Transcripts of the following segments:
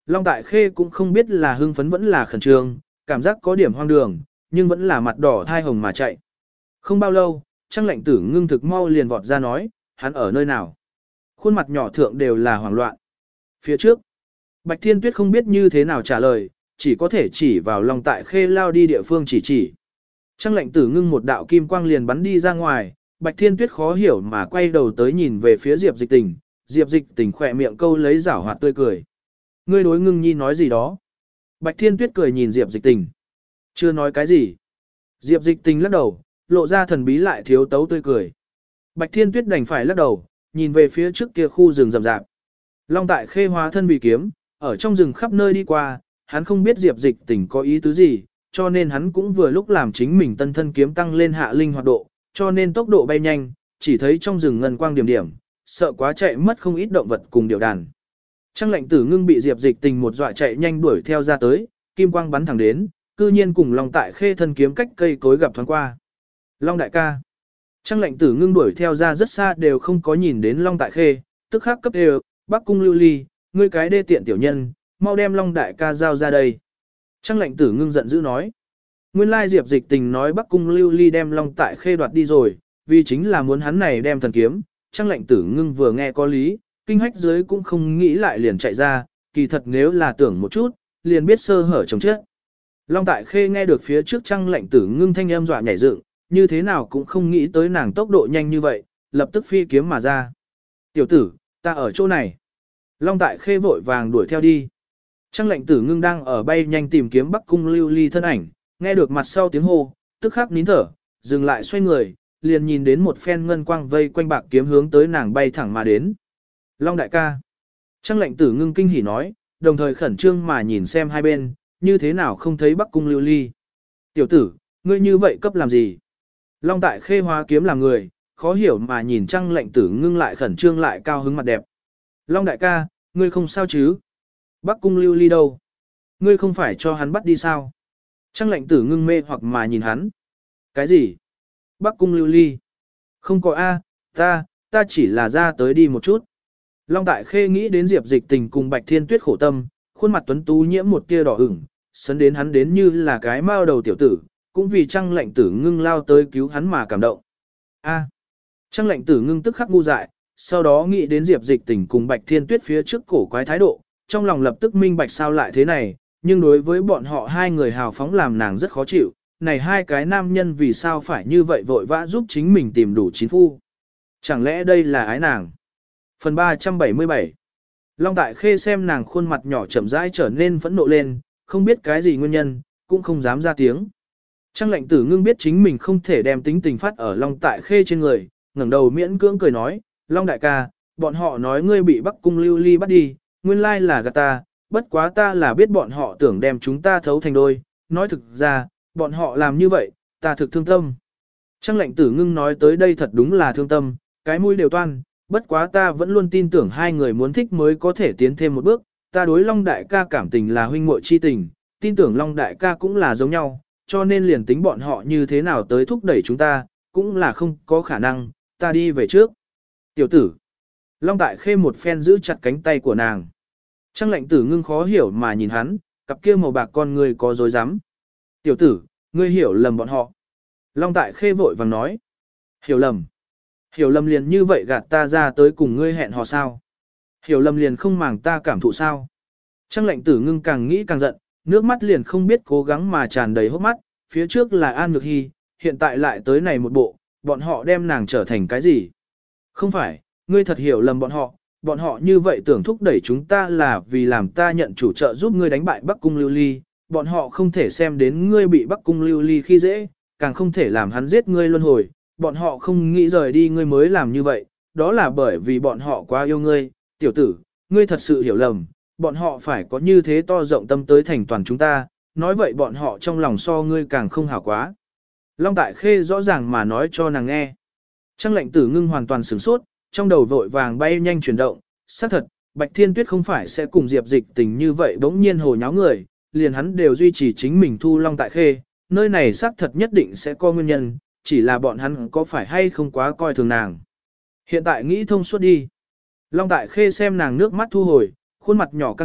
Long Tại Khê cũng không biết là hưng phấn vẫn là khẩn trương, cảm giác có điểm hoang đường, nhưng vẫn là mặt đỏ thai hồng mà chạy. Không bao lâu, Trang Lệnh Tử Ngưng thực mau liền vọt ra nói, hắn ở nơi nào. Khuôn mặt nhỏ thượng đều là hoảng loạn. Phía trước, Bạch Thiên Tuyết không biết như thế nào trả lời, chỉ có thể chỉ vào Long Tại Khê lao đi địa phương chỉ. Trang Lệnh Tử Ngưng một đạo kim quang liền bắn đi ra ngoài, Bạch Thiên Tuyết khó hiểu mà quay đầu tới nhìn về phía Diệp Dịch Tình, Diệp Dịch Tình khỏe miệng câu lấy giảo hoạt tươi cười. Ngươi đối Ngưng Nhi nói gì đó? Bạch Thiên Tuyết cười nhìn Diệp Dịch Tình. Chưa nói cái gì. Diệp Dịch Tình lắc đầu, lộ ra thần bí lại thiếu tấu tươi cười. Bạch Thiên Tuyết đành phải lắc đầu, nhìn về phía trước kia khu rừng rậm rạp. Long Tại Khê hóa thân vì kiếm, ở trong rừng khắp nơi đi qua, hắn không biết Diệp Dịch Tình có ý tứ gì, cho nên hắn cũng vừa lúc làm chính mình tân thân kiếm tăng lên hạ linh hoạt độ, cho nên tốc độ bay nhanh, chỉ thấy trong rừng ngân quang điểm điểm, sợ quá chạy mất không ít động vật cùng điểu đàn. Trang Lệnh Tử Ngưng bị Diệp Dịch Tình một dọa chạy nhanh đuổi theo ra tới, kim quang bắn thẳng đến, cư nhiên cùng Long Tại Khê thân kiếm cách cây cối gặp thoáng qua. Long đại ca. Trang Lệnh Tử Ngưng đuổi theo ra rất xa đều không có nhìn đến Long Tại Khê, tức khắc cấp đều, Bắc Cung Lưu Ly, ngươi cái đê tiện tiểu nhân, mau đem Long đại ca giao ra đây. Trang Lệnh Tử Ngưng giận dữ nói. Nguyên lai Diệp Dịch Tình nói Bắc Cung Lưu Ly đem Long Tại Khê đoạt đi rồi, vì chính là muốn hắn này đem thần kiếm. Trang Lệnh Tử Ngưng vừa nghe có lý, kinh hách dưới cũng không nghĩ lại liền chạy ra, kỳ thật nếu là tưởng một chút, liền biết sơ hở chồng chết. Long Tại Khê nghe được phía trước Trang Lệnh Tử Ngưng thanh âm dọa nhảy dựng, như thế nào cũng không nghĩ tới nàng tốc độ nhanh như vậy, lập tức phi kiếm mà ra. Tiểu tử, ta ở chỗ này. Long Tại Khê vội vàng đuổi theo đi. Trang Lệnh Tử Ngưng đang ở bay nhanh tìm kiếm Bắc Cung Lưu Ly thân ảnh, nghe được mặt sau tiếng hô, tức khắc nín thở, dừng lại xoay người, liền nhìn đến một phen ngân quang vây quanh bạc kiếm hướng tới nàng bay thẳng mà đến. Long đại ca. Trang Lệnh Tử Ngưng kinh hỉ nói, đồng thời khẩn trương mà nhìn xem hai bên, như thế nào không thấy Bắc Cung Lưu Ly. Tiểu tử, ngươi như vậy cấp làm gì? Long Tại Khê hóa kiếm làm người, khó hiểu mà nhìn Trang Lệnh Tử Ngưng lại khẩn trương lại cao hứng mặt đẹp. Long đại ca, ngươi không sao chứ? Bắc Cung Lưu Ly đâu? Ngươi không phải cho hắn bắt đi sao? Trang Lệnh Tử Ngưng mê hoặc mà nhìn hắn. Cái gì? Bắc Cung Lưu Ly? Không có A, ta chỉ là ra tới đi một chút. Long Tại Khê nghĩ đến Diệp Dịch Tình cùng Bạch Thiên Tuyết khổ tâm, khuôn mặt tuấn tú nhiễm một tia đỏ ửng, sấn đến hắn đến như là cái mao đầu tiểu tử, cũng vì Trang Lệnh Tử Ngưng lao tới cứu hắn mà cảm động. A. Trang Lệnh Tử Ngưng tức khắc ngu dại, sau đó nghĩ đến Diệp Dịch Tình cùng Bạch Thiên Tuyết phía trước cổ quái thái độ, trong lòng lập tức minh bạch sao lại thế này, nhưng đối với bọn họ hai người hào phóng làm nàng rất khó chịu, này hai cái nam nhân vì sao phải như vậy vội vã giúp chính mình tìm đủ chín phu. Chẳng lẽ đây là ái nàng? Phần 377 Long Tại Khê xem nàng khuôn mặt nhỏ chậm rãi trở nên phẫn nộ lên, không biết cái gì nguyên nhân, cũng không dám ra tiếng. Trang Lệnh Tử Ngưng biết chính mình không thể đem tính tình phát ở Long Tại Khê trên người, ngẩng đầu miễn cưỡng cười nói, Long đại ca, bọn họ nói ngươi bị Bắc Cung Lưu Ly bắt đi, nguyên lai là gạt ta, bất quá ta là biết bọn họ tưởng đem chúng ta thấu thành đôi, nói thực ra, bọn họ làm như vậy, ta thực thương tâm. Trang Lệnh Tử Ngưng nói tới đây thật đúng là thương tâm, cái mũi đều toan, bất quá ta vẫn luôn tin tưởng hai người muốn thích mới có thể tiến thêm một bước, ta đối Long đại ca cảm tình là huynh muội chi tình, tin tưởng Long đại ca cũng là giống nhau, cho nên liền tính bọn họ như thế nào tới thúc đẩy chúng ta, cũng là không có khả năng, ta đi về trước. Tiểu tử. Long Tại Khê một phen giữ chặt cánh tay của nàng. Trang Lệnh Tử Ngưng khó hiểu mà nhìn hắn, cặp kia màu bạc con người có dối rắm. Tiểu tử, ngươi hiểu lầm bọn họ. Long Tại Khê vội vàng nói. Hiểu lầm. Hiểu lầm liền như vậy gạt ta ra tới cùng ngươi hẹn hò sao. Hiểu lầm liền không màng ta cảm thụ sao. Trang Lệnh Tử Ngưng càng nghĩ càng giận, nước mắt liền không biết cố gắng mà tràn đầy hốc mắt, phía trước là An Nhược Hy, hiện tại lại tới này một bộ, bọn họ đem nàng trở thành cái gì? Không phải, ngươi thật hiểu lầm bọn họ như vậy tưởng thúc đẩy chúng ta là vì làm ta nhận chủ trợ giúp ngươi đánh bại Bắc Cung Lưu Ly, bọn họ không thể xem đến ngươi bị Bắc Cung Lưu Ly khi dễ, càng không thể làm hắn giết ngươi luân hồi, bọn họ không nghĩ rời đi ngươi mới làm như vậy, đó là bởi vì bọn họ quá yêu ngươi, tiểu tử, ngươi thật sự hiểu lầm, bọn họ phải có như thế to rộng tâm tới thành toàn chúng ta, nói vậy bọn họ trong lòng so ngươi càng không hảo quá. Long Tại Khê rõ ràng mà nói cho nàng nghe. Trang Lệnh Tử Ngưng hoàn toàn sửng sốt, trong đầu vội vàng bay nhanh chuyển động, xác thật, Bạch Thiên Tuyết không phải sẽ cùng Diệp Dịch Tình như vậy bỗng nhiên hồ nháo người, liền hắn đều duy trì chính mình thu Long Tại Khê, nơi này xác thật nhất định sẽ có nguyên nhân, chỉ là bọn hắn có phải hay không quá coi thường nàng. Hiện tại nghĩ thông suốt đi. Long Tại Khê xem nàng nước mắt thu hồi, khuôn mặt nhỏ căng chặt,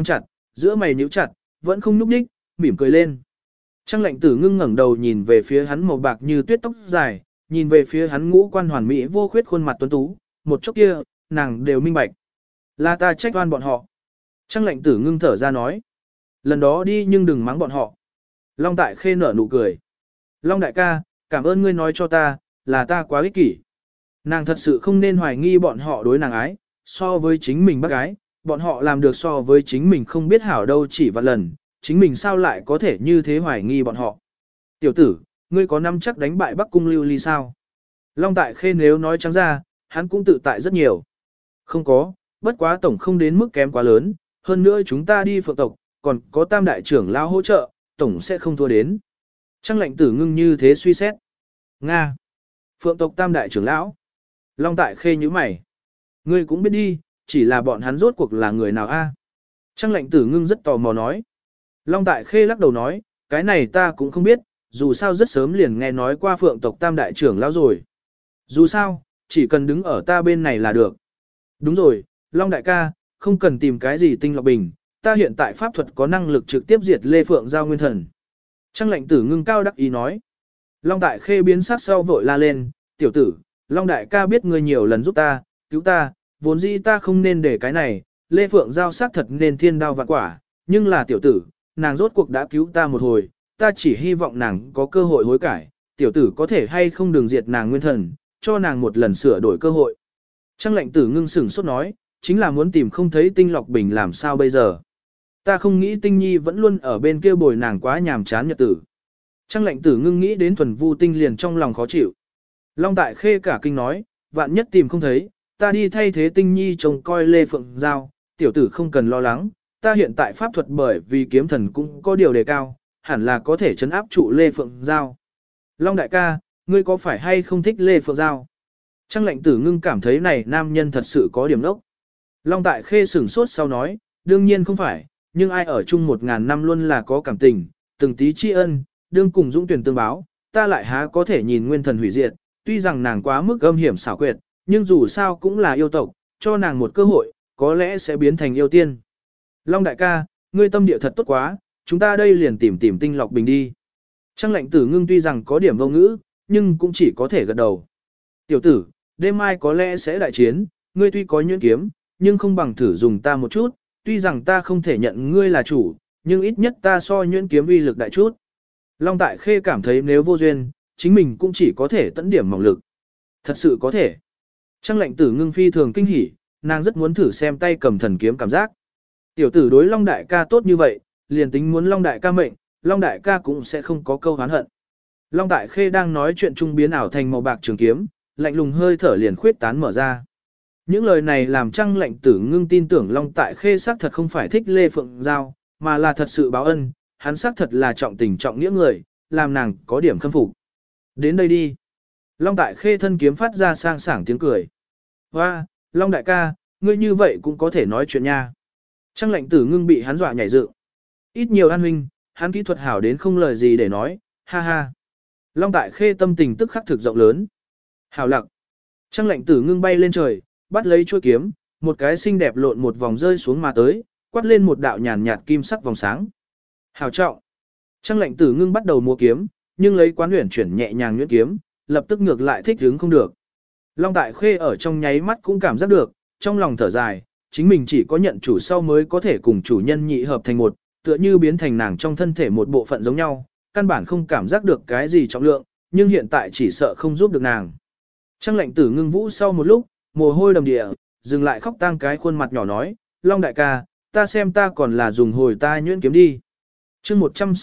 giữa mày nhíu chặt, vẫn không nhúc nhích, mỉm cười lên. Trang Lệnh Tử ngưng ngẩng đầu nhìn về phía hắn màu bạc như tuyết tóc dài, nhìn về phía hắn ngũ quan hoàn mỹ vô khuyết khuôn mặt tuấn tú, một chốc kia, nàng đều minh bạch. Là ta trách oan bọn họ. Trang Lệnh Tử ngưng thở ra nói. Lần đó đi nhưng đừng mắng bọn họ. Long Tại Khê nở nụ cười. Long đại ca, cảm ơn ngươi nói cho ta, là ta quá ích kỷ. Nàng thật sự không nên hoài nghi bọn họ đối nàng ái, so với chính mình bác gái, bọn họ làm được so với chính mình không biết hảo đâu chỉ vạn lần, chính mình sao lại có thể như thế hoài nghi bọn họ. Tiểu tử, ngươi có nắm chắc đánh bại Bắc Cung Lưu Ly sao? Long Tại Khê nếu nói trắng ra, hắn cũng tự tại rất nhiều. Không có, bất quá tổng không đến mức kém quá lớn, hơn nữa chúng ta đi phượng tộc, còn có tam đại trưởng lao hỗ trợ, tổng sẽ không thua đến. Trang Lệnh Tử ngưng như thế suy xét. Nga. Phượng tộc tam đại trưởng lão. Long Tại Khê nhíu mày. Ngươi cũng biết đi, chỉ là bọn hắn rốt cuộc là người nào a? Trang Lệnh Tử ngưng rất tò mò nói. Long Tại Khê lắc đầu nói, cái này ta cũng không biết, dù sao rất sớm liền nghe nói qua Phượng tộc tam đại trưởng lão rồi. Dù sao, chỉ cần đứng ở ta bên này là được. Đúng rồi, Long đại ca, không cần tìm cái gì tinh lọc bình, ta hiện tại pháp thuật có năng lực trực tiếp diệt Lê Phượng Giao Nguyên Thần. Trang Lệnh Tử ngưng cao đắc ý nói. Long Đại Khê biến sắc sau vội la lên, tiểu tử, Long đại ca biết ngươi nhiều lần giúp ta, cứu ta, vốn dĩ ta không nên để cái này, Lê Phượng Giao sát thật nên thiên đao vạn quả, nhưng là tiểu tử, nàng rốt cuộc đã cứu ta một hồi, ta chỉ hy vọng nàng có cơ hội hối cải, tiểu tử có thể hay không đừng diệt nàng nguyên thần, cho nàng một lần sửa đổi cơ hội. Trang Lệnh Tử ngưng sửng sốt nói, chính là muốn tìm không thấy tinh lọc bình làm sao bây giờ. Ta không nghĩ Tinh Nhi vẫn luôn ở bên kia bồi nàng quá nhàm chán nhật tử. Trang Lệnh Tử ngưng nghĩ đến Thuần Vu Tinh liền trong lòng khó chịu. Long Tại Khê cả kinh nói, vạn nhất tìm không thấy, ta đi thay thế Tinh Nhi trông coi Lê Phượng Giao, tiểu tử không cần lo lắng, ta hiện tại pháp thuật bởi vì kiếm thần cũng có điều đề cao, hẳn là có thể chấn áp trụ Lê Phượng Giao. Long đại ca, ngươi có phải hay không thích Lê Phượng Giao? Trang Lệnh Tử ngưng cảm thấy này nam nhân thật sự có điểm đốc. Long Tại Khê sửng sốt sau nói, đương nhiên không phải, nhưng ai ở chung 1000 năm luôn là có cảm tình, từng tí tri ân, đương cùng dũng tuyển tương báo, ta lại há có thể nhìn nguyên thần hủy diệt, tuy rằng nàng quá mức âm hiểm xảo quyệt, nhưng dù sao cũng là yêu tộc, cho nàng một cơ hội, có lẽ sẽ biến thành yêu tiên. Long đại ca, ngươi tâm địa thật tốt quá, chúng ta đây liền tìm tinh lọc bình đi. Trang Lệnh Tử ngưng tuy rằng có điểm vô ngữ, nhưng cũng chỉ có thể gật đầu. Tiểu tử, đêm mai có lẽ sẽ đại chiến, ngươi tuy có nhuyễn kiếm, nhưng không bằng thử dùng ta một chút, tuy rằng ta không thể nhận ngươi là chủ, nhưng ít nhất ta so nhuyễn kiếm uy lực đại chút. Long Tại Khê cảm thấy nếu vô duyên, chính mình cũng chỉ có thể tận điểm mỏng lực. Thật sự có thể. Trang Lệnh Tử ngưng phi thường kinh hỉ, nàng rất muốn thử xem tay cầm thần kiếm cảm giác. Tiểu tử đối Long đại ca tốt như vậy, liền tính muốn Long đại ca mệnh, Long đại ca cũng sẽ không có câu oán hận. Long Tại Khê đang nói chuyện trung biến ảo thành màu bạc trường kiếm, lạnh lùng hơi thở liền khuyết tán mở ra. Những lời này làm Trang Lệnh Tử ngưng tin tưởng Long Tại Khê xác thật không phải thích Lê Phượng Giao, mà là thật sự báo ân, hắn xác thật là trọng tình trọng nghĩa người, làm nàng có điểm khâm phục. Đến đây đi. Long Tại Khê thân kiếm phát ra sang sảng tiếng cười. Hoa, Long đại ca, ngươi như vậy cũng có thể nói chuyện nha. Trang Lệnh Tử ngưng bị hắn dọa nhảy dựng. Ít nhiều an huynh, hắn kỹ thuật hảo đến không lời gì để nói, ha ha. Long Tại Khê tâm tình tức khắc thực rộng lớn. Hảo lặng. Trang Lệnh Tử ngưng bay lên trời, bắt lấy chuôi kiếm, một cái xinh đẹp lộn một vòng rơi xuống mà tới, quát lên một đạo nhàn nhạt kim sắc vòng sáng. Hảo trọng. Trang Lệnh Tử ngưng bắt đầu múa kiếm, nhưng lấy quán luyện chuyển nhẹ nhàng nhuyễn kiếm, lập tức ngược lại thích hứng không được. Long Tại Khê ở trong nháy mắt cũng cảm giác được, trong lòng thở dài, chính mình chỉ có nhận chủ sau mới có thể cùng chủ nhân nhị hợp thành một, tựa như biến thành nàng trong thân thể một bộ phận giống nhau, căn bản không cảm giác được cái gì trọng lượng, nhưng hiện tại chỉ sợ không giúp được nàng. Trang Lệnh Tử ngưng vũ sau một lúc, mồ hôi đầm địa, dừng lại khóc tang cái khuôn mặt nhỏ nói, Long đại ca, ta xem ta còn là dùng hồi ta nhuyễn kiếm đi. chương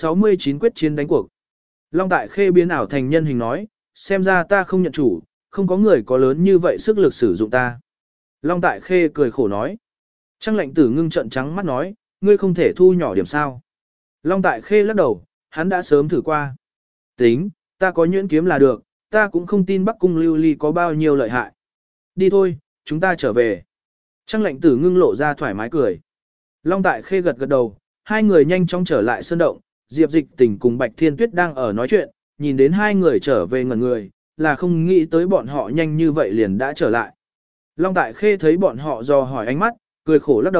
169 quyết chiến đánh cuộc. Long Tại Khê biến ảo thành nhân hình nói, xem ra ta không nhận chủ, không có người có lớn như vậy sức lực sử dụng ta. Long Tại Khê cười khổ nói. Trang Lệnh Tử ngưng trận trắng mắt nói, ngươi không thể thu nhỏ điểm sao. Long Tại Khê lắc đầu, hắn đã sớm thử qua. Tính, ta có nhuyễn kiếm là được, ta cũng không tin Bắc Cung Lưu Ly có bao nhiêu lợi hại. Đi thôi, chúng ta trở về. Trang Lệnh Tử ngưng lộ ra thoải mái cười. Long Tại Khê gật gật đầu, hai người nhanh chóng trở lại sơn động, Diệp Dịch Tình cùng Bạch Thiên Tuyết đang ở nói chuyện, nhìn đến hai người trở về ngẩn người, là không nghĩ tới bọn họ nhanh như vậy liền đã trở lại. Long Tại Khê thấy bọn họ dò hỏi ánh mắt, cười khổ lắc đầu,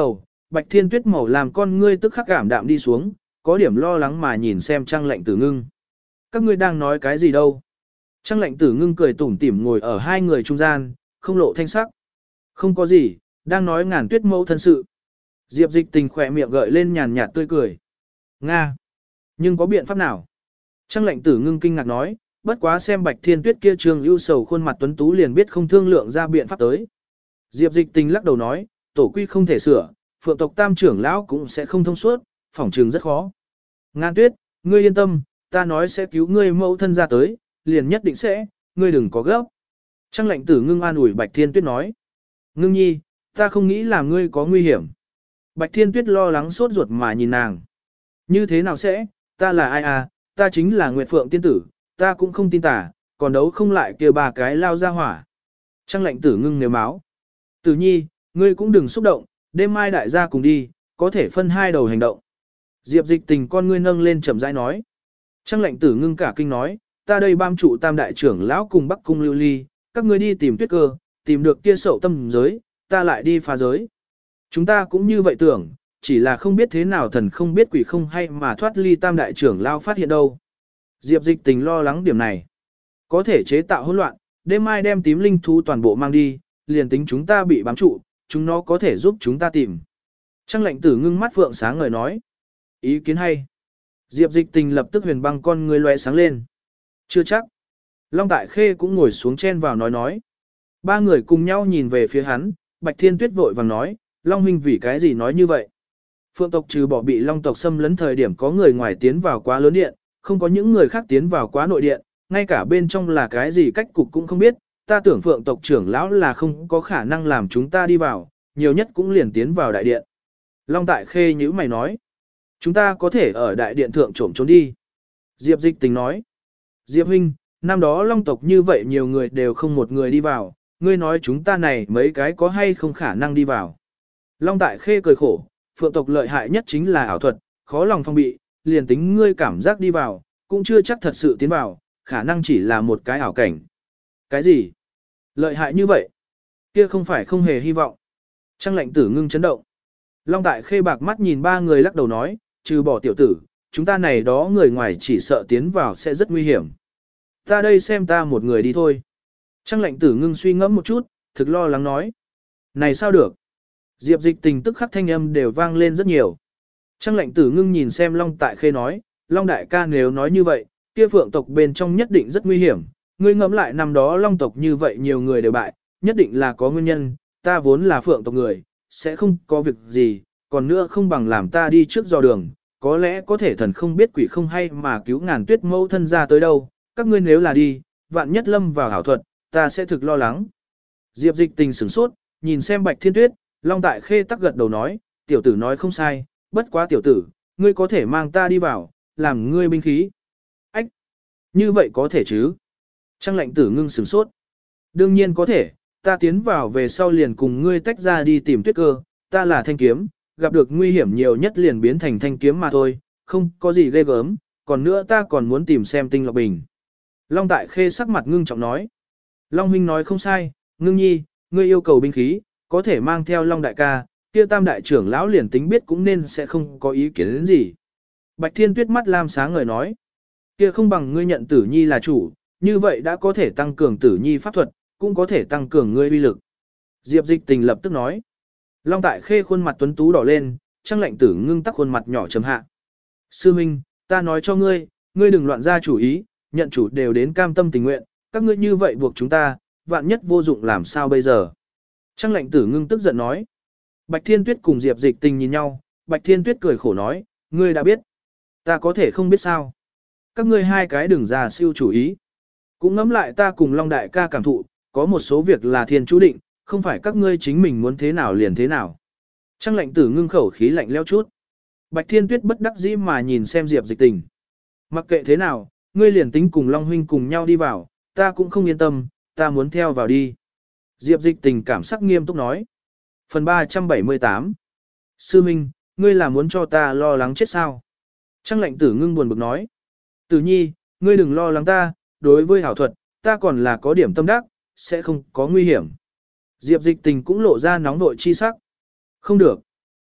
Bạch Thiên Tuyết màu làm con ngươi tức khắc cảm đạm đi xuống, có điểm lo lắng mà nhìn xem Trang Lệnh Tử Ngưng. Các ngươi đang nói cái gì đâu? Trang Lệnh Tử Ngưng cười tủm tỉm ngồi ở hai người trung gian, không lộ thanh sắc. Không có gì, đang nói Ngàn Tuyết mẫu thân sự. Diệp Dịch Tình khỏe miệng gợi lên nhàn nhạt tươi cười. Nga! Nhưng có biện pháp nào? Trang Lệnh Tử Ngưng kinh ngạc nói, bất quá xem Bạch Thiên Tuyết kia trường ưu sầu khuôn mặt tuấn tú liền biết không thương lượng ra biện pháp tới. Diệp Dịch Tình lắc đầu nói, tổ quy không thể sửa, phượng tộc tam trưởng lão cũng sẽ không thông suốt, phỏng trường rất khó. Ngàn Tuyết, ngươi yên tâm, ta nói sẽ cứu ngươi mẫu thân ra tới, liền nhất định sẽ, ngươi đừng có gấp. Trang Lệnh Tử Ngưng an ủi Bạch Thiên Tuyết nói, Ngưng nhi, ta không nghĩ là ngươi có nguy hiểm. Bạch Thiên Tuyết lo lắng sốt ruột mà nhìn nàng. Như thế nào sẽ, ta là ai à, ta chính là Nguyệt Phượng tiên tử, ta cũng không tin tả, còn đấu không lại kia ba cái lao ra hỏa. Trang Lệnh Tử Ngưng nếu máu. Tử nhi, ngươi cũng đừng xúc động, đêm mai đại gia cùng đi, có thể phân hai đầu hành động. Diệp Dịch Tình con ngươi nâng lên chậm rãi nói. Trang Lệnh Tử Ngưng cả kinh nói, ta đây bam trụ tam đại trưởng lão cùng Bắc Cung Lưu Ly, các ngươi đi tìm Tuyết Cơ, tìm được kia sậu tâm giới, ta lại đi phá giới. Chúng ta cũng như vậy tưởng, chỉ là không biết thế nào thần không biết quỷ không hay mà thoát ly tam đại trưởng lão phát hiện đâu. Diệp Dịch Tình lo lắng điểm này. Có thể chế tạo hỗn loạn, đêm mai đem tím linh thú toàn bộ mang đi, liền tính chúng ta bị bám trụ, chúng nó có thể giúp chúng ta tìm. Trang Lệnh Tử Ngưng mắt phượng sáng ngời nói. Ý kiến hay. Diệp Dịch Tình lập tức huyền băng con người loe sáng lên. Chưa chắc. Long Tại Khê cũng ngồi xuống chen vào nói. Ba người cùng nhau nhìn về phía hắn, Bạch Thiên Tuyết vội vàng nói, Long huynh vì cái gì nói như vậy? Phượng tộc trừ bỏ bị Long tộc xâm lấn thời điểm có người ngoài tiến vào quá lớn điện, không có những người khác tiến vào quá nội điện, ngay cả bên trong là cái gì cách cục cũng không biết, ta tưởng Phượng tộc trưởng lão là không có khả năng làm chúng ta đi vào, nhiều nhất cũng liền tiến vào đại điện. Long Tại Khê nhíu mày nói, chúng ta có thể ở đại điện thượng trộm trốn đi. Diệp Dịch Tình nói, Diệp huynh, năm đó Long tộc như vậy nhiều người đều không một người đi vào, ngươi nói chúng ta này mấy cái có hay không khả năng đi vào. Long Tại Khê cười khổ, Phượng tộc lợi hại nhất chính là ảo thuật, khó lòng phong bị, liền tính ngươi cảm giác đi vào, cũng chưa chắc thật sự tiến vào, khả năng chỉ là một cái ảo cảnh. Cái gì? Lợi hại như vậy? Kia không phải không hề hy vọng. Trang Lệnh Tử Ngưng chấn động. Long Tại Khê bạc mắt nhìn ba người lắc đầu nói, trừ bỏ tiểu tử, chúng ta này đó người ngoài chỉ sợ tiến vào sẽ rất nguy hiểm. Ta đây xem ta một người đi thôi. Trang Lệnh Tử Ngưng suy ngẫm một chút, thực lo lắng nói. Này sao được? Diệp Dịch Tình tức khắc thanh âm đều vang lên rất nhiều. Trang Lệnh Tử Ngưng nhìn xem Long Tại Khê nói, Long đại ca nếu nói như vậy, kia phượng tộc bên trong nhất định rất nguy hiểm. Ngươi ngẫm lại năm đó Long tộc như vậy nhiều người đều bại, nhất định là có nguyên nhân, ta vốn là phượng tộc người, sẽ không có việc gì, còn nữa không bằng làm ta đi trước dò đường, có lẽ có thể thần không biết quỷ không hay mà cứu Ngàn Tuyết mẫu thân ra tới đâu, các ngươi nếu là đi, vạn nhất lâm vào ảo thuật, ta sẽ thực lo lắng. Diệp Dịch Tình sửng sốt, nhìn xem Bạch Thiên Tuyết, Long Tại Khê tắc gật đầu nói, tiểu tử nói không sai, bất quá tiểu tử, ngươi có thể mang ta đi vào, làm ngươi binh khí. Ách! Như vậy có thể chứ? Trang Lệnh Tử Ngưng sửng sốt. Đương nhiên có thể, ta tiến vào về sau liền cùng ngươi tách ra đi tìm Tuyết Cơ, ta là thanh kiếm, gặp được nguy hiểm nhiều nhất liền biến thành thanh kiếm mà thôi, không có gì ghê gớm, còn nữa ta còn muốn tìm xem Tinh Lộc Bình. Long Tại Khê sắc mặt ngưng trọng nói. Long huynh nói không sai, Ngưng nhi, ngươi yêu cầu binh khí, có thể mang theo Long đại ca, kia tam đại trưởng lão liền tính biết cũng nên sẽ không có ý kiến đến gì. Bạch Thiên Tuyết mắt lam sáng ngời nói. Kia không bằng ngươi nhận Tử Nhi là chủ, như vậy đã có thể tăng cường Tử Nhi pháp thuật, cũng có thể tăng cường ngươi uy lực. Diệp Dịch Tình lập tức nói. Long Tại Khê khuôn mặt tuấn tú đỏ lên, Trang Lệnh Tử Ngưng tắc khuôn mặt nhỏ trầm hạ. Sư Minh, ta nói cho ngươi, ngươi đừng loạn ra chủ ý, nhận chủ đều đến cam tâm tình nguyện, các ngươi như vậy buộc chúng ta, vạn nhất vô dụng làm sao bây giờ. Trang Lệnh Tử Ngưng tức giận nói. Bạch Thiên Tuyết cùng Diệp Dịch Tình nhìn nhau, Bạch Thiên Tuyết cười khổ nói, ngươi đã biết. Ta có thể không biết sao. Các ngươi hai cái đừng ra siêu chủ ý. Cũng ngẫm lại ta cùng Long đại ca cảm thụ, có một số việc là thiên chú định, không phải các ngươi chính mình muốn thế nào liền thế nào. Trang Lệnh Tử Ngưng khẩu khí lạnh lẽo chút. Bạch Thiên Tuyết bất đắc dĩ mà nhìn xem Diệp Dịch Tình. Mặc kệ thế nào, ngươi liền tính cùng Long huynh cùng nhau đi vào, ta cũng không yên tâm, ta muốn theo vào đi. Diệp Dịch Tình cảm sắc nghiêm túc nói. Phần 378. Sư Minh, ngươi là muốn cho ta lo lắng chết sao? Trang Lệnh Tử Ngưng buồn bực nói. Tử Nhi, ngươi đừng lo lắng ta, đối với hảo thuật, ta còn là có điểm tâm đắc, sẽ không có nguy hiểm. Diệp Dịch Tình cũng lộ ra nóng nội chi sắc. Không được.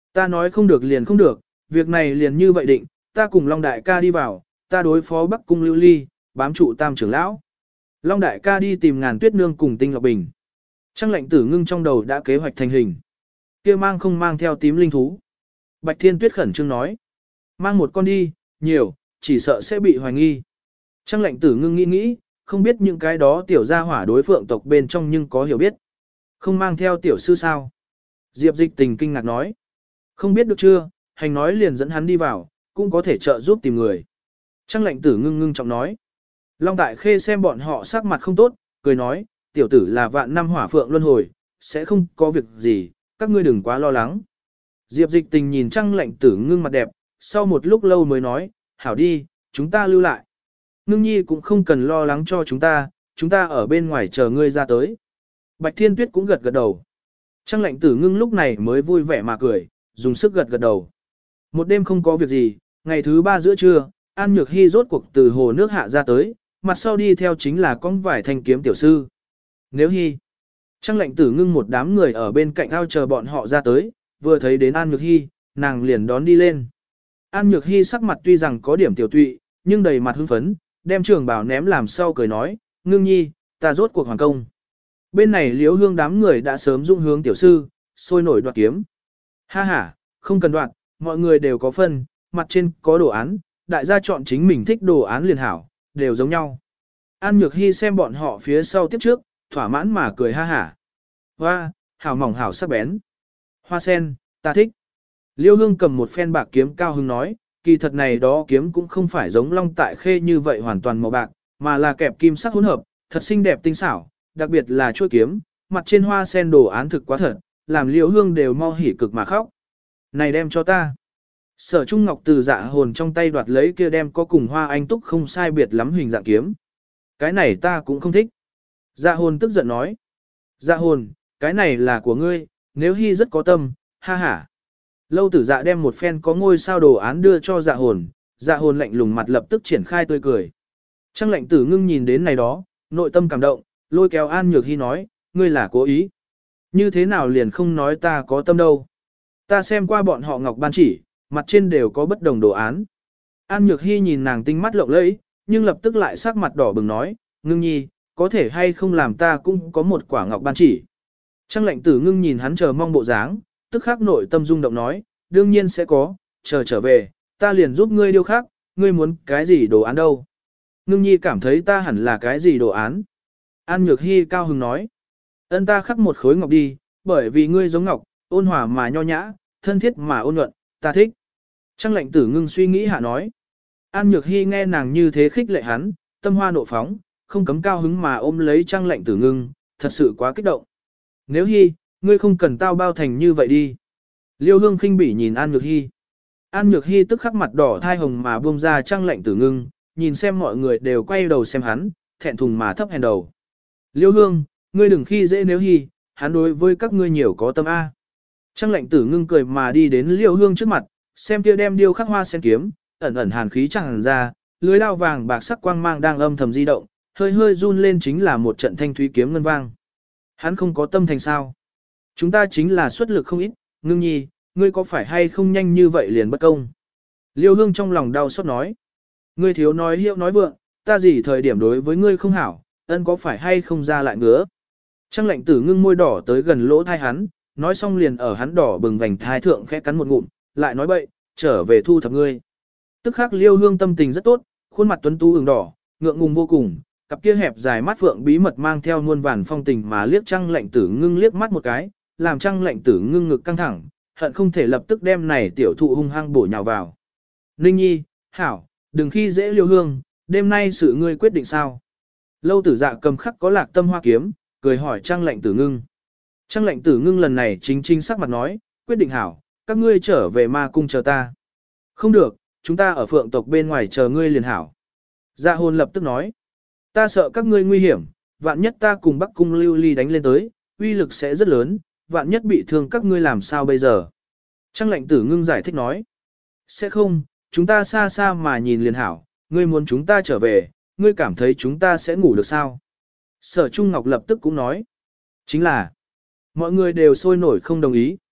Ta nói không được liền không được, việc này liền như vậy định, ta cùng Long Đại ca đi vào, ta đối phó Bắc Cung Lưu Ly, bám trụ Tam trưởng lão. Long Đại ca đi tìm Ngàn Tuyết Nương cùng Tinh Ngọc Bình. Trang lệnh tử ngưng trong đầu đã kế hoạch thành hình. Kia mang không mang theo tím linh thú. Bạch Thiên Tuyết khẩn trương nói. Mang một con đi, nhiều, chỉ sợ sẽ bị hoài nghi. Trang lệnh tử ngưng nghĩ, không biết những cái đó tiểu gia hỏa đối phượng tộc bên trong nhưng có hiểu biết. Không mang theo tiểu sư sao? Diệp Dịch Tình kinh ngạc nói. Không biết được chưa, hành nói liền dẫn hắn đi vào, cũng có thể trợ giúp tìm người. Trang lệnh tử ngưng trọng nói. Long Đại Khê xem bọn họ sắc mặt không tốt, cười nói, tiểu tử là vạn năm hỏa phượng luân hồi, sẽ không có việc gì, các ngươi đừng quá lo lắng. Diệp Dịch Tình nhìn Trang lệnh tử ngưng mặt đẹp, sau một lúc lâu mới nói, hảo đi, chúng ta lưu lại. Ngưng nhi cũng không cần lo lắng cho chúng ta ở bên ngoài chờ ngươi ra tới. Bạch Thiên Tuyết cũng gật gật đầu. Trang lệnh tử ngưng lúc này mới vui vẻ mà cười, dùng sức gật gật đầu. Một đêm không có việc gì, ngày thứ 3 giữa trưa, An Nhược Hy rốt cuộc từ hồ nước hạ ra tới, mặt sau đi theo chính là con vải thanh kiếm tiểu sư. Nếu Hy, Trang lệnh tử ngưng một đám người ở bên cạnh ao chờ bọn họ ra tới, vừa thấy đến An Nhược Hy, nàng liền đón đi lên. An Nhược Hy sắc mặt tuy rằng có điểm tiểu tụy, nhưng đầy mặt hưng phấn, đem trường bào ném làm sau cười nói, ngưng nhi, ta rốt cuộc hoàn công. Bên này Liễu Hương đám người đã sớm dung hướng tiểu sư, sôi nổi đoạt kiếm. Ha ha, không cần đoạt, mọi người đều có phân, mặt trên có đồ án, đại gia chọn chính mình thích đồ án liền hảo, đều giống nhau. An Nhược Hy xem bọn họ phía sau tiếp trước, thỏa mãn mà cười ha hả. Hoa, hảo mỏng hảo sắc bén. Hoa sen, ta thích. Liêu Hương cầm một phen bạc kiếm cao hứng nói, kỳ thật này đó kiếm cũng không phải giống Long Tại Khê như vậy hoàn toàn màu bạc, mà là kẹp kim sắc hỗn hợp, thật xinh đẹp tinh xảo, đặc biệt là chuôi kiếm, mặt trên hoa sen đồ án thực quá thật, làm Liêu Hương đều mau hỉ cực mà khóc. Này đem cho ta. Sở Trung Ngọc từ Dạ Hồn trong tay đoạt lấy kia đem có cùng Hoa Anh Túc không sai biệt lắm hình dạng kiếm. Cái này ta cũng không thích. Dạ Hồn tức giận nói. Dạ Hồn, cái này là của ngươi, nếu Hy rất có tâm, ha ha. Lâu Tử Dạ đem một phen có ngôi sao đồ án đưa cho Dạ Hồn, Dạ Hồn lạnh lùng mặt lập tức triển khai tươi cười. Trang lệnh tử ngưng nhìn đến này đó, nội tâm cảm động, lôi kéo An Nhược Hy nói, ngươi là cố ý. Như thế nào liền không nói ta có tâm đâu. Ta xem qua bọn họ ngọc ban chỉ, mặt trên đều có bất đồng đồ án. An Nhược Hy nhìn nàng tinh mắt lộng lẫy, nhưng lập tức lại sắc mặt đỏ bừng nói, ngưng nhi, có thể hay không làm ta cũng có một quả ngọc ban chỉ. Trang lệnh tử ngưng nhìn hắn chờ mong bộ dáng, tức khắc nội tâm rung động nói, đương nhiên sẽ có, chờ trở về, ta liền giúp ngươi điêu khắc, ngươi muốn cái gì đồ án đâu. Ngưng nhi cảm thấy ta hẳn là cái gì đồ án. An Nhược Hy cao hứng nói, ân ta khắc một khối ngọc đi, bởi vì ngươi giống ngọc, ôn hòa mà nho nhã, thân thiết mà ôn nhuận, ta thích. Trang lệnh tử ngưng suy nghĩ hạ nói. An Nhược Hy nghe nàng như thế khích lệ hắn, tâm hoa nộ phóng, không cấm cao hứng mà ôm lấy Trang lệnh tử ngưng, thật sự quá kích động. Nếu Hy, ngươi không cần tao bao thành như vậy đi. Liêu Hương khinh bỉ nhìn An Nhược Hy. An Nhược Hy tức khắc mặt đỏ thai hồng mà buông ra Trang lệnh tử ngưng, nhìn xem mọi người đều quay đầu xem hắn, thẹn thùng mà thấp hèn đầu. Liêu Hương, ngươi đừng khi dễ Nếu Hy, hắn đối với các ngươi nhiều có tâm A. Trang lệnh tử ngưng cười mà đi đến Liêu Hương trước mặt, xem kia đem điêu khắc hoa sen kiếm, ẩn ẩn hàn khí tràn ra, lưới đao vàng bạc sắc quang mang đang âm thầm di động, hơi hơi run lên chính là một trận thanh thúy kiếm ngân vang. Hắn không có tâm thành sao? Chúng ta chính là xuất lực không ít, ngưng nhi, ngươi có phải hay không nhanh như vậy liền bất công? Liêu Hương trong lòng đau xót nói. Ngươi thiếu nói hiệu nói vượng, ta gì thời điểm đối với ngươi không hảo, ân có phải hay không ra lại ngứa? Trang lệnh tử ngưng môi đỏ tới gần lỗ thai hắn, nói xong liền ở hắn đỏ bừng vành thai thượng khẽ cắn một ngụm, lại nói bậy, trở về thu thập ngươi. Tức khắc Liêu Hương tâm tình rất tốt, khuôn mặt tuấn tú ửng đỏ, ngượng ngùng vô cùng, cặp kia hẹp dài mắt phượng bí mật mang theo muôn vàn phong tình mà liếc Trang lệnh tử ngưng liếc mắt một cái, làm Trang lệnh tử ngưng ngực căng thẳng, hận không thể lập tức đem này tiểu thụ hung hăng bổ nhào vào. Ninh nhi, hảo, đừng khi dễ Liêu Hương, đêm nay sự ngươi quyết định sao? Lâu Tử Dạ cầm khắc có lạc tâm hoa kiếm, cười hỏi Trang lệnh tử ngưng. Trang lệnh tử ngưng lần này chính sắc mặt nói, quyết định hảo, các ngươi trở về ma cung chờ ta. Không được, chúng ta ở phượng tộc bên ngoài chờ ngươi liền hảo. Dạ Hồn lập tức nói, ta sợ các ngươi nguy hiểm, vạn nhất ta cùng Bắc cung Lưu Ly đánh lên tới, uy lực sẽ rất lớn, vạn nhất bị thương các ngươi làm sao bây giờ. Trang lệnh tử ngưng giải thích nói, sẽ không, chúng ta xa xa mà nhìn liền hảo, ngươi muốn chúng ta trở về, ngươi cảm thấy chúng ta sẽ ngủ được sao? Sở Trung Ngọc lập tức cũng nói, chính là, mọi người đều sôi nổi không đồng ý.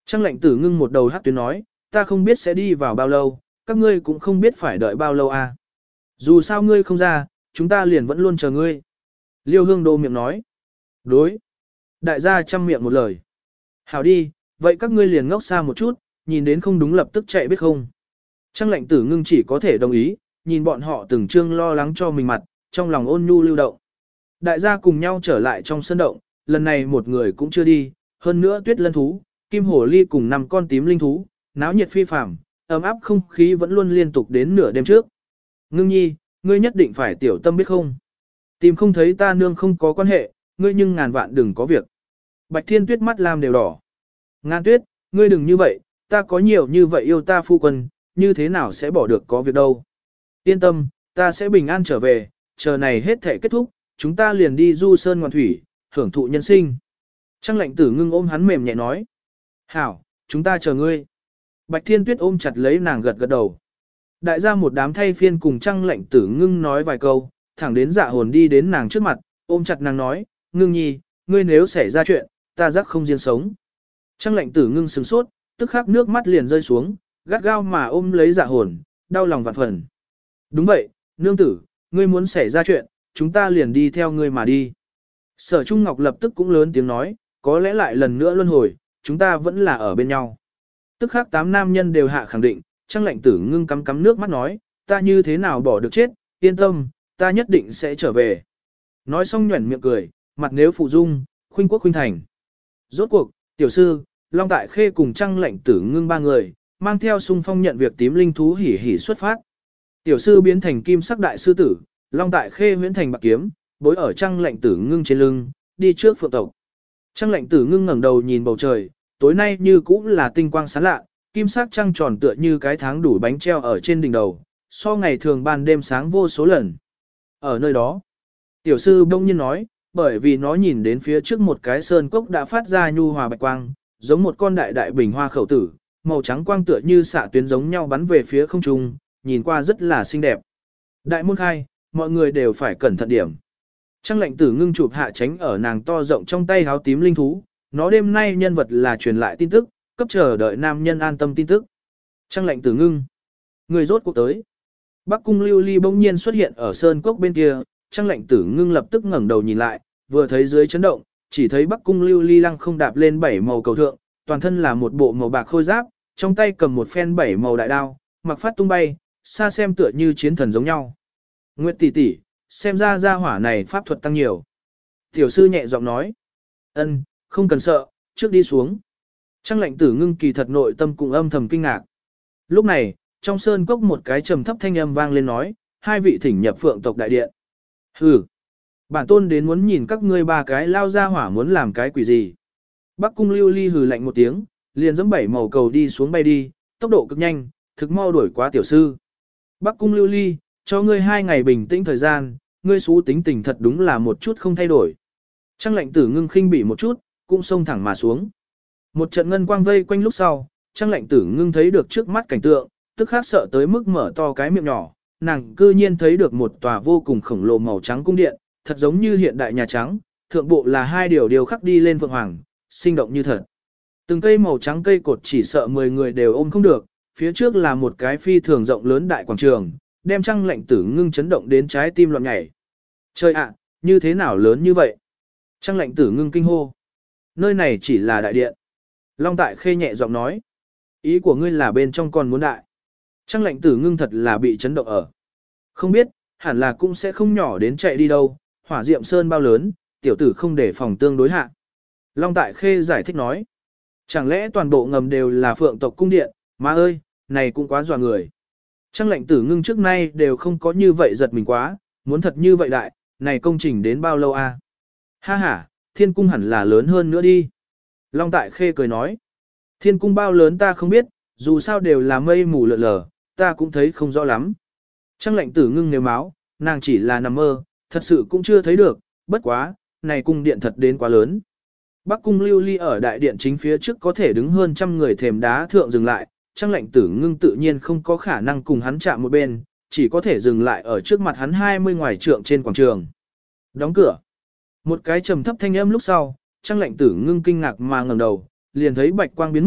Trang lệnh tử ngưng một đầu hát tuyến nói, ta không biết sẽ đi vào bao lâu, các ngươi cũng không biết phải đợi bao lâu à. Dù sao ngươi không ra, chúng ta liền vẫn luôn chờ ngươi. Liêu Hương Đô miệng nói. Đối. Đại gia chăm miệng một lời. Hảo đi, vậy các ngươi liền ngốc xa một chút, nhìn đến không đúng lập tức chạy biết không. Trang lệnh tử ngưng chỉ có thể đồng ý, nhìn bọn họ từng trương lo lắng cho mình mặt, trong lòng ôn nhu lưu động. Đại gia cùng nhau trở lại trong sân động, lần này một người cũng chưa đi, hơn nữa tuyết lân thú, kim hổ ly cùng 5 con tím linh thú, náo nhiệt phi phàm, ấm áp không khí vẫn luôn liên tục đến nửa đêm trước. Ngưng nhi, ngươi nhất định phải tiểu tâm biết không? Tìm không thấy ta nương không có quan hệ, ngươi nhưng ngàn vạn đừng có việc. Bạch Thiên Tuyết mắt lam đều đỏ. Ngàn Tuyết, ngươi đừng như vậy, ta có nhiều như vậy yêu ta phu quân, như thế nào sẽ bỏ được có việc đâu. Yên tâm, ta sẽ bình an trở về, chờ này hết thể kết thúc, chúng ta liền đi du sơn ngoạn thủy, hưởng thụ nhân sinh. Trang lệnh tử ngưng ôm hắn mềm nhẹ nói. Hảo, chúng ta chờ ngươi. Bạch Thiên Tuyết ôm chặt lấy nàng gật gật đầu. Đại gia một đám thay phiên cùng Trang lệnh tử ngưng nói vài câu, thẳng đến Dạ Hồn đi đến nàng trước mặt, ôm chặt nàng nói, ngưng nhi, ngươi nếu xảy ra chuyện, ta rắc không riêng sống. Trang lệnh tử ngưng sừng sốt, tức khắc nước mắt liền rơi xuống, gắt gao mà ôm lấy Dạ Hồn, đau lòng vạn phần. Đúng vậy, nương tử, ngươi muốn xảy ra chuyện, chúng ta liền đi theo ngươi mà đi. Sở Trung Ngọc lập tức cũng lớn tiếng nói, có lẽ lại lần nữa luân hồi, chúng ta vẫn là ở bên nhau. Tức khắc 8 nam nhân đều hạ khẳng định, Trang lệnh tử ngưng cắm cắm nước mắt nói, ta như thế nào bỏ được chết, yên tâm, ta nhất định sẽ trở về. Nói xong nhuẩn miệng cười, mặt nếu phụ dung, khuynh quốc khuynh thành. Rốt cuộc, tiểu sư, Long Tại Khê cùng Trang lệnh tử ngưng 3 người, mang theo xung phong nhận việc tím linh thú hỉ hỉ xuất phát. Tiểu sư biến thành kim sắc đại sư tử, Long Tại Khê huyễn thành bạc kiếm, bối ở Trang lệnh tử ngưng trên lưng, đi trước phượng tộc. Trang lệnh tử ngưng ngẩng đầu nhìn bầu trời, tối nay như cũ là tinh quang sáng lạ, kim sắc trăng tròn tựa như cái tháng đủ bánh treo ở trên đỉnh đầu, so ngày thường ban đêm sáng vô số lần. Ở nơi đó, tiểu sư bỗng nhiên nói, bởi vì nó nhìn đến phía trước một cái sơn cốc đã phát ra nhu hòa bạch quang, giống một con đại đại bình hoa khẩu tử, màu trắng quang tựa như xạ tuyến giống nhau bắn về phía không trung, nhìn qua rất là xinh đẹp. Đại môn khai, mọi người đều phải cẩn thận điểm. Trang lệnh tử ngưng chụp hạ tránh ở nàng to rộng trong tay háo tím linh thú, nó đêm nay nhân vật là truyền lại tin tức, cấp chờ đợi nam nhân an tâm tin tức. Trang lệnh tử ngưng, người rốt cuộc tới. Bắc cung lưu ly bỗng nhiên xuất hiện ở sơn cốc bên kia, Trang lệnh tử ngưng lập tức ngẩng đầu nhìn lại, vừa thấy dưới chấn động, chỉ thấy Bắc cung lưu ly lăng không đạp lên 7 màu cầu thượng, toàn thân là một bộ màu bạc khôi giáp, trong tay cầm một phen 7 màu đại đao, mặc phát tung bay, xa xem tựa như chiến thần giống nhau. Nguyệt tỷ tỷ, xem ra gia hỏa này pháp thuật tăng nhiều. Tiểu sư nhẹ giọng nói, ân, không cần sợ, trước đi xuống. Trang lệnh tử ngưng kỳ thật nội tâm cùng âm thầm kinh ngạc. Lúc này, trong sơn cốc một cái trầm thấp thanh âm vang lên nói, 2 vị thỉnh nhập phượng tộc đại điện. Hừ, bản tôn đến muốn nhìn các ngươi 3 cái lao ra hỏa muốn làm cái quỷ gì. Bắc cung lưu ly hừ lạnh một tiếng, liền dẫm 7 màu cầu đi xuống bay đi, tốc độ cực nhanh, thực mau đuổi quá tiểu sư. Bắc cung lưu ly, cho ngươi 2 ngày bình tĩnh thời gian, ngươi xú tính tình thật đúng là một chút không thay đổi. Trang lệnh tử ngưng khinh bỉ một chút, cũng xông thẳng mà xuống. Một trận ngân quang vây quanh lúc sau, Trang lệnh tử ngưng thấy được trước mắt cảnh tượng, tức khắc sợ tới mức mở to cái miệng nhỏ, nàng cư nhiên thấy được một tòa vô cùng khổng lồ màu trắng cung điện, thật giống như hiện đại nhà trắng, thượng bộ là 2 điều khắc đi lên phượng hoàng, sinh động như thật. Từng cây màu trắng cây cột chỉ sợ 10 người đều ôm không được, phía trước là một cái phi thường rộng lớn đại quảng trường, đem Trang lệnh tử ngưng chấn động đến trái tim loạn nhảy. Trời ạ, như thế nào lớn như vậy? Trang lệnh tử ngưng kinh hô. Nơi này chỉ là đại điện. Long Tại Khê nhẹ giọng nói. Ý của ngươi là bên trong còn muốn đại. Trang lệnh tử ngưng thật là bị chấn động ở. Không biết, hẳn là cũng sẽ không nhỏ đến chạy đi đâu, hỏa diệm sơn bao lớn, tiểu tử không để phòng tương đối hạ. Long Tại Khê giải thích nói. Chẳng lẽ toàn bộ ngầm đều là phượng tộc cung điện, má ơi, này cũng quá dọa người. Trang lệnh tử ngưng trước nay đều không có như vậy giật mình quá, muốn thật như vậy đại, này công trình đến bao lâu a? Ha ha, thiên cung hẳn là lớn hơn nữa đi. Long Tại Khê cười nói. Thiên cung bao lớn ta không biết, dù sao đều là mây mù lợn lờ, ta cũng thấy không rõ lắm. Trang lệnh tử ngưng nếu máu, nàng chỉ là nằm mơ, thật sự cũng chưa thấy được, bất quá, này cung điện thật đến quá lớn. Bắc cung lưu ly ở đại điện chính phía trước có thể đứng hơn trăm người thềm đá thượng dừng lại, Trang lệnh tử ngưng tự nhiên không có khả năng cùng hắn chạm một bên, chỉ có thể dừng lại ở trước mặt hắn 20 ngoài trượng trên quảng trường. Đóng cửa. Một cái trầm thấp thanh âm lúc sau, Trang lệnh tử ngưng kinh ngạc mà ngẩng đầu, liền thấy bạch quang biến mất,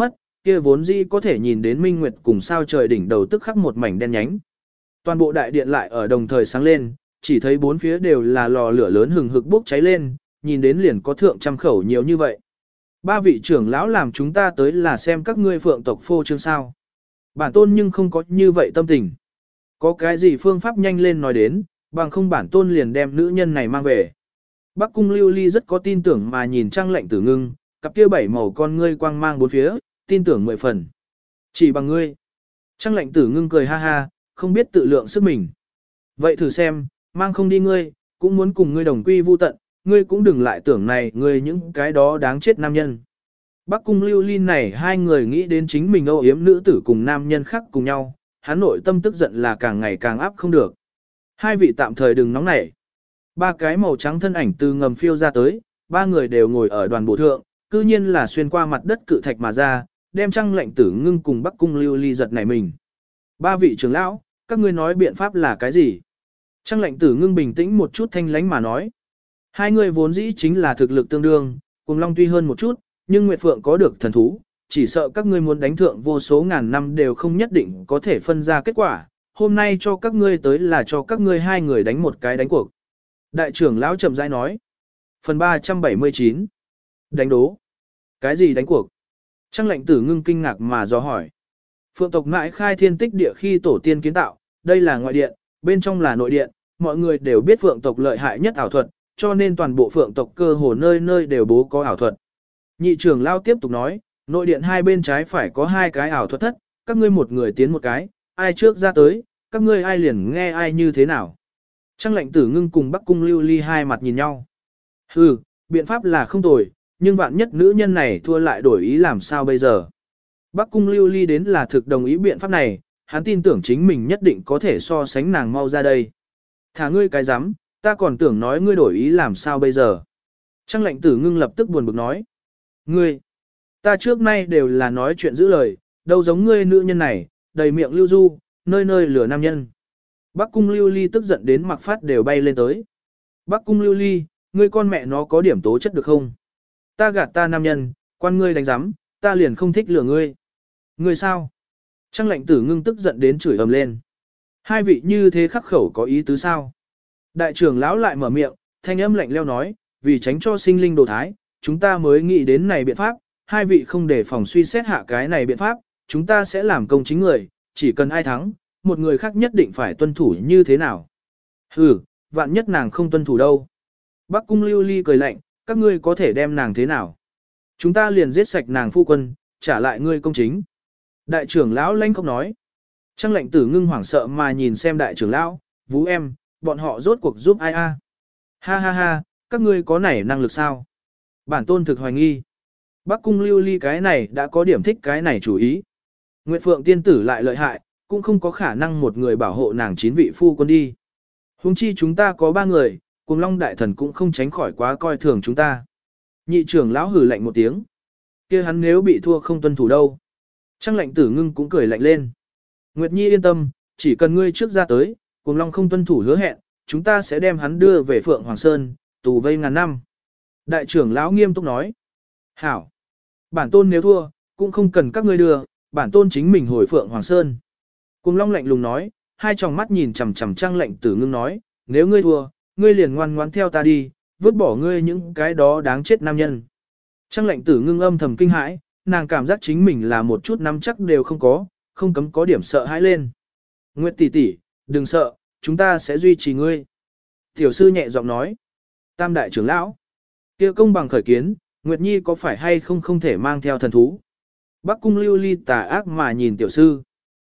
kia vốn dĩ có thể nhìn đến minh nguyệt cùng sao trời đỉnh đầu tức khắc một mảnh đen nhánh. Toàn bộ đại điện lại ở đồng thời sáng lên, chỉ thấy bốn phía đều là lò lửa lớn hừng hực bốc cháy lên, nhìn đến liền có thượng trăm khẩu nhiều như vậy. Ba vị trưởng lão làm chúng ta tới là xem các ngươi phượng tộc phô trương sao. Bản tôn nhưng không có như vậy tâm tình. Có cái gì phương pháp nhanh lên nói đến, bằng không bản tôn liền đem nữ nhân này mang về. Bắc cung Lưu Ly rất có tin tưởng mà nhìn Trang Lệnh Tử Ngưng, cặp kia bảy màu con ngươi quang mang bốn phía, tin tưởng 10 phần. Chỉ bằng ngươi. Trang Lệnh Tử Ngưng cười ha ha, không biết tự lượng sức mình. Vậy thử xem, mang không đi ngươi, cũng muốn cùng ngươi đồng quy vu tận, ngươi cũng đừng lại tưởng này ngươi những cái đó đáng chết nam nhân. Bắc cung Lưu Ly này hai người nghĩ đến chính mình âu yếm nữ tử cùng nam nhân khác cùng nhau, hắn nội tâm tức giận là càng ngày càng áp không được. Hai vị tạm thời đừng nóng nảy. Ba cái màu trắng thân ảnh từ ngầm phiêu ra tới, ba người đều ngồi ở đoàn bộ thượng, cư nhiên là xuyên qua mặt đất cự thạch mà ra, đem Trang Lệnh Tử Ngưng cùng Bắc cung Lưu Ly giật nảy mình. Ba vị trưởng lão, các ngươi nói biện pháp là cái gì? Trang Lệnh Tử Ngưng bình tĩnh một chút thanh lánh mà nói. Hai người vốn dĩ chính là thực lực tương đương, cùng Long tuy hơn một chút, nhưng Nguyệt Phượng có được thần thú, chỉ sợ các ngươi muốn đánh thượng vô số ngàn năm đều không nhất định có thể phân ra kết quả. Hôm nay cho các ngươi tới là cho các ngươi hai người đánh một cái đánh cuộc. Đại trưởng lão chậm rãi nói. Phần 379. Đánh đố. Cái gì đánh cuộc? Trang Lệnh Tử Ngưng kinh ngạc mà dò hỏi. Phượng tộc mãi khai thiên tích địa khi tổ tiên kiến tạo, đây là ngoại điện, bên trong là nội điện, mọi người đều biết Phượng tộc lợi hại nhất ảo thuật, cho nên toàn bộ Phượng tộc cơ hồ nơi nơi đều bố có ảo thuật. Nhị trưởng lão tiếp tục nói, nội điện hai bên trái phải có hai cái ảo thuật thất, các ngươi một người tiến một cái, ai trước ra tới, các ngươi ai liền nghe ai như thế nào. Trang Lệnh Tử Ngưng cùng Bắc cung Lưu Ly hai mặt nhìn nhau. Hừ, biện pháp là không tồi, nhưng vạn nhất nữ nhân này thua lại đổi ý làm sao bây giờ. Bắc cung Lưu Ly đến là thực đồng ý biện pháp này, hắn tin tưởng chính mình nhất định có thể so sánh nàng mau ra đây. Thả ngươi cái rắm, ta còn tưởng nói ngươi đổi ý làm sao bây giờ. Trang Lệnh Tử Ngưng lập tức buồn bực nói. Ngươi, ta trước nay đều là nói chuyện giữ lời, đâu giống ngươi nữ nhân này, đầy miệng lưu du, nơi nơi lừa nam nhân. Bắc cung Lưu Ly tức giận đến mặc phát đều bay lên tới. Bắc cung Lưu Ly, ngươi con mẹ nó có điểm tố chất được không? Ta gạt ta nam nhân, quan ngươi đánh giám, ta liền không thích lừa ngươi. Ngươi sao? Trang Lệnh Tử Ngưng tức giận đến chửi ầm lên. Hai vị như thế khắc khẩu có ý tứ sao? Đại trưởng lão lại mở miệng, thanh âm lạnh leo nói, vì tránh cho sinh linh đồ thái, chúng ta mới nghĩ đến này biện pháp, hai vị không để phòng suy xét hạ cái này biện pháp, chúng ta sẽ làm công chính người, chỉ cần ai thắng, một người khác nhất định phải tuân thủ như thế nào. Hừ, vạn nhất nàng không tuân thủ đâu. Bắc cung Lưu Ly cười lạnh, các ngươi có thể đem nàng thế nào? Chúng ta liền giết sạch nàng phu quân, trả lại ngươi công chính. Đại trưởng lão lanh không nói. Trang Lệnh Tử Ngưng hoảng sợ mà nhìn xem đại trưởng lão, vú em, bọn họ rốt cuộc giúp ai a? Ha ha ha, các ngươi có nảy năng lực sao? Bản tôn thực hoài nghi. Bắc cung Lưu Ly cái này đã có điểm thích cái này chủ ý. Nguyệt Phượng tiên tử lại lợi hại, cũng không có khả năng một người bảo hộ nàng 9 vị phu quân đi. Huống chi chúng ta có 3 người, cùng Long đại thần cũng không tránh khỏi quá coi thường chúng ta. Nhị trưởng lão hừ lạnh một tiếng. Kia hắn nếu bị thua không tuân thủ đâu. Trang Lệnh Tử Ngưng cũng cười lạnh lên. Nguyệt Nhi yên tâm, chỉ cần ngươi trước ra tới, cùng Long không tuân thủ hứa hẹn, chúng ta sẽ đem hắn đưa về Phượng Hoàng Sơn, tù vây ngàn năm. Đại trưởng lão nghiêm túc nói. Hảo. Bản tôn nếu thua, cũng không cần các ngươi đưa, bản tôn chính mình hồi Phượng Hoàng Sơn. Cùng Long lạnh lùng nói, hai tròng mắt nhìn chằm chằm Trang Lệnh Tử Ngưng nói, nếu ngươi thua, ngươi liền ngoan ngoãn theo ta đi, vứt bỏ ngươi những cái đó đáng chết nam nhân. Trang Lệnh Tử Ngưng âm thầm kinh hãi, nàng cảm giác chính mình là một chút nắm chắc đều không có, không cấm có điểm sợ hãi lên. Nguyệt tỷ tỷ, đừng sợ, chúng ta sẽ duy trì ngươi. Tiểu sư nhẹ giọng nói. Tam đại trưởng lão, kia công bằng khởi kiến, Nguyệt Nhi có phải hay không không thể mang theo thần thú? Bắc cung Lưu Ly tà ác mà nhìn tiểu sư.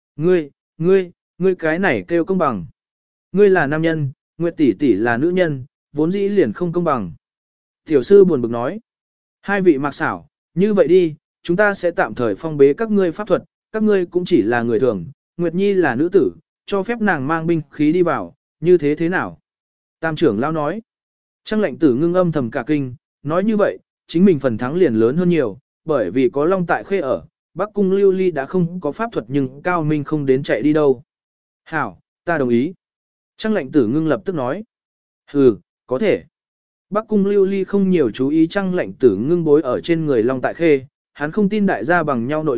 Ngươi cái này kêu công bằng. Ngươi là nam nhân, Nguyệt tỷ tỷ là nữ nhân, vốn dĩ liền không công bằng. Tiểu sư buồn bực nói. Hai vị mặc xảo, như vậy đi, chúng ta sẽ tạm thời phong bế các ngươi pháp thuật, các ngươi cũng chỉ là người thường, Nguyệt Nhi là nữ tử, cho phép nàng mang binh khí đi vào, như thế thế nào? Tam trưởng lão nói. Trang Lệnh Tử Ngưng âm thầm cả kinh, nói như vậy, chính mình phần thắng liền lớn hơn nhiều, bởi vì có Long tại khê ở, Bắc cung Lưu Ly đã không có pháp thuật nhưng Cao Minh không đến chạy đi đâu. Hảo, ta đồng ý. Trang Lệnh Tử Ngưng lập tức nói. Hừ, có thể. Bắc cung Lưu Ly không nhiều chú ý Trang Lệnh Tử Ngưng bối ở trên người Long tại khê, hắn không tin đại gia bằng nhau nội lực,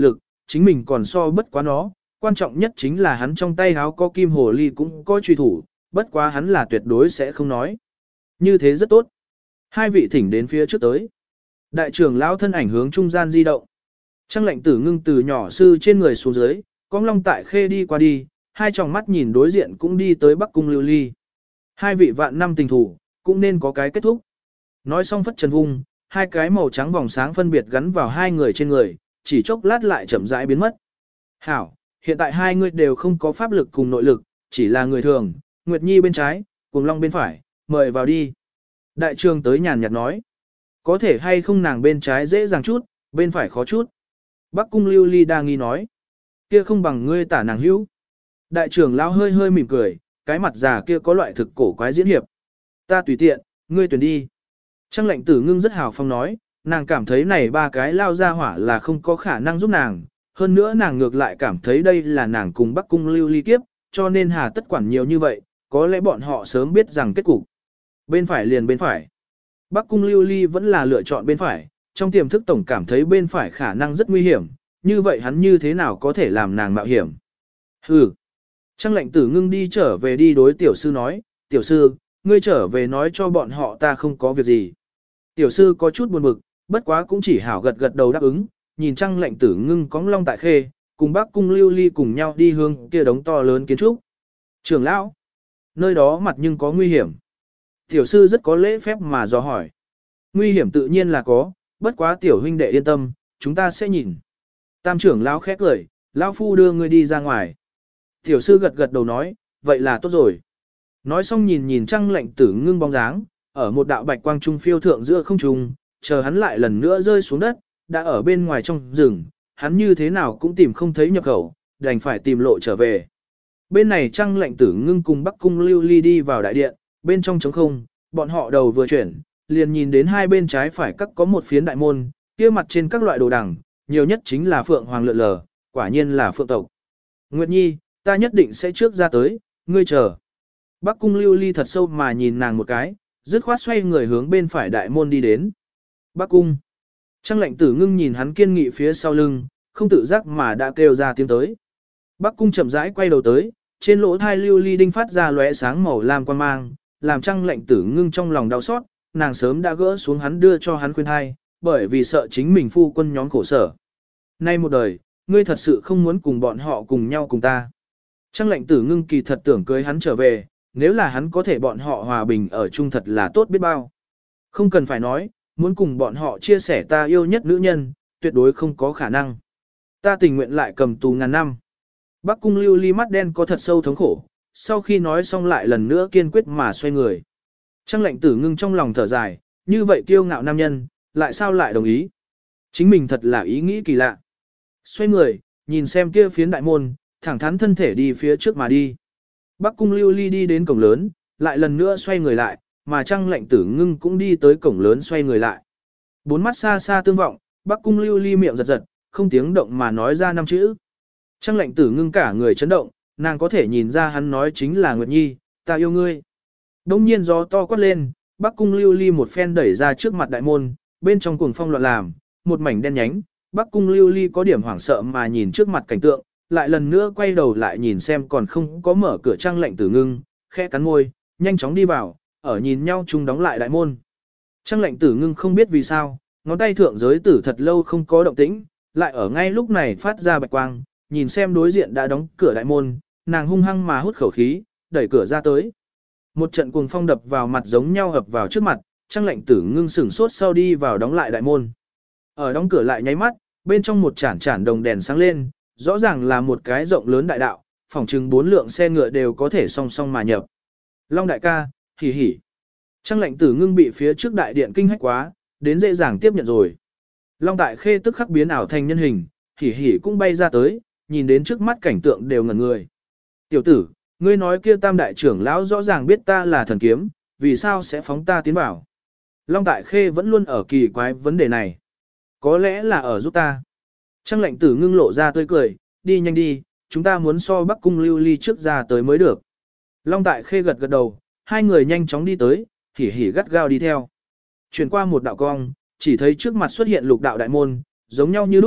chính mình còn so bất quá nó, quan trọng nhất chính là hắn trong tay háo có kim hồ ly cũng có truy thủ, bất quá hắn là tuyệt đối sẽ không nói. Như thế rất tốt. Hai vị thỉnh đến phía trước tới. Đại trưởng lão thân ảnh hướng trung gian di động. Trang lệnh tử ngưng từ nhỏ sư trên người xuống dưới, cong long tại khê đi qua đi, hai tròng mắt nhìn đối diện cũng đi tới Bắc Cung Lưu Ly. Hai vị vạn năm tình thủ, cũng nên có cái kết thúc. Nói xong phất trần vung, hai cái màu trắng vòng sáng phân biệt gắn vào hai người trên người, chỉ chốc lát lại chậm rãi biến mất. Hảo, hiện tại hai người đều không có pháp lực cùng nội lực, chỉ là người thường, Nguyệt Nhi bên trái, Cuồng Long bên phải, mời vào đi. Đại trường tới nhàn nhạt nói, có thể hay không nàng bên trái dễ dàng chút, bên phải khó chút. Bắc Cung Lưu Ly đa nghi nói, kia không bằng ngươi tả nàng hữu. Đại trưởng lão hơi hơi mỉm cười, cái mặt già kia có loại thực cổ quái diễn hiệp. Ta tùy tiện, ngươi tuyển đi. Trang lệnh tử ngưng rất hào phong nói, nàng cảm thấy này ba cái lao ra hỏa là không có khả năng giúp nàng. Hơn nữa nàng ngược lại cảm thấy đây là nàng cùng Bắc Cung Lưu Ly kiếp, cho nên hà tất quản nhiều như vậy, có lẽ bọn họ sớm biết rằng kết cục. Bên phải liền bên phải. Bắc Cung Lưu Ly vẫn là lựa chọn bên phải, trong tiềm thức tổng cảm thấy bên phải khả năng rất nguy hiểm, như vậy hắn như thế nào có thể làm nàng mạo hiểm. Hừ. Trang lệnh tử ngưng đi trở về đi đối tiểu sư nói, tiểu sư, ngươi trở về nói cho bọn họ ta không có việc gì. Tiểu sư có chút buồn bực, bất quá cũng chỉ hảo gật gật đầu đáp ứng, nhìn Trang lệnh tử ngưng cóng long tại khê, cùng Bắc Cung Lưu Ly cùng nhau đi hướng kia đống to lớn kiến trúc. Trưởng lão, nơi đó mặt nhưng có nguy hiểm. Tiểu sư rất có lễ phép mà dò hỏi. Nguy hiểm tự nhiên là có, bất quá tiểu huynh đệ yên tâm, chúng ta sẽ nhìn. Tam trưởng lão khét lời, lão phu đưa ngươi đi ra ngoài. Tiểu sư gật gật đầu nói, vậy là tốt rồi. Nói xong nhìn nhìn Trang lệnh tử ngưng bóng dáng, ở một đạo bạch quang trung phiêu thượng giữa không trung, chờ hắn lại lần nữa rơi xuống đất, đã ở bên ngoài trong rừng, hắn như thế nào cũng tìm không thấy nhập khẩu, đành phải tìm lộ trở về. Bên này Trang lệnh tử ngưng cùng Bắc Cung Lưu Ly đi vào đại điện, bên trong trống không, bọn họ đầu vừa chuyển, liền nhìn đến hai bên trái phải các có một phiến đại môn, kia mặt trên các loại đồ đằng, nhiều nhất chính là phượng hoàng lượn lờ, quả nhiên là phượng tộc. Nguyệt Nhi, ta nhất định sẽ trước ra tới, ngươi chờ. Bắc Cung Lưu Ly thật sâu mà nhìn nàng một cái, dứt khoát xoay người hướng bên phải đại môn đi đến. Bắc Cung. Trang lệnh tử ngưng nhìn hắn kiên nghị phía sau lưng, không tự giác mà đã kêu ra tiếng tới. Bắc Cung chậm rãi quay đầu tới, trên lỗ thai Lưu Ly đinh phát ra lóe sáng màu lam quan mang, làm Trang lệnh tử ngưng trong lòng đau xót, nàng sớm đã gỡ xuống hắn đưa cho hắn khuyên thai, bởi vì sợ chính mình phu quân nhóm khổ sở. Nay một đời, ngươi thật sự không muốn cùng bọn họ cùng nhau cùng ta. Trang lệnh tử ngưng kỳ thật tưởng cưới hắn trở về, nếu là hắn có thể bọn họ hòa bình ở chung thật là tốt biết bao. Không cần phải nói, muốn cùng bọn họ chia sẻ ta yêu nhất nữ nhân, tuyệt đối không có khả năng. Ta tình nguyện lại cầm tù ngàn năm. Bắc Cung Lưu Ly mắt đen có thật sâu thống khổ, sau khi nói xong lại lần nữa kiên quyết mà xoay người. Trang lệnh tử ngưng trong lòng thở dài, như vậy kiêu ngạo nam nhân, lại sao lại đồng ý? Chính mình thật là ý nghĩ kỳ lạ. Xoay người, nhìn xem kia phiến đại môn, thẳng thắn thân thể đi phía trước mà đi. Bắc Cung Lưu Ly đi đến cổng lớn, lại lần nữa xoay người lại, mà Trang lệnh tử ngưng cũng đi tới cổng lớn xoay người lại. Bốn mắt xa xa tương vọng, Bắc Cung Lưu Ly miệng giật giật, không tiếng động mà nói ra năm chữ. Trang lệnh tử ngưng cả người chấn động, nàng có thể nhìn ra hắn nói chính là Nguyệt Nhi, ta yêu ngươi. Đông nhiên gió to quát lên, Bắc Cung Lưu Ly một phen đẩy ra trước mặt đại môn, bên trong cuồng phong loạn làm, một mảnh đen nhánh, Bắc Cung Lưu Ly có điểm hoảng sợ mà nhìn trước mặt cảnh tượng, lại lần nữa quay đầu lại nhìn xem còn không có mở cửa Trang lệnh tử ngưng, khẽ cắn môi, nhanh chóng đi vào, ở nhìn nhau chung đóng lại đại môn. Trang lệnh tử ngưng không biết vì sao, ngón tay thượng giới tử thật lâu không có động tĩnh, lại ở ngay lúc này phát ra bạch quang, nhìn xem đối diện đã đóng cửa đại môn, nàng hung hăng mà hút khẩu khí, đẩy cửa ra tới. Một trận cuồng phong đập vào mặt giống nhau ập vào trước mặt, Trang lệnh tử ngưng sửng sốt sau đi vào đóng lại đại môn. Ở đóng cửa lại nháy mắt, bên trong một chản đồng đèn sáng lên, rõ ràng là một cái rộng lớn đại đạo, phòng chừng 4 lượng xe ngựa đều có thể song song mà nhập. Long đại ca, hỉ hỉ. Trang lệnh tử ngưng bị phía trước đại điện kinh hách quá, đến dễ dàng tiếp nhận rồi. Long đại khê tức khắc biến ảo thành nhân hình, hỉ hỉ cũng bay ra tới, nhìn đến trước mắt cảnh tượng đều ngẩn người. Tiểu tử, ngươi nói kia tam đại trưởng lão rõ ràng biết ta là thần kiếm, vì sao sẽ phóng ta tiến vào? Long đại khê vẫn luôn ở kỳ quái vấn đề này. Có lẽ là ở giúp ta. Trang lệnh tử ngưng lộ ra tươi cười, đi nhanh đi, chúng ta muốn so Bắc Cung Lưu Ly trước ra tới mới được. Long đại khê gật gật đầu, hai người nhanh chóng đi tới, hỉ hỉ gắt gao đi theo. Chuyển qua một đạo cong, chỉ thấy trước mặt xuất hiện lục đạo đại môn, giống nhau như lúc,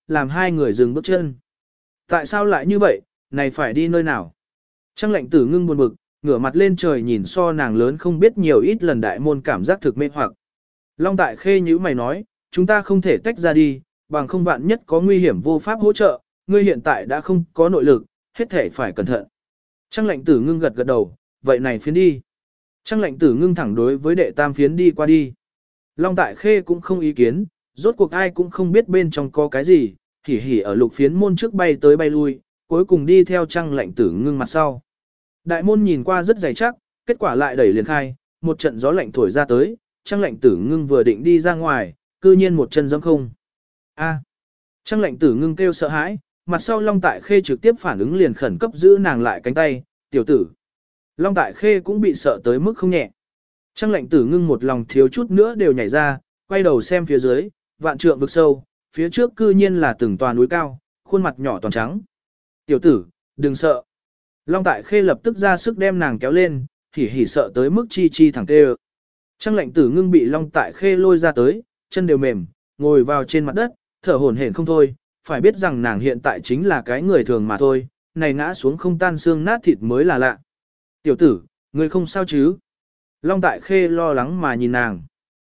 làm hai người dừng bước chân. Tại sao lại như vậy, này phải đi nơi nào? Trang lệnh tử ngưng buồn bực, ngửa mặt lên trời nhìn so nàng lớn không biết nhiều ít lần đại môn cảm giác thực mê hoặc. Long Tại Khê nhíu mày nói, chúng ta không thể tách ra đi, bằng không vạn nhất có nguy hiểm vô pháp hỗ trợ, ngươi hiện tại đã không có nội lực, hết thể phải cẩn thận. Trang lệnh tử ngưng gật gật đầu, vậy này phiến đi. Trang lệnh tử ngưng thẳng đối với đệ tam phiến đi qua đi. Long Tại Khê cũng không ý kiến, rốt cuộc ai cũng không biết bên trong có cái gì, hỉ hỉ ở lục phiến môn trước bay tới bay lui, cuối cùng đi theo Trang lệnh tử ngưng mặt sau. Đại môn nhìn qua rất dày chắc, kết quả lại đẩy liền khai, một trận gió lạnh thổi ra tới, Trang lệnh tử ngưng vừa định đi ra ngoài, cư nhiên một chân giẫm không. A. Trang lệnh tử ngưng kêu sợ hãi, mặt sau Long Tại Khê trực tiếp phản ứng liền khẩn cấp giữ nàng lại cánh tay, tiểu tử. Long Tại Khê cũng bị sợ tới mức không nhẹ. Trang lệnh tử ngưng một lòng thiếu chút nữa đều nhảy ra, quay đầu xem phía dưới, vạn trượng vực sâu, phía trước cư nhiên là từng tòa núi cao, khuôn mặt nhỏ toàn trắng. Tiểu tử, đừng sợ. Long Tại Khê lập tức ra sức đem nàng kéo lên, hỉ hỉ sợ tới mức chi chi thẳng tê. Trang lệnh tử ngưng bị Long Tại Khê lôi ra tới, chân đều mềm, ngồi vào trên mặt đất, thở hổn hển không thôi, phải biết rằng nàng hiện tại chính là cái người thường mà thôi, này ngã xuống không tan xương nát thịt mới là lạ. Tiểu tử, ngươi không sao chứ? Long Tại Khê lo lắng mà nhìn nàng.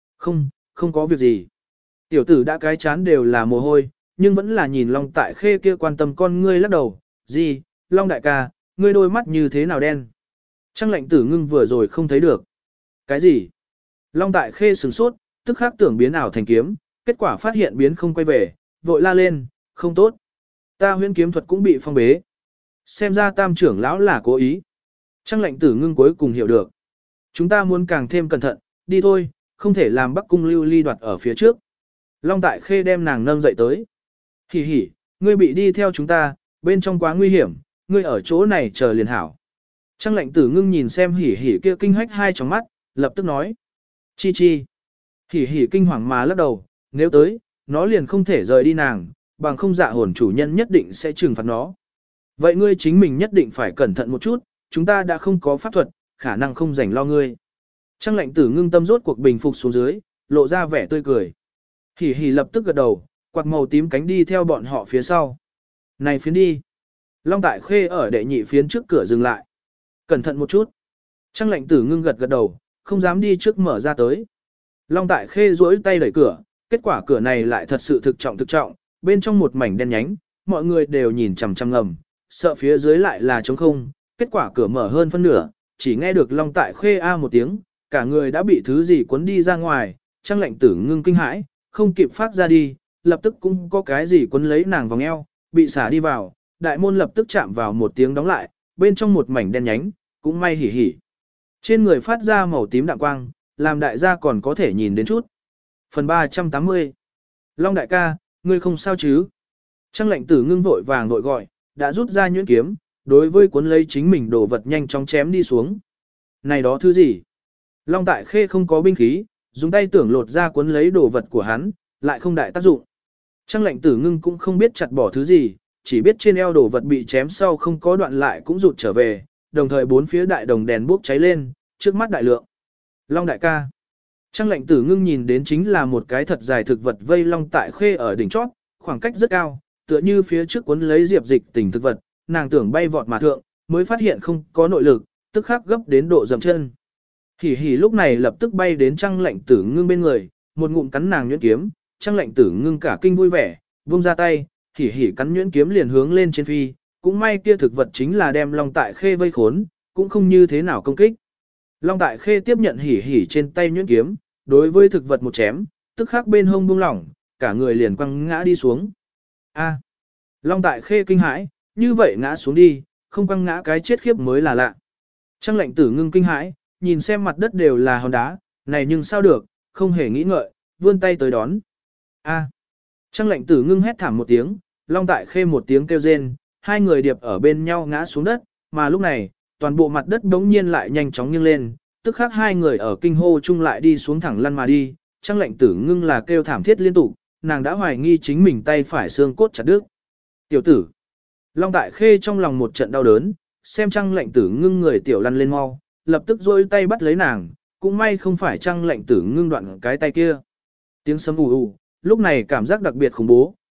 Không có việc gì. Tiểu tử đã cái chán đều là mồ hôi, nhưng vẫn là nhìn Long Tại Khê kia quan tâm con ngươi lắc đầu. Gì, Long đại ca, ngươi đôi mắt như thế nào đen? Trang lệnh tử ngưng vừa rồi không thấy được. Cái gì? Long Tại Khê sửng sốt, tức khắc tưởng biến ảo thành kiếm, kết quả phát hiện biến không quay về, vội la lên, không tốt. Ta huyễn kiếm thuật cũng bị phong bế. Xem ra tam trưởng lão là cố ý. Trang lệnh tử ngưng cuối cùng hiểu được. Chúng ta muốn càng thêm cẩn thận, đi thôi, không thể làm Bắc Cung Lưu Ly đoạt ở phía trước. Long Tại Khê đem nàng nâng dậy tới. Hỉ hỉ, ngươi bị đi theo chúng ta, bên trong quá nguy hiểm, ngươi ở chỗ này chờ liền hảo. Trang lệnh tử ngưng nhìn xem hỉ hỉ kia kinh hách hai tròng mắt, lập tức nói. Chi chi. Hỉ hỉ kinh hoàng mà lắc đầu, nếu tới, nó liền không thể rời đi nàng, bằng không dạ hồn chủ nhân nhất định sẽ trừng phạt nó. Vậy ngươi chính mình nhất định phải cẩn thận một chút, chúng ta đã không có pháp thuật, khả năng không rảnh lo ngươi. Trang lệnh tử ngưng tâm rốt cuộc bình phục xuống dưới, lộ ra vẻ tươi cười. Hỉ hỉ lập tức gật đầu, quạt màu tím cánh đi theo bọn họ phía sau. Này phiến đi. Long Tại Khê ở đệ nhị phiến trước cửa dừng lại. Cẩn thận một chút. Trang lệnh tử ngưng gật gật đầu, không dám đi trước mở ra tới. Long Tại Khê duỗi tay đẩy cửa, kết quả cửa này lại thật sự thực trọng, bên trong một mảnh đen nhánh, mọi người đều nhìn chằm chằm ngầm, sợ phía dưới lại là trống không, kết quả cửa mở hơn phân nửa, chỉ nghe được Long Tại Khê a một tiếng, cả người đã bị thứ gì cuốn đi ra ngoài, Trang lệnh tử ngưng kinh hãi, không kịp phát ra đi, lập tức cũng có cái gì cuốn lấy nàng vòng eo, bị xả đi vào, đại môn lập tức chạm vào một tiếng đóng lại, bên trong một mảnh đen nhánh, cũng may hỉ hỉ. Trên người phát ra màu tím đạm quang, làm đại gia còn có thể nhìn đến chút. Phần 380 Long đại ca, ngươi không sao chứ? Trang lệnh tử ngưng vội vàng vội gọi, đã rút ra nhuyễn kiếm, đối với cuốn lấy chính mình đồ vật nhanh chóng chém đi xuống. Này đó thứ gì? Long Tại Khê không có binh khí, dùng tay tưởng lột ra cuốn lấy đồ vật của hắn, lại không đại tác dụng. Trang lệnh tử ngưng cũng không biết chặt bỏ thứ gì, chỉ biết trên eo đồ vật bị chém sau không có đoạn lại cũng rụt trở về, đồng thời bốn phía đại đồng đèn bốc cháy lên, trước mắt đại lượng. Long đại ca. Trang lệnh tử ngưng nhìn đến chính là một cái thật dài thực vật vây Long Tại Khê ở đỉnh chót, khoảng cách rất cao, tựa như phía trước cuốn lấy diệp dịch tình thực vật, nàng tưởng bay vọt mà thượng, mới phát hiện không có nội lực, tức khắc gấp đến độ dậm chân. Hỉ hỉ lúc này lập tức bay đến Trang lệnh tử ngưng bên người, một ngụm cắn nàng nhuyễn kiếm, Trang lệnh tử ngưng cả kinh vui vẻ, buông ra tay, hỉ hỉ cắn nhuyễn kiếm liền hướng lên trên phi, cũng may kia thực vật chính là đem Long Tại Khê vây khốn, cũng không như thế nào công kích. Long Tại Khê tiếp nhận hỉ hỉ trên tay nhuyễn kiếm, đối với thực vật một chém, tức khắc bên hông buông lỏng, cả người liền quăng ngã đi xuống. A. Long Tại Khê kinh hãi, như vậy ngã xuống đi, không quăng ngã cái chết khiếp mới là lạ. Trang lệnh tử ngưng kinh hãi, nhìn xem mặt đất đều là hòn đá, này nhưng sao được, không hề nghĩ ngợi, vươn tay tới đón. A. Trang lệnh tử ngưng hét thảm một tiếng, Long Tại Khê một tiếng kêu rên, hai người điệp ở bên nhau ngã xuống đất, mà lúc này, toàn bộ mặt đất đống nhiên lại nhanh chóng nghiêng lên, tức khắc hai người ở kinh hô chung lại đi xuống thẳng lăn mà đi, Trang lệnh tử ngưng là kêu thảm thiết liên tục, nàng đã hoài nghi chính mình tay phải xương cốt chặt đứt. Tiểu tử. Long Tại Khê trong lòng một trận đau đớn, xem Trang lệnh tử ngưng người tiểu lăn lên mau, lập tức rôi tay bắt lấy nàng, cũng may không phải Trang lệnh tử ngưng đoạn cái tay kia. Tiếng sấm ù ù, lúc này cảm giác đặc biệt khủng bố,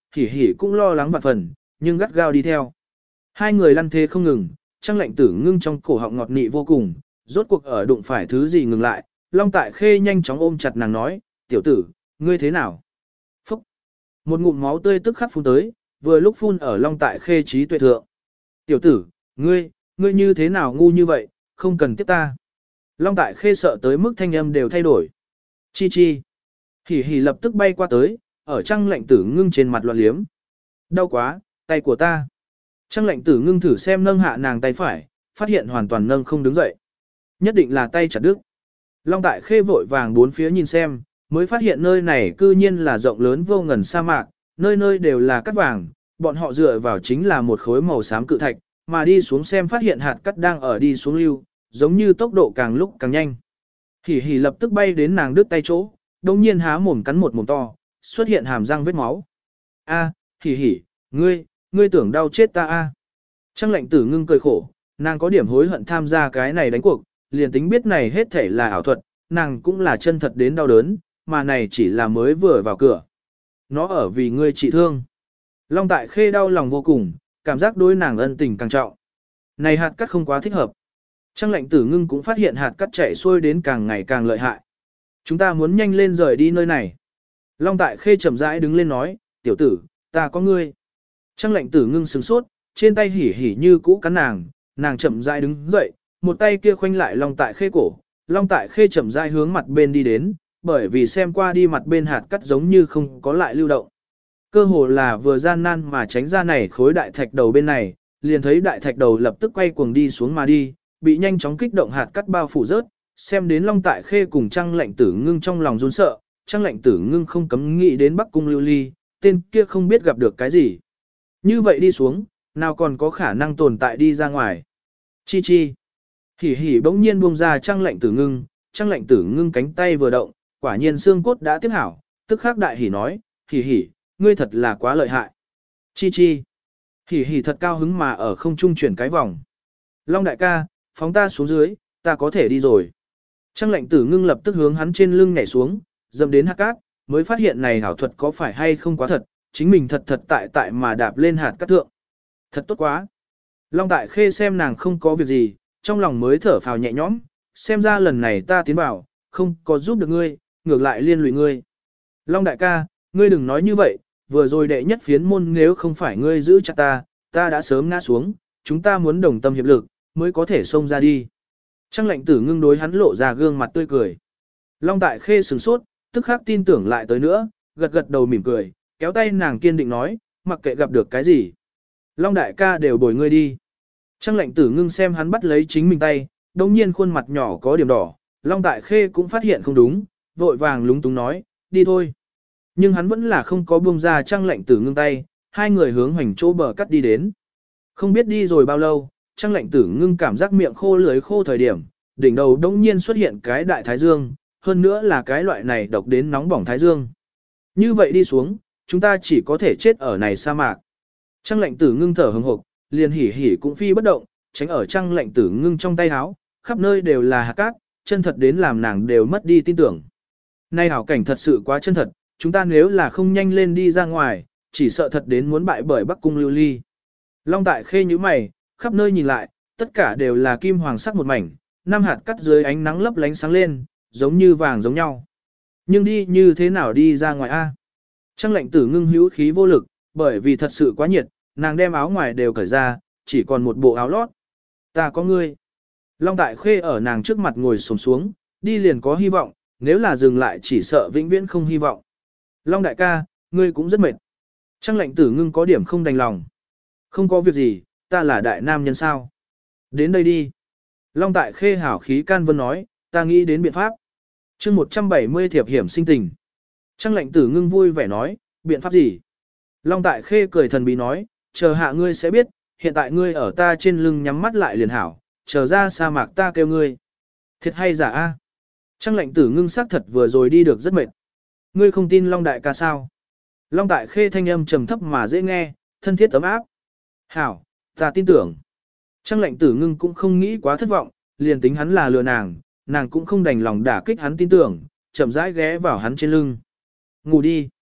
hỉ hỉ cũng lo lắng vạn phần, nhưng gắt gao đi theo. Hai người lăn thế không ngừng, Trang Lệnh Tử ngưng trong cổ họng ngọt nị vô cùng, rốt cuộc ở đụng phải thứ gì ngừng lại, Long Tại Khê nhanh chóng ôm chặt nàng nói, tiểu tử, ngươi thế nào? Phúc! Một ngụm máu tươi tức khắc phun tới, vừa lúc phun ở Long Tại Khê trí tuệ thượng. Tiểu tử, ngươi như thế nào ngu như vậy, không cần tiếp ta. Long Tại Khê sợ tới mức thanh âm đều thay đổi. Chi chi! Hỉ hỉ lập tức bay qua tới, ở Trang Lệnh Tử ngưng trên mặt loạn liếm. Đau quá, tay của ta. Trang Lệnh Tử ngưng thử xem nâng hạ nàng tay phải, phát hiện hoàn toàn nâng không đứng dậy. Nhất định là tay chặt đứt. Long Tại Khê vội vàng bốn phía nhìn xem, mới phát hiện nơi này cư nhiên là rộng lớn vô ngần sa mạc, nơi nơi đều là cát vàng, bọn họ dựa vào chính là một khối màu xám cự thạch, mà đi xuống xem phát hiện hạt cát đang ở đi xuống lưu, giống như tốc độ càng lúc càng nhanh. Hỉ hỉ lập tức bay đến nàng đứt tay chỗ, đồng nhiên há mồm cắn một mồm to, xuất hiện hàm răng vết máu. A, hỉ hỉ, ngươi tưởng đau chết ta a? Trang Lệnh Tử ngưng cười khổ, nàng có điểm hối hận tham gia cái này đánh cuộc, liền tính biết này hết thể là ảo thuật, nàng cũng là chân thật đến đau đớn, mà này chỉ là mới vừa vào cửa. Nó ở vì ngươi trị thương. Long Tại Khê đau lòng vô cùng, cảm giác đối nàng ân tình càng trọng. Này hạt cát không quá thích hợp. Trang Lệnh Tử ngưng cũng phát hiện hạt cát chạy xuôi đến càng ngày càng lợi hại. Chúng ta muốn nhanh lên rời đi nơi này. Long Tại Khê chậm rãi đứng lên nói, tiểu tử, ta có ngươi. Trang Lệnh Tử ngưng sửng sốt, trên tay hỉ hỉ như cũ cắn nàng chậm rãi đứng dậy, một tay kia khoanh lại Long Tại Khê cổ. Long Tại Khê chậm rãi hướng mặt bên đi đến, bởi vì xem qua đi mặt bên hạt cát giống như không có lại lưu động. Cơ hồ là vừa gian nan mà tránh ra này khối đại thạch đầu bên này, liền thấy đại thạch đầu lập tức quay cuồng đi xuống mà đi, bị nhanh chóng kích động hạt cát bao phủ rớt, xem đến Long Tại Khê cùng Trang Lệnh Tử ngưng trong lòng run sợ, Trang Lệnh Tử ngưng không cấm nghĩ đến Bắc Cung Lưu Ly, tên kia không biết gặp được cái gì. Như vậy đi xuống, nào còn có khả năng tồn tại đi ra ngoài. Chi chi. Hỉ hỉ bỗng nhiên buông ra Trang Lệnh Tử ngưng cánh tay vừa động, quả nhiên xương cốt đã tiếp hảo, tức khắc đại hỉ nói, hỉ hỉ, ngươi thật là quá lợi hại. Chi chi. Hỉ hỉ thật cao hứng mà ở không trung chuyển cái vòng. Long đại ca, phóng ta xuống dưới, ta có thể đi rồi. Trang Lệnh Tử ngưng lập tức hướng hắn trên lưng nhảy xuống, dầm đến hạt cát, mới phát hiện này hảo thuật có phải hay không quá thật, chính mình thật tại mà đạp lên hạt cát thượng. Thật tốt quá. Long Tại Khê xem nàng không có việc gì, trong lòng mới thở phào nhẹ nhõm, xem ra lần này ta tiến vào, không có giúp được ngươi, ngược lại liên lụy ngươi. Long đại ca, ngươi đừng nói như vậy, vừa rồi đệ nhất phiến môn nếu không phải ngươi giữ chặt ta đã sớm ngã xuống, chúng ta muốn đồng tâm hiệp lực, mới có thể xông ra đi. Trang Lệnh Tử ngưng đối hắn lộ ra gương mặt tươi cười. Long Tại Khê sửng sốt, tức khắc tin tưởng lại tới nữa, gật đầu mỉm cười, kéo tay nàng kiên định nói, mặc kệ gặp được cái gì. Long đại ca đều bồi ngươi đi. Trang Lệnh Tử ngưng xem hắn bắt lấy chính mình tay, đồng nhiên khuôn mặt nhỏ có điểm đỏ, Long Tại Khê cũng phát hiện không đúng, vội vàng lúng túng nói, đi thôi. Nhưng hắn vẫn là không có buông ra Trang Lệnh Tử ngưng tay, hai người hướng hoành chỗ bờ cắt đi đến. Không biết đi rồi bao lâu, Trang Lệnh Tử ngưng cảm giác miệng khô lưỡi khô thời điểm, đỉnh đầu đống nhiên xuất hiện cái đại thái dương, hơn nữa là cái loại này độc đến nóng bỏng thái dương. Như vậy đi xuống, chúng ta chỉ có thể chết ở này sa mạc. Trang Lệnh Tử ngưng thở hừng hực, liền hỉ hỉ cũng phi bất động, tránh ở Trang Lệnh Tử ngưng trong tay áo, khắp nơi đều là hạt cát, chân thật đến làm nàng đều mất đi tin tưởng. Nay hảo cảnh thật sự quá chân thật, chúng ta nếu là không nhanh lên đi ra ngoài, chỉ sợ thật đến muốn bại bởi Bắc Cung Lưu Ly. Long Tại Khê như mày, khắp nơi nhìn lại, tất cả đều là kim hoàng sắc một mảnh, năm hạt cát dưới ánh nắng lấp lánh sáng lên, giống như vàng giống nhau. Nhưng đi như thế nào đi ra ngoài a? Trang Lệnh Tử ngưng hữu khí vô lực, bởi vì thật sự quá nhiệt, nàng đem áo ngoài đều cởi ra, chỉ còn một bộ áo lót. Ta có ngươi. Long Tại Khê ở nàng trước mặt ngồi xổm xuống, đi liền có hy vọng, nếu là dừng lại chỉ sợ vĩnh viễn không hy vọng. Long đại ca, ngươi cũng rất mệt. Trang Lệnh Tử ngưng có điểm không đành lòng. Không có việc gì, ta là đại nam nhân sao. Đến đây đi. Long Tại Khê hảo khí can vân nói, ta nghĩ đến biện pháp. chương 170 thiệp hiểm sinh tình. Trang Lệnh Tử ngưng vui vẻ nói, biện pháp gì? Long Tại Khê cười thần bí nói, chờ hạ ngươi sẽ biết, hiện tại ngươi ở ta trên lưng nhắm mắt lại liền hảo, chờ ra sa mạc ta kêu ngươi. Thiệt hay giả a? Trang Lệnh Tử ngưng xác thật vừa rồi đi được rất mệt. Ngươi không tin Long đại ca sao? Long Tại Khê thanh âm trầm thấp mà dễ nghe, thân thiết ấm áp. Hảo, ta tin tưởng. Trang Lệnh Tử ngưng cũng không nghĩ quá thất vọng, liền tính hắn là lừa nàng cũng không đành lòng đả kích hắn tin tưởng, chậm rãi ghé vào hắn trên lưng. Ngủ đi.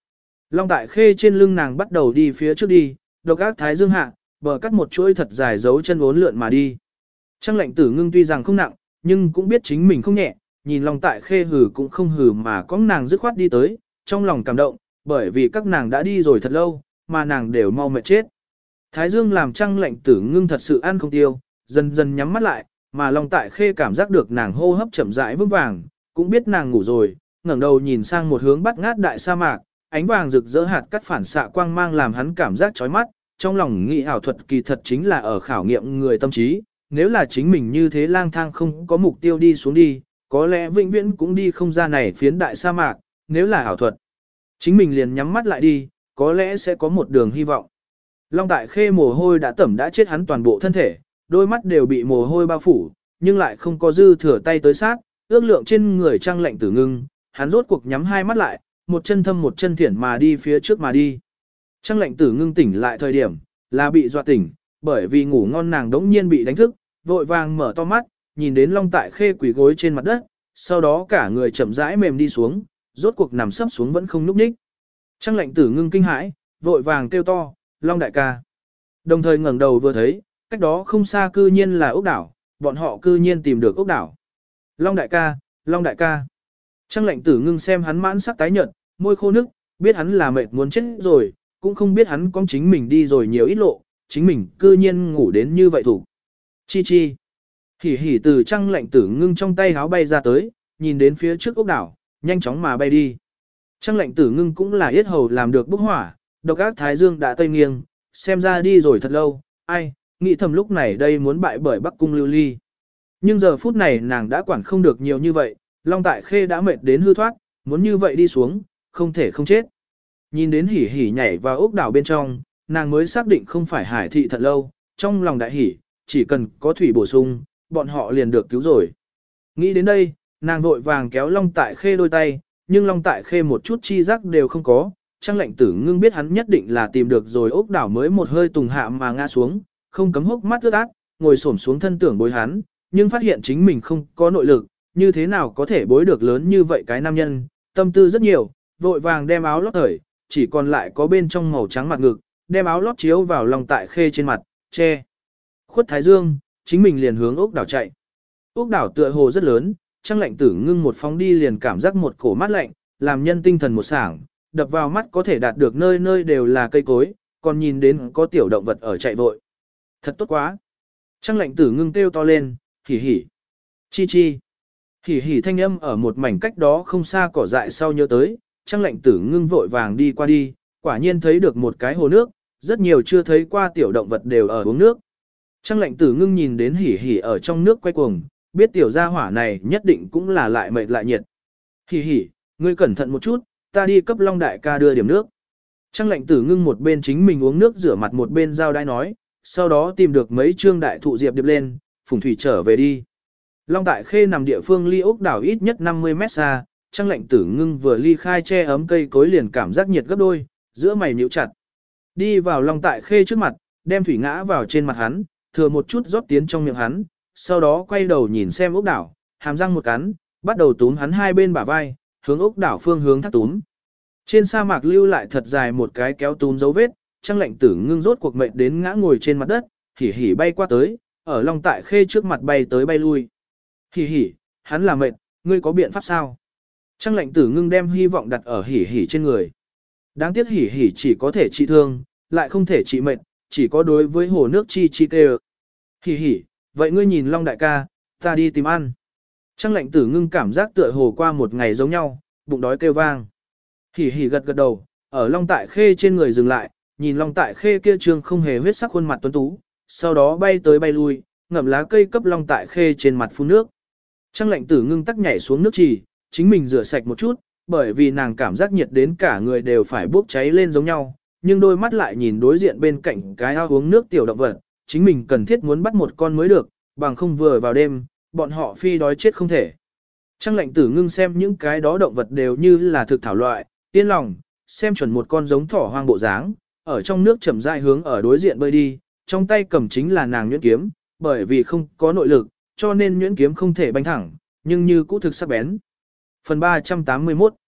Long Tại Khê trên lưng nàng bắt đầu đi phía trước đi, độc ác thái dương hạ, bờ cắt một chuỗi thật dài dấu chân uốn lượn mà đi. Trang Lệnh Tử Ngưng tuy rằng không nặng, nhưng cũng biết chính mình không nhẹ, nhìn Long Tại Khê hừ cũng không hừ mà có nàng dứt khoát đi tới, trong lòng cảm động, bởi vì các nàng đã đi rồi thật lâu, mà nàng đều mau mệt chết. Thái dương làm Trang Lệnh Tử Ngưng thật sự ăn không tiêu, dần dần nhắm mắt lại, mà Long Tại Khê cảm giác được nàng hô hấp chậm rãi vững vàng, cũng biết nàng ngủ rồi, ngẩng đầu nhìn sang một hướng bắt ngát đại sa mạc, ánh vàng rực rỡ hạt cắt phản xạ quang mang làm hắn cảm giác chói mắt, trong lòng nghĩ ảo thuật kỳ thật chính là ở khảo nghiệm người tâm trí, nếu là chính mình như thế lang thang không có mục tiêu đi xuống đi, có lẽ vĩnh viễn cũng đi không ra này phiến đại sa mạc, nếu là ảo thuật, chính mình liền nhắm mắt lại đi, có lẽ sẽ có một đường hy vọng. Long Tại Khê mồ hôi đã tẩm đã chết hắn toàn bộ thân thể, đôi mắt đều bị mồ hôi bao phủ, nhưng lại không có dư thừa tay tới sát, ước lượng trên người Trang Lệnh Tử Ngưng, hắn rốt cuộc nhắm hai mắt lại, một chân thâm một chân thiển mà đi phía trước mà đi. Trang Lệnh Tử Ngưng tỉnh lại thời điểm, là bị dọa tỉnh, bởi vì ngủ ngon nàng đống nhiên bị đánh thức, vội vàng mở to mắt, nhìn đến Long Tại Khê quỳ gối trên mặt đất, sau đó cả người chậm rãi mềm đi xuống, rốt cuộc nằm sấp xuống vẫn không nhúc nhích. Trang Lệnh Tử Ngưng kinh hãi, vội vàng kêu to, Long đại ca. Đồng thời ngẩng đầu vừa thấy, cách đó không xa cư nhiên là ốc đảo, bọn họ cư nhiên tìm được ốc đảo. Long đại ca, Long đại ca. Trang Lệnh Tử Ngưng xem hắn mãn sắc tái nhợt, môi khô nức, biết hắn là mệt muốn chết rồi, cũng không biết hắn con chính mình đi rồi nhiều ít lộ, chính mình cư nhiên ngủ đến như vậy thủ. Chi chi. Hỉ hỉ từ Trang Lệnh Tử Ngưng trong tay háo bay ra tới, nhìn đến phía trước ốc đảo, nhanh chóng mà bay đi. Trang Lệnh Tử Ngưng cũng là yết hầu làm được bốc hỏa, độc ác thái dương đã tây nghiêng, xem ra đi rồi thật lâu, ai, nghĩ thầm lúc này đây muốn bại bởi Bắc Cung Lưu Ly. Nhưng giờ phút này nàng đã quản không được nhiều như vậy, Long Tại Khê đã mệt đến hư thoát, muốn như vậy đi xuống, không thể không chết. Nhìn đến hỉ hỉ nhảy vào ốc đảo bên trong, nàng mới xác định không phải hải thị thật lâu, trong lòng đại hỉ, chỉ cần có thủy bổ sung, bọn họ liền được cứu rồi. Nghĩ đến đây, nàng vội vàng kéo Long Tại Khê đôi tay, nhưng Long Tại Khê một chút chi giác đều không có, Trang Lệnh Tử Ngưng biết hắn nhất định là tìm được rồi ốc đảo mới một hơi tùng hạ mà ngã xuống, không cấm hốc mắt ướt át, ngồi xổm xuống thân tưởng bối hắn, nhưng phát hiện chính mình không có nội lực, như thế nào có thể bối được lớn như vậy cái nam nhân, tâm tư rất nhiều, vội vàng đem áo lót thời, chỉ còn lại có bên trong màu trắng mặt ngực, đem áo lót chiếu vào Long Tại Khê trên mặt, che khuất thái dương, chính mình liền hướng ốc đảo chạy. Ốc đảo tựa hồ rất lớn, Trang Lệnh Tử Ngưng một phóng đi liền cảm giác một cổ mát lạnh, làm nhân tinh thần một sảng, đập vào mắt có thể đạt được nơi nơi đều là cây cối, còn nhìn đến có tiểu động vật ở chạy vội. Thật tốt quá. Trang Lệnh Tử Ngưng kêu to lên, hỉ hỉ. Chi chi. Hỉ hỉ thanh âm ở một mảnh cách đó không xa cỏ dại sau nhớ tới, Trang Lệnh Tử Ngưng vội vàng đi qua đi, quả nhiên thấy được một cái hồ nước, rất nhiều chưa thấy qua tiểu động vật đều ở uống nước. Trang Lệnh Tử Ngưng nhìn đến hỉ hỉ ở trong nước quay cuồng, biết tiểu gia hỏa này nhất định cũng là lại mệt lại nhiệt. Hỉ hỉ, ngươi cẩn thận một chút, ta đi cấp Long đại ca đưa điểm nước. Trang Lệnh Tử Ngưng một bên chính mình uống nước rửa mặt một bên giao đai nói, sau đó tìm được mấy trương đại thụ diệp điệp lên, phùng thủy trở về đi. Long Tại Khê nằm địa phương ly ốc đảo ít nhất 50 mét xa, Trang Lệnh Tử Ngưng vừa ly khai che ấm cây cối liền cảm giác nhiệt gấp đôi, giữa mày nhíu chặt. Đi vào Long Tại Khê trước mặt, đem thủy ngã vào trên mặt hắn, thừa một chút rót tiến trong miệng hắn, sau đó quay đầu nhìn xem ốc đảo, hàm răng một cắn, bắt đầu túm hắn hai bên bả vai, hướng ốc đảo phương hướng thác túm. Trên sa mạc lưu lại thật dài một cái kéo túm dấu vết, Trang Lệnh Tử Ngưng rốt cuộc mệnh đến ngã ngồi trên mặt đất, hỉ hỉ bay qua tới, ở Long Tại Khê trước mặt bay tới bay lui. Hỉ hỉ, hắn là mệt, ngươi có biện pháp sao? Trang Lệnh Tử Ngưng đem hy vọng đặt ở hỉ hỉ trên người. Đáng tiếc hỉ hỉ chỉ có thể trị thương, lại không thể trị mệt, chỉ có đối với hồ nước chi chi tê. Hỉ hỉ, vậy ngươi nhìn Long đại ca, ta đi tìm ăn. Trang Lệnh Tử Ngưng cảm giác tựa hồ qua một ngày giống nhau, bụng đói kêu vang. Hỉ hỉ gật gật đầu, ở Long Tại Khê trên người dừng lại, nhìn Long Tại Khê kia trương không hề huyết sắc khuôn mặt tuấn tú, sau đó bay tới bay lui, ngậm lá cây cấp Long Tại Khê trên mặt phun nước. Trang Lệnh Tử Ngưng tắc nhảy xuống nước trì, chính mình rửa sạch một chút, bởi vì nàng cảm giác nhiệt đến cả người đều phải bốc cháy lên giống nhau, nhưng đôi mắt lại nhìn đối diện bên cạnh cái ao uống nước tiểu động vật, chính mình cần thiết muốn bắt một con mới được, bằng không vừa vào đêm, bọn họ phi đói chết không thể. Trang Lệnh Tử Ngưng xem những cái đó động vật đều như là thực thảo loại, yên lòng, xem chuẩn một con giống thỏ hoang bộ dáng, ở trong nước chậm rãi hướng ở đối diện bơi đi, trong tay cầm chính là nàng nhuyễn kiếm, bởi vì không có nội lực, cho nên nhuyễn kiếm không thể banh thẳng, nhưng như cũ thực sắc bén. Phần 381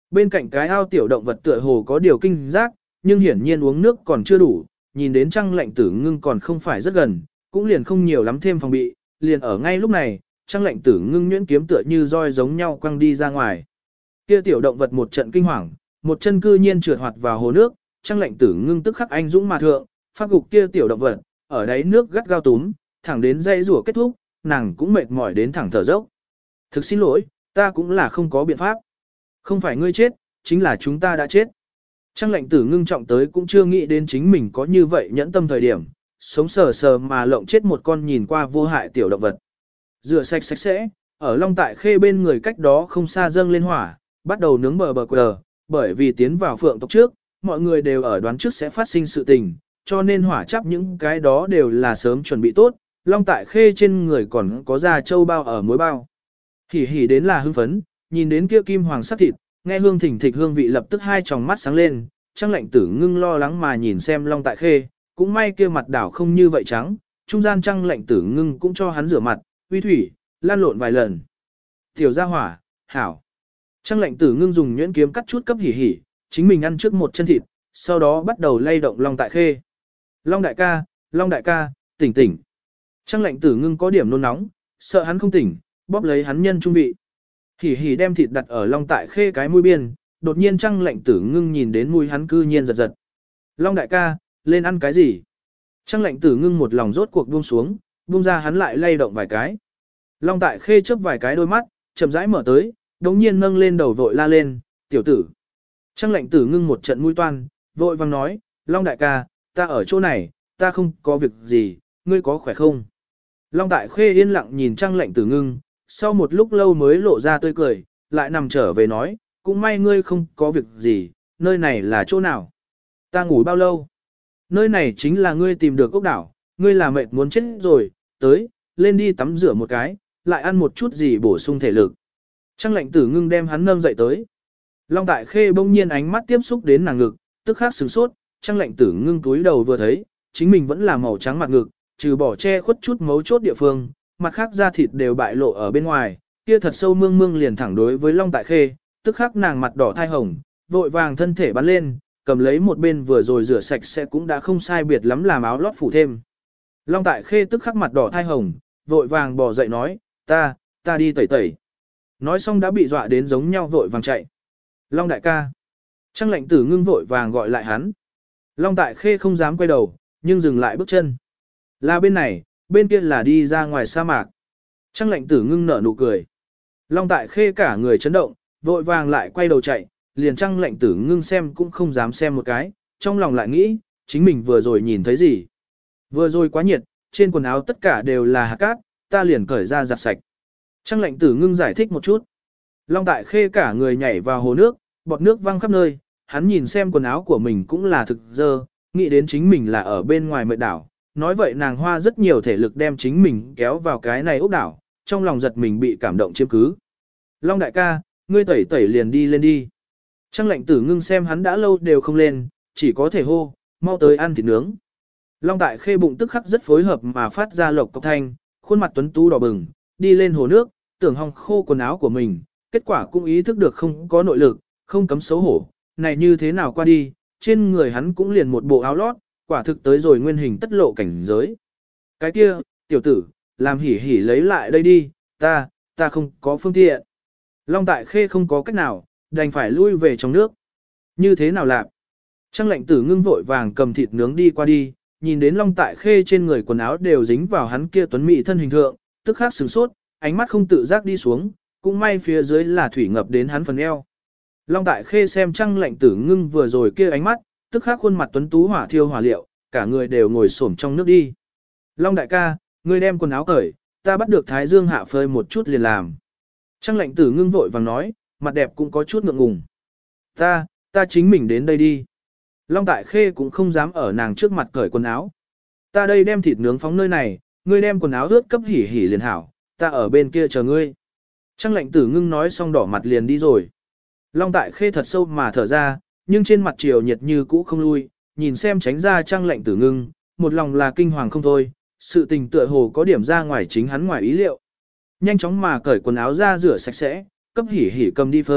Bên cạnh cái ao tiểu động vật tựa hồ có điều kinh giác, nhưng hiển nhiên uống nước còn chưa đủ, nhìn đến Trang Lệnh Tử Ngưng còn không phải rất gần, cũng liền không nhiều lắm thêm phòng bị, liền ở ngay lúc này, Trang Lệnh Tử Ngưng nhuyễn kiếm tựa như roi giống nhau quăng đi ra ngoài. Kia tiểu động vật một trận kinh hoàng, một chân cư nhiên trượt hoạt vào hồ nước, Trang Lệnh Tử Ngưng tức khắc anh dũng mà thượng, phát gục kia tiểu động vật, ở đáy nước gắt gao túm, thẳng đến dây rủa kết thúc, nàng cũng mệt mỏi đến thẳng thở dốc. Thực xin lỗi, ta cũng là không có biện pháp. Không phải ngươi chết, chính là chúng ta đã chết. Trang Lệnh Tử Ngưng trọng tới cũng chưa nghĩ đến chính mình có như vậy nhẫn tâm thời điểm, sống sờ sờ mà lộng chết một con nhìn qua vô hại tiểu động vật. Rửa sạch sạch sẽ, ở Long Tại Khê bên người cách đó không xa dâng lên hỏa, bắt đầu nướng bờ quờ, bởi vì tiến vào phượng tộc trước, mọi người đều ở đoán trước sẽ phát sinh sự tình, cho nên hỏa chắp những cái đó đều là sớm chuẩn bị tốt, Long Tại Khê trên người còn có da châu bao ở muối bao. Hỉ hỉ đến là hưng phấn, nhìn đến kia kim hoàng sắc thịt, nghe hương thỉnh thịch hương vị lập tức hai tròng mắt sáng lên, Trang Lệnh Tử Ngưng lo lắng mà nhìn xem Long Tại Khê, cũng may kia mặt đảo không như vậy trắng, trung gian Trang Lệnh Tử Ngưng cũng cho hắn rửa mặt, uy thủy, lan lộn vài lần. Tiểu gia hỏa, hảo. Trang Lệnh Tử Ngưng dùng nhuyễn kiếm cắt chút cấp hỉ hỉ, chính mình ăn trước một chân thịt, sau đó bắt đầu lay động Long Tại Khê. Long đại ca, tỉnh tỉnh. Trang Lệnh Tử Ngưng có điểm nôn nóng, sợ hắn không tỉnh, bóp lấy hắn nhân trung vị. Hỉ hỉ đem thịt đặt ở Long Tại Khê cái mũi biên, đột nhiên Trang Lệnh Tử Ngưng nhìn đến mũi hắn cư nhiên giật giật. Long đại ca, lên ăn cái gì? Trang Lệnh Tử Ngưng một lòng rốt cuộc buông xuống, buông ra hắn lại lay động vài cái. Long Tại Khê chớp vài cái đôi mắt, chậm rãi mở tới, đống nhiên nâng lên đầu vội la lên, tiểu tử. Trang Lệnh Tử Ngưng một trận mũi toan, vội vang nói, Long đại ca, ta ở chỗ này, ta không có việc gì, ngươi có khỏe không? Long Tại Khê yên lặng nhìn Trang Lệnh Tử Ngưng, sau một lúc lâu mới lộ ra tươi cười, lại nằm trở về nói, cũng may ngươi không có việc gì, nơi này là chỗ nào? Ta ngủ bao lâu? Nơi này chính là ngươi tìm được ốc đảo, ngươi là mệt muốn chết rồi, tới, lên đi tắm rửa một cái, lại ăn một chút gì bổ sung thể lực. Trang Lệnh Tử Ngưng đem hắn nâng dậy tới. Long Tại Khê bỗng nhiên ánh mắt tiếp xúc đến nàng ngực, tức khắc sửng sốt, Trang Lệnh Tử Ngưng túi đầu vừa thấy, chính mình vẫn là màu trắng mặt ngực, trừ bỏ che khuất chút mấu chốt địa phương, mặt khác da thịt đều bại lộ ở bên ngoài, kia thật sâu mương mương liền thẳng đối với Long Tại Khê, tức khắc nàng mặt đỏ thai hồng, vội vàng thân thể bắn lên, cầm lấy một bên vừa rồi rửa sạch sẽ cũng đã không sai biệt lắm làm áo lót phủ thêm. Long Tại Khê tức khắc mặt đỏ thai hồng, vội vàng bò dậy nói, ta đi tẩy tẩy. Nói xong đã bị dọa đến giống nhau vội vàng chạy. Long đại ca. Trang Lệnh Tử Ngưng vội vàng gọi lại hắn. Long Tại Khê không dám quay đầu, nhưng dừng lại bước chân. Là bên này, bên kia là đi ra ngoài sa mạc. Trang Lệnh Tử Ngưng nở nụ cười. Long Tại Khê cả người chấn động, vội vàng lại quay đầu chạy, liền Trang Lệnh Tử Ngưng xem cũng không dám xem một cái, trong lòng lại nghĩ, chính mình vừa rồi nhìn thấy gì. Vừa rồi quá nhiệt, trên quần áo tất cả đều là hạt cát, ta liền cởi ra giặt sạch. Trang Lệnh Tử Ngưng giải thích một chút. Long Tại Khê cả người nhảy vào hồ nước, bọt nước văng khắp nơi, hắn nhìn xem quần áo của mình cũng là thực dơ, nghĩ đến chính mình là ở bên ngoài mệt đảo. Nói vậy nàng hoa rất nhiều thể lực đem chính mình kéo vào cái này ốc đảo, trong lòng giật mình bị cảm động chiếm cứ. Long đại ca, ngươi tẩy tẩy liền đi lên đi. Trang Lệnh Tử Ngưng xem hắn đã lâu đều không lên, chỉ có thể hô, mau tới ăn thịt nướng. Long Tại Khê bụng tức khắc rất phối hợp mà phát ra lộc cốc thanh, khuôn mặt tuấn tú đỏ bừng, đi lên hồ nước, tưởng hong khô quần áo của mình, kết quả cũng ý thức được không có nội lực, không cấm xấu hổ, này như thế nào qua đi, trên người hắn cũng liền một bộ áo lót, quả thực tới rồi nguyên hình tất lộ cảnh giới. Cái kia, tiểu tử, làm hỉ hỉ lấy lại đây đi, ta không có phương tiện. Long Tại Khê không có cách nào, đành phải lui về trong nước. Như thế nào làm? Trang Lệnh Tử Ngưng vội vàng cầm thịt nướng đi qua đi, nhìn đến Long Tại Khê trên người quần áo đều dính vào hắn kia tuấn mỹ thân hình thượng, tức khắc sửng sốt, ánh mắt không tự giác đi xuống, cũng may phía dưới là thủy ngập đến hắn phần eo. Long Tại Khê xem Trang Lệnh Tử Ngưng vừa rồi kia ánh mắt, tức khắc khuôn mặt tuấn tú hỏa thiêu hỏa liệu, cả người đều ngồi xổm trong nước đi. Long đại ca, ngươi đem quần áo cởi, ta bắt được Thái Dương hạ phơi một chút liền làm. Trang Lệnh Tử Ngưng vội vàng nói, mặt đẹp cũng có chút ngượng ngùng. Ta chính mình đến đây đi. Long Tại Khê cũng không dám ở nàng trước mặt cởi quần áo. Ta đây đem thịt nướng phóng nơi này, ngươi đem quần áo ướt cấp hỉ hỉ liền hảo, ta ở bên kia chờ ngươi. Trang Lệnh Tử Ngưng nói xong đỏ mặt liền đi rồi. Long Tại Khê thật sâu mà thở ra, nhưng trên mặt triều nhiệt như cũ không lui, nhìn xem tránh ra Trang Lệnh Tử Ngưng, một lòng là kinh hoàng không thôi, sự tình tựa hồ có điểm ra ngoài chính hắn ngoài ý liệu. Nhanh chóng mà cởi quần áo ra rửa sạch sẽ, cấp hỉ hỉ cầm đi phơi,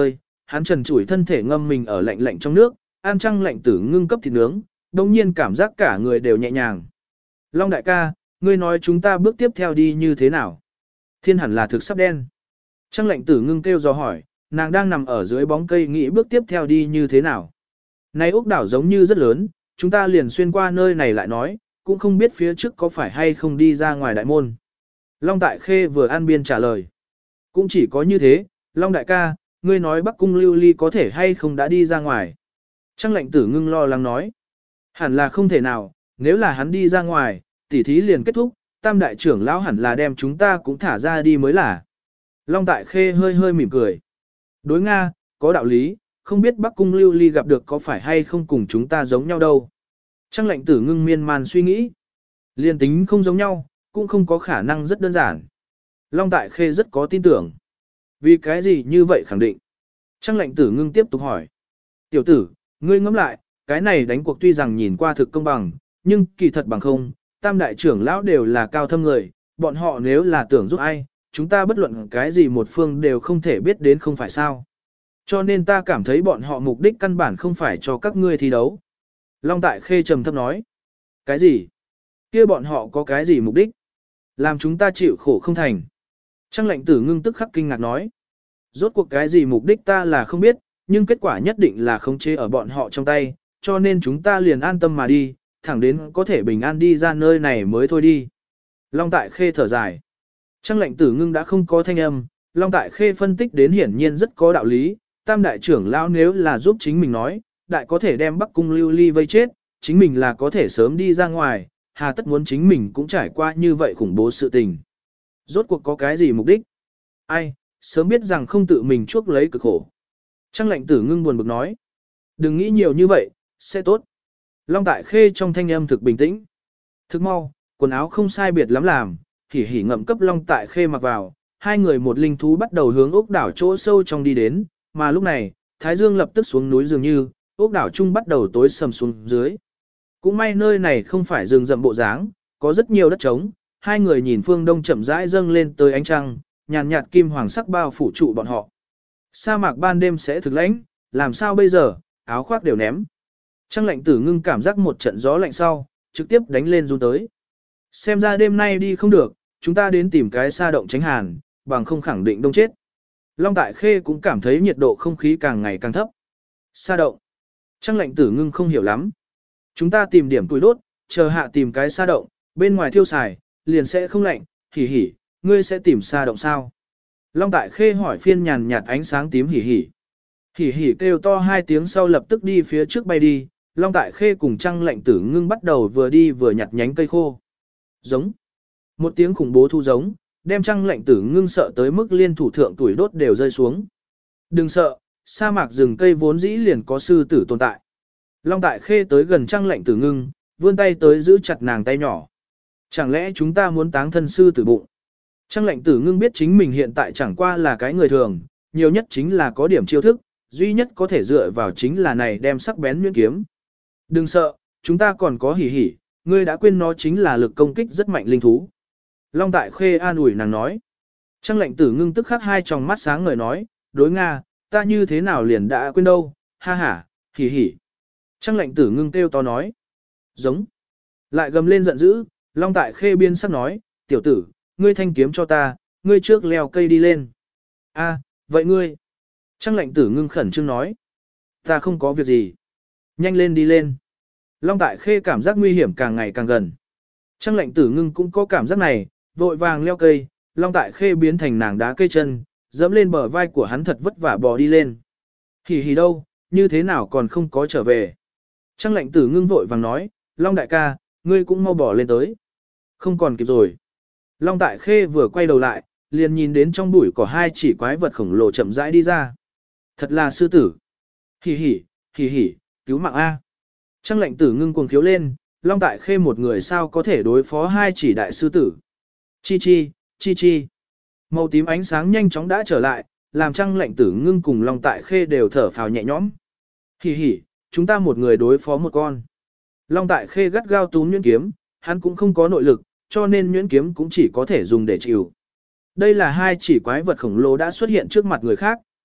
hắn trần trụi thân thể ngâm mình ở lạnh lạnh trong nước, ăn trăng lạnh tử ngưng cấp thịt nướng, đồng nhiên cảm giác cả người đều nhẹ nhàng. Long đại ca, ngươi nói chúng ta bước tiếp theo đi như thế nào? Thiên hẳn là thực sắp đen. Trăng lạnh tử ngưng kêu dò hỏi, nàng đang nằm ở dưới bóng cây nghĩ bước tiếp theo đi như thế nào. Này ốc đảo giống như rất lớn, chúng ta liền xuyên qua nơi này lại nói, cũng không biết phía trước có phải hay không đi ra ngoài đại môn. Long Tại Khê vừa an biên trả lời. Cũng chỉ có như thế, Long đại ca, ngươi nói Bắc Cung Lưu Ly có thể hay không đã đi ra ngoài. Trăng lạnh tử ngưng lo lắng nói. Hẳn là không thể nào, nếu là hắn đi ra ngoài, tỉ thí liền kết thúc, tam đại trưởng lão hẳn là đem chúng ta cũng thả ra đi mới là. Long Tại Khê hơi hơi mỉm cười. Đối Nga, có đạo lý, không biết Bắc Cung Lưu Ly gặp được có phải hay không cùng chúng ta giống nhau đâu. Trăng lạnh tử ngưng miên man suy nghĩ. Liên tính không giống nhau, cũng không có khả năng rất đơn giản. Long Tại Khê rất có tin tưởng. Vì cái gì như vậy khẳng định? Trăng lạnh tử ngưng tiếp tục hỏi. Tiểu tử, ngươi ngẫm lại, cái này đánh cuộc tuy rằng nhìn qua thực công bằng, nhưng kỳ thật bằng không, tam đại trưởng lão đều là cao thâm người, bọn họ nếu là tưởng giúp ai, chúng ta bất luận cái gì một phương đều không thể biết đến không phải sao. Cho nên ta cảm thấy bọn họ mục đích căn bản không phải cho các ngươi thi đấu. Long Tại Khê trầm thấp nói. Cái gì? Kia bọn họ có cái gì mục đích? Làm chúng ta chịu khổ không thành. Trăng lạnh tử ngưng tức khắc kinh ngạc nói. Rốt cuộc cái gì mục đích ta là không biết, nhưng kết quả nhất định là khống chế ở bọn họ trong tay, cho nên chúng ta liền an tâm mà đi, thẳng đến có thể bình an đi ra nơi này mới thôi đi. Long Tại Khê thở dài. Trăng lạnh tử ngưng đã không có thanh âm, Long Tại Khê phân tích đến hiển nhiên rất có đạo lý, tam đại trưởng lão nếu là giúp chính mình nói, đại có thể đem Bắc Cung Lưu Ly vây chết, chính mình là có thể sớm đi ra ngoài, hà tất muốn chính mình cũng trải qua như vậy khủng bố sự tình. Rốt cuộc có cái gì mục đích? Ai, sớm biết rằng không tự mình chuốc lấy cực khổ. Trăng lạnh tử ngưng buồn bực nói. Đừng nghĩ nhiều như vậy, sẽ tốt. Long Tại Khê trong thanh âm thực bình tĩnh. Thực mau, quần áo không sai biệt lắm làm, hỉ hỉ ngậm cấp Long Tại Khê mặc vào, hai người một linh thú bắt đầu hướng ốc đảo chỗ sâu trong đi đến, mà lúc này, Thái Dương lập tức xuống núi dường như, ốc đảo chung bắt đầu tối sầm xuống dưới. Cũng may nơi này không phải rừng rậm bộ dáng, có rất nhiều đất trống, hai người nhìn phương đông chậm rãi dâng lên tới ánh trăng, nhàn nhạt kim hoàng sắc bao phủ trụ bọn họ. Sa mạc ban đêm sẽ thực lãnh, làm sao bây giờ, áo khoác đều ném. Trăng lạnh tử ngưng cảm giác một trận gió lạnh sau, trực tiếp đánh lên run tới. Xem ra đêm nay đi không được, chúng ta đến tìm cái sa động tránh hàn, bằng không khẳng định đông chết. Long Tại Khê cũng cảm thấy nhiệt độ không khí càng ngày càng thấp. Sa động. Trăng lạnh tử ngưng không hiểu lắm. Chúng ta tìm điểm tuổi đốt, chờ hạ tìm cái sa động, bên ngoài thiêu xài, liền sẽ không lạnh, hỉ hỉ, ngươi sẽ tìm sa động sao? Long Tại Khê hỏi phiên nhàn nhạt ánh sáng tím hỉ hỉ. Hỉ hỉ kêu to hai tiếng sau lập tức đi phía trước bay đi, Long Tại Khê cùng Trăng lạnh tử ngưng bắt đầu vừa đi vừa nhặt nhánh cây khô. Giống. Một tiếng khủng bố thu giống, đem Trăng lạnh tử ngưng sợ tới mức liên thủ thượng tuổi đốt đều rơi xuống. Đừng sợ, sa mạc rừng cây vốn dĩ liền có sư tử tồn tại. Long Tại Khê tới gần Trăng lạnh tử ngưng, vươn tay tới giữ chặt nàng tay nhỏ. Chẳng lẽ chúng ta muốn táng thân sư tử bụng? Trăng lạnh tử ngưng biết chính mình hiện tại chẳng qua là cái người thường, nhiều nhất chính là có điểm chiêu thức, duy nhất có thể dựa vào chính là này đem sắc bén nhuyễn kiếm. Đừng sợ, chúng ta còn có hỉ hỉ, ngươi đã quên nó chính là lực công kích rất mạnh linh thú. Long Tại Khê an ủi nàng nói. Trăng lạnh tử ngưng tức khắc hai tròng mắt sáng ngời nói, đối Nga, ta như thế nào liền đã quên đâu, ha ha, hỉ hỉ. Trăng lạnh tử ngưng kêu to nói. Giống. Lại gầm lên giận dữ, Long Tại Khê biên sắc nói, tiểu tử, ngươi thanh kiếm cho ta, ngươi trước leo cây đi lên. A, vậy ngươi. Trăng lạnh tử ngưng khẩn trương nói. Ta không có việc gì. Nhanh lên đi lên. Long Tại Khê cảm giác nguy hiểm càng ngày càng gần. Trăng lạnh tử ngưng cũng có cảm giác này, vội vàng leo cây, Long Tại Khê biến thành nàng đá cây chân, dẫm lên bờ vai của hắn thật vất vả bò đi lên. Hỉ hỉ đâu, như thế nào còn không có trở về. Trăng lạnh tử ngưng vội vàng nói, Long đại ca, ngươi cũng mau bỏ lên tới. Không còn kịp rồi. Long Tại Khê vừa quay đầu lại, liền nhìn đến trong bụi có hai chỉ quái vật khổng lồ chậm rãi đi ra. Thật là sư tử. Hỉ hỉ, hỉ hỉ, cứu mạng A. Trăng lạnh tử ngưng cuồng khiếu lên, Long Tại Khê một người sao có thể đối phó hai chỉ đại sư tử. Chi chi, chi chi. Màu tím ánh sáng nhanh chóng đã trở lại, làm Trăng lạnh tử ngưng cùng Long Tại Khê đều thở phào nhẹ nhõm. Hỉ hỉ, chúng ta một người đối phó một con. Long Tại Khê gắt gao túm nhuyễn kiếm, hắn cũng không có nội lực, cho nên nhuyễn kiếm cũng chỉ có thể dùng để chịu. Đây là hai chỉ quái vật khổng lồ đã xuất hiện trước mặt người khác,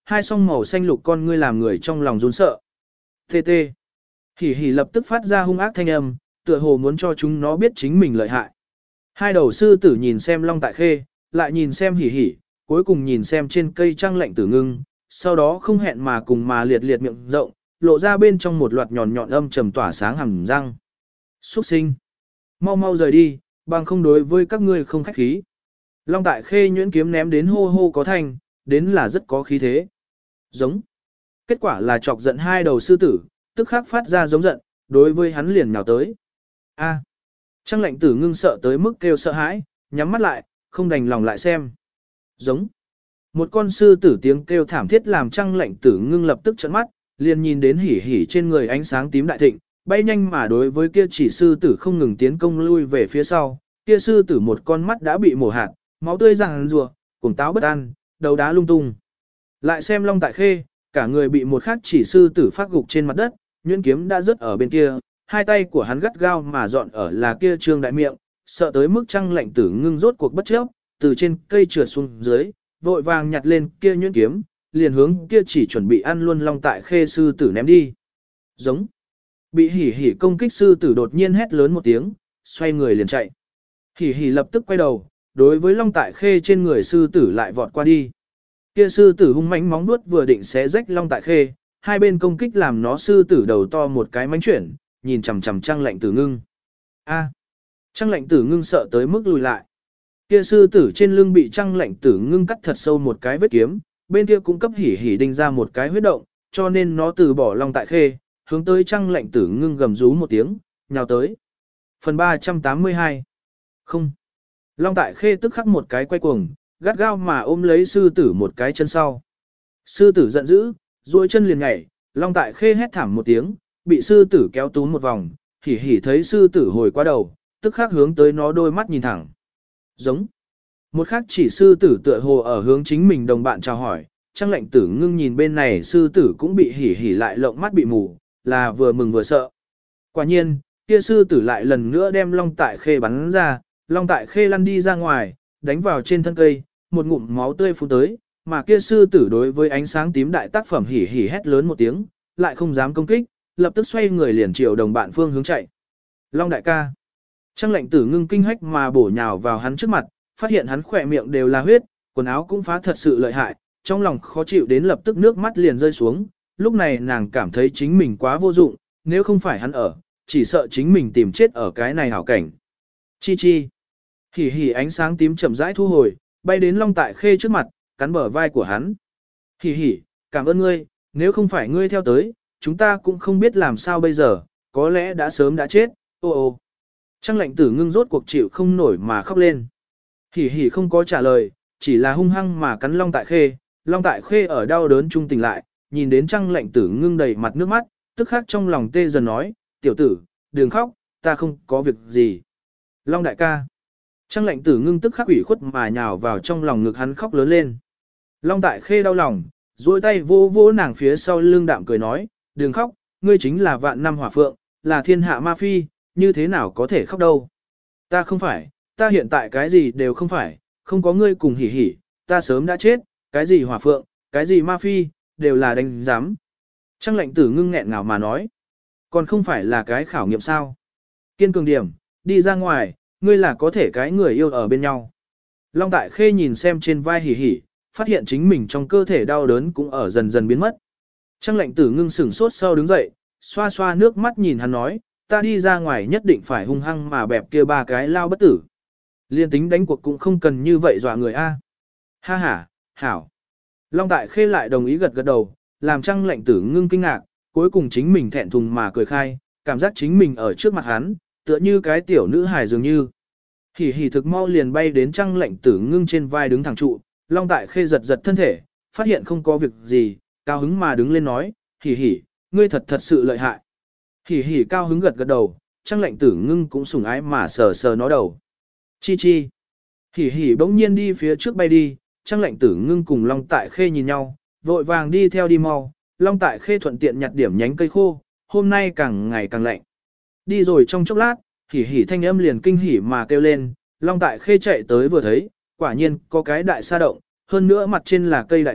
hai song màu xanh lục con ngươi làm người trong lòng run sợ. Tê tê. Hỉ hỉ lập tức phát ra hung ác thanh âm, tựa hồ muốn cho chúng nó biết chính mình lợi hại. Hai đầu sư tử nhìn xem Long Tại Khê, lại nhìn xem hỉ hỉ, cuối cùng nhìn xem trên cây trăng lạnh tử ngưng, sau đó không hẹn mà cùng mà liệt liệt miệng rộng, lộ ra bên trong một loạt nhọn nhọn âm trầm tỏa sáng hàm răng. Xuất sinh. Mau mau rời đi, bằng không đối với các ngươi không khách khí. Long Tại Khê nhuyễn kiếm ném đến hô hô có thanh, đến là rất có khí thế. Giống. Kết quả là chọc giận hai đầu sư tử, tức khắc phát ra giống giận, đối với hắn liền nhào tới. A. Trăng lạnh tử ngưng sợ tới mức kêu sợ hãi, nhắm mắt lại, không đành lòng lại xem. Giống. Một con sư tử tiếng kêu thảm thiết làm trăng lạnh tử ngưng lập tức trợn mắt, liền nhìn đến hỉ hỉ trên người ánh sáng tím đại thịnh, bay nhanh mà đối với kia chỉ sư tử không ngừng tiến công lui về phía sau, kia sư tử một con mắt đã bị mổ hạt, máu tươi ràng rùa, cùng táo bất an, đầu đá lung tung. Lại xem Long Tại Khê, cả người bị một khác chỉ sư tử phát gục trên mặt đất, nhuyễn kiếm đã rớt ở bên kia, hai tay của hắn gắt gao mà dọn ở là kia trương đại miệng, sợ tới mức trăng lạnh tử ngưng rốt cuộc bất chấp, từ trên cây trượt xuống dưới, vội vàng nhặt lên kia nhuyễn kiếm, liền hướng kia chỉ chuẩn bị ăn luôn Long Tại Khê sư tử ném đi. Giống. Bị hỉ hỉ công kích sư tử đột nhiên hét lớn một tiếng, xoay người liền chạy. Hỉ hỉ lập tức quay đầu, đối với Long Tại Khê trên người sư tử lại vọt qua đi. Kia sư tử hung mãnh móng vuốt vừa định xé rách Long Tại Khê, hai bên công kích làm nó sư tử đầu to một cái mánh chuyển, nhìn chằm chằm trăng lạnh tử ngưng. A. Trăng lạnh tử ngưng sợ tới mức lùi lại. Kia sư tử trên lưng bị trăng lạnh tử ngưng cắt thật sâu một cái vết kiếm, bên kia cũng cấp hỉ hỉ đinh ra một cái huyết động, cho nên nó từ bỏ Long Tại Khê, hướng tới trăng lạnh tử ngưng gầm rú một tiếng, nhào tới. Phần 382. Không. Long Tại Khê tức khắc một cái quay cuồng, gắt gao mà ôm lấy sư tử một cái chân sau. Sư tử giận dữ, duỗi chân liền nhảy, Long Tại Khê hét thảm một tiếng, bị sư tử kéo túm một vòng, hỉ hỉ thấy sư tử hồi qua đầu, tức khắc hướng tới nó đôi mắt nhìn thẳng. Giống. Một khắc chỉ sư tử tựa hồ ở hướng chính mình đồng bạn chào hỏi, trăng lạnh tử ngưng nhìn bên này sư tử cũng bị hỉ hỉ lại lộng mắt bị mù, là vừa mừng vừa sợ. Quả nhiên, kia sư tử lại lần nữa đem Long Tại Khê bắn ra, Long Tại Khê lăn đi ra ngoài, đánh vào trên thân cây, một ngụm máu tươi phun tới, mà kia sư tử đối với ánh sáng tím đại tác phẩm hỉ hỉ hét lớn một tiếng, lại không dám công kích, lập tức xoay người liền chiều đồng bạn phương hướng chạy. Long đại ca. Trăng lạnh tử ngưng kinh hách mà bổ nhào vào hắn trước mặt, phát hiện hắn khỏe miệng đều là huyết, quần áo cũng phá thật sự lợi hại, trong lòng khó chịu đến lập tức nước mắt liền rơi xuống, lúc này nàng cảm thấy chính mình quá vô dụng, nếu không phải hắn ở, chỉ sợ chính mình tìm chết ở cái này hảo cảnh. Chi chi. Hỉ hỉ ánh sáng tím chậm rãi thu hồi, bay đến Long Tại Khê trước mặt, cắn bờ vai của hắn. Hỉ hỉ, cảm ơn ngươi, nếu không phải ngươi theo tới, chúng ta cũng không biết làm sao bây giờ, có lẽ đã sớm đã chết, ô ô. Trăng lạnh tử ngưng rốt cuộc chịu không nổi mà khóc lên. Hỉ hỉ không có trả lời, chỉ là hung hăng mà cắn Long Tại Khê. Long Tại Khê ở đau đớn trung tỉnh lại, nhìn đến trăng lạnh tử ngưng đầy mặt nước mắt, tức khắc trong lòng tê dần nói, tiểu tử, đừng khóc, ta không có việc gì. Long đại ca. Trăng lạnh tử ngưng tức khắc ủy khuất mà nhào vào trong lòng ngực hắn khóc lớn lên. Long Tại Khê đau lòng, duỗi tay vô vô nàng phía sau lưng đạm cười nói, đừng khóc, ngươi chính là vạn năm hỏa phượng, là thiên hạ ma phi, như thế nào có thể khóc đâu. Ta không phải, ta hiện tại cái gì đều không phải, không có ngươi cùng hỉ hỉ, ta sớm đã chết, cái gì hỏa phượng, cái gì ma phi, đều là đánh giám. Trăng lạnh tử ngưng nghẹn ngào mà nói, còn không phải là cái khảo nghiệm sao. Kiên cường điểm, đi ra ngoài, ngươi là có thể cái người yêu ở bên nhau. Long Tại Khê nhìn xem trên vai hỉ hỉ, phát hiện chính mình trong cơ thể đau đớn cũng ở dần dần biến mất. Trăng lạnh tử ngưng sửng sốt sau đứng dậy, xoa xoa nước mắt nhìn hắn nói, ta đi ra ngoài nhất định phải hung hăng mà bẹp kia ba cái lao bất tử. Liên tính đánh cuộc cũng không cần như vậy dọa người a. Ha ha, hảo. Long Tại Khê lại đồng ý gật gật đầu, làm trăng lạnh tử ngưng kinh ngạc, cuối cùng chính mình thẹn thùng mà cười khai, cảm giác chính mình ở trước mặt hắn, tựa như cái tiểu nữ hài dường như. Hỉ hỉ thực mau liền bay đến trăng lạnh tử ngưng trên vai đứng thẳng trụ, Long Tại Khê giật giật thân thể, phát hiện không có việc gì, cao hứng mà đứng lên nói, hỉ hỉ, ngươi thật thật sự lợi hại. Hỉ hỉ cao hứng gật gật đầu, trăng lạnh tử ngưng cũng sủng ái mà sờ sờ nó đầu. Chi chi. Hỉ hỉ bỗng nhiên đi phía trước bay đi, trăng lạnh tử ngưng cùng Long Tại Khê nhìn nhau, vội vàng đi theo đi mau, Long Tại Khê thuận tiện nhặt điểm nhánh cây khô, hôm nay càng ngày càng lạnh. Đi rồi trong chốc lát, hỉ hỉ thanh âm liền kinh hỉ mà kêu lên, Long Tại Khê chạy tới vừa thấy, quả nhiên có cái đại sa động, hơn nữa mặt trên là cây đại thụ,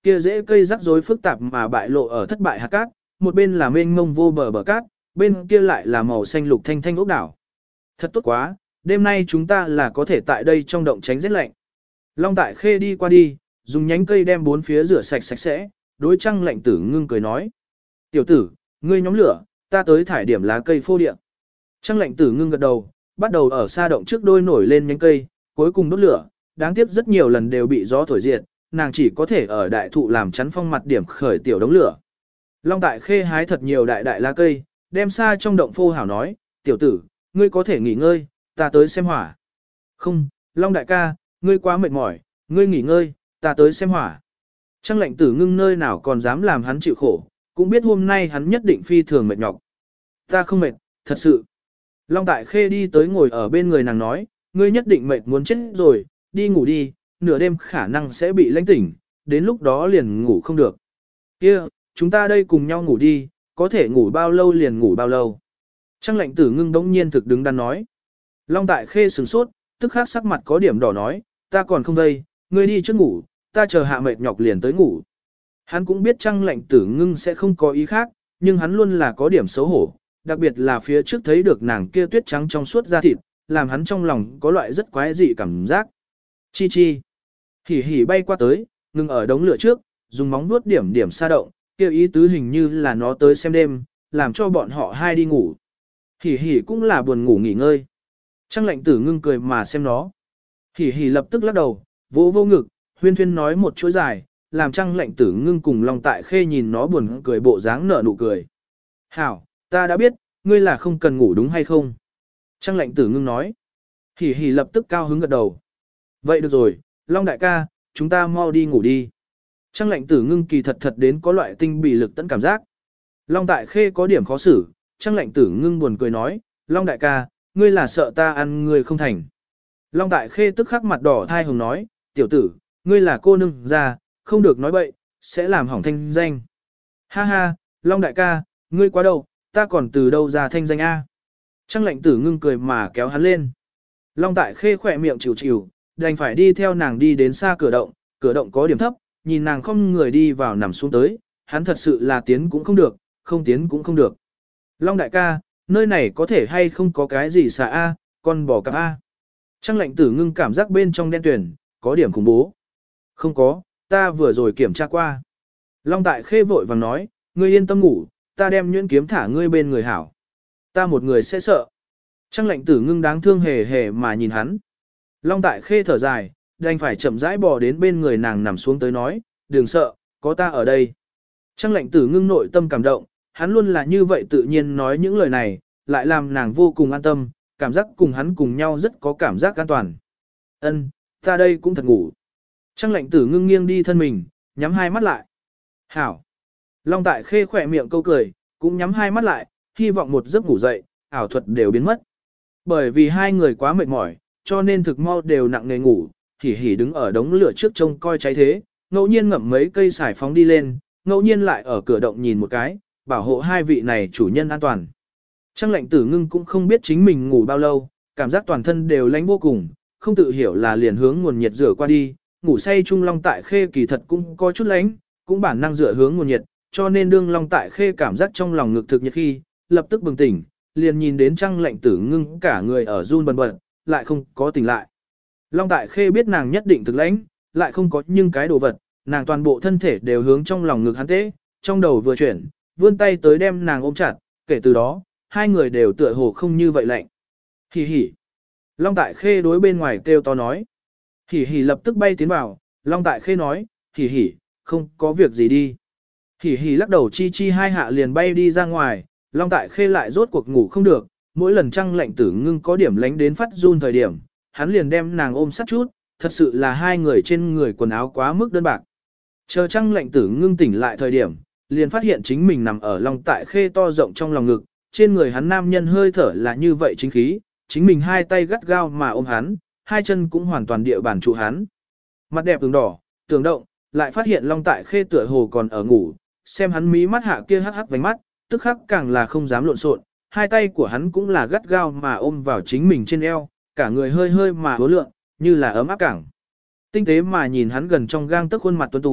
kia rễ cây rắc rối phức tạp mà bại lộ ở thất bại hạt cát, một bên là mênh mông vô bờ bờ cát, bên kia lại là màu xanh lục thanh thanh ốc đảo. Thật tốt quá, đêm nay chúng ta là có thể tại đây trong động tránh rét lạnh. Long Tại Khê đi qua đi, dùng nhánh cây đem bốn phía rửa sạch sạch sẽ, đối Trăng Lệnh Tử Ngưng cười nói. Tiểu tử, ngươi nhóm lửa, ta tới thải điểm lá cây phô địa. Trăng Lệnh Tử Ngưng gật đầu, bắt đầu ở xa động trước đôi nổi lên nhánh cây, cuối cùng đốt lửa, đáng tiếc rất nhiều lần đều bị gió thổi diệt, nàng chỉ có thể ở đại thụ làm chắn phong mặt điểm khởi tiểu đống lửa. Long Tại Khê hái thật nhiều đại đại lá cây, đem xa trong động phô hảo nói, tiểu tử, ngươi có thể nghỉ ngơi, ta tới xem hỏa. Không, Long đại ca, ngươi quá mệt mỏi, ngươi nghỉ ngơi, ta tới xem hỏa. Trăng Lệnh Tử Ngưng nơi nào còn dám làm hắn chịu khổ, cũng biết hôm nay hắn nhất định phi thường mệt nhọc. Ta không mệt, thật sự. Long Tại Khê đi tới ngồi ở bên người nàng nói, ngươi nhất định mệt muốn chết rồi, đi ngủ đi, nửa đêm khả năng sẽ bị lãnh tỉnh, đến lúc đó liền ngủ không được. Kia, chúng ta đây cùng nhau ngủ đi, có thể ngủ bao lâu liền ngủ bao lâu. Trăng Lệnh Tử Ngưng đống nhiên thực đứng đắn nói. Long Tại Khê sửng sốt, tức khắc sắc mặt có điểm đỏ nói, ta còn không vây, ngươi đi trước ngủ, ta chờ hạ mệt nhọc liền tới ngủ. Hắn cũng biết Trăng Lệnh Tử Ngưng sẽ không có ý khác, nhưng hắn luôn là có điểm xấu hổ, đặc biệt là phía trước thấy được nàng kia tuyết trắng trong suốt da thịt, làm hắn trong lòng có loại rất quái dị cảm giác. Chi chi. Hỉ hỉ bay qua tới, ngừng ở đống lửa trước, dùng móng vuốt điểm điểm xa động, kêu ý tứ hình như là nó tới xem đêm, làm cho bọn họ hai đi ngủ. Hỉ hỉ cũng là buồn ngủ nghỉ ngơi. Trăng Lệnh Tử Ngưng cười mà xem nó. Hỉ hỉ lập tức lắc đầu, vỗ vô ngực, huyên thuyên nói một chuỗi dài, làm Trăng Lệnh Tử Ngưng cùng Long Tại Khê nhìn nó buồn cười bộ dáng nở nụ cười. Hảo, ta đã biết, ngươi là không cần ngủ đúng hay không? Trăng Lệnh Tử Ngưng nói. Hỉ hỉ lập tức cao hứng gật đầu. Vậy được rồi, Long đại ca, chúng ta mau đi ngủ đi. Trăng Lệnh Tử Ngưng kỳ thật thật đến có loại tinh bị lực tận cảm giác. Long Tại Khê có điểm khó xử, Trăng Lệnh Tử Ngưng buồn cười nói, Long đại ca, ngươi là sợ ta ăn ngươi không thành. Long Tại Khê tức khắc mặt đỏ thai hồng nói, tiểu tử, ngươi là cô nương già, không được nói bậy, sẽ làm hỏng thanh danh. Ha ha, Long đại ca, ngươi quá đâu, ta còn từ đâu ra thanh danh A. Trăng Lệnh Tử Ngưng cười mà kéo hắn lên. Long Tại Khê khỏe miệng chịu chịu, đành phải đi theo nàng đi đến xa cửa động có điểm thấp, nhìn nàng không người đi vào nằm xuống tới, hắn thật sự là tiến cũng không được, không tiến cũng không được. Long đại ca, nơi này có thể hay không có cái gì xà A, con bò cạp A. Trăng Lệnh Tử Ngưng cảm giác bên trong đen tuyển, có điểm khủng bố. Không có, ta vừa rồi kiểm tra qua. Long Tại Khê vội vàng nói, ngươi yên tâm ngủ, ta đem nhuyễn kiếm thả ngươi bên người hảo. Ta một người sẽ sợ. Trăng Lệnh Tử Ngưng đáng thương hề hề mà nhìn hắn. Long Tại Khê thở dài, đành phải chậm rãi bò đến bên người nàng nằm xuống tới nói, đừng sợ, có ta ở đây. Trăng Lệnh Tử Ngưng nội tâm cảm động, hắn luôn là như vậy tự nhiên nói những lời này, lại làm nàng vô cùng an tâm, cảm giác cùng hắn cùng nhau rất có cảm giác an toàn. Ân, ta đây cũng thật ngủ. Trăng Lệnh Tử Ngưng nghiêng đi thân mình, nhắm hai mắt lại. Hảo. Long Tại Khê khỏe miệng câu cười, cũng nhắm hai mắt lại, hy vọng một giấc ngủ dậy, ảo thuật đều biến mất. Bởi vì hai người quá mệt mỏi, cho nên thực mau đều nặng nề ngủ, hỉ hỉ đứng ở đống lửa trước trông coi cháy thế, ngẫu nhiên ngậm mấy cây sải phóng đi lên, ngẫu nhiên lại ở cửa động nhìn một cái, bảo hộ hai vị này chủ nhân an toàn. Trăng Lệnh Tử Ngưng cũng không biết chính mình ngủ bao lâu, cảm giác toàn thân đều lạnh vô cùng, không tự hiểu là liền hướng nguồn nhiệt rửa qua đi, ngủ say chung Long Tại Khê kỳ thật cũng có chút lạnh, cũng bản năng dựa hướng nguồn nhiệt, cho nên đương Long Tại Khê cảm giác trong lòng ngực thực nhiệt khi, lập tức bừng tỉnh, liền nhìn đến Trăng Lệnh Tử Ngưng cả người ở run bần bật, lại không có tỉnh lại. Long Tại Khê biết nàng nhất định thực lãnh, lại không có nhưng cái đồ vật, nàng toàn bộ thân thể đều hướng trong lòng ngực hắn tế, trong đầu vừa chuyển, vươn tay tới đem nàng ôm chặt, kể từ đó, hai người đều tựa hồ không như vậy lạnh. Hỉ hỉ. Long Tại Khê đối bên ngoài kêu to nói. Hỉ hỉ lập tức bay tiến vào, Long Tại Khê nói, hỉ hỉ, không có việc gì đi. Hỉ hỉ lắc đầu chi chi hai hạ liền bay đi ra ngoài, Long Tại Khê lại rốt cuộc ngủ không được, mỗi lần Trăng Lệnh Tử Ngưng có điểm lánh đến phát run thời điểm, hắn liền đem nàng ôm sát chút, thật sự là hai người trên người quần áo quá mức đơn bạc. Chờ Trăng Lệnh Tử Ngưng tỉnh lại thời điểm, liền phát hiện chính mình nằm ở Long Tại Khê to rộng trong lòng ngực, trên người hắn nam nhân hơi thở là như vậy chính khí, chính mình hai tay gắt gao mà ôm hắn, hai chân cũng hoàn toàn địa bản trụ hắn. Mặt đẹp ửng đỏ, tưởng động, lại phát hiện Long Tại Khê tựa hồ còn ở ngủ, xem hắn mí mắt hạ kia hắc hắc vành mắt, tức khắc càng là không dám lộn xộn, hai tay của hắn cũng là gắt gao mà ôm vào chính mình trên eo, cả người hơi hơi mà hố lượng, như là ấm áp cảng. Tinh tế mà nhìn hắn gần trong gang tấc khuôn mặt tuấn tú,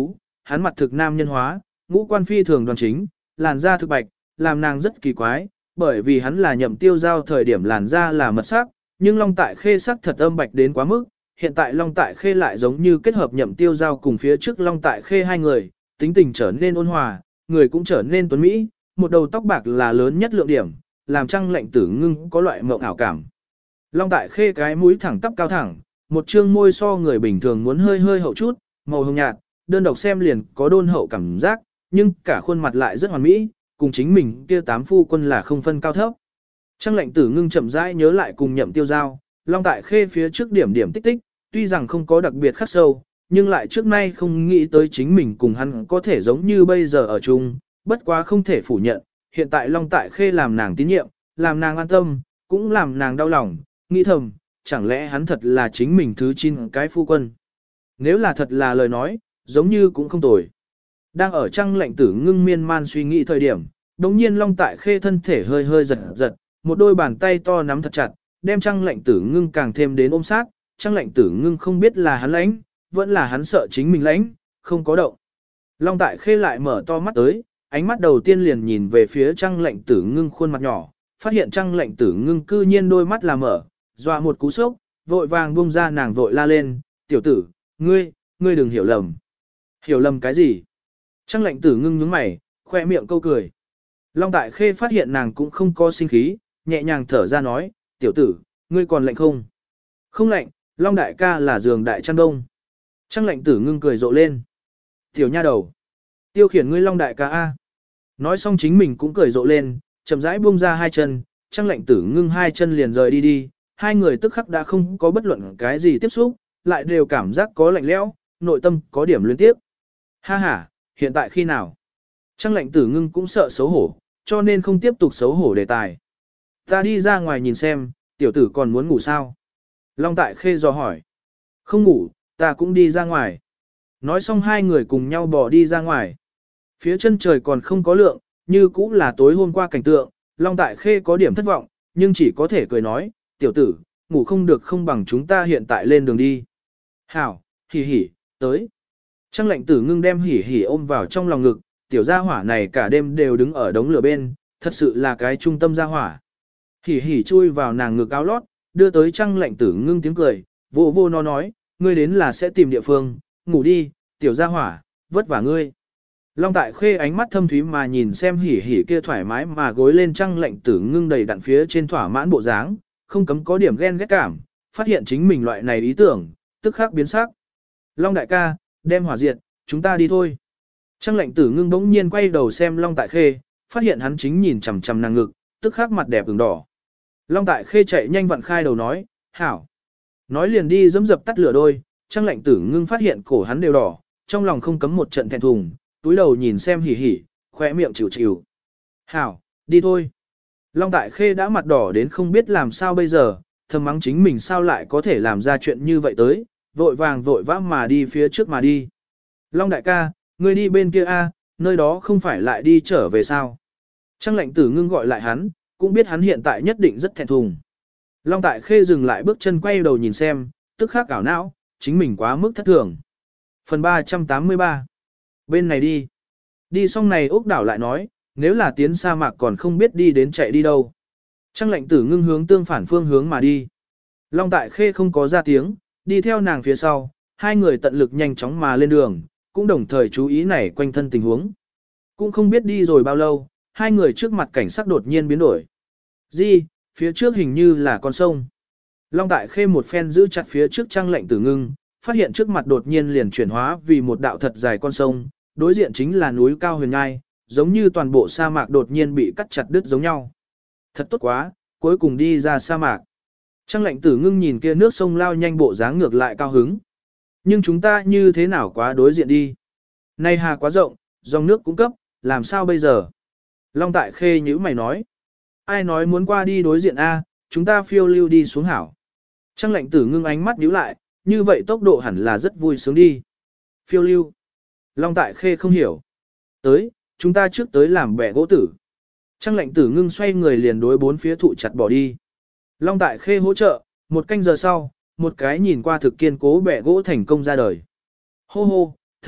hắn mặt thực nam nhân hóa, ngũ quan phi thường đoan chính, làn da thực bạch, làm nàng rất kỳ quái, bởi vì hắn là Nhậm Tiêu Giao thời điểm làn da là mật sắc, nhưng Long Tại Khê sắc thật âm bạch đến quá mức, hiện tại Long Tại Khê lại giống như kết hợp Nhậm Tiêu Giao cùng phía trước Long Tại Khê hai người, tính tình trở nên ôn hòa, người cũng trở nên tuấn mỹ, một đầu tóc bạc là lớn nhất lượng điểm, làm Trang Lệnh Tử Ngưng có loại mộng ảo cảm. Long Tại Khê cái mũi thẳng tắp cao thẳng, một trương môi so người bình thường muốn hơi hơi hậu chút, màu hồng nhạt, đơn độc xem liền có đôn hậu cảm giác, nhưng cả khuôn mặt lại rất hoàn mỹ, cùng chính mình kia tám phu quân là không phân cao thấp. Trang Lệnh Tử Ngưng chậm rãi nhớ lại cùng Nhậm Tiêu Giao, Long Tại Khê phía trước điểm điểm tích tích, tuy rằng không có đặc biệt khắc sâu, nhưng lại trước nay không nghĩ tới chính mình cùng hắn có thể giống như bây giờ ở chung, bất quá không thể phủ nhận, hiện tại Long Tại Khê làm nàng tín nhiệm, làm nàng an tâm, cũng làm nàng đau lòng, nghĩ thầm, chẳng lẽ hắn thật là chính mình thứ 9 cái phu quân. Nếu là thật là lời nói, giống như cũng không tồi. Đang ở Trang Lệnh Tử Ngưng miên man suy nghĩ thời điểm, đống nhiên Long Tại Khê thân thể hơi hơi giật giật, một đôi bàn tay to nắm thật chặt, đem Trang Lệnh Tử Ngưng càng thêm đến ôm sát, Trang Lệnh Tử Ngưng không biết là hắn lãnh, vẫn là hắn sợ chính mình lãnh, không có động. Long Tại Khê lại mở to mắt tới, ánh mắt đầu tiên liền nhìn về phía Trang Lệnh Tử Ngưng khuôn mặt nhỏ, phát hiện Trang Lệnh Tử Ngưng cư nhiên đôi mắt là mở, dọa một cú sốc, vội vàng buông ra nàng vội la lên, tiểu tử, ngươi đừng hiểu lầm. Hiểu lầm cái gì? Trang Lệnh Tử Ngưng nhướng mày, khoe miệng câu cười. Long Tại Khê phát hiện nàng cũng không có sinh khí, nhẹ nhàng thở ra nói, tiểu tử, ngươi còn lạnh không? Không lạnh, Long đại ca là giường đại chăn đông. Trang Lệnh Tử Ngưng cười rộ lên. Tiểu nha đầu, tiêu khiển ngươi Long đại ca a. Nói xong chính mình cũng cười rộ lên, chậm rãi buông ra hai chân, Trang Lệnh Tử Ngưng hai chân liền rời đi, hai người tức khắc đã không có bất luận cái gì tiếp xúc, lại đều cảm giác có lạnh lẽo, nội tâm có điểm liên tiếp. Ha ha, hiện tại khi nào? Trang Lệnh Tử Ngưng cũng sợ xấu hổ, cho nên không tiếp tục xấu hổ đề tài. Ta đi ra ngoài nhìn xem, tiểu tử còn muốn ngủ sao? Long Tại Khê dò hỏi. Không ngủ, ta cũng đi ra ngoài. Nói xong hai người cùng nhau bỏ đi ra ngoài. Phía chân trời còn không có lượng, như cũng là tối hôm qua cảnh tượng, Long Tại Khê có điểm thất vọng, nhưng chỉ có thể cười nói, tiểu tử, ngủ không được không bằng chúng ta hiện tại lên đường đi. Hảo, hỉ hỉ, tới. Trang Lệnh Tử Ngưng đem hỉ hỉ ôm vào trong lòng ngực, tiểu gia hỏa này cả đêm đều đứng ở đống lửa bên, thật sự là cái trung tâm gia hỏa. Hỉ hỉ chui vào nàng ngực áo lót, đưa tới Trang Lệnh Tử Ngưng tiếng cười, vô vô nó nói, ngươi đến là sẽ tìm địa phương, ngủ đi, tiểu gia hỏa, vất vả ngươi. Long Tại Khê ánh mắt thâm thúy mà nhìn xem hỉ hỉ kia thoải mái mà gối lên Trang Lệnh Tử Ngưng đầy đặn phía trên thỏa mãn bộ dáng, không cấm có điểm ghen ghét cảm, phát hiện chính mình loại này ý tưởng, tức khắc biến sắc. Long đại ca, đem hỏa diệt, chúng ta đi thôi. Trang Lệnh Tử Ngưng bỗng nhiên quay đầu xem Long Tại Khê, phát hiện hắn chính nhìn chằm chằm nàng ngực, tức khắc mặt đẹp ửng đỏ. Long Tại Khê chạy nhanh vặn khai đầu nói, hảo. Nói liền đi dẫm dập tắt lửa đôi, Trang Lệnh Tử Ngưng phát hiện cổ hắn đều đỏ, trong lòng không cấm một trận thẹn thùng, túi đầu nhìn xem hỉ hỉ, khóe miệng chịu chịu. Hảo, đi thôi. Long Tại Khê đã mặt đỏ đến không biết làm sao bây giờ, thầm mắng chính mình sao lại có thể làm ra chuyện như vậy tới, vội vã mà đi phía trước mà đi. Long đại ca, ngươi đi bên kia a, nơi đó không phải lại đi trở về sao? Trang Lệnh Tử Ngưng gọi lại hắn, cũng biết hắn hiện tại nhất định rất thẹn thùng. Long Tại Khê dừng lại bước chân quay đầu nhìn xem, tức khắc ảo não, chính mình quá mức thất thường. Phần 383. Bên này đi. Đi xong này Úc đảo lại nói, nếu là tiến sa mạc còn không biết đi đến chạy đi đâu. Trang Lệnh Tử Ngưng hướng tương phản phương hướng mà đi. Long Tại Khê không có ra tiếng, đi theo nàng phía sau, hai người tận lực nhanh chóng mà lên đường, cũng đồng thời chú ý này quanh thân tình huống. Cũng không biết đi rồi bao lâu, hai người trước mặt cảnh sắc đột nhiên biến đổi. Gì, phía trước hình như là con sông. Long Tại Khê một phen giữ chặt phía trước Trang Lệnh Tử Ngưng, phát hiện trước mặt đột nhiên liền chuyển hóa vì một đạo thật dài con sông, đối diện chính là núi cao huyền ngai, giống như toàn bộ sa mạc đột nhiên bị cắt chặt đứt giống nhau. Thật tốt quá, cuối cùng đi ra sa mạc. Trang Lệnh Tử Ngưng nhìn kia nước sông lao nhanh bộ dáng ngược lại cao hứng. Nhưng chúng ta như thế nào quá đối diện đi? Này hà quá rộng, dòng nước cũng cấp, làm sao bây giờ? Long Tại Khê nhíu mày nói. Ai nói muốn qua đi đối diện A, chúng ta phiêu lưu đi xuống hảo. Trang Lệnh Tử Ngưng ánh mắt nhíu lại, như vậy tốc độ hẳn là rất vui sướng đi. Phiêu lưu. Long Tại Khê không hiểu. Tới, chúng ta trước tới làm bẻ gỗ tử. Trang Lệnh Tử Ngưng xoay người liền đối bốn phía thụ chặt bỏ đi. Long Tại Khê hỗ trợ, một canh giờ sau, một cái nhìn qua thực kiên cố bẻ gỗ thành công ra đời. Hô hô, thật mệt,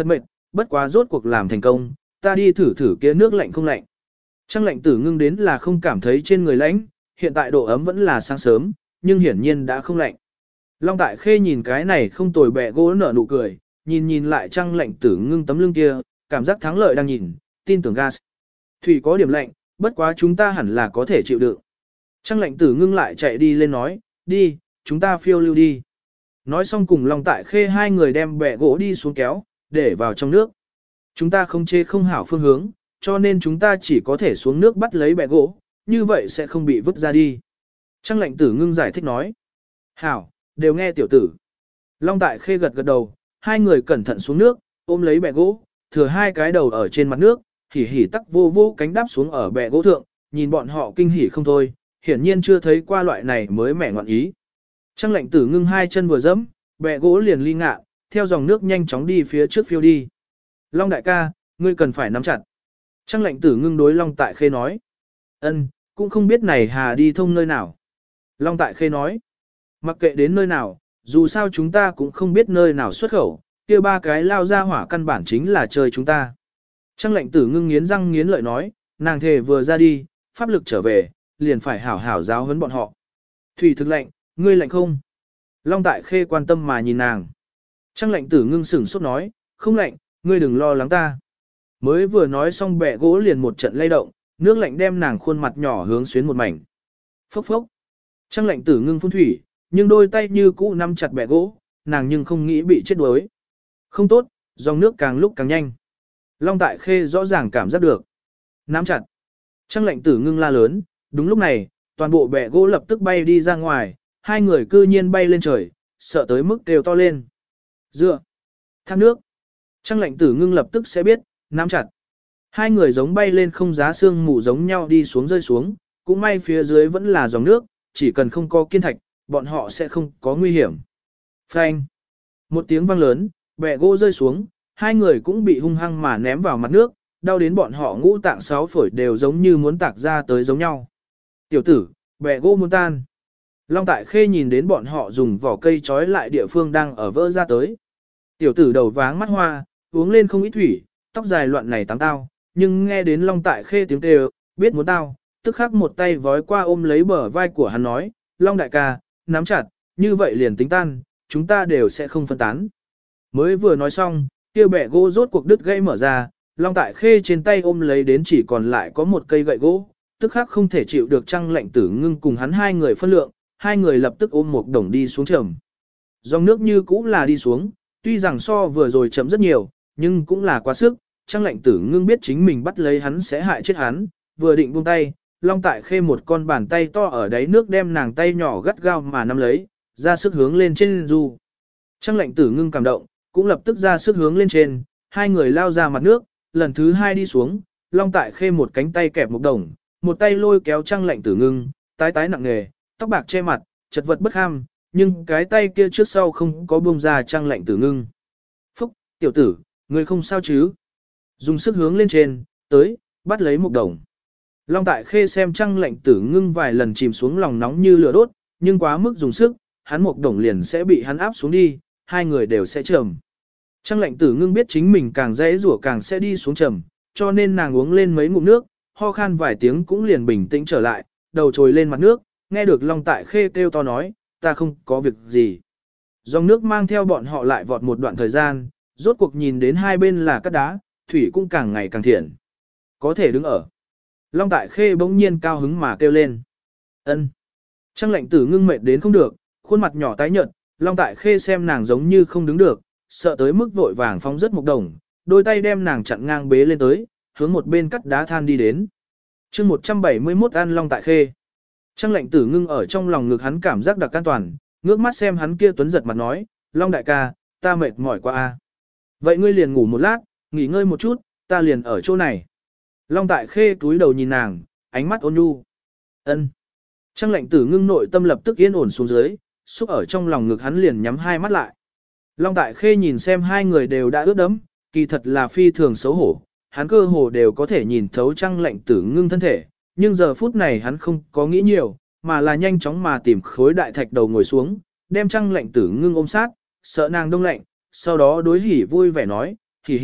bất quá rốt cuộc làm thành công, ta đi thử thử kia nước lạnh không lạnh. Trăng lạnh tử ngưng đến là không cảm thấy trên người lạnh, hiện tại độ ấm vẫn là sáng sớm, nhưng hiển nhiên đã không lạnh. Long Tại Khê nhìn cái này không tồi bẹ gỗ nở nụ cười, nhìn lại trăng lạnh tử ngưng tấm lưng kia, cảm giác thắng lợi đang nhìn, tin tưởng gas. Thủy có điểm lạnh, bất quá chúng ta hẳn là có thể chịu đựng. Trăng lạnh tử ngưng lại chạy đi lên nói, đi, chúng ta phiêu lưu đi. Nói xong cùng Long Tại Khê hai người đem bẹ gỗ đi xuống kéo, để vào trong nước. Chúng ta không chê không hảo phương hướng, cho nên chúng ta chỉ có thể xuống nước bắt lấy bẹ gỗ, như vậy sẽ không bị vứt ra đi. Trăng lạnh tử ngưng giải thích nói. Hảo, đều nghe tiểu tử. Long Tại Khê gật gật đầu, hai người cẩn thận xuống nước, ôm lấy bẹ gỗ, thừa hai cái đầu ở trên mặt nước, hỉ hỉ tắc vô vô cánh đáp xuống ở bẹ gỗ thượng, nhìn bọn họ kinh hỉ không thôi, hiển nhiên chưa thấy qua loại này mới mẻ ngoạn ý. Trăng lạnh tử ngưng hai chân vừa dẫm, bẹ gỗ liền ly ngạ, theo dòng nước nhanh chóng đi phía trước phiêu đi. Long đại ca, ngươi cần phải nắm chặt. Trăng lạnh tử ngưng đối Long Tại Khê nói. Ân, cũng không biết này hà đi thông nơi nào. Long Tại Khê nói. Mặc kệ đến nơi nào, dù sao chúng ta cũng không biết nơi nào xuất khẩu, kia ba cái lao ra hỏa căn bản chính là chơi chúng ta. Trăng lạnh tử ngưng nghiến răng nghiến lợi nói, nàng thề vừa ra đi, pháp lực trở về, liền phải hảo hảo giáo huấn bọn họ. Thủy thực lạnh, ngươi lạnh không? Long Tại Khê quan tâm mà nhìn nàng. Trăng lạnh tử ngưng sửng sốt nói, không lạnh, ngươi đừng lo lắng ta. Mới vừa nói xong bẹ gỗ liền một trận lay động, nước lạnh đem nàng khuôn mặt nhỏ hướng xuyến một mảnh. Phốc phốc. Trăng lạnh tử ngưng phun thủy, nhưng đôi tay như cũ nắm chặt bẹ gỗ, nàng nhưng không nghĩ bị chết đuối. Không tốt, dòng nước càng lúc càng nhanh. Long Tại Khê rõ ràng cảm giác được. Nắm chặt. Trăng lạnh tử ngưng la lớn, đúng lúc này, toàn bộ bẹ gỗ lập tức bay đi ra ngoài, hai người cư nhiên bay lên trời, sợ tới mức đều to lên. Dựa. Thác nước. Trăng lạnh tử ngưng lập tức sẽ biết, nắm chặt. Hai người giống bay lên không giá xương mù giống nhau đi xuống rơi xuống, cũng may phía dưới vẫn là dòng nước, chỉ cần không có kiên thạch, bọn họ sẽ không có nguy hiểm. Phanh. Một tiếng vang lớn, bẹ gỗ rơi xuống, hai người cũng bị hung hăng mà ném vào mặt nước, đau đến bọn họ ngũ tạng sáu phổi đều giống như muốn tạc ra tới giống nhau. Tiểu tử, bẹ gỗ muốn tan. Long Tại Khê nhìn đến bọn họ dùng vỏ cây trói lại địa phương đang ở vỡ ra tới. Tiểu tử đầu váng mắt hoa, uống lên không ít thủy, tóc dài loạn này tám tao, nhưng nghe đến Long Tại Khê tiếng kêu, biết muốn tao, tức khắc một tay vói qua ôm lấy bờ vai của hắn nói, Long đại ca, nắm chặt, như vậy liền tính tan, chúng ta đều sẽ không phân tán. Mới vừa nói xong, kia bẹ gỗ rốt cuộc đứt gãy mở ra, Long Tại Khê trên tay ôm lấy đến chỉ còn lại có một cây gậy gỗ, tức khắc không thể chịu được Trăng lạnh tử ngưng cùng hắn hai người phân lượng, hai người lập tức ôm một đồng đi xuống trầm. Dòng nước như cũ là đi xuống, tuy rằng so vừa rồi chậm rất nhiều, nhưng cũng là quá sức, Trăng lạnh tử ngưng biết chính mình bắt lấy hắn sẽ hại chết hắn, vừa định buông tay, Long Tại Khê một con bàn tay to ở đáy nước đem nàng tay nhỏ gắt gao mà nắm lấy, ra sức hướng lên trên du. Trăng lạnh tử ngưng cảm động, cũng lập tức ra sức hướng lên trên, hai người lao ra mặt nước, lần thứ hai đi xuống, Long Tại Khê một cánh tay kẹp một đồng, một tay lôi kéo Trăng lạnh tử ngưng, tái tái nặng nề, tóc bạc che mặt, chật vật bất ham, nhưng cái tay kia trước sau không có buông ra Trăng lạnh tử ngưng. Phúc, tiểu tử, ngươi không sao chứ? Dùng sức hướng lên trên, tới, bắt lấy một đồng. Long Tại Khê xem Trăng lạnh tử ngưng vài lần chìm xuống lòng nóng như lửa đốt, nhưng quá mức dùng sức, hắn một đồng liền sẽ bị hắn áp xuống đi, hai người đều sẽ trầm. Trăng lạnh tử ngưng biết chính mình càng dễ rủa càng sẽ đi xuống trầm, cho nên nàng uống lên mấy ngụm nước, ho khan vài tiếng cũng liền bình tĩnh trở lại, đầu trồi lên mặt nước, nghe được Long Tại Khê kêu to nói, ta không có việc gì. Dòng nước mang theo bọn họ lại vọt một đoạn thời gian, rốt cuộc nhìn đến hai bên là cát đá, thủy cũng càng ngày càng thiện. Có thể đứng ở. Long Tại Khê bỗng nhiên cao hứng mà kêu lên. Ân. Trăng lạnh tử ngưng mệt đến không được, khuôn mặt nhỏ tái nhợt, Long Tại Khê xem nàng giống như không đứng được, sợ tới mức vội vàng phóng rất một đồng, đôi tay đem nàng chặn ngang bế lên tới, hướng một bên cắt đá than đi đến. chương 171 ăn Long Tại Khê. Trăng lạnh tử ngưng ở trong lòng ngực hắn cảm giác đặc an toàn, ngước mắt xem hắn kia tuấn giật mặt nói, Long đại ca, ta mệt mỏi quá a. Vậy ngươi liền ngủ một lát, nghỉ ngơi một chút, ta liền ở chỗ này. Long Tại Khê túi đầu nhìn nàng, ánh mắt ôn nhu. Ân. Trăng lạnh tử ngưng nội tâm lập tức yên ổn xuống dưới, xúc ở trong lòng ngực hắn liền nhắm hai mắt lại. Long Tại Khê nhìn xem hai người đều đã ướt đẫm, kỳ thật là phi thường xấu hổ, hắn cơ hồ đều có thể nhìn thấu Trăng lạnh tử ngưng thân thể, nhưng giờ phút này hắn không có nghĩ nhiều, mà là nhanh chóng mà tìm khối đại thạch đầu ngồi xuống, đem Trăng lạnh tử ngưng ôm sát, sợ nàng đông lạnh, sau đó đối hỉ vui vẻ nói, hỉ hỉ,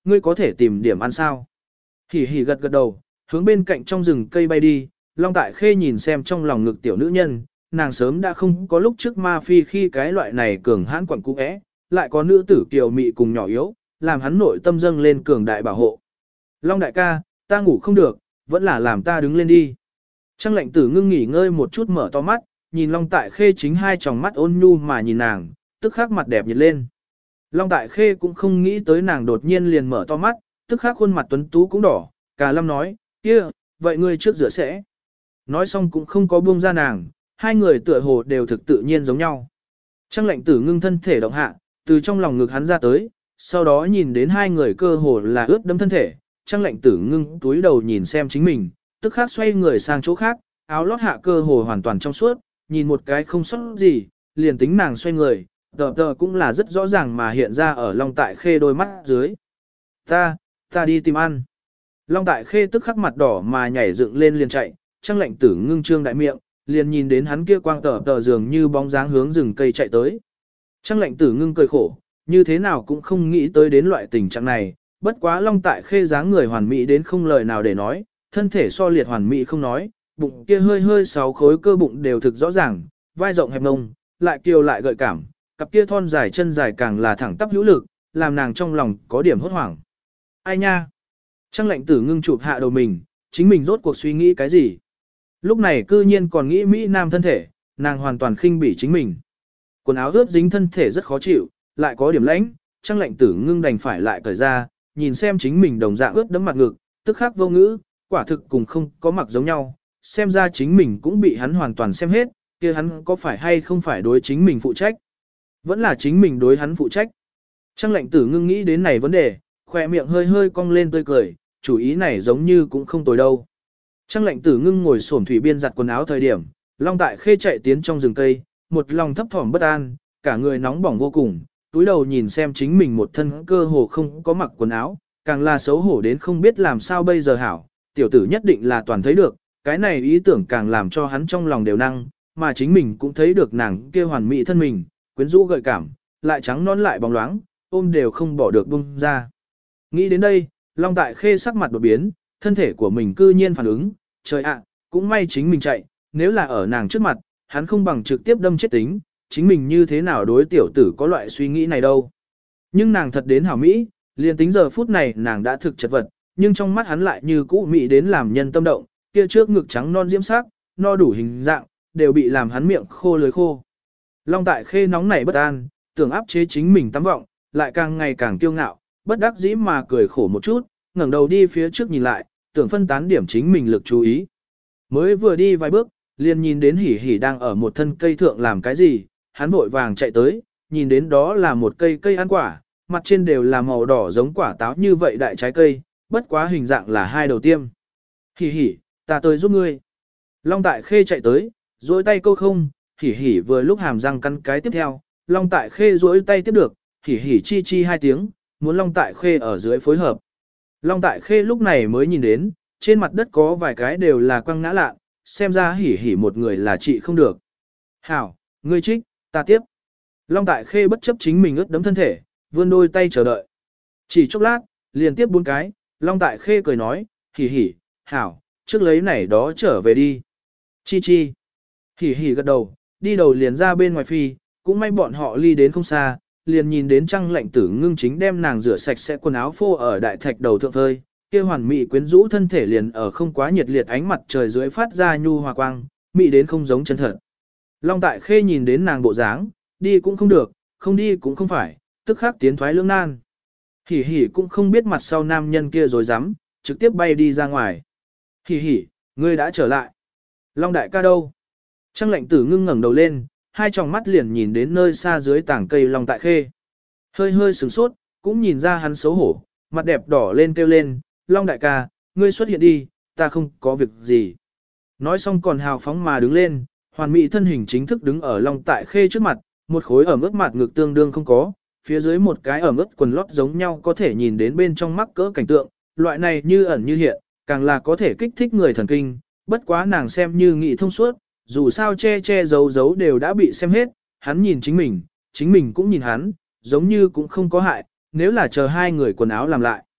ngươi có thể tìm điểm ăn sao? Hỉ hỉ gật gật đầu, hướng bên cạnh trong rừng cây bay đi, Long Tại Khê nhìn xem trong lòng ngực tiểu nữ nhân, nàng sớm đã không có lúc trước ma phi khi cái loại này cường hãn quẩn cũ é, lại có nữ tử kiều mị cùng nhỏ yếu, làm hắn nội tâm dâng lên cường đại bảo hộ. Long đại ca, ta ngủ không được, vẫn là làm ta đứng lên đi. Trăng Lệnh Tử ngưng nghỉ ngơi một chút mở to mắt, nhìn Long Tại Khê chính hai tròng mắt ôn nhu mà nhìn nàng, tức khắc mặt đẹp nhiệt lên. Long Tại Khê cũng không nghĩ tới nàng đột nhiên liền mở to mắt, tức khắc khuôn mặt tuấn tú cũng đỏ, Cà Lâm nói, kia, vậy ngươi trước rửa sẽ. Nói xong cũng không có buông ra nàng, hai người tựa hồ đều thực tự nhiên giống nhau. Trăng Lệnh Tử ngưng thân thể động hạ, từ trong lòng ngực hắn ra tới, sau đó nhìn đến hai người cơ hồ là ướt đẫm thân thể, Trăng Lệnh Tử ngưng túi đầu nhìn xem chính mình, tức khắc xoay người sang chỗ khác, áo lót hạ cơ hồ hoàn toàn trong suốt, nhìn một cái không sót gì, liền tính nàng xoay người, tờ cũng là rất rõ ràng mà hiện ra ở Long Tại Khê đôi mắt dưới. Ta đi tìm ăn. Long Tại Khê tức khắc mặt đỏ mà nhảy dựng lên liền chạy, Trăng Lệnh Tử ngưng trương đại miệng, liền nhìn đến hắn kia quang tờ dường như bóng dáng hướng rừng cây chạy tới. Trăng Lệnh Tử ngưng cười khổ, như thế nào cũng không nghĩ tới đến loại tình trạng này, bất quá Long Tại Khê dáng người hoàn mỹ đến không lời nào để nói, thân thể so liệt hoàn mỹ không nói, bụng kia hơi sáu khối cơ bụng đều thực rõ ràng, vai rộng hẹp mông, lại kiều lại gợi cảm, cặp kia thon dài chân dài càng là thẳng tắp hữu lực, làm nàng trong lòng có điểm hốt hoảng. Ai nha? Trăng Lệnh Tử ngưng chụp hạ đầu mình, chính mình rốt cuộc suy nghĩ cái gì? Lúc này cư nhiên còn nghĩ Mỹ Nam thân thể, nàng hoàn toàn khinh bỉ chính mình. Quần áo ướt dính thân thể rất khó chịu, lại có điểm lãnh, Trăng Lệnh Tử ngưng đành phải lại cởi ra, nhìn xem chính mình đồng dạng ướt đẫm mặt ngực, tức khắc vô ngữ, quả thực cùng không có mặc giống nhau, xem ra chính mình cũng bị hắn hoàn toàn xem hết, kia hắn có phải hay không phải đối chính mình phụ trách? Vẫn là chính mình đối hắn phụ trách. Trăng Lệnh Tử ngưng nghĩ đến này vấn đề, khỏe miệng hơi hơi cong lên tươi cười, chủ ý này giống như cũng không tồi đâu. Trăng Lệnh Tử ngưng ngồi xổm thủy biên giặt quần áo thời điểm, Long Tại Khê chạy tiến trong rừng cây, một lòng thấp thỏm bất an, cả người nóng bỏng vô cùng, túi đầu nhìn xem chính mình một thân cơ hồ không có mặc quần áo, càng là xấu hổ đến không biết làm sao bây giờ hảo, tiểu tử nhất định là toàn thấy được, cái này ý tưởng càng làm cho hắn trong lòng đều năng, mà chính mình cũng thấy được nàng kia hoàn mỹ thân mình, quyến rũ gợi cảm, lại trắng non lại bóng loáng, ôm đều không bỏ được buông ra. Nghĩ đến đây, Long Tại Khê sắc mặt đột biến, thân thể của mình cư nhiên phản ứng, trời ạ, cũng may chính mình chạy, nếu là ở nàng trước mặt, hắn không bằng trực tiếp đâm chết tính, chính mình như thế nào đối tiểu tử có loại suy nghĩ này đâu. Nhưng nàng thật đến hảo mỹ, liền tính giờ phút này nàng đã thực chật vật, nhưng trong mắt hắn lại như cũ mỹ đến làm nhân tâm động, kia trước ngực trắng non diễm sắc, no đủ hình dạng, đều bị làm hắn miệng khô lưỡi khô. Long Tại Khê nóng nảy bất an, tưởng áp chế chính mình tắm vọng, lại càng ngày càng kiêu ngạo, bất đắc dĩ mà cười khổ một chút, ngẩng đầu đi phía trước nhìn lại, tưởng phân tán điểm chính mình lực chú ý. Mới vừa đi vài bước, liền nhìn đến Hỉ Hỉ đang ở một thân cây thượng làm cái gì, hắn vội vàng chạy tới, nhìn đến đó là một cây ăn quả, mặt trên đều là màu đỏ giống quả táo như vậy đại trái cây, bất quá hình dạng là hai đầu tiêm. Hỉ Hỉ, ta tới giúp ngươi. Long Tại Khê chạy tới, duỗi tay câu không, Hỉ Hỉ vừa lúc hàm răng cắn cái tiếp theo, Long Tại Khê duỗi tay tiếp được, Hỉ Hỉ chi chi hai tiếng, muốn Long Tại Khê ở dưới phối hợp. Long Tại Khê lúc này mới nhìn đến, trên mặt đất có vài cái đều là quăng ngã lạ, xem ra Hỉ Hỉ một người là trị không được. Hảo, ngươi trích, ta tiếp. Long Tại Khê bất chấp chính mình ướt đẫm thân thể, vươn đôi tay chờ đợi. Chỉ chốc lát, liền tiếp 4 cái, Long Tại Khê cười nói, Hỉ Hỉ, hảo, trước lấy này đó trở về đi. Chi chi. Hỉ Hỉ gật đầu, đi đầu liền ra bên ngoài phi, cũng may bọn họ ly đến không xa, liền nhìn đến Trăng Lệnh Tử ngưng chính đem nàng rửa sạch sẽ quần áo phô ở đại thạch đầu thượng phơi, kia hoàn mỹ quyến rũ thân thể liền ở không quá nhiệt liệt ánh mặt trời dưới phát ra nhu hòa quang, mỹ đến không giống chân thật. Long Tại Khê nhìn đến nàng bộ dáng, đi cũng không được, không đi cũng không phải, tức khắc tiến thoái lưỡng nan. Hỉ Hỉ cũng không biết mặt sau nam nhân kia rồi dám, trực tiếp bay đi ra ngoài. Hỉ Hỉ, ngươi đã trở lại. Long đại ca đâu? Trăng Lệnh Tử ngưng ngẩng đầu lên, hai tròng mắt liền nhìn đến nơi xa dưới tảng cây Long Tại Khê. Hơi hơi sửng sốt, cũng nhìn ra hắn xấu hổ, mặt đẹp đỏ lên kêu lên, Long đại ca, ngươi xuất hiện đi, ta không có việc gì. Nói xong còn hào phóng mà đứng lên, hoàn mỹ thân hình chính thức đứng ở Long Tại Khê trước mặt, một khối ẩm ướt mặt ngực tương đương không có, phía dưới một cái ẩm ướt quần lót giống nhau có thể nhìn đến bên trong mắc cỡ cảnh tượng, loại này như ẩn như hiện, càng là có thể kích thích người thần kinh, bất quá nàng xem như nghị thông suốt, dù sao che giấu đều đã bị xem hết, hắn nhìn chính mình cũng nhìn hắn, giống như cũng không có hại, nếu là chờ hai người quần áo làm lại.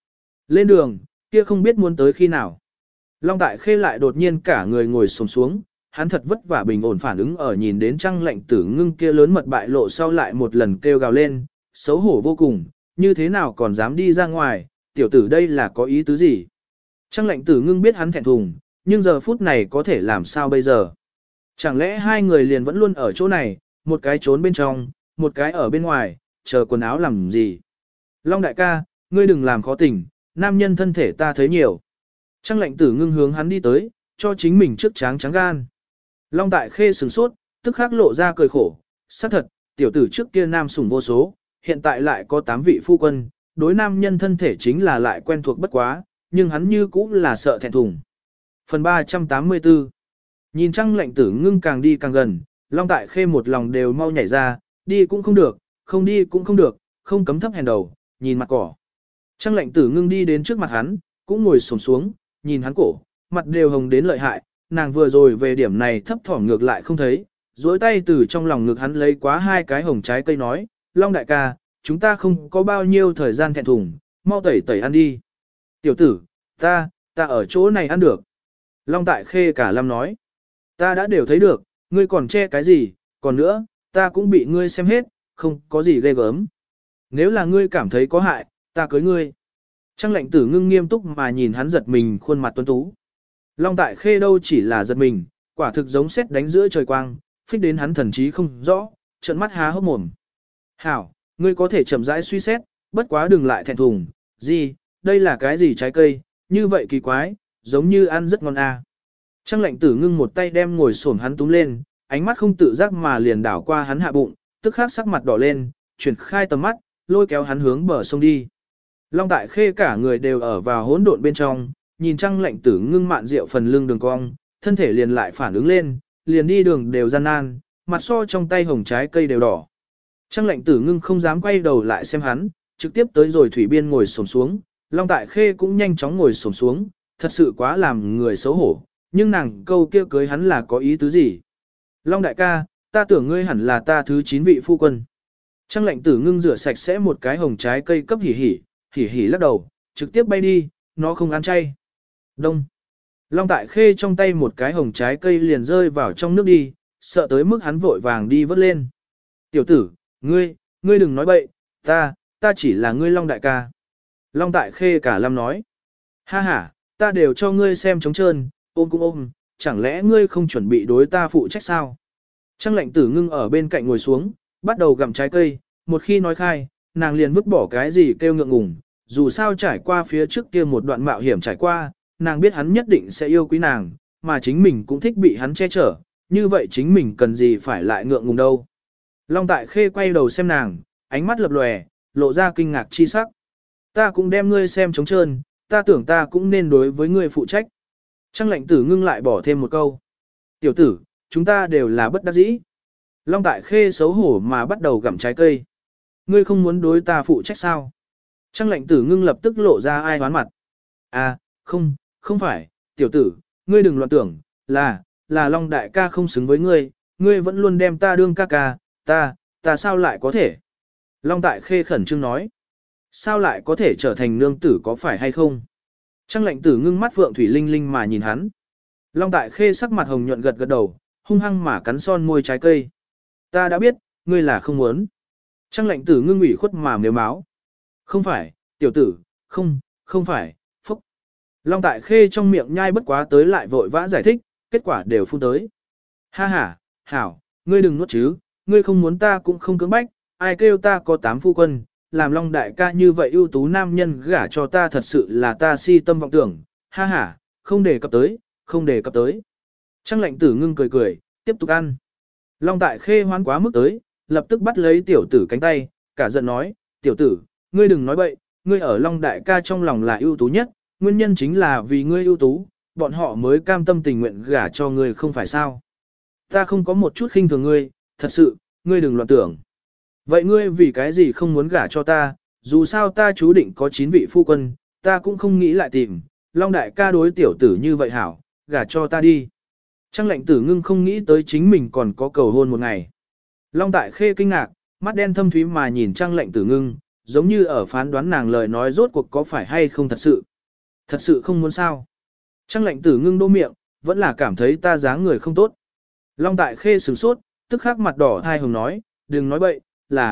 Lên đường, kia không biết muốn tới khi nào. Long Tại Khê lại đột nhiên cả người ngồi xổm xuống, hắn thật vất vả bình ổn phản ứng ở nhìn đến Trang Lệnh Tử Ngưng kia lớn mật bại lộ sau lại một lần kêu gào lên, xấu hổ vô cùng, như thế nào còn dám đi ra ngoài, tiểu tử đây là có ý tứ gì. Trang Lệnh Tử Ngưng biết hắn thẹn thùng, nhưng giờ phút này có thể làm sao bây giờ. Chẳng lẽ hai người liền vẫn luôn ở chỗ này, một cái trốn bên trong, một cái ở bên ngoài, chờ quần áo làm gì. Long đại ca, ngươi đừng làm khó tình, nam nhân thân thể ta thấy nhiều. Trang Lệnh Tử Ngưng hướng hắn đi tới, cho chính mình trước tráng trắng gan. Long Tại Khê sửng sốt, tức khắc lộ ra cười khổ, xác thật, tiểu tử trước kia nam sủng vô số, hiện tại lại có 8 vị phu quân, đối nam nhân thân thể chính là lại quen thuộc bất quá, nhưng hắn như cũng là sợ thẹn thùng. Phần 384 Nhìn Trang Lệnh Tử Ngưng càng đi càng gần, Long Tại Khê một lòng đều mau nhảy ra, đi cũng không được, không đi cũng không được, không cấm thấp hèn đầu, nhìn mặt cỏ. Trang Lệnh Tử Ngưng đi đến trước mặt hắn, cũng ngồi xổm xuống, nhìn hắn cổ, mặt đều hồng đến lợi hại, nàng vừa rồi về điểm này thấp thỏm ngược lại không thấy, duỗi tay từ trong lòng ngực hắn lấy quá 2 cái hồng trái cây nói, Long đại ca, chúng ta không có bao nhiêu thời gian thẹn thùng, mau tẩy tẩy ăn đi. Tiểu tử, ta ở chỗ này ăn được. Long Tại Khê cả lâm nói, ta đã đều thấy được, ngươi còn che cái gì, còn nữa, ta cũng bị ngươi xem hết, không có gì ghê gớm. Nếu là ngươi cảm thấy có hại, ta cưới ngươi. Trang Lệnh Tử Ngưng nghiêm túc mà nhìn hắn giật mình khuôn mặt tuấn tú. Long Tại Khê đâu chỉ là giật mình, quả thực giống sét đánh giữa trời quang, phích đến hắn thần trí không rõ, trợn mắt há hốc mồm. Hảo, ngươi có thể chậm rãi suy xét, bất quá đừng lại thẹn thùng, gì, đây là cái gì trái cây, như vậy kỳ quái, giống như ăn rất ngon à. Trang Lệnh Tử Ngưng một tay đem ngồi xổm hắn túm lên, ánh mắt không tự giác mà liền đảo qua hắn hạ bụng, tức khắc sắc mặt đỏ lên, chuyển khai tầm mắt, lôi kéo hắn hướng bờ sông đi. Long Tại Khê cả người đều ở vào hỗn độn bên trong, nhìn Trang Lệnh Tử Ngưng mạn rượu phần lưng đường cong, thân thể liền lại phản ứng lên, liền đi đường đều gian nan, mặt so trong tay hồng trái cây đều đỏ. Trang Lệnh Tử Ngưng không dám quay đầu lại xem hắn, trực tiếp tới rồi thủy biên ngồi xổm xuống, Long Tại Khê cũng nhanh chóng ngồi xổm xuống, thật sự quá làm người xấu hổ, nhưng nàng câu kia cưới hắn là có ý tứ gì? Long đại ca, ta tưởng ngươi hẳn là ta thứ 9 vị phu quân. Trang Lệnh Tử Ngưng rửa sạch sẽ một cái hồng trái cây cấp hỉ hỉ lắc đầu, trực tiếp bay đi, nó không ăn chay. Đông. Long Tại Khê trong tay một cái hồng trái cây liền rơi vào trong nước đi, sợ tới mức hắn vội vàng đi vớt lên. Tiểu tử, ngươi đừng nói bậy, ta chỉ là ngươi Long đại ca. Long Tại Khê cả lâm nói. Ha ha, ta đều cho ngươi xem trống trơn, ôm cũng ôm, chẳng lẽ ngươi không chuẩn bị đối ta phụ trách sao? Trang Lệnh Tử Ngưng ở bên cạnh ngồi xuống, bắt đầu gặm trái cây, một khi nói khai, nàng liền vứt bỏ cái gì kêu ngượng ngùng, dù sao trải qua phía trước kia một đoạn mạo hiểm trải qua, nàng biết hắn nhất định sẽ yêu quý nàng, mà chính mình cũng thích bị hắn che chở, như vậy chính mình cần gì phải lại ngượng ngùng đâu. Long Tại Khê quay đầu xem nàng, ánh mắt lập lòe, lộ ra kinh ngạc chi sắc. Ta cũng đem ngươi xem trống trơn, ta tưởng ta cũng nên đối với ngươi phụ trách. Trang Lệnh Tử Ngưng lại bỏ thêm một câu. Tiểu tử, chúng ta đều là bất đắc dĩ. Long Tại Khê xấu hổ mà bắt đầu gặm trái cây. Ngươi không muốn đối ta phụ trách sao? Trang Lệnh Tử Ngưng lập tức lộ ra ai hoán mặt. À, không phải, tiểu tử, ngươi đừng loạn tưởng, là Long đại ca không xứng với ngươi, ngươi vẫn luôn đem ta đương ca ca, ta sao lại có thể? Long Tại Khê khẩn trương nói. Sao lại có thể trở thành nương tử có phải hay không? Trang Lệnh Tử Ngưng mắt phượng thủy linh linh mà nhìn hắn. Long Tại Khê sắc mặt hồng nhuận gật gật đầu, hung hăng mà cắn son môi trái cây. Ta đã biết, ngươi là không muốn. Trang Lệnh Tử Ngưng ủy khuất mà mếu máo. Không phải, tiểu tử, không phải, phúc. Long Tại Khê trong miệng nhai bất quá tới lại vội vã giải thích, kết quả đều phun tới. Ha ha, hảo, ngươi đừng nuốt chứ, ngươi không muốn ta cũng không cưỡng bách, ai kêu ta có 8 phu quân, làm Long đại ca như vậy ưu tú nam nhân gả cho ta thật sự là ta si tâm vọng tưởng, ha ha, không đề cập tới. Trang Lệnh Tử Ngưng cười cười, tiếp tục ăn. Long Tại Khê hoán quá mức tới, lập tức bắt lấy tiểu tử cánh tay, cả giận nói, tiểu tử, ngươi đừng nói bậy, ngươi ở Long đại ca trong lòng là ưu tú nhất, nguyên nhân chính là vì ngươi ưu tú, bọn họ mới cam tâm tình nguyện gả cho ngươi không phải sao. Ta không có một chút khinh thường ngươi, thật sự, ngươi đừng loạn tưởng. Vậy ngươi vì cái gì không muốn gả cho ta, dù sao ta chú định có 9 vị phu quân, ta cũng không nghĩ lại tìm, Long đại ca đối tiểu tử như vậy hảo, gả cho ta đi. Trang Lệnh Tử Ngưng không nghĩ tới chính mình còn có cầu hôn một ngày. Long Tại Khê kinh ngạc, mắt đen thâm thúy mà nhìn Trang Lệnh Tử Ngưng, giống như ở phán đoán nàng lời nói rốt cuộc có phải hay không thật sự. Thật sự không muốn sao. Trang lệnh tử ngưng đô miệng, vẫn là cảm thấy ta dáng người không tốt. Long Tại Khê sửng sốt, tức khắc mặt đỏ thai hồng nói, đừng nói bậy,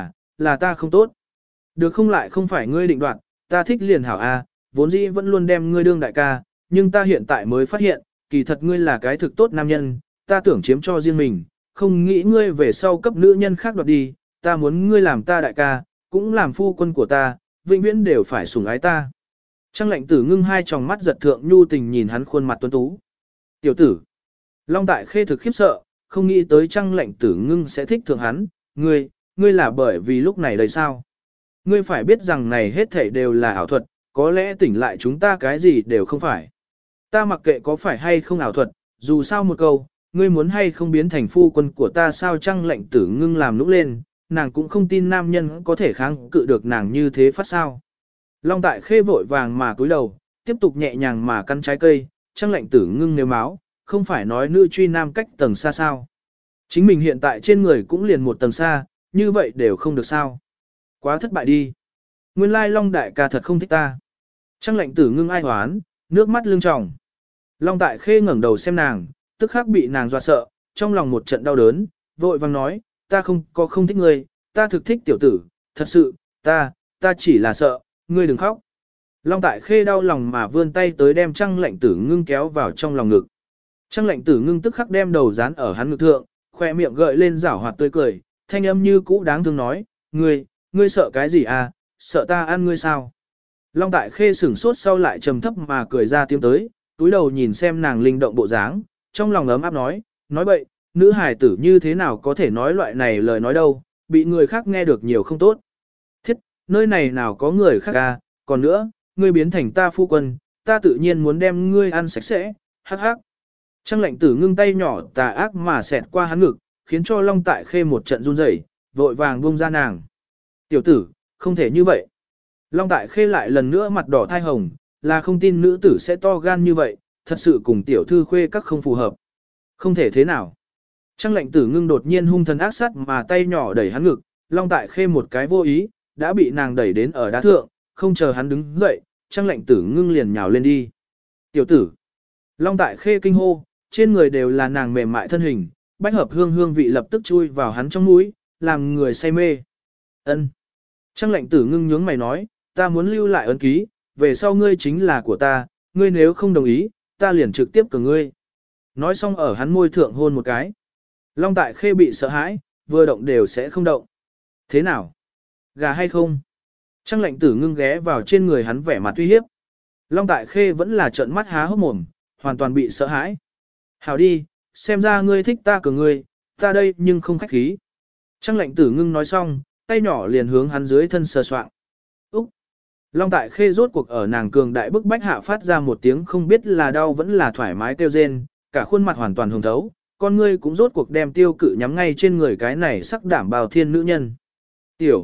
là ta không tốt. Được không lại không phải ngươi định đoạt, ta thích liền hảo a, vốn dĩ vẫn luôn đem ngươi đương đại ca, nhưng ta hiện tại mới phát hiện, kỳ thật ngươi là cái thực tốt nam nhân, ta tưởng chiếm cho riêng mình, không nghĩ ngươi về sau cấp nữ nhân khác đoạt đi, ta muốn ngươi làm ta đại ca, cũng làm phu quân của ta, vĩnh viễn đều phải sủng ái ta. Trang lệnh tử ngưng hai tròng mắt giật thượng nhu tình nhìn hắn khuôn mặt tuấn tú. Tiểu tử. Long Tại Khê thực khiếp sợ, không nghĩ tới Trang lệnh tử ngưng sẽ thích thượng hắn, ngươi là bởi vì lúc này đây sao? Ngươi phải biết rằng này hết thảy đều là ảo thuật, có lẽ tỉnh lại chúng ta cái gì đều không phải. Ta mặc kệ có phải hay không ảo thuật, dù sao một câu, ngươi muốn hay không biến thành phu quân của ta sao Trang lệnh tử ngưng làm nũng lên, nàng cũng không tin nam nhân có thể kháng cự được nàng như thế phát sao. Long Tại Khê vội vàng mà cúi đầu, tiếp tục nhẹ nhàng mà căn trái cây, Trang lệnh tử ngưng nếu máu, không phải nói nữ truy nam cách tầng xa sao. Chính mình hiện tại trên người cũng liền một tầng xa, như vậy đều không được sao. Quá thất bại đi. Nguyên lai Long đại ca thật không thích ta. Trang lệnh tử ngưng ai hoán, nước mắt lưng tròng. Long Tại Khê ngẩng đầu xem nàng, tức khắc bị nàng dọa sợ, trong lòng một trận đau đớn, vội vàng nói, ta không thích ngươi, ta thực thích tiểu tử, thật sự, ta chỉ là sợ, ngươi đừng khóc. Long Tại Khê đau lòng mà vươn tay tới đem Trang lệnh tử ngưng kéo vào trong lòng ngực. Trang lệnh tử ngưng tức khắc đem đầu dán ở hắn ngực thượng, khoe miệng gợi lên giảo hoạt tươi cười, thanh âm như cũ đáng thương nói, ngươi sợ cái gì à, sợ ta ăn ngươi sao? Long Tại Khê sửng sốt sau lại trầm thấp mà cười ra tiếng tới, túi đầu nhìn xem nàng linh động bộ dáng, trong lòng ấm áp nói bậy, nữ hài tử như thế nào có thể nói loại này lời nói đâu, bị người khác nghe được nhiều không tốt. Thiết, nơi này nào có người khác à, còn nữa, ngươi biến thành ta phu quân, ta tự nhiên muốn đem ngươi ăn sạch sẽ, hắc hắc. Trang lệnh tử ngưng tay nhỏ tà ác mà xẹt qua hắn ngực, khiến cho Long Tại Khê một trận run rẩy, vội vàng buông ra nàng. Tiểu tử, không thể như vậy. Long Tại Khê lại lần nữa mặt đỏ thai hồng, là không tin nữ tử sẽ to gan như vậy, thật sự cùng tiểu thư khuê các không phù hợp. Không thể thế nào. Trang lệnh tử ngưng đột nhiên hung thần ác sát mà tay nhỏ đẩy hắn ngực, Long Tại Khê một cái vô ý, đã bị nàng đẩy đến ở đá thượng, không chờ hắn đứng dậy, Trang lệnh tử ngưng liền nhào lên đi. Tiểu tử. Long Tại Khê kinh hô, trên người đều là nàng mềm mại thân hình, bách hợp hương vị lập tức chui vào hắn trong mũi, làm người say mê. Ân. Trang lệnh tử ngưng nhướng mày nói, ta muốn lưu lại ấn ký, về sau ngươi chính là của ta, ngươi nếu không đồng ý, ta liền trực tiếp cờ ngươi. Nói xong ở hắn môi thượng hôn một cái. Long Tại Khê bị sợ hãi, vừa động đều sẽ không động. Thế nào? Gà hay không? Trang lệnh tử ngưng ghé vào trên người hắn vẻ mặt uy hiếp. Long Tại Khê vẫn là trợn mắt há hốc mồm, hoàn toàn bị sợ hãi. Hảo đi, xem ra ngươi thích ta cờ ngươi, ta đây nhưng không khách khí. Trang lệnh tử ngưng nói xong, tay nhỏ liền hướng hắn dưới thân sờ soạng. Úc! Long Tại Khê rốt cuộc ở nàng cường đại bức bách hạ phát ra một tiếng không biết là đau vẫn là thoải mái kêu rên, cả khuôn mặt hoàn toàn hồng thấu, con ngươi cũng rốt cuộc đem tiêu cự nhắm ngay trên người cái này sắc đảm bào thiên nữ nhân. Tiểu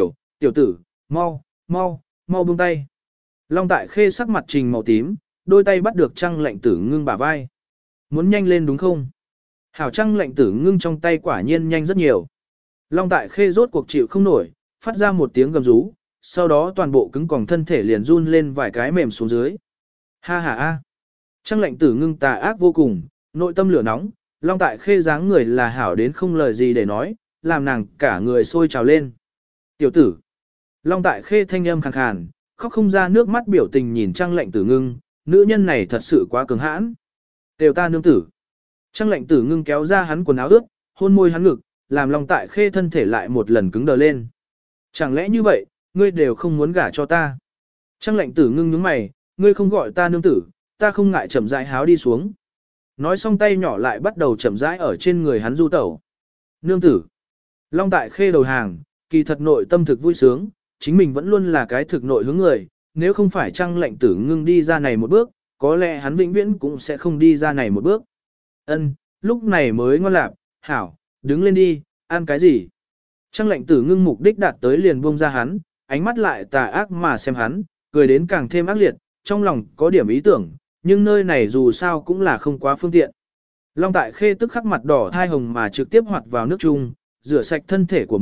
tử, mau buông tay. Long Tại Khê sắc mặt trình màu tím, đôi tay bắt được Trang lệnh tử ngưng bả vai. Muốn nhanh lên đúng không? Hảo Trang lệnh tử ngưng trong tay quả nhiên nhanh rất nhiều. Long Tại Khê rốt cuộc chịu không nổi, phát ra một tiếng gầm rú, sau đó toàn bộ cứng còng thân thể liền run lên vài cái mềm xuống dưới. Ha ha a. Trang lệnh tử ngưng tà ác vô cùng, nội tâm lửa nóng, Long Tại Khê dáng người là hảo đến không lời gì để nói, làm nàng cả người sôi trào lên. Tiểu tử. Long Tại Khê thanh âm khàn khàn, khóc không ra nước mắt biểu tình nhìn Trang lệnh tử ngưng, nữ nhân này thật sự quá cường hãn. Đều ta nương tử. Trang lệnh tử ngưng kéo ra hắn quần áo ướt, hôn môi hắn ngực, làm Long Tại Khê thân thể lại một lần cứng đờ lên. Chẳng lẽ như vậy, ngươi đều không muốn gả cho ta? Trang lệnh tử ngưng nhướng mày, ngươi không gọi ta nương tử, ta không ngại chậm rãi háo đi xuống. Nói xong tay nhỏ lại bắt đầu chậm rãi ở trên người hắn du tẩu. Nương tử. Long Tại Khê đầu hàng, kỳ thật nội tâm thực vui sướng, chính mình vẫn luôn là cái thực nội hướng người, nếu không phải Trang lệnh tử ngưng đi ra này một bước, có lẽ hắn vĩnh viễn cũng sẽ không đi ra này một bước. Ân, lúc này mới ngon lạc, hảo, đứng lên đi, ăn cái gì? Trang lệnh tử ngưng mục đích đạt tới liền buông ra hắn, ánh mắt lại tà ác mà xem hắn, cười đến càng thêm ác liệt, trong lòng có điểm ý tưởng, nhưng nơi này dù sao cũng là không quá phương tiện. Long Tại Khê tức khắc mặt đỏ thai hồng mà trực tiếp hoạt vào nước chung, rửa sạch thân thể của mình,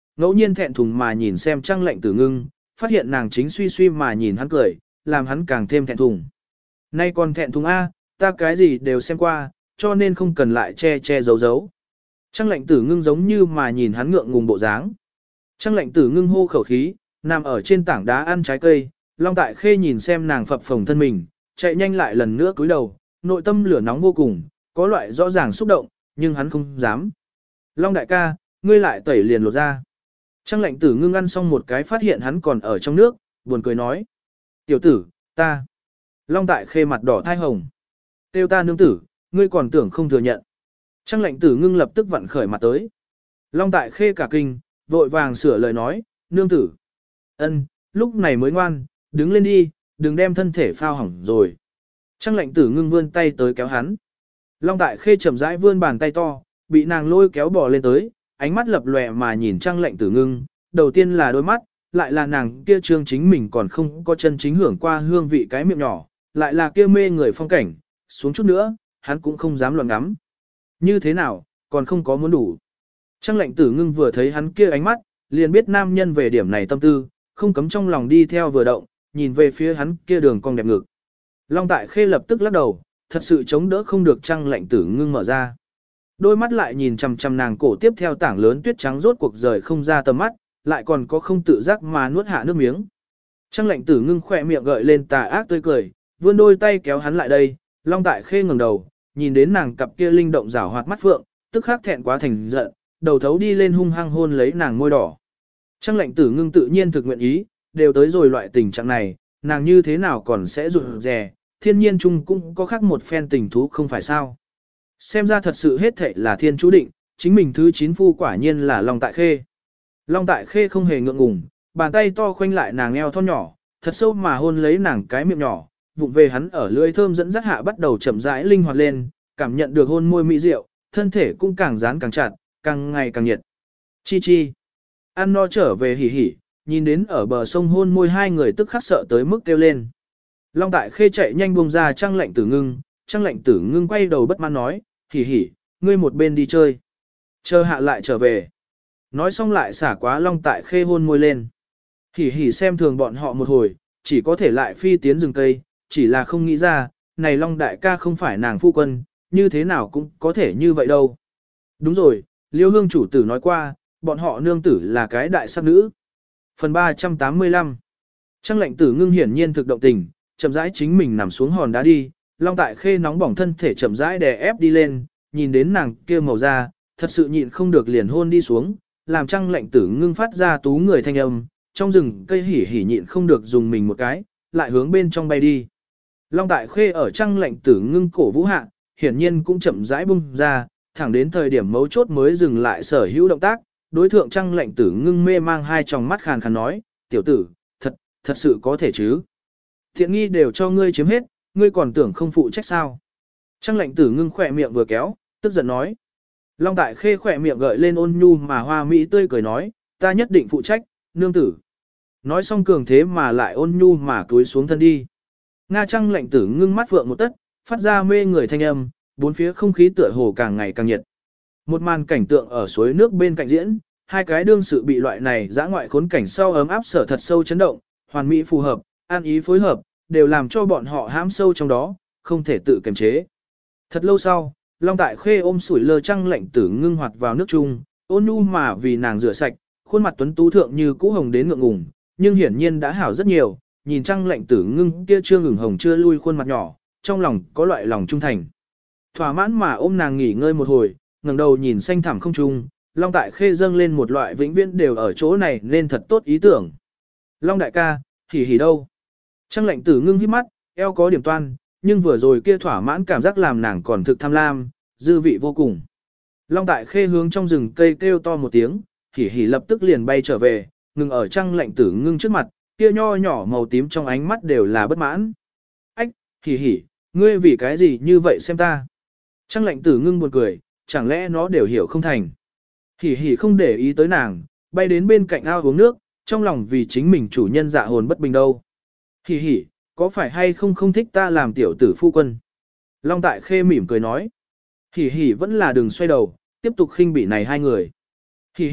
ngẫu nhiên thẹn thùng mà nhìn xem Trang Lệnh Tử Ngưng, phát hiện nàng chính suy suy mà nhìn hắn cười, làm hắn càng thêm thẹn thùng. Nay còn thẹn thùng a, ta cái gì đều xem qua, cho nên không cần lại che che giấu giấu. Trang Lệnh Tử Ngưng giống như mà nhìn hắn ngượng ngùng bộ dáng. Trang Lệnh Tử Ngưng hô khẩu khí, nằm ở trên tảng đá ăn trái cây, Long Tại Khê nhìn xem nàng phập phồng thân mình, chạy nhanh lại lần nữa cúi đầu, nội tâm lửa nóng vô cùng, có loại rõ ràng xúc động, nhưng hắn không dám. Long đại ca, ngươi lại tẩy liền lột ra. Trang Lệnh Tử Ngưng ăn xong một cái phát hiện hắn còn ở trong nước, buồn cười nói. Tiểu tử, ta. Long Tại Khê mặt đỏ thai hồng. Tiêu ta nương tử, ngươi còn tưởng không thừa nhận. Trang Lệnh Tử Ngưng lập tức vặn khởi mặt tới. Long Tại Khê cả kinh, vội vàng sửa lời nói, nương tử. Ân, lúc này mới ngoan, đứng lên đi, đừng đem thân thể phao hỏng rồi. Trang Lệnh Tử Ngưng vươn tay tới kéo hắn. Long Tại Khê chậm rãi vươn bàn tay to, bị nàng lôi kéo bò lên tới, ánh mắt lập lòe mà nhìn Trang Lệnh Tử Ngưng, đầu tiên là đôi mắt, lại là nàng kia trương chính mình còn không có chân chính hưởng qua hương vị cái miệng nhỏ, lại là kia mê người phong cảnh, xuống chút nữa, hắn cũng không dám loạn ngắm. Như thế nào, còn không có muốn đủ. Trang Lệnh Tử Ngưng vừa thấy hắn kia ánh mắt, liền biết nam nhân về điểm này tâm tư, không cấm trong lòng đi theo vừa động, nhìn về phía hắn kia đường cong đẹp ngực. Long Tại Khê lập tức lắc đầu, thật sự chống đỡ không được Trang Lệnh Tử Ngưng mở ra. Đôi mắt lại nhìn chằm chằm nàng cổ tiếp theo tảng lớn tuyết trắng rốt cuộc rời không ra tầm mắt, lại còn có không tự giác mà nuốt hạ nước miếng. Trang Lệnh Tử Ngưng khỏe miệng gợi lên tà ác tươi cười, vươn đôi tay kéo hắn lại đây, Long Tại Khê ngẩng đầu, nhìn đến nàng cặp kia linh động rảo hoạt mắt phượng, tức khắc thẹn quá thành giận, đầu thấu đi lên hung hăng hôn lấy nàng môi đỏ. Trang Lệnh Tử Ngưng tự nhiên thực nguyện ý, đều tới rồi loại tình trạng này, nàng như thế nào còn sẽ rụt rè, thiên nhiên chung cũng có khác một phen tình thú không phải sao. Xem ra thật sự hết thảy là thiên chú định, chính mình thứ 9 phu quả nhiên là Long Tại Khê. Long Tại Khê không hề ngượng ngùng, bàn tay to khoanh lại nàng eo thon nhỏ, thật sâu mà hôn lấy nàng cái miệng nhỏ, vụng về hắn ở lưỡi thơm dẫn dắt hạ bắt đầu chậm rãi linh hoạt lên, cảm nhận được hôn môi mỹ diệu, thân thể cũng càng dán càng chặt, càng ngày càng nhiệt. Chi chi. Ăn no trở về hỉ hỉ, nhìn đến ở bờ sông hôn môi hai người tức khắc sợ tới mức kêu lên. Long Tại Khê chạy nhanh buông ra Trang Lệnh Tử Ngưng, Trang Lệnh Tử Ngưng quay đầu bất mãn nói, hỉ hỉ, ngươi một bên đi chơi. Chờ hạ lại trở về. Nói xong lại xả quá Long Tại Khê hôn môi lên. Hỉ hỉ xem thường bọn họ một hồi, chỉ có thể lại phi tiến rừng cây, chỉ là không nghĩ ra, này Long đại ca không phải nàng phu quân, như thế nào cũng có thể như vậy đâu. Đúng rồi, Liêu Hương chủ tử nói qua, bọn họ nương tử là cái đại sắc nữ. Phần 385. Trang Lệnh Tử Ngưng hiển nhiên thực động tình, chậm rãi chính mình nằm xuống hòn đá đi, Long Tại Khê nóng bỏng thân thể chậm rãi đè ép đi lên, nhìn đến nàng kia màu da, thật sự nhịn không được liền hôn đi xuống, làm Trang Lệnh Tử Ngưng phát ra tú người thanh âm, trong rừng cây hỉ hỉ nhịn không được dùng mình một cái, lại hướng bên trong bay đi. Long Tại Khê ở Trang Lệnh Tử Ngưng cổ vũ hạ, hiển nhiên cũng chậm rãi bung ra, thẳng đến thời điểm mấu chốt mới dừng lại sở hữu động tác, đối thượng Trang Lệnh Tử Ngưng mê mang hai tròng mắt khàn khàn nói, tiểu tử, thật sự có thể chứ. Thiện nghi đều cho ngươi chiếm hết, ngươi còn tưởng không phụ trách sao. Trang Lệnh Tử Ngưng khỏe miệng vừa kéo, tức giận nói. Long Tại Khê khỏe miệng gợi lên ôn nhu mà hoa mỹ tươi cười nói, ta nhất định phụ trách, nương tử. Nói xong cường thế mà lại ôn nhu mà túi xuống thân đi. Nga Trang Lệnh Tử Ngưng mắt vượng một tất, phát ra mê người thanh âm, bốn phía không khí tựa hồ càng ngày càng nhiệt. Một màn cảnh tượng ở suối nước bên cạnh diễn, hai cái đương sự bị loại này dã ngoại khốn cảnh sau ấm áp sở thật sâu chấn động, hoàn mỹ phù hợp, an ý phối hợp, đều làm cho bọn họ hãm sâu trong đó, không thể tự kiềm chế. Thật lâu sau, Long Tại Khê ôm sủi lơ Trang Lệnh Tử Ngưng hoạt vào nước chung, ôn nhu mà vì nàng rửa sạch, khuôn mặt tuấn tú thượng như cũ hồng đến ngượng ngùng, nhưng hiển nhiên đã hảo rất nhiều, nhìn Trang Lệnh Tử Ngưng kia chưa ngừng hồng chưa lui khuôn mặt nhỏ, trong lòng có loại lòng trung thành. Thỏa mãn mà ôm nàng nghỉ ngơi một hồi, ngẩng đầu nhìn xanh thẳm không trung, Long Tại Khê dâng lên một loại vĩnh viễn đều ở chỗ này nên thật tốt ý tưởng. Long đại ca, hỉ hỉ đâu? Trang Lệnh Tử Ngưng híp mắt, eo có điểm toan, nhưng vừa rồi kia thỏa mãn cảm giác làm nàng còn thực tham lam, dư vị vô cùng. Long Tại Khê hướng trong rừng cây kêu to một tiếng, hỉ hỉ lập tức liền bay trở về, ngừng ở Trang Lệnh Tử Ngưng trước mặt, kia nho nhỏ màu tím trong ánh mắt đều là bất mãn. Ách, hỉ hỉ, ngươi vì cái gì như vậy xem ta? Trang Lệnh Tử Ngưng buồn cười, chẳng lẽ nó đều hiểu không thành. Hỉ hỉ không để ý tới nàng, bay đến bên cạnh ao uống nước, trong lòng vì chính mình chủ nhân dạ hồn bất bình đâu. Hỉ hỉ, có phải hay không không thích ta làm tiểu tử phu quân? Long Tại Khê mỉm cười nói. Hỉ hỉ vẫn là đừng xoay đầu, tiếp tục khinh bỉ này hai người. Hỉ hỉ,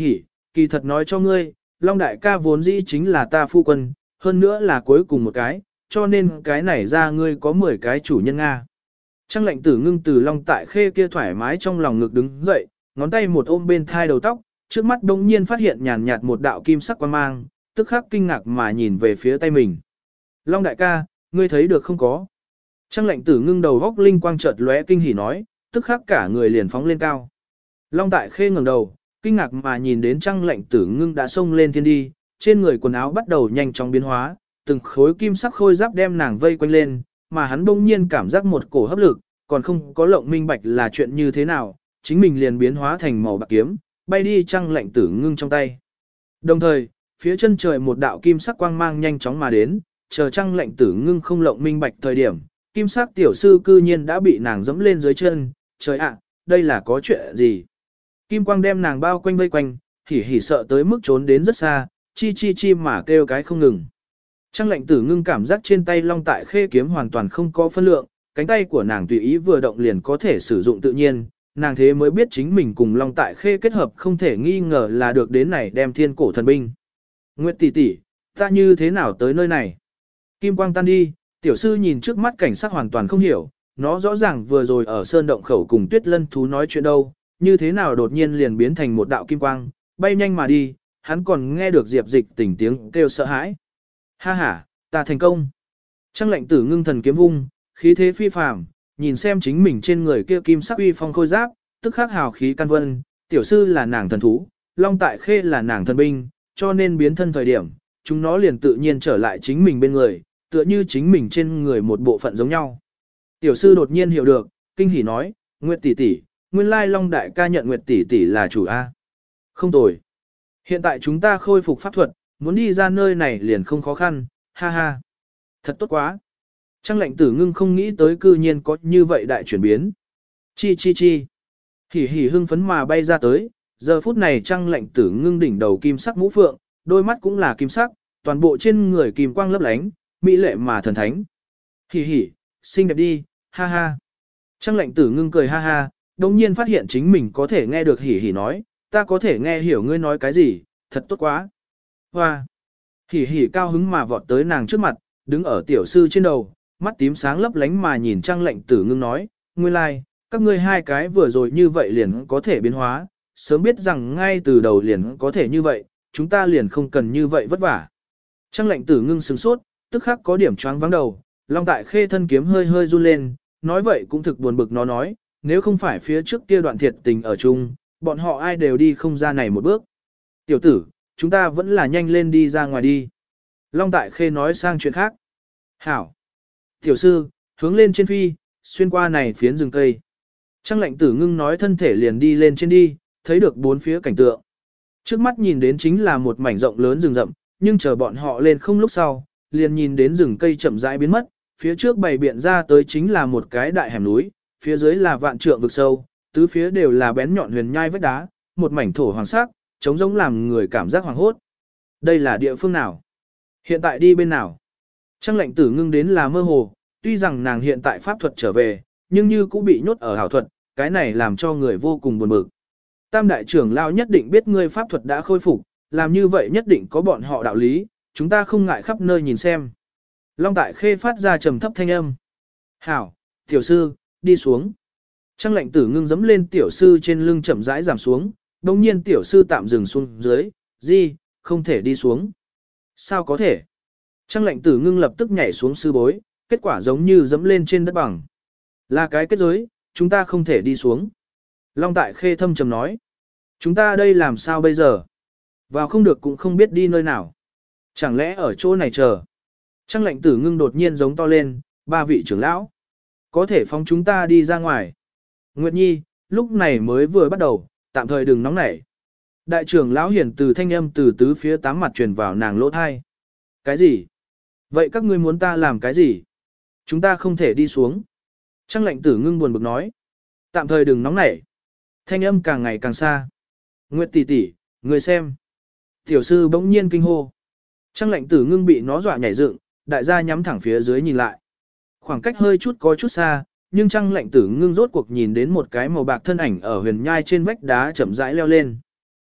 kỳ thật nói cho ngươi, Long đại ca vốn dĩ chính là ta phu quân, hơn nữa là cuối cùng một cái, cho nên cái này ra ngươi có 10 cái chủ nhân Nga. Trăng lệnh tử ngưng từ Long tại khê kia thoải mái trong lòng ngực đứng dậy, ngón tay một ôm bên thai đầu tóc, trước mắt đông nhiên phát hiện nhàn nhạt một đạo kim sắc quang mang, tức khắc kinh ngạc mà nhìn về phía tay mình. Long đại ca, ngươi thấy được không có? Trăng lệnh tử ngưng đầu góc linh quang chợt lóe kinh hỉ nói, tức khắc cả người liền phóng lên cao. Long tại khê ngẩng đầu, kinh ngạc mà nhìn đến trăng lệnh tử ngưng đã xông lên thiên đi, trên người quần áo bắt đầu nhanh chóng biến hóa, từng khối kim sắc khôi giáp đem nàng vây quanh lên, mà hắn bỗng nhiên cảm giác một cổ hấp lực, còn không có lộng minh bạch là chuyện như thế nào, chính mình liền biến hóa thành màu bạc kiếm, bay đi trăng lệnh tử ngưng trong tay. Đồng thời, phía chân trời một đạo kim sắc quang mang nhanh chóng mà đến, chờ trăng lệnh tử ngưng không lộng minh bạch thời điểm, kim sắc tiểu sư cư nhiên đã bị nàng dẫm lên dưới chân, trời ạ, đây là có chuyện gì? Kim quang đem nàng bao quanh vây quanh, hỉ hỉ sợ tới mức trốn đến rất xa, chi chi chi mà kêu cái không ngừng. Trăng lệnh tử ngưng cảm giác trên tay Long tại khê kiếm hoàn toàn không có phân lượng, cánh tay của nàng tùy ý vừa động liền có thể sử dụng tự nhiên, nàng thế mới biết chính mình cùng Long tại khê kết hợp không thể nghi ngờ là được đến này đem thiên cổ thần binh. Nguyệt tỷ tỷ, ta như thế nào tới nơi này? Kim quang tan đi, tiểu sư nhìn trước mắt cảnh sắc hoàn toàn không hiểu, nó rõ ràng vừa rồi ở sơn động khẩu cùng tuyết lân thú nói chuyện đâu, như thế nào đột nhiên liền biến thành một đạo kim quang, bay nhanh mà đi, hắn còn nghe được Diệp Dịch Tình tiếng kêu sợ hãi. Ha ha, ta thành công. Trăng lệnh tử ngưng thần kiếm vung, khí thế phi phàm, nhìn xem chính mình trên người kia kim sắc uy phong khôi giáp, tức khắc hào khí can vân, tiểu sư là nàng thần thú, Long tại khê là nàng thần binh, cho nên biến thân thời điểm, chúng nó liền tự nhiên trở lại chính mình bên người, tựa như chính mình trên người một bộ phận giống nhau. Tiểu sư đột nhiên hiểu được, kinh hỉ nói, Nguyệt tỷ tỷ, nguyên lai Long đại ca nhận Nguyệt tỷ tỷ là chủ A. Không tồi. Hiện tại chúng ta khôi phục pháp thuật, muốn đi ra nơi này liền không khó khăn, ha ha. Thật tốt quá. Trăng lệnh tử ngưng không nghĩ tới cư nhiên có như vậy đại chuyển biến. Chi chi chi. Hỉ hỉ hưng phấn mà bay ra tới, giờ phút này trăng lệnh tử ngưng đỉnh đầu kim sắc mũ phượng, đôi mắt cũng là kim sắc, toàn bộ trên người kim quang lấp lánh, mỹ lệ mà thần thánh. Hỉ hỉ, xinh đẹp đi, ha ha. Trăng lệnh tử ngưng cười ha ha, đồng nhiên phát hiện chính mình có thể nghe được hỉ hỉ nói, ta có thể nghe hiểu ngươi nói cái gì, thật tốt quá. Hoa. Hỉ hỉ cao hứng mà vọt tới nàng trước mặt, đứng ở tiểu sư trên đầu, mắt tím sáng lấp lánh mà nhìn trăng lệnh tử ngưng nói, nguyên lai, like, các ngươi hai cái vừa rồi như vậy liền có thể biến hóa, sớm biết rằng ngay từ đầu liền có thể như vậy, chúng ta liền không cần như vậy vất vả. Trăng lệnh tử ngưng sửng sốt, tức khắc có điểm choáng vắng đầu, Long tại khê thân kiếm hơi hơi run lên, nói vậy cũng thực buồn bực nó nói, nếu không phải phía trước kia đoạn thiệt tình ở chung, bọn họ ai đều đi không ra này một bước. Tiểu tử, chúng ta vẫn là nhanh lên đi ra ngoài đi. Long tại khê nói sang chuyện khác. Hảo. Tiểu sư, hướng lên trên phi, xuyên qua này phiến rừng cây. Trăng lệnh tử ngưng nói thân thể liền đi lên trên đi, thấy được bốn phía cảnh tượng. Trước mắt nhìn đến chính là một mảnh rộng lớn rừng rậm, nhưng chờ bọn họ lên không lúc sau, liền nhìn đến rừng cây chậm rãi biến mất, phía trước bày biện ra tới chính là một cái đại hẻm núi, phía dưới là vạn trượng vực sâu, tứ phía đều là bén nhọn huyền nhai vách đá, một mảnh thổ hoàng sắc, trống rỗng làm người cảm giác hoàng hốt. Đây là địa phương nào? Hiện tại đi bên nào? Trăng lệnh tử ngưng đến là mơ hồ, tuy rằng nàng hiện tại pháp thuật trở về, nhưng như cũng bị nhốt ở hảo thuật, cái này làm cho người vô cùng buồn bực. Tam đại trưởng lao nhất định biết ngươi pháp thuật đã khôi phục, làm như vậy nhất định có bọn họ đạo lý, chúng ta không ngại khắp nơi nhìn xem. Long tại khê phát ra trầm thấp thanh âm. Hảo, tiểu sư, đi xuống. Trăng lệnh tử ngưng dẫm lên tiểu sư trên lưng chậm rãi giảm xuống, đồng nhiên tiểu sư tạm dừng xuống dưới, gì, không thể đi xuống. Sao có thể? Trăng lệnh tử ngưng lập tức nhảy xuống sư bối, kết quả giống như dẫm lên trên đất bằng. Là cái kết giới, chúng ta không thể đi xuống. Long tại khê thâm trầm nói. Chúng ta đây làm sao bây giờ? Vào không được cũng không biết đi nơi nào. Chẳng lẽ ở chỗ này chờ? Trăng lệnh tử ngưng đột nhiên giống to lên, ba vị trưởng lão. Có thể phóng chúng ta đi ra ngoài. Nguyệt Nhi, lúc này mới vừa bắt đầu, tạm thời đừng nóng nảy. Đại trưởng lão hiển từ thanh âm từ tứ phía tám mặt truyền vào nàng lỗ thai. Cái gì? Vậy các ngươi muốn ta làm cái gì? Chúng ta không thể đi xuống. Trăng lệnh tử ngưng buồn bực nói. Tạm thời đừng nóng nảy. Thanh âm càng ngày càng xa. Nguyệt tỷ tỷ, người xem. Tiểu sư bỗng nhiên kinh hô. Trăng lệnh tử ngưng bị nó dọa nhảy dựng, đại gia nhắm thẳng phía dưới nhìn lại. Khoảng cách hơi chút có chút xa, nhưng trăng lệnh tử ngưng rốt cuộc nhìn đến một cái màu bạc thân ảnh ở huyền nhai trên vách đá chậm rãi leo lên.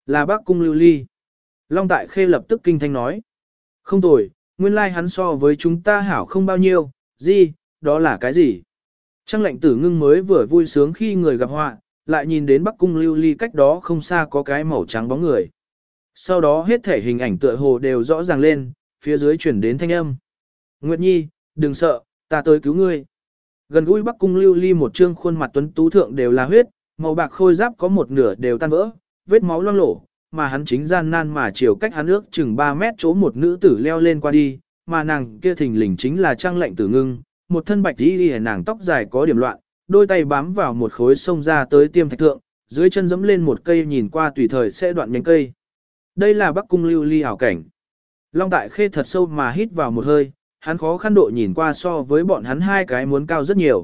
Là Bắc Cung Lưu Ly. Long Tại Khê lập tức kinh thanh nói. Không tồi, nguyên lai hắn so với chúng ta hảo không bao nhiêu, gì, đó là cái gì? Trăng lệnh tử ngưng mới vừa vui sướng khi người gặp họa, lại nhìn đến Bắc Cung Lưu Ly cách đó không xa có cái màu trắng bóng người. Sau đó hết thể hình ảnh tựa hồ đều rõ ràng lên, phía dưới chuyển đến thanh âm. Nguyệt Nhi, đừng sợ, ta tới cứu ngươi. Gần gũi Bắc Cung Lưu Ly một trương khuôn mặt tuấn tú thượng đều là huyết, màu bạc khôi giáp có một nửa đều tan vỡ, vết máu loang lổ, mà hắn chính gian nan mà chiều cách hắn ước chừng 3 mét chỗ một nữ tử leo lên qua đi, mà nàng kia thình lình chính là Trang Lệnh Tử Ngưng, một thân bạch y nàng tóc dài có điểm loạn, đôi tay bám vào một khối sông ra tới tiêm thạch thượng, dưới chân giẫm lên một cây nhìn qua tùy thời sẽ đoạn nhánh cây. Đây là Bắc Cung Lưu Ly ảo cảnh. Long Tại Khê thật sâu mà hít vào một hơi, hắn khó khăn độ nhìn qua so với bọn hắn hai cái muốn cao rất nhiều.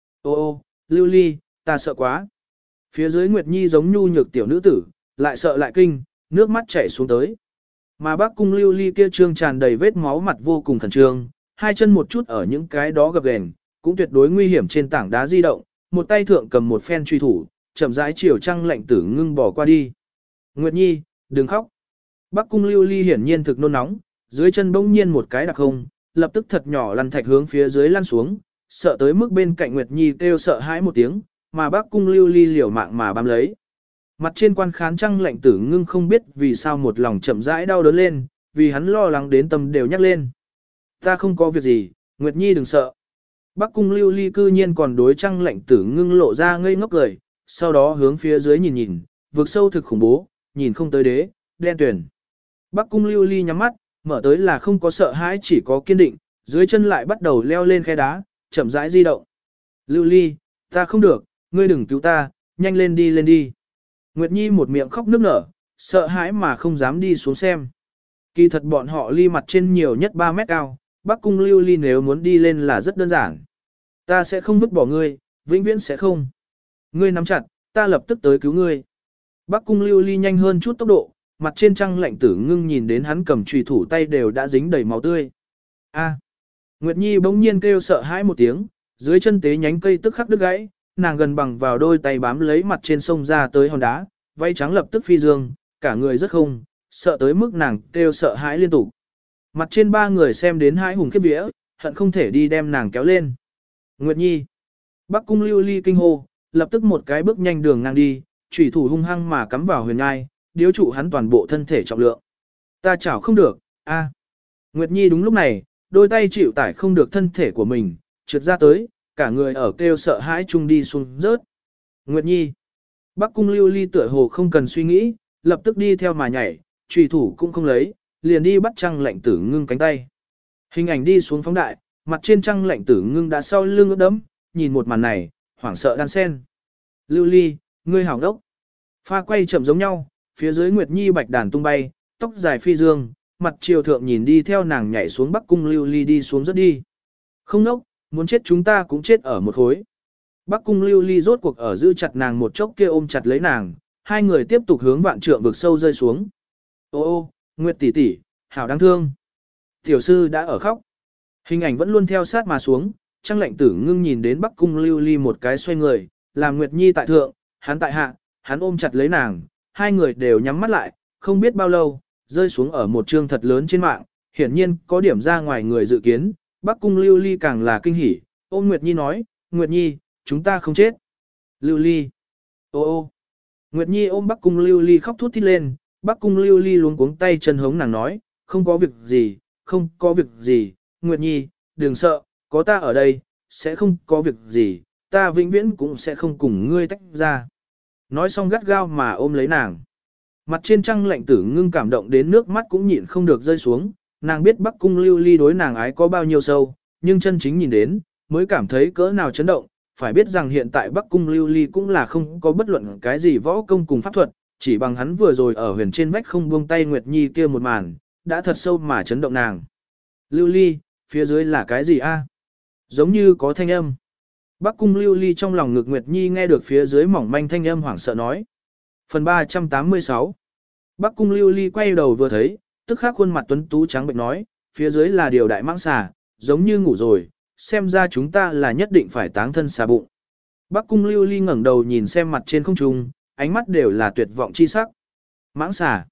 Ô, Lưu Ly, ta sợ quá. Phía dưới Nguyệt Nhi giống nhu nhược tiểu nữ tử, lại sợ lại kinh, nước mắt chảy xuống tới. Mà Bắc Cung Lưu Ly kia trương tràn đầy vết máu mặt vô cùng khẩn trương, hai chân một chút ở những cái đó gập ghềnh, cũng tuyệt đối nguy hiểm trên tảng đá di động, một tay thượng cầm một phen truy thủ, chậm rãi chiều Trăng Lệnh Tử Ngưng bỏ qua đi. Nguyệt Nhi, đừng khóc. Bắc Cung Lưu Ly hiển nhiên thực nôn nóng, dưới chân bỗng nhiên một cái đặc không, lập tức thật nhỏ lăn thạch hướng phía dưới lăn xuống, sợ tới mức bên cạnh Nguyệt Nhi kêu sợ hãi một tiếng, mà Bắc Cung Lưu Ly liều mạng mà bám lấy. Mặt trên quan khán Trăng Lệnh Tử Ngưng không biết vì sao một lòng chậm rãi đau đớn lên, vì hắn lo lắng đến tâm đều nhắc lên. Ta không có việc gì, Nguyệt Nhi đừng sợ. Bắc Cung Lưu Ly cư nhiên còn đối Trăng Lệnh Tử Ngưng lộ ra ngây ngốc cười, sau đó hướng phía dưới nhìn nhìn, vực sâu thực khủng bố, nhìn không tới đế, đen tuyển. Bắc Cung Lưu Ly nhắm mắt, mở tới là không có sợ hãi chỉ có kiên định, dưới chân lại bắt đầu leo lên khe đá, chậm rãi di động. Lưu Ly, ta không được, ngươi đừng cứu ta, nhanh lên đi. Nguyệt Nhi một miệng khóc nức nở, sợ hãi mà không dám đi xuống xem. Kỳ thật bọn họ ly mặt trên nhiều nhất 3 mét cao, Bắc Cung Lưu Ly nếu muốn đi lên là rất đơn giản. Ta sẽ không vứt bỏ ngươi, vĩnh viễn sẽ không. Ngươi nắm chặt, ta lập tức tới cứu ngươi. Bắc Cung Lưu Ly nhanh hơn chút tốc độ, mặt trên Trăng Lệnh Tử Ngưng nhìn đến hắn cầm chùy thủ tay đều đã dính đầy máu tươi. A. Nguyệt Nhi bỗng nhiên kêu sợ hãi một tiếng, dưới chân tế nhánh cây tức khắc đứt gãy, nàng gần bằng vào đôi tay bám lấy mặt trên sông ra tới hòn đá, váy trắng lập tức phi dương, cả người rất không, sợ tới mức nàng kêu sợ hãi liên tục. Mặt trên 3 người xem đến hãi hùng khiếp vía, hận không thể đi đem nàng kéo lên. Nguyệt Nhi. Bắc Cung Lưu Ly kinh hô, lập tức một cái bước nhanh đường ngang đi, chủy thủ hung hăng mà cắm vào huyền ngai, điếu trụ hắn toàn bộ thân thể trọng lượng. Ta chảo không được, a. Nguyệt Nhi đúng lúc này, đôi tay chịu tải không được thân thể của mình, trượt ra tới, cả người ở kêu sợ hãi chung đi xuống rớt. Nguyệt Nhi. Bắc Cung Lưu Ly tựa hồ không cần suy nghĩ, lập tức đi theo mà nhảy, chủy thủ cũng không lấy, liền đi bắt Trăng Lệnh Tử Ngưng cánh tay. Hình ảnh đi xuống phóng đại, mặt trên Trăng Lệnh Tử Ngưng đã sau lưng ướt đẫm, nhìn một màn này, hoảng sợ đan sen. Lưu Ly, ngươi hảo đốc. Pha quay chậm giống nhau, phía dưới Nguyệt Nhi bạch đàn tung bay, tóc dài phi dương, mặt triều thượng nhìn đi theo nàng nhảy xuống Bắc Cung Lưu Ly đi xuống rất đi. Không nốc, muốn chết chúng ta cũng chết ở một khối. Bắc Cung Lưu Ly rốt cuộc ở giữ chặt nàng một chốc kia ôm chặt lấy nàng, hai người tiếp tục hướng vạn trượng vực sâu rơi xuống. Ô, Nguyệt tỷ tỷ, hảo đáng thương. Tiểu sư đã ở khóc. Hình ảnh vẫn luôn theo sát mà xuống, Trăng Lệnh Tử Ngưng nhìn đến Bắc Cung Lưu Ly một cái xoay người, làm Nguyệt Nhi tại thượng, hắn tại hạ, hắn ôm chặt lấy nàng, hai người đều nhắm mắt lại, không biết bao lâu, rơi xuống ở một chương thật lớn trên mạng, hiển nhiên có điểm ra ngoài người dự kiến, Bắc Cung Lưu Ly càng là kinh hỉ, ôm Nguyệt Nhi nói, Nguyệt Nhi, chúng ta không chết. Lưu Ly, ô. Nguyệt Nhi ôm Bắc Cung Lưu Ly khóc thút thít lên, Bắc Cung Lưu Ly luống cuống tay chân hống nàng nói, không có việc gì, Nguyệt Nhi, đừng sợ, có ta ở đây, sẽ không có việc gì, ta vĩnh viễn cũng sẽ không cùng ngươi tách ra. Nói xong gắt gao mà ôm lấy nàng. Mặt trên Trăng Lệnh Tử Ngưng cảm động đến nước mắt cũng nhịn không được rơi xuống, nàng biết Bắc Cung Lưu Ly đối nàng ái có bao nhiêu sâu, nhưng chân chính nhìn đến, mới cảm thấy cỡ nào chấn động, phải biết rằng hiện tại Bắc Cung Lưu Ly cũng là không có bất luận cái gì võ công cùng pháp thuật, chỉ bằng hắn vừa rồi ở huyền trên vách không buông tay Nguyệt Nhi kia một màn, đã thật sâu mà chấn động nàng. Lưu Ly, phía dưới là cái gì a? Giống như có thanh âm. Bắc Cung Lưu Ly trong lòng ngực Nguyệt Nhi nghe được phía dưới mỏng manh thanh âm hoảng sợ nói. Phần 386. Bắc Cung Lưu Ly quay đầu vừa thấy, tức khắc khuôn mặt tuấn tú trắng bệnh nói, phía dưới là điều đại mãng xà, giống như ngủ rồi, xem ra chúng ta là nhất định phải táng thân xà bụng. Bắc Cung Lưu Ly ngẩng đầu nhìn xem mặt trên không trung, ánh mắt đều là tuyệt vọng chi sắc. Mãng xà.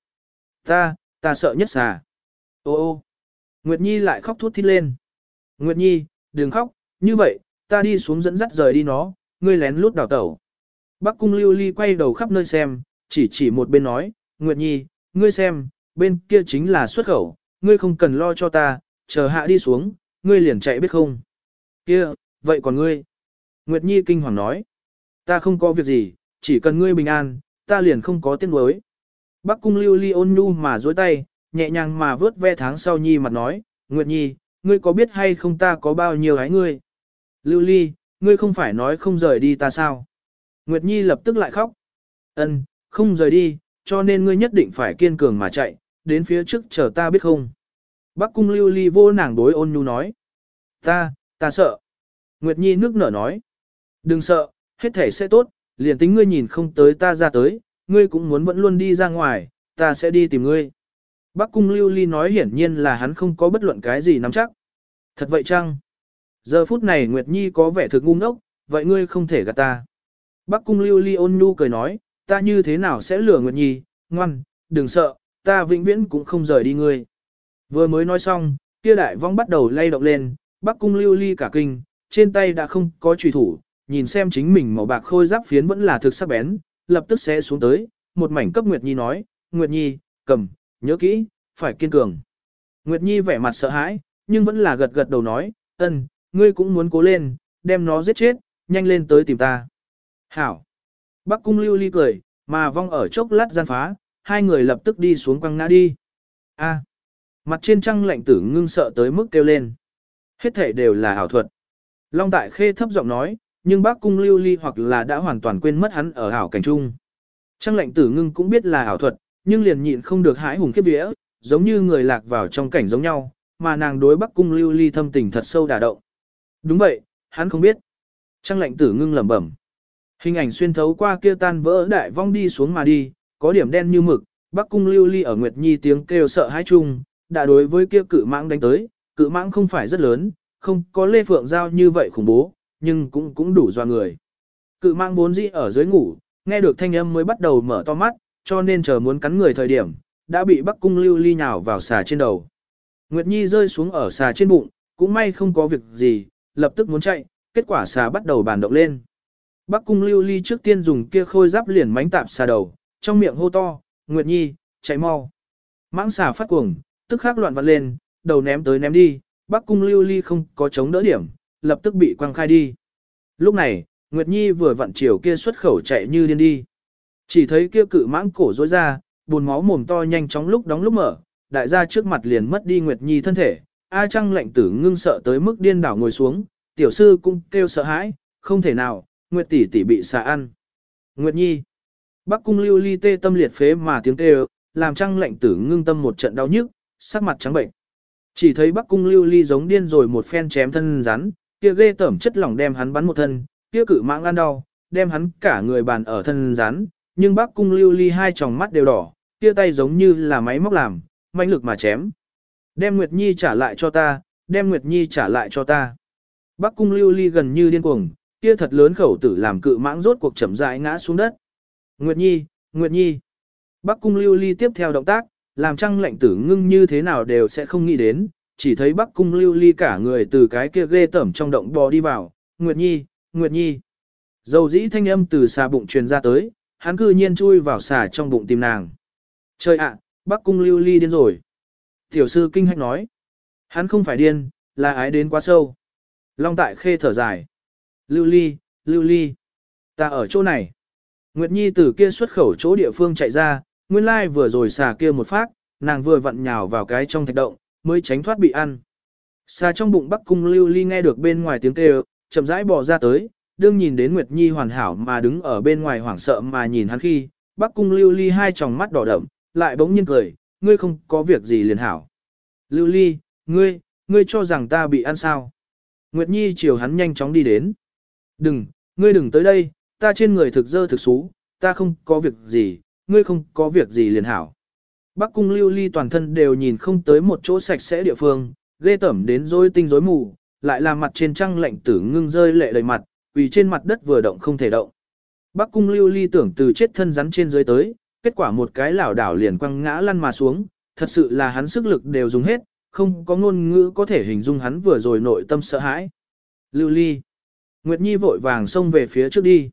Ta sợ nhất xà. Ô ô. Nguyệt Nhi lại khóc thút thít lên. Nguyệt Nhi, đừng khóc, như vậy, ta đi xuống dẫn dắt rời đi nó, ngươi lén lút đào tẩu. Bắc Cung Lưu Ly quay đầu khắp nơi xem, chỉ một bên nói, Nguyệt Nhi, ngươi xem, bên kia chính là xuất khẩu, ngươi không cần lo cho ta, chờ hạ đi xuống, ngươi liền chạy biết không. Kia, vậy còn ngươi? Nguyệt Nhi kinh hoàng nói, ta không có việc gì, chỉ cần ngươi bình an, ta liền không có tiếc nuối. Bắc Cung Lưu Ly ôn nhu mà duỗi tay, nhẹ nhàng mà vớt ve tháng sau Nhi mặt nói, Nguyệt Nhi, ngươi có biết hay không ta có bao nhiêu hái ngươi? Lưu Ly, ngươi không phải nói không rời đi ta sao? Nguyệt Nhi lập tức lại khóc. Ân, không rời đi, cho nên ngươi nhất định phải kiên cường mà chạy, đến phía trước chờ ta biết không? Bắc Cung Lưu Ly vô nàng đối ôn nhu nói. Ta sợ. Nguyệt Nhi nước nở nói. Đừng sợ, hết thể sẽ tốt, liền tính ngươi nhìn không tới ta ra tới, ngươi cũng muốn vẫn luôn đi ra ngoài, ta sẽ đi tìm ngươi. Bắc Cung Lưu Ly nói hiển nhiên là hắn không có bất luận cái gì nắm chắc. Thật vậy chăng? Giờ phút này Nguyệt Nhi có vẻ thực ngu ngốc, vậy ngươi không thể gạt ta. Bắc Cung Lưu Ly ôn nhu cười nói, ta như thế nào sẽ lừa Nguyệt Nhi, ngoan, đừng sợ, ta vĩnh viễn cũng không rời đi ngươi. Vừa mới nói xong, kia đại vong bắt đầu lay động lên, Bắc Cung Lưu Ly cả kinh, trên tay đã không có chùy thủ, nhìn xem chính mình màu bạc khôi giáp phiến vẫn là thực sắc bén, lập tức sẽ xuống tới, một mảnh cấp Nguyệt Nhi nói, Nguyệt Nhi, cầm, nhớ kỹ, phải kiên cường. Nguyệt Nhi vẻ mặt sợ hãi, nhưng vẫn là gật gật đầu nói, ân, ngươi cũng muốn cố lên, đem nó giết chết, nhanh lên tới tìm ta. Hảo. Bắc Cung Lưu Ly cười, mà vong ở chốc lát gian phá, hai người lập tức đi xuống quăng ngã đi. A. Mặt trên trăng lạnh tử ngưng sợ tới mức kêu lên. Hết thể đều là ảo thuật. Long Tại Khê thấp giọng nói, nhưng Bắc Cung Lưu Ly hoặc là đã hoàn toàn quên mất hắn ở ảo cảnh trung. Trăng lạnh tử ngưng cũng biết là ảo thuật, nhưng liền nhịn không được hãi hùng khiếp vía, giống như người lạc vào trong cảnh giống nhau, mà nàng đối Bắc Cung Lưu Ly thâm tình thật sâu đả động. Đúng vậy, hắn không biết. Trăng lạnh tử ngưng lẩm bẩm. Hình ảnh xuyên thấu qua kia tan vỡ đại vong đi xuống mà đi, có điểm đen như mực, Bắc Cung Lưu Ly ở Nguyệt Nhi tiếng kêu sợ hãi chung, đã đối với kia cự mãng đánh tới, cự mãng không phải rất lớn, không có Lê Phượng Giao như vậy khủng bố, nhưng cũng đủ doa người. Cự mãng vốn dĩ ở dưới ngủ, nghe được thanh âm mới bắt đầu mở to mắt, cho nên chờ muốn cắn người thời điểm, đã bị Bắc Cung Lưu Ly nhào vào xà trên đầu. Nguyệt Nhi rơi xuống ở xà trên bụng, cũng may không có việc gì, lập tức muốn chạy, kết quả xà bắt đầu bàn động lên. Bắc Cung Lưu Ly trước tiên dùng kia khôi giáp liền mánh tạp xà đầu, trong miệng hô to, Nguyệt Nhi, chạy mau. Mãng xà phát cuồng, tức khắc loạn vặn lên, đầu ném tới ném đi, Bắc Cung Lưu Ly không có chống đỡ điểm, lập tức bị quăng khai đi. Lúc này, Nguyệt Nhi vừa vặn chiều kia xuất khẩu chạy như điên đi. Chỉ thấy kia cự mãng cổ rối ra, buồn máu mồm to nhanh chóng lúc đóng lúc mở, đại gia trước mặt liền mất đi Nguyệt Nhi thân thể. A Trăng lạnh tử ngưng sợ tới mức điên đảo ngồi xuống, tiểu sư cũng kêu sợ hãi, không thể nào, Nguyệt tỷ tỷ bị xà ăn. Nguyệt Nhi. Bắc Cung Lưu Ly tê tâm liệt phế mà tiếng kêu, làm Trăng lạnh tử ngưng tâm một trận đau nhức, sắc mặt trắng bệnh. Chỉ thấy Bắc Cung Lưu Ly giống điên rồi một phen chém thân rắn, kia ghê tởm chất lỏng đem hắn bắn một thân, kia cự mãng ăn đau, đem hắn cả người bàn ở thân rắn, nhưng Bắc Cung Lưu Ly hai tròng mắt đều đỏ, kia tay giống như là máy móc làm, mạnh lực mà chém. Đem Nguyệt Nhi trả lại cho ta, đem Nguyệt Nhi trả lại cho ta. Bắc Cung Lưu Ly gần như điên cuồng, kia thật lớn khẩu tử làm cự mãng rốt cuộc chậm rãi ngã xuống đất. Nguyệt Nhi, Nguyệt Nhi. Bắc Cung Lưu Ly tiếp theo động tác, làm Trăng lạnh tử ngưng như thế nào đều sẽ không nghĩ đến, chỉ thấy Bắc Cung Lưu Ly cả người từ cái kia ghê tởm trong động bò đi vào. Nguyệt Nhi, Nguyệt Nhi. Dầu dĩ thanh âm từ xà bụng truyền ra tới, hắn cư nhiên chui vào xà trong bụng tìm nàng. Trời ạ, Bắc Cung Lưu Ly điên rồi. Tiểu sư kinh hách nói. Hắn không phải điên, là ái đến quá sâu. Long Tại Khê thở dài. Lưu Ly, Lưu Ly. Ta ở chỗ này. Nguyệt Nhi từ kia xuất khẩu chỗ địa phương chạy ra, nguyên lai vừa rồi xà kia một phát, nàng vừa vặn nhào vào cái trong thạch động, mới tránh thoát bị ăn. Xà trong bụng Bắc Cung Lưu Ly nghe được bên ngoài tiếng kêu, chậm rãi bò ra tới, đương nhìn đến Nguyệt Nhi hoàn hảo mà đứng ở bên ngoài hoảng sợ mà nhìn hắn khi, Bắc Cung Lưu Ly hai tròng mắt đỏ đậm, lại bỗng nhiên cười, ngươi không có việc gì liền hảo. Lưu Ly, ngươi cho rằng ta bị ăn sao? Nguyệt Nhi chiều hắn nhanh chóng đi đến. Ngươi đừng tới đây, ta trên người thực dơ thực xú, ta không có việc gì, ngươi không có việc gì liền hảo. Bắc Cung Lưu Ly toàn thân đều nhìn không tới một chỗ sạch sẽ địa phương, ghê tởm đến rối tinh rối mù, lại làm mặt trên Trăng lạnh tử ngưng rơi lệ đầy mặt, vì trên mặt đất vừa động không thể động. Bắc Cung Lưu Ly tưởng từ chết thân rắn trên dưới tới, kết quả một cái lảo đảo liền quăng ngã lăn mà xuống, thật sự là hắn sức lực đều dùng hết, không có ngôn ngữ có thể hình dung hắn vừa rồi nội tâm sợ hãi. Lưu Ly. Nguyệt Nhi vội vàng xông về phía trước đi.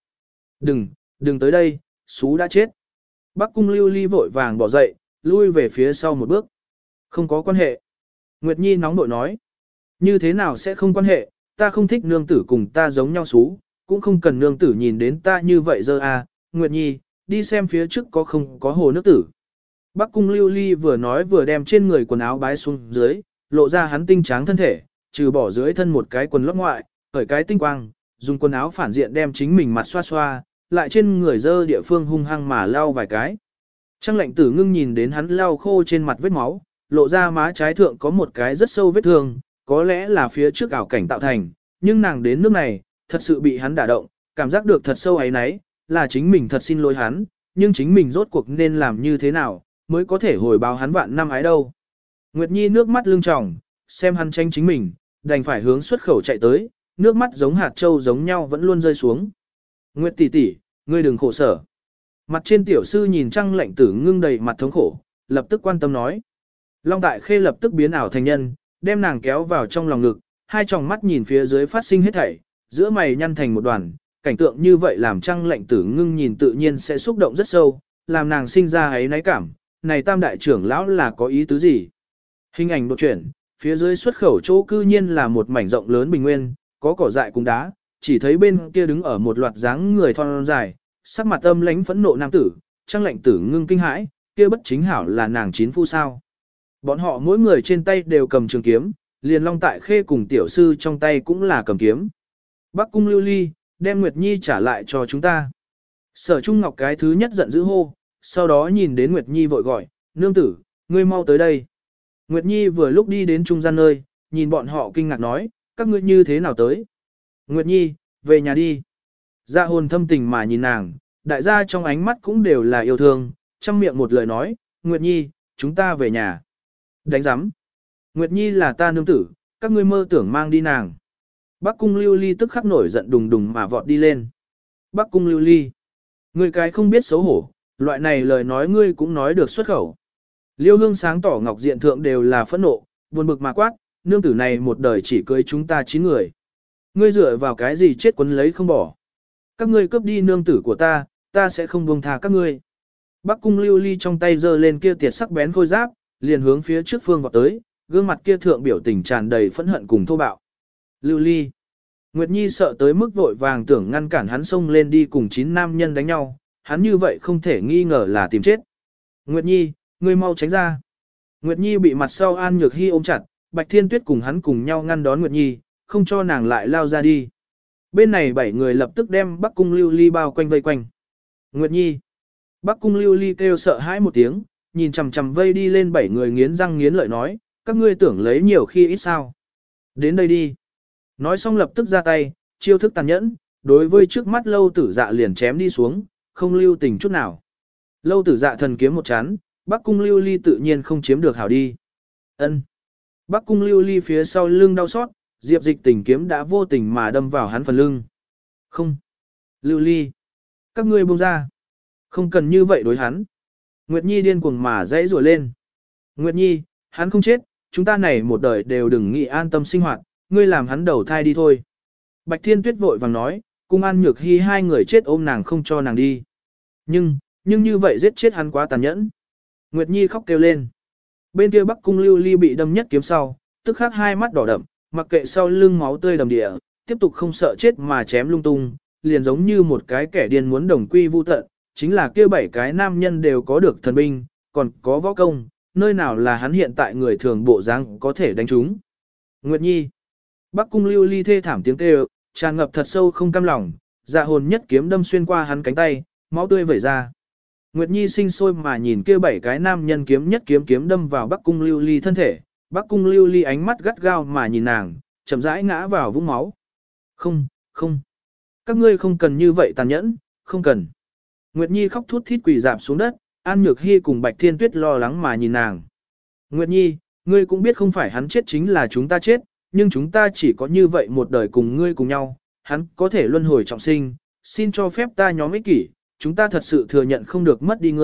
Đừng tới đây, Sú đã chết. Bắc Cung Lưu Ly vội vàng bỏ dậy, lui về phía sau một bước. Không có quan hệ. Nguyệt Nhi nóng nội nói. Như thế nào sẽ không quan hệ, ta không thích nương tử cùng ta giống nhau Sú, cũng không cần nương tử nhìn đến ta như vậy giờ à. Nguyệt Nhi, đi xem phía trước có không có hồ nước tử. Bắc Cung Lưu Ly vừa nói vừa đem trên người quần áo bái xuống dưới, lộ ra hắn tinh tráng thân thể, trừ bỏ dưới thân một cái quần lót ngoại, khởi cái tinh quang, dùng quần áo phản diện đem chính mình mặt xoa xoa, lại trên người dơ địa phương hung hăng mà lau vài cái. Trang lệnh tử ngưng nhìn đến hắn lau khô trên mặt vết máu, lộ ra má trái thượng có một cái rất sâu vết thương, có lẽ là phía trước ảo cảnh tạo thành, nhưng nàng đến nước này, thật sự bị hắn đả động, cảm giác được thật sâu ấy nấy, là chính mình thật xin lỗi hắn, nhưng chính mình rốt cuộc nên làm như thế nào, mới có thể hồi báo hắn vạn năm ái đâu. Nguyệt Nhi nước mắt lưng tròng, xem hắn tranh chính mình, đành phải hướng xuất khẩu chạy tới, nước mắt giống hạt trâu giống nhau vẫn luôn rơi xuống. Nguyệt tỷ tỷ, ngươi đừng khổ sở. Mặt trên tiểu sư nhìn Trang lệnh tử ngưng đầy mặt thống khổ, lập tức quan tâm nói. Long Đại Khê lập tức biến ảo thành nhân, đem nàng kéo vào trong lòng ngực, hai tròng mắt nhìn phía dưới phát sinh hết thảy, giữa mày nhăn thành một đoàn, cảnh tượng như vậy làm Trang lệnh tử ngưng nhìn tự nhiên sẽ xúc động rất sâu, làm nàng sinh ra ấy náy cảm, này tam đại trưởng lão là có ý tứ gì? Hình ảnh đột chuyển, phía dưới xuất khẩu chỗ cư nhiên là một mảnh rộng lớn bình nguyên, có cỏ dại cùng đá, chỉ thấy bên kia đứng ở một loạt dáng người thon dài, sắc mặt âm lãnh phẫn nộ nam tử, Trang lệnh tử ngưng kinh hãi, kia bất chính hảo là nàng chín phu sao? Bọn họ mỗi người trên tay đều cầm trường kiếm, liền Long Tại Khê cùng tiểu sư trong tay cũng là cầm kiếm. Bắc Cung Lưu Ly, đem Nguyệt Nhi trả lại cho chúng ta. Sở Trung Ngọc cái thứ nhất giận dữ hô, sau đó nhìn đến Nguyệt Nhi vội gọi, nương tử, ngươi mau tới đây. Nguyệt Nhi vừa lúc đi đến trung gian nơi, nhìn bọn họ kinh ngạc nói, các ngươi như thế nào tới? Nguyệt Nhi, về nhà đi. Dạ hồn thâm tình mà nhìn nàng, đại gia trong ánh mắt cũng đều là yêu thương, trong miệng một lời nói, Nguyệt Nhi, chúng ta về nhà. Đánh giám. Nguyệt Nhi là ta nương tử, các ngươi mơ tưởng mang đi nàng. Bắc Cung Lưu Ly tức khắc nổi giận đùng đùng mà vọt đi lên. Bắc Cung Lưu Ly, ngươi cái không biết xấu hổ, loại này lời nói ngươi cũng nói được xuất khẩu. Liêu Hương sáng tỏ ngọc diện thượng đều là phẫn nộ, buồn bực mà quát, nương tử này một đời chỉ cưới chúng ta 9 người. Ngươi dựa vào cái gì chết quấn lấy không bỏ. Các ngươi cướp đi nương tử của ta sẽ không buông tha các ngươi. Bắc Cung Lưu Ly trong tay giơ lên kia tiệt sắc bén khôi giáp, liền hướng phía trước phương vọt tới, gương mặt kia thượng biểu tình tràn đầy phẫn hận cùng thô bạo. Lưu Ly. Nguyệt Nhi sợ tới mức vội vàng tưởng ngăn cản hắn xông lên đi cùng 9 nam nhân đánh nhau, hắn như vậy không thể nghi ngờ là tìm chết. Nguyệt Nhi, ngươi mau tránh ra. Nguyệt Nhi bị mặt sau An Nhược Hy ôm chặt, Bạch Thiên Tuyết cùng hắn cùng nhau ngăn đón Nguyệt Nhi, không cho nàng lại lao ra đi. Bên này 7 người lập tức đem Bắc Cung Lưu Ly bao quanh vây quanh. Nguyệt Nhi. Bắc Cung Lưu Ly kêu sợ hãi một tiếng, nhìn chằm chằm vây đi lên 7 người nghiến răng nghiến lợi nói, các ngươi tưởng lấy nhiều khi ít sao. Đến đây đi. Nói xong lập tức ra tay, chiêu thức tàn nhẫn, đối với trước mắt Lâu Tử Dạ liền chém đi xuống, không lưu tình chút nào. Lâu Tử Dạ thần kiếm một chán, Bắc Cung Lưu Ly tự nhiên không chiếm được hảo đi. Ân. Bắc Cung Lưu Ly phía sau lưng đau xót, Diệp Dịch Tình kiếm đã vô tình mà đâm vào hắn phần lưng. Không. Lưu Ly. Các ngươi buông ra. Không cần như vậy đối hắn. Nguyệt Nhi điên cuồng mà dãy rủa lên. Nguyệt Nhi, hắn không chết, chúng ta này một đời đều đừng nghĩ an tâm sinh hoạt, ngươi làm hắn đầu thai đi thôi. Bạch Thiên Tuyết vội vàng nói, Cung An Nhược Hy hai người chết ôm nàng không cho nàng đi. Nhưng như vậy giết chết hắn quá tàn nhẫn. Nguyệt Nhi khóc kêu lên. Bên kia Bắc Cung Lưu Ly bị đâm nhất kiếm sau, tức khắc hai mắt đỏ đậm, mặc kệ sau lưng máu tươi đầm địa, tiếp tục không sợ chết mà chém lung tung, liền giống như một cái kẻ điên muốn đồng quy vu tận, chính là kia 7 cái nam nhân đều có được thần binh, còn có võ công, nơi nào là hắn hiện tại người thường bộ dáng có thể đánh chúng. Nguyệt Nhi. Bắc Cung Lưu Ly thê thảm tiếng kêu, tràn ngập thật sâu không cam lòng, dạ hồn nhất kiếm đâm xuyên qua hắn cánh tay, máu tươi vẩy ra. Nguyệt Nhi sinh sôi mà nhìn kia 7 cái nam nhân kiếm nhất kiếm đâm vào Bắc Cung Lưu Ly thân thể, Bắc Cung Lưu Ly ánh mắt gắt gao mà nhìn nàng, chậm rãi ngã vào vũng máu. Không. Các ngươi không cần như vậy tàn nhẫn, không cần. Nguyệt Nhi khóc thút thít quỳ dạp xuống đất, An Nhược Hy cùng Bạch Thiên Tuyết lo lắng mà nhìn nàng. Nguyệt Nhi, ngươi cũng biết không phải hắn chết chính là chúng ta chết, nhưng chúng ta chỉ có như vậy một đời cùng ngươi cùng nhau, hắn có thể luân hồi trọng sinh, xin cho phép ta nhóm ích kỷ, chúng ta thật sự thừa nhận không được mất đi ngươi,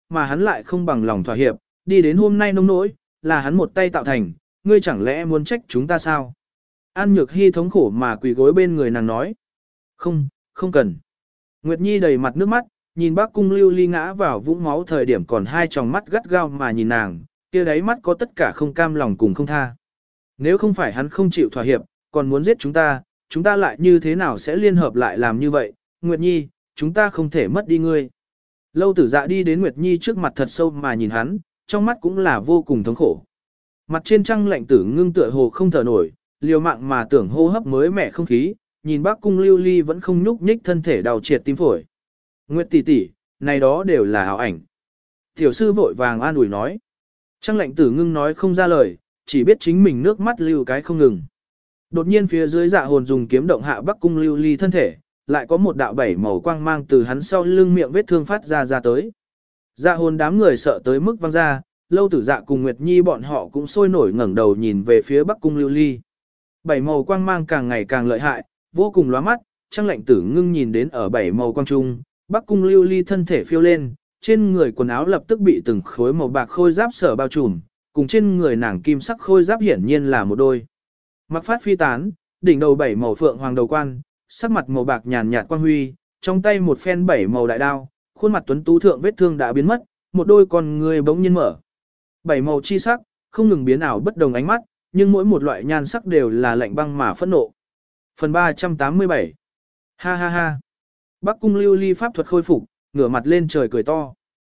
mà hắn lại không bằng lòng thỏa hiệp, đi đến hôm nay nông nỗi, là hắn một tay tạo thành, ngươi chẳng lẽ muốn trách chúng ta sao? An Nhược Hy thống khổ mà quỳ gối bên người nàng nói. Không, không cần. Nguyệt Nhi đầy mặt nước mắt, nhìn bác cung lưu ly ngã vào vũng máu thời điểm còn hai tròng mắt gắt gao mà nhìn nàng, kia đáy mắt có tất cả không cam lòng cùng không tha. Nếu không phải hắn không chịu thỏa hiệp, còn muốn giết chúng ta lại như thế nào sẽ liên hợp lại làm như vậy? Nguyệt Nhi, chúng ta không thể mất đi ngươi. Lâu Tử Dạ đi đến Nguyệt Nhi trước mặt thật sâu mà nhìn hắn, trong mắt cũng là vô cùng thống khổ. Mặt trên trăng lạnh tử ngưng tựa hồ không thở nổi, liều mạng mà tưởng hô hấp mới mẻ không khí, nhìn bác cung lưu ly vẫn không nhúc nhích thân thể đau triệt tim phổi. Nguyệt tỷ tỷ, này đó đều là ảo ảnh. Tiểu sư vội vàng an ủi nói. Trăng lạnh tử ngưng nói không ra lời, chỉ biết chính mình nước mắt lưu cái không ngừng. Đột nhiên phía dưới dạ hồn dùng kiếm động hạ bắc cung lưu ly thân thể, lại có một đạo bảy màu quang mang từ hắn sau lưng miệng vết thương phát ra tới. Dạ hồn đám người sợ tới mức văng ra, Lâu Tử Dạ cùng Nguyệt Nhi bọn họ cũng sôi nổi ngẩng đầu nhìn về phía bắc cung lưu ly. Bảy màu quang mang càng ngày càng lợi hại, vô cùng lóa mắt, Trăng lạnh tử ngưng nhìn đến ở bảy màu quang trung, bắc cung lưu ly thân thể phiêu lên, trên người quần áo lập tức bị từng khối màu bạc khôi giáp sở bao trùm, cùng trên người nàng kim sắc khôi giáp hiển nhiên là một đôi. Mặc phát phi tán, đỉnh đầu bảy màu phượng hoàng đầu quan, sắc mặt màu bạc nhàn nhạt quang huy, trong tay một phen bảy màu đại đao, khuôn mặt tuấn tú thượng vết thương đã biến mất, một đôi con người bỗng nhiên mở. Bảy màu chi sắc, không ngừng biến ảo bất đồng ánh mắt, nhưng mỗi một loại nhan sắc đều là lạnh băng mà phẫn nộ. Phần 387. Ha ha ha. Bắc cung lưu ly pháp thuật khôi phục, ngửa mặt lên trời cười to.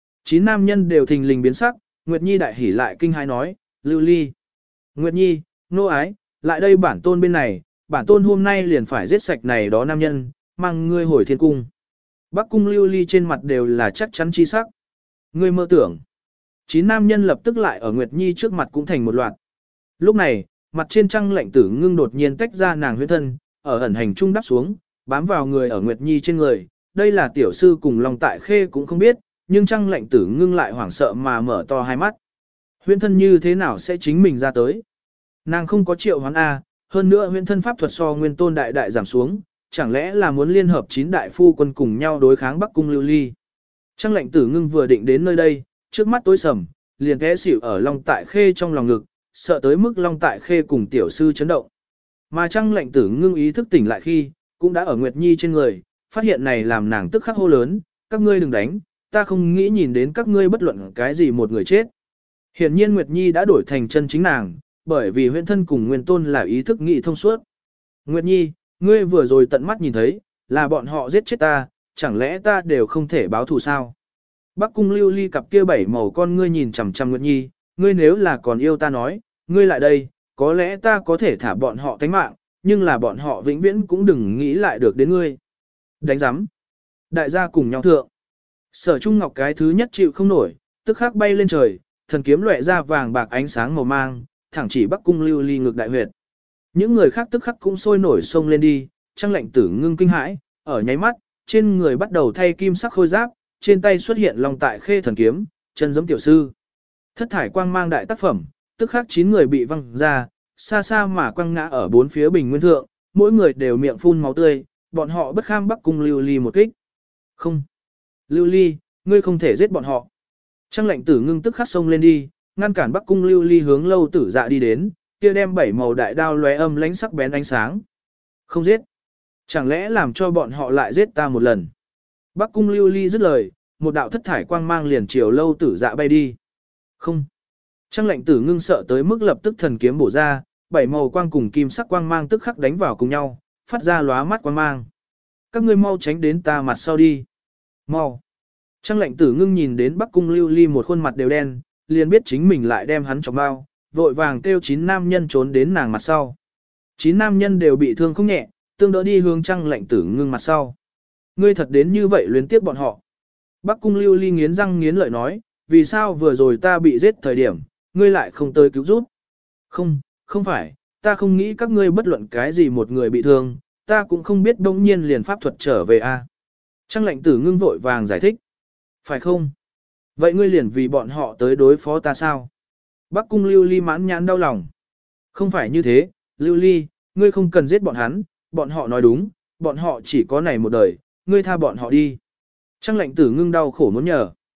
9 nam nhân đều thình lình biến sắc, Nguyệt Nhi đại hỉ lại kinh hãi nói, lưu ly. Nguyệt Nhi, nô ái, lại đây bản tôn bên này, bản tôn hôm nay liền phải giết sạch này đó nam nhân, mang ngươi hồi thiên cung. Bắc cung lưu ly trên mặt đều là chắc chắn chi sắc. Ngươi mơ tưởng. 9 nam nhân lập tức lại ở Nguyệt Nhi trước mặt cũng thành một loạt. Lúc này, mặt trên trăng lạnh tử ngưng đột nhiên tách ra nàng huyết thân, ở ẩn hành trung đắp xuống, bám vào người ở Nguyệt Nhi trên người. Đây là tiểu sư cùng Long Tại Khê cũng không biết, nhưng trăng lạnh tử ngưng lại hoảng sợ mà mở to hai mắt. Huyễn thân như thế nào sẽ chính mình ra tới? Nàng không có triệu hoán A, hơn nữa huyễn thân pháp thuật so nguyên tôn đại đại giảm xuống, chẳng lẽ là muốn liên hợp 9 đại phu quân cùng nhau đối kháng Bắc cung lưu ly? Trăng lạnh tử ngưng vừa định đến nơi đây, trước mắt tối sầm, liền té xỉu ở Long Tại Khê trong lòng ngực, sợ tới mức Long Tại Khê cùng tiểu sư chấn động. Mà trăng lạnh tử ngưng ý thức tỉnh lại khi, cũng đã ở Nguyệt Nhi trên người, phát hiện này làm nàng tức khắc hô lớn, các ngươi đừng đánh, ta không nghĩ nhìn đến các ngươi bất luận cái gì một người chết. Hiển nhiên Nguyệt Nhi đã đổi thành chân chính nàng, bởi vì huyễn thân cùng nguyên tôn là ý thức nghị thông suốt. Nguyệt Nhi, ngươi vừa rồi tận mắt nhìn thấy, là bọn họ giết chết ta, chẳng lẽ ta đều không thể báo thù sao? Bắc cung lưu ly cặp kia bảy màu con ngươi nhìn chằm chằm Nguyệt Nhi, ngươi nếu là còn yêu ta nói, ngươi lại đây, có lẽ ta có thể thả bọn họ tánh mạng, nhưng là bọn họ vĩnh viễn cũng đừng nghĩ lại được đến ngươi. Đánh giám. Đại gia cùng nhau thượng. Sở Trung Ngọc cái thứ nhất chịu không nổi, tức khắc bay lên trời, thần kiếm lóe ra vàng bạc ánh sáng màu mang, thẳng chỉ Bắc cung lưu ly ngược đại huyệt. Những người khác tức khắc cũng sôi nổi xông lên đi, trăng lạnh tử ngưng kinh hãi, ở nháy mắt, trên người bắt đầu thay kim sắc khôi giáp, trên tay xuất hiện Long Tại Khê thần kiếm, chân giống tiểu sư. Thất thải quang mang đại tác phẩm, tức khắc 9 người bị văng ra, xa xa mà quăng ngã ở bốn phía bình nguyên thượng, mỗi người đều miệng phun máu tươi, bọn họ bất kham Bắc cung lưu ly một kích. Không. Lưu ly, ngươi không thể giết bọn họ. Trăng lạnh tử ngưng tức khắc xông lên đi, ngăn cản Bắc cung lưu ly hướng Lâu Tử Dạ đi đến, kia đem 7 màu đại đao lóe âm lánh sắc bén ánh sáng. Không giết. Chẳng lẽ làm cho bọn họ lại giết ta một lần. Bắc cung lưu ly dứt lời, một đạo thất thải quang mang liền chiều Lâu Tử Dạ bay đi. Không. Trăng lạnh tử ngưng sợ tới mức lập tức thần kiếm bổ ra, 7 màu quang cùng kim sắc quang mang tức khắc đánh vào cùng nhau, phát ra lóa mắt quang mang. Các ngươi mau tránh đến ta mặt sau đi. Mau. Trăng lạnh tử ngưng nhìn đến Bắc cung lưu ly một khuôn mặt đều đen, liền biết chính mình lại đem hắn trong bao, vội vàng kêu 9 nam nhân trốn đến nàng mặt sau. 9 nam nhân đều bị thương không nhẹ, tương đỡ đi hướng trăng lạnh tử ngưng mặt sau. Ngươi thật đến như vậy luyến tiếc bọn họ. Bắc cung lưu ly nghiến răng nghiến lợi nói, vì sao vừa rồi ta bị giết thời điểm, ngươi lại không tới cứu giúp. Không, không phải, ta không nghĩ các ngươi bất luận cái gì một người bị thương, ta cũng không biết đông nhiên liền pháp thuật trở về a. Trăng lạnh tử ngưng vội vàng giải thích. Phải không? Vậy ngươi liền vì bọn họ tới đối phó ta sao? Bắc cung lưu ly mãn nhãn đau lòng. Không phải như thế, lưu ly, ngươi không cần giết bọn hắn, bọn họ nói đúng, bọn họ chỉ có này một đời, ngươi tha bọn họ đi. Trăng lạnh tử ngưng đau khổ muốn nhờ.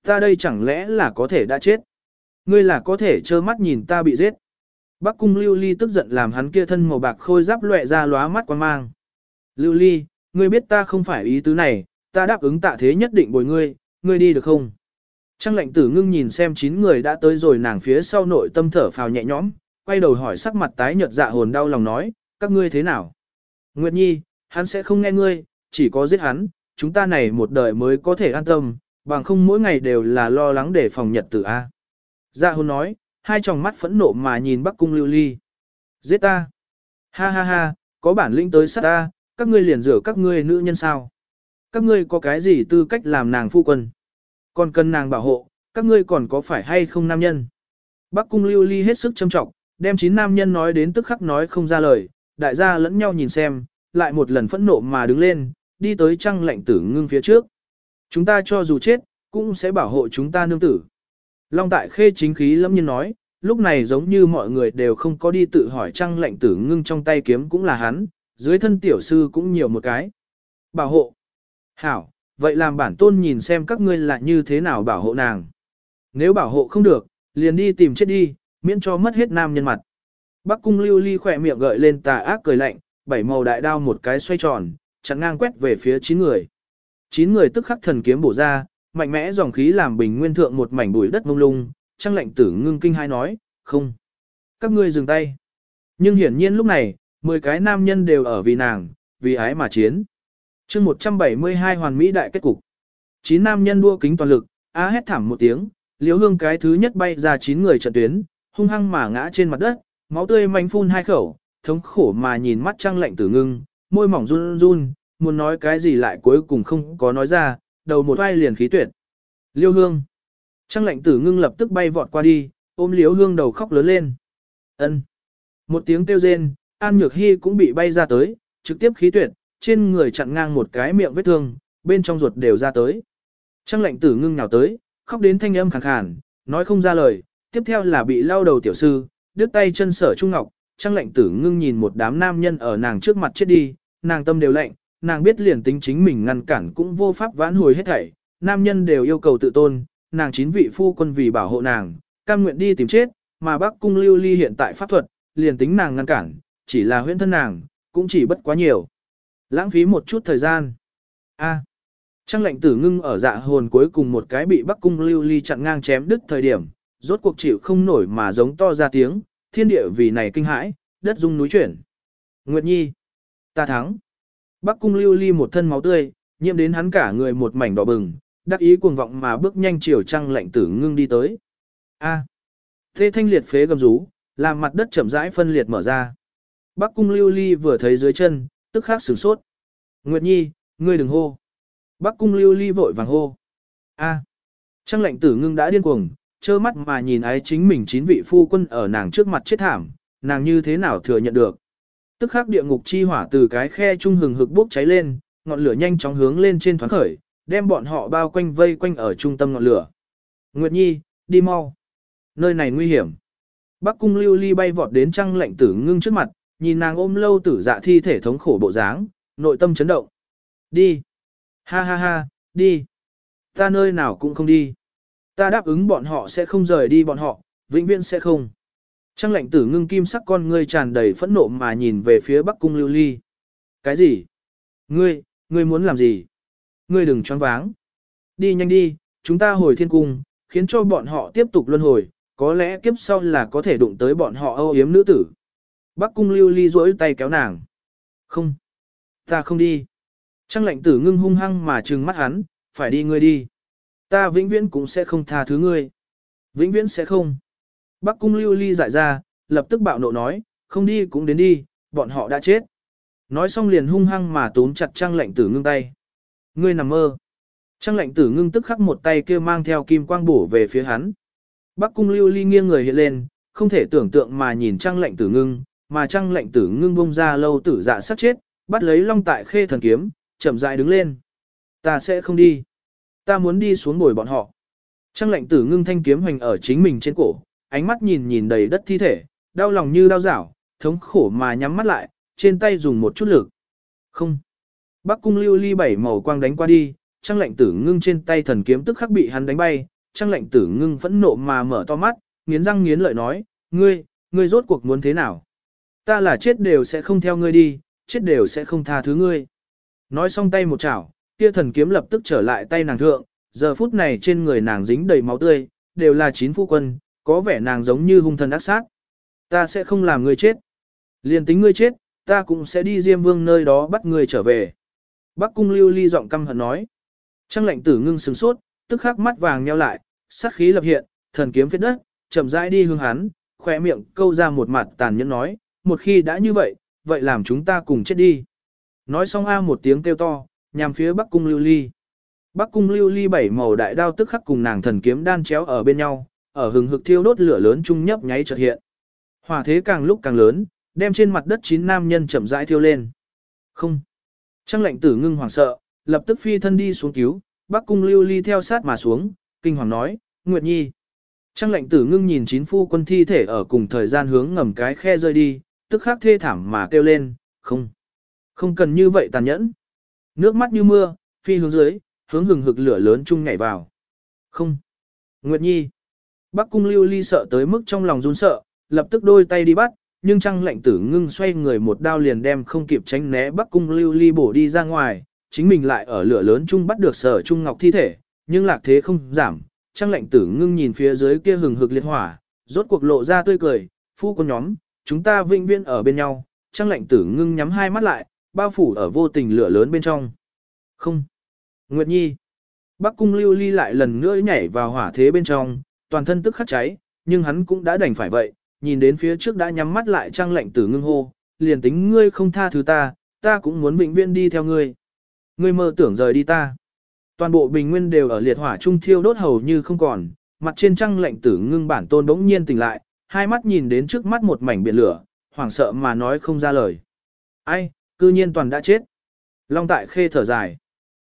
Ta đây chẳng lẽ là có thể đã chết? Ngươi là có thể trơ mắt nhìn ta bị giết. Bắc cung Lưu Ly tức giận làm hắn kia thân màu bạc khôi giáp loẹ ra lóa mắt quan mang. Lưu Ly, ngươi biết ta không phải ý tứ này, ta đáp ứng Tạ Thế nhất định bồi ngươi, ngươi đi được không? Trang Lệnh Tử Ngưng nhìn xem 9 người đã tới rồi nàng phía sau nội tâm thở phào nhẹ nhõm, quay đầu hỏi sắc mặt tái nhợt dạ hồn đau lòng nói, các ngươi thế nào? Nguyệt Nhi, hắn sẽ không nghe ngươi, chỉ có giết hắn, chúng ta này một đời mới có thể an tâm, bằng không mỗi ngày đều là lo lắng để phòng nhật tử A. Dạ hồn nói, hai tròng mắt phẫn nộ mà nhìn Bắc cung Lưu Ly. Giết ta! Ha ha ha, có bản lĩnh tới sát ta, các ngươi liền rửa các ngươi nữ nhân sao? Các ngươi có cái gì tư cách làm nàng phu quân? Còn cần nàng bảo hộ, các ngươi còn có phải hay không nam nhân? Bắc cung Lưu Ly hết sức châm trọng, đem 9 nam nhân nói đến tức khắc nói không ra lời, đại gia lẫn nhau nhìn xem, lại một lần phẫn nộ mà đứng lên, đi tới Trang Lệnh Tử Ngưng phía trước. Chúng ta cho dù chết, cũng sẽ bảo hộ chúng ta nương tử. Long Tại Khê chính khí lâm nhiên nói, lúc này giống như mọi người đều không có đi tự hỏi Trang Lệnh Tử Ngưng trong tay kiếm cũng là hắn, dưới thân tiểu sư cũng nhiều một cái. Bảo hộ. Hảo, vậy làm bản tôn nhìn xem các ngươi là như thế nào bảo hộ nàng. Nếu bảo hộ không được, liền đi tìm chết đi, miễn cho mất hết nam nhân mặt. Bắc cung Lưu Ly khỏe miệng gợi lên tà ác cười lạnh, 7 màu đại đao một cái xoay tròn, chặn ngang quét về phía 9 người. 9 người tức khắc thần kiếm bổ ra, mạnh mẽ dòng khí làm bình nguyên thượng một mảnh bụi đất mông lung, Trang Lệnh Tử Ngưng kinh hai nói, không. Các ngươi dừng tay. Nhưng hiển nhiên lúc này, 10 cái nam nhân đều ở vì nàng, vì ái mà chiến. chương 172 hoàn mỹ đại kết cục. 9 nam nhân đua kính toàn lực, á hét thảm một tiếng, Liễu Hương cái thứ nhất bay ra 9 người trận tuyến, hung hăng mà ngã trên mặt đất, máu tươi manh phun hai khẩu, thống khổ mà nhìn mắt Trang Lệnh Tử Ngưng, môi mỏng run run, muốn nói cái gì lại cuối cùng không có nói ra, đầu một vai liền khí tuyệt. Liễu Hương. Trang Lệnh Tử Ngưng lập tức bay vọt qua đi, ôm Liễu Hương đầu khóc lớn lên. Ân. Một tiếng kêu rên, An Nhược Hy cũng bị bay ra tới, trực tiếp khí tuyệt, trên người chặn ngang một cái miệng vết thương, bên trong ruột đều ra tới. Trang Lệnh Tử Ngưng nhào tới, khóc đến thanh âm khàn khàn, nói không ra lời, tiếp theo là bị lao đầu tiểu sư, đứt tay chân Sở Trung Ngọc. Trang Lệnh Tử Ngưng nhìn một đám nam nhân ở nàng trước mặt chết đi, nàng tâm đều lạnh, nàng biết liền tính chính mình ngăn cản cũng vô pháp vãn hồi hết thảy, nam nhân đều yêu cầu tự tôn, nàng 9 vị phu quân vì bảo hộ nàng, cam nguyện đi tìm chết, mà Bắc cung Lưu Ly hiện tại pháp thuật, liền tính nàng ngăn cản, chỉ là huyễn thân nàng, cũng chỉ bất quá nhiều. Lãng phí một chút thời gian. A. Trang Lệnh Tử Ngưng ở dạ hồn cuối cùng một cái bị Bắc cung Lưu Ly chặn ngang chém đứt thời điểm, rốt cuộc chịu không nổi mà giống to ra tiếng, thiên địa vì này kinh hãi, đất rung núi chuyển. Nguyệt Nhi, ta thắng. Bắc cung Lưu Ly một thân máu tươi, nhiễm đến hắn cả người một mảnh đỏ bừng, đắc ý cuồng vọng mà bước nhanh chiều Trang Lệnh Tử Ngưng đi tới. A. Thê thanh liệt phế gầm rú, làm mặt đất chậm rãi phân liệt mở ra. Bắc cung Lưu Ly vừa thấy dưới chân, tức khắc sửng sốt. Nguyệt Nhi, ngươi đừng hô. Bắc cung Lưu Ly vội vàng hô. A. Trang Lệnh Tử Ngưng đã điên cuồng, trơ mắt mà nhìn ái chính mình 9 vị phu quân ở nàng trước mặt chết thảm, nàng như thế nào thừa nhận được. Tức khắc địa ngục chi hỏa từ cái khe trung hừng hực bốc cháy lên, ngọn lửa nhanh chóng hướng lên trên thoáng khởi, đem bọn họ bao quanh vây quanh ở trung tâm ngọn lửa. Nguyệt Nhi, đi mau. Nơi này nguy hiểm. Bắc cung Lưu Ly bay vọt đến Trang Lệnh Tử Ngưng trước mặt, nhìn nàng ôm lâu tử dạ thi thể thống khổ bộ dáng, nội tâm chấn động. Đi. Ha ha ha, đi. Ta nơi nào cũng không đi. Ta đáp ứng bọn họ sẽ không rời đi bọn họ, vĩnh viễn sẽ không. Trang Lệnh Tử Ngưng kim sắc con ngươi tràn đầy phẫn nộ mà nhìn về phía Bắc cung Lưu Ly. Cái gì? Ngươi muốn làm gì? Ngươi đừng choáng váng. Đi nhanh đi, chúng ta hồi thiên cung, khiến cho bọn họ tiếp tục luân hồi, có lẽ kiếp sau là có thể đụng tới bọn họ âu yếm nữ tử. Bắc cung Lưu Ly duỗi tay kéo nàng. Không. Ta không đi. Trang Lệnh Tử Ngưng hung hăng mà trừng mắt hắn, phải đi ngươi đi. Ta vĩnh viễn cũng sẽ không tha thứ ngươi. Vĩnh viễn sẽ không. Bắc cung Lưu Ly dại ra, lập tức bạo nộ nói, không đi cũng đến đi, bọn họ đã chết. Nói xong liền hung hăng mà túm chặt Trang Lệnh Tử Ngưng tay. Ngươi nằm mơ. Trang Lệnh Tử Ngưng tức khắc một tay kia mang theo kim quang bổ về phía hắn. Bắc cung Lưu Ly nghiêng người hiện lên, không thể tưởng tượng mà nhìn Trang Lệnh Tử Ngưng, mà Trang Lệnh Tử Ngưng bông ra lâu tử dạ sắp chết, bắt lấy Long Tại Khê thần kiếm, chậm rãi đứng lên. Ta sẽ không đi. Ta muốn đi xuống bồi bọn họ. Trang Lệnh Tử Ngưng thanh kiếm hoành ở chính mình trên cổ, ánh mắt nhìn nhìn đầy đất thi thể, đau lòng như đau dảo, thống khổ mà nhắm mắt lại, trên tay dùng một chút lực. Không. Bắc cung Lưu Ly 7 màu quang đánh qua đi, Trang Lệnh Tử Ngưng trên tay thần kiếm tức khắc bị hắn đánh bay, Trang Lệnh Tử Ngưng phẫn nộ mà mở to mắt, nghiến răng nghiến lợi nói, ngươi rốt cuộc muốn thế nào? Ta là chết đều sẽ không theo ngươi đi, chết đều sẽ không tha thứ ngươi. Nói xong tay một chảo, kia thần kiếm lập tức trở lại tay nàng thượng, giờ phút này trên người nàng dính đầy máu tươi, đều là chín phu quân, có vẻ nàng giống như hung thần ác sát. Ta sẽ không làm ngươi chết. Liền tính ngươi chết, ta cũng sẽ đi Diêm Vương nơi đó bắt ngươi trở về. Bắc Cung Lưu Ly giọng căm hận nói. Trang Lệnh Tử Ngưng sửng sốt, tức khắc mắt vàng nheo lại, sát khí lập hiện, thần kiếm phết đất, chậm rãi đi hướng hắn, khóe miệng câu ra một mặt tàn nhẫn nói, một khi đã như vậy, vậy làm chúng ta cùng chết đi. Nói xong một tiếng kêu to, nhằm phía Bắc Cung Lưu Ly. Bắc Cung Lưu Ly bảy màu đại đao tức khắc cùng nàng thần kiếm đan chéo ở bên nhau, ở hừng hực thiêu đốt lửa lớn chung nhấp nháy chợt hiện. Hỏa thế càng lúc càng lớn, đem trên mặt đất 9 nam nhân chậm rãi thiêu lên. Không. Trang Lệnh Tử Ngưng hoảng sợ, lập tức phi thân đi xuống cứu, Bắc Cung Lưu Ly theo sát mà xuống, kinh hoàng nói, Nguyệt Nhi. Trang Lệnh Tử Ngưng nhìn chín phu quân thi thể ở cùng thời gian hướng ngầm cái khe rơi đi, tức khắc thê thảm mà kêu lên, không cần như vậy tàn nhẫn. Nước mắt như mưa, phi hướng dưới, hướng hừng hực lửa lớn chung nhảy vào. Không. Nguyệt Nhi. Bắc Cung Lưu Ly sợ tới mức trong lòng run sợ, lập tức đôi tay đi bắt, nhưng Trang Lệnh Tử Ngưng xoay người một đao liền đem không kịp tránh né Bắc Cung Lưu Ly bổ đi ra ngoài, chính mình lại ở lửa lớn chung bắt được Sở Trung Ngọc thi thể, nhưng lạc thế không giảm. Trang Lệnh Tử Ngưng nhìn phía dưới kia hừng hực liệt hỏa, rốt cuộc lộ ra tươi cười, phu quân nhóm, chúng ta vĩnh viễn ở bên nhau. Trang Lệnh Tử Ngưng nhắm hai mắt lại, bao phủ ở vô tình lửa lớn bên trong. Không. Nguyệt Nhi. Bắc Cung Lưu Ly lại lần nữa nhảy vào hỏa thế bên trong, toàn thân tức khắc cháy, nhưng hắn cũng đã đành phải vậy, nhìn đến phía trước đã nhắm mắt lại Trang Lệnh Tử Ngưng hô, liền tính ngươi không tha thứ ta cũng muốn vĩnh viễn đi theo ngươi. Ngươi mơ tưởng rời đi ta. Toàn bộ bình nguyên đều ở liệt hỏa trung thiêu đốt hầu như không còn, mặt trên Trang Lệnh Tử Ngưng bản tôn bỗng nhiên tỉnh lại, hai mắt nhìn đến trước mắt một mảnh biển lửa, hoảng sợ mà nói không ra lời. Ai, cư nhiên toàn đã chết. Long Tại Khê thở dài.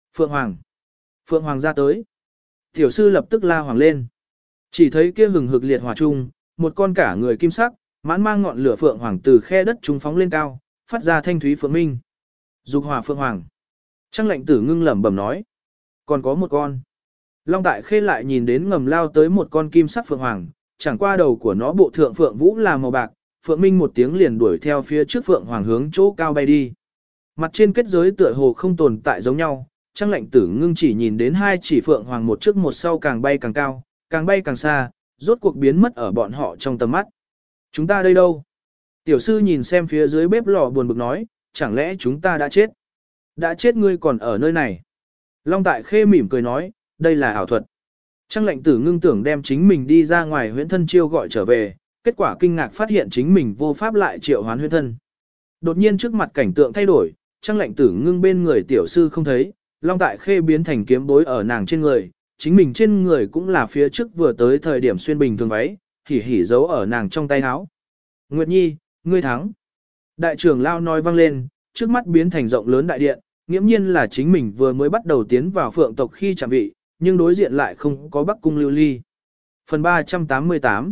Phượng Hoàng ra tới. Tiểu sư lập tức la hoàng lên. Chỉ thấy kia hừng hực liệt hỏa trung, một con cả người kim sắc, mãn mang ngọn lửa Phượng Hoàng từ khe đất trung phóng lên cao, phát ra thanh thúy phượng minh. Dục hỏa Phượng Hoàng. Trang Lệnh Tử Ngưng lẩm bẩm nói. Còn có một con. Long Tại Khê lại nhìn đến ngầm lao tới một con kim sắc Phượng Hoàng, chẳng qua đầu của nó bộ thượng Phượng Vũ là màu bạc, Phượng Minh một tiếng liền đuổi theo phía trước Phượng Hoàng hướng chỗ cao bay đi. Mặt trên kết giới tựa hồ không tồn tại giống nhau, Trang Lệnh Tử Ngưng chỉ nhìn đến hai chỉ Phượng Hoàng một trước một sau càng bay càng cao, càng bay càng xa, rốt cuộc biến mất ở bọn họ trong tầm mắt. Chúng ta đây đâu? Tiểu sư nhìn xem phía dưới bếp lò buồn bực nói, chẳng lẽ chúng ta đã chết? Đã chết ngươi còn ở nơi này. Long Tại Khê mỉm cười nói, đây là ảo thuật. Trang Lệnh Tử Ngưng tưởng đem chính mình đi ra ngoài huyễn thân chiêu gọi trở về, kết quả kinh ngạc phát hiện chính mình vô pháp lại triệu hoán huyễn thân. Đột nhiên trước mặt cảnh tượng thay đổi, Trang Lệnh Tử Ngưng bên người tiểu sư không thấy, Long Tại Khê biến thành kiếm bối ở nàng trên người, chính mình trên người cũng là phía trước vừa tới thời điểm xuyên bình thường váy, hỉ hỉ giấu ở nàng trong tay áo. Nguyệt Nhi, ngươi thắng. Đại trưởng lao nói vang lên, trước mắt biến thành rộng lớn đại điện, nghiễm nhiên là chính mình vừa mới bắt đầu tiến vào Phượng tộc khi chạm vị, nhưng đối diện lại không có Bắc Cung Lưu Ly. Phần 388.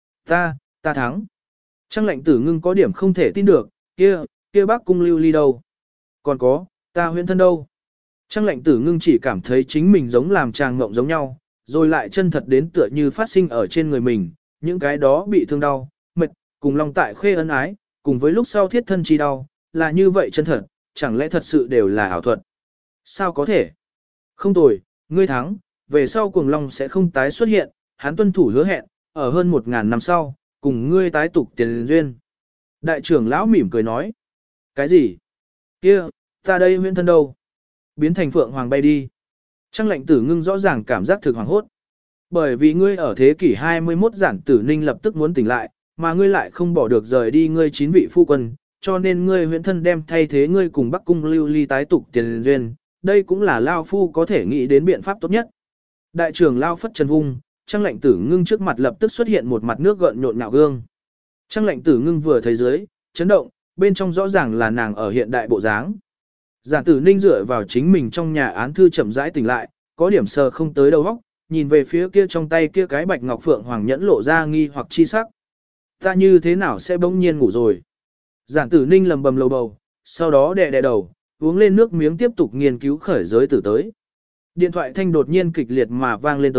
Ta thắng. Trang Lệnh Tử Ngưng có điểm không thể tin được, kia Bắc Cung Lưu Ly đâu? Còn có, ta huyễn thân đâu? Trang Lệnh Tử Ngưng chỉ cảm thấy chính mình giống làm tràng ngộng giống nhau, rồi lại chân thật đến tựa như phát sinh ở trên người mình, những cái đó bị thương đau, mệt, cùng Long Tại Khê ân ái, cùng với lúc sau thiết thân chi đau, là như vậy chân thật, chẳng lẽ thật sự đều là ảo thuật? Sao có thể? Không tồi, ngươi thắng, về sau Cuồng Long sẽ không tái xuất hiện, hắn tuân thủ hứa hẹn, ở hơn 1000 năm sau, cùng ngươi tái tục tiền duyên. Đại trưởng lão mỉm cười nói. Cái gì? Kia, ta đây huyễn thân đâu? Biến thành Phượng Hoàng bay đi. Trang Lệnh Tử Ngưng rõ ràng cảm giác thực hoàng hốt. Bởi vì ngươi ở thế kỷ 21 Giản Tử Ninh lập tức muốn tỉnh lại, mà ngươi lại không bỏ được rời đi ngươi 9 vị phu quân, cho nên ngươi huyễn thân đem thay thế ngươi cùng Bắc Cung Lưu Ly tái tục tiền duyên, đây cũng là Lao Phu có thể nghĩ đến biện pháp tốt nhất. Đại trưởng Lao phất chân vung, Trang Lệnh Tử Ngưng trước mặt lập tức xuất hiện một mặt nước gợn nhộn nhạo gương. Trang Lệnh Tử Ngưng vừa thấy dưới, chấn động, bên trong rõ ràng là nàng ở hiện đại bộ dáng. Giản Tử Ninh dựa vào chính mình trong nhà án thư chậm rãi tỉnh lại, có điểm sờ không tới đầu óc, nhìn về phía kia trong tay kia cái bạch ngọc phượng hoàng nhẫn lộ ra nghi hoặc chi sắc. Ta như thế nào sẽ bỗng nhiên ngủ rồi? Giản Tử Ninh lầm bầm lầu bầu, sau đó đè đầu, uống lên nước miếng tiếp tục nghiên cứu khởi giới tử tới. Điện thoại thanh đột nhiên kịch liệt mà vang lên tới,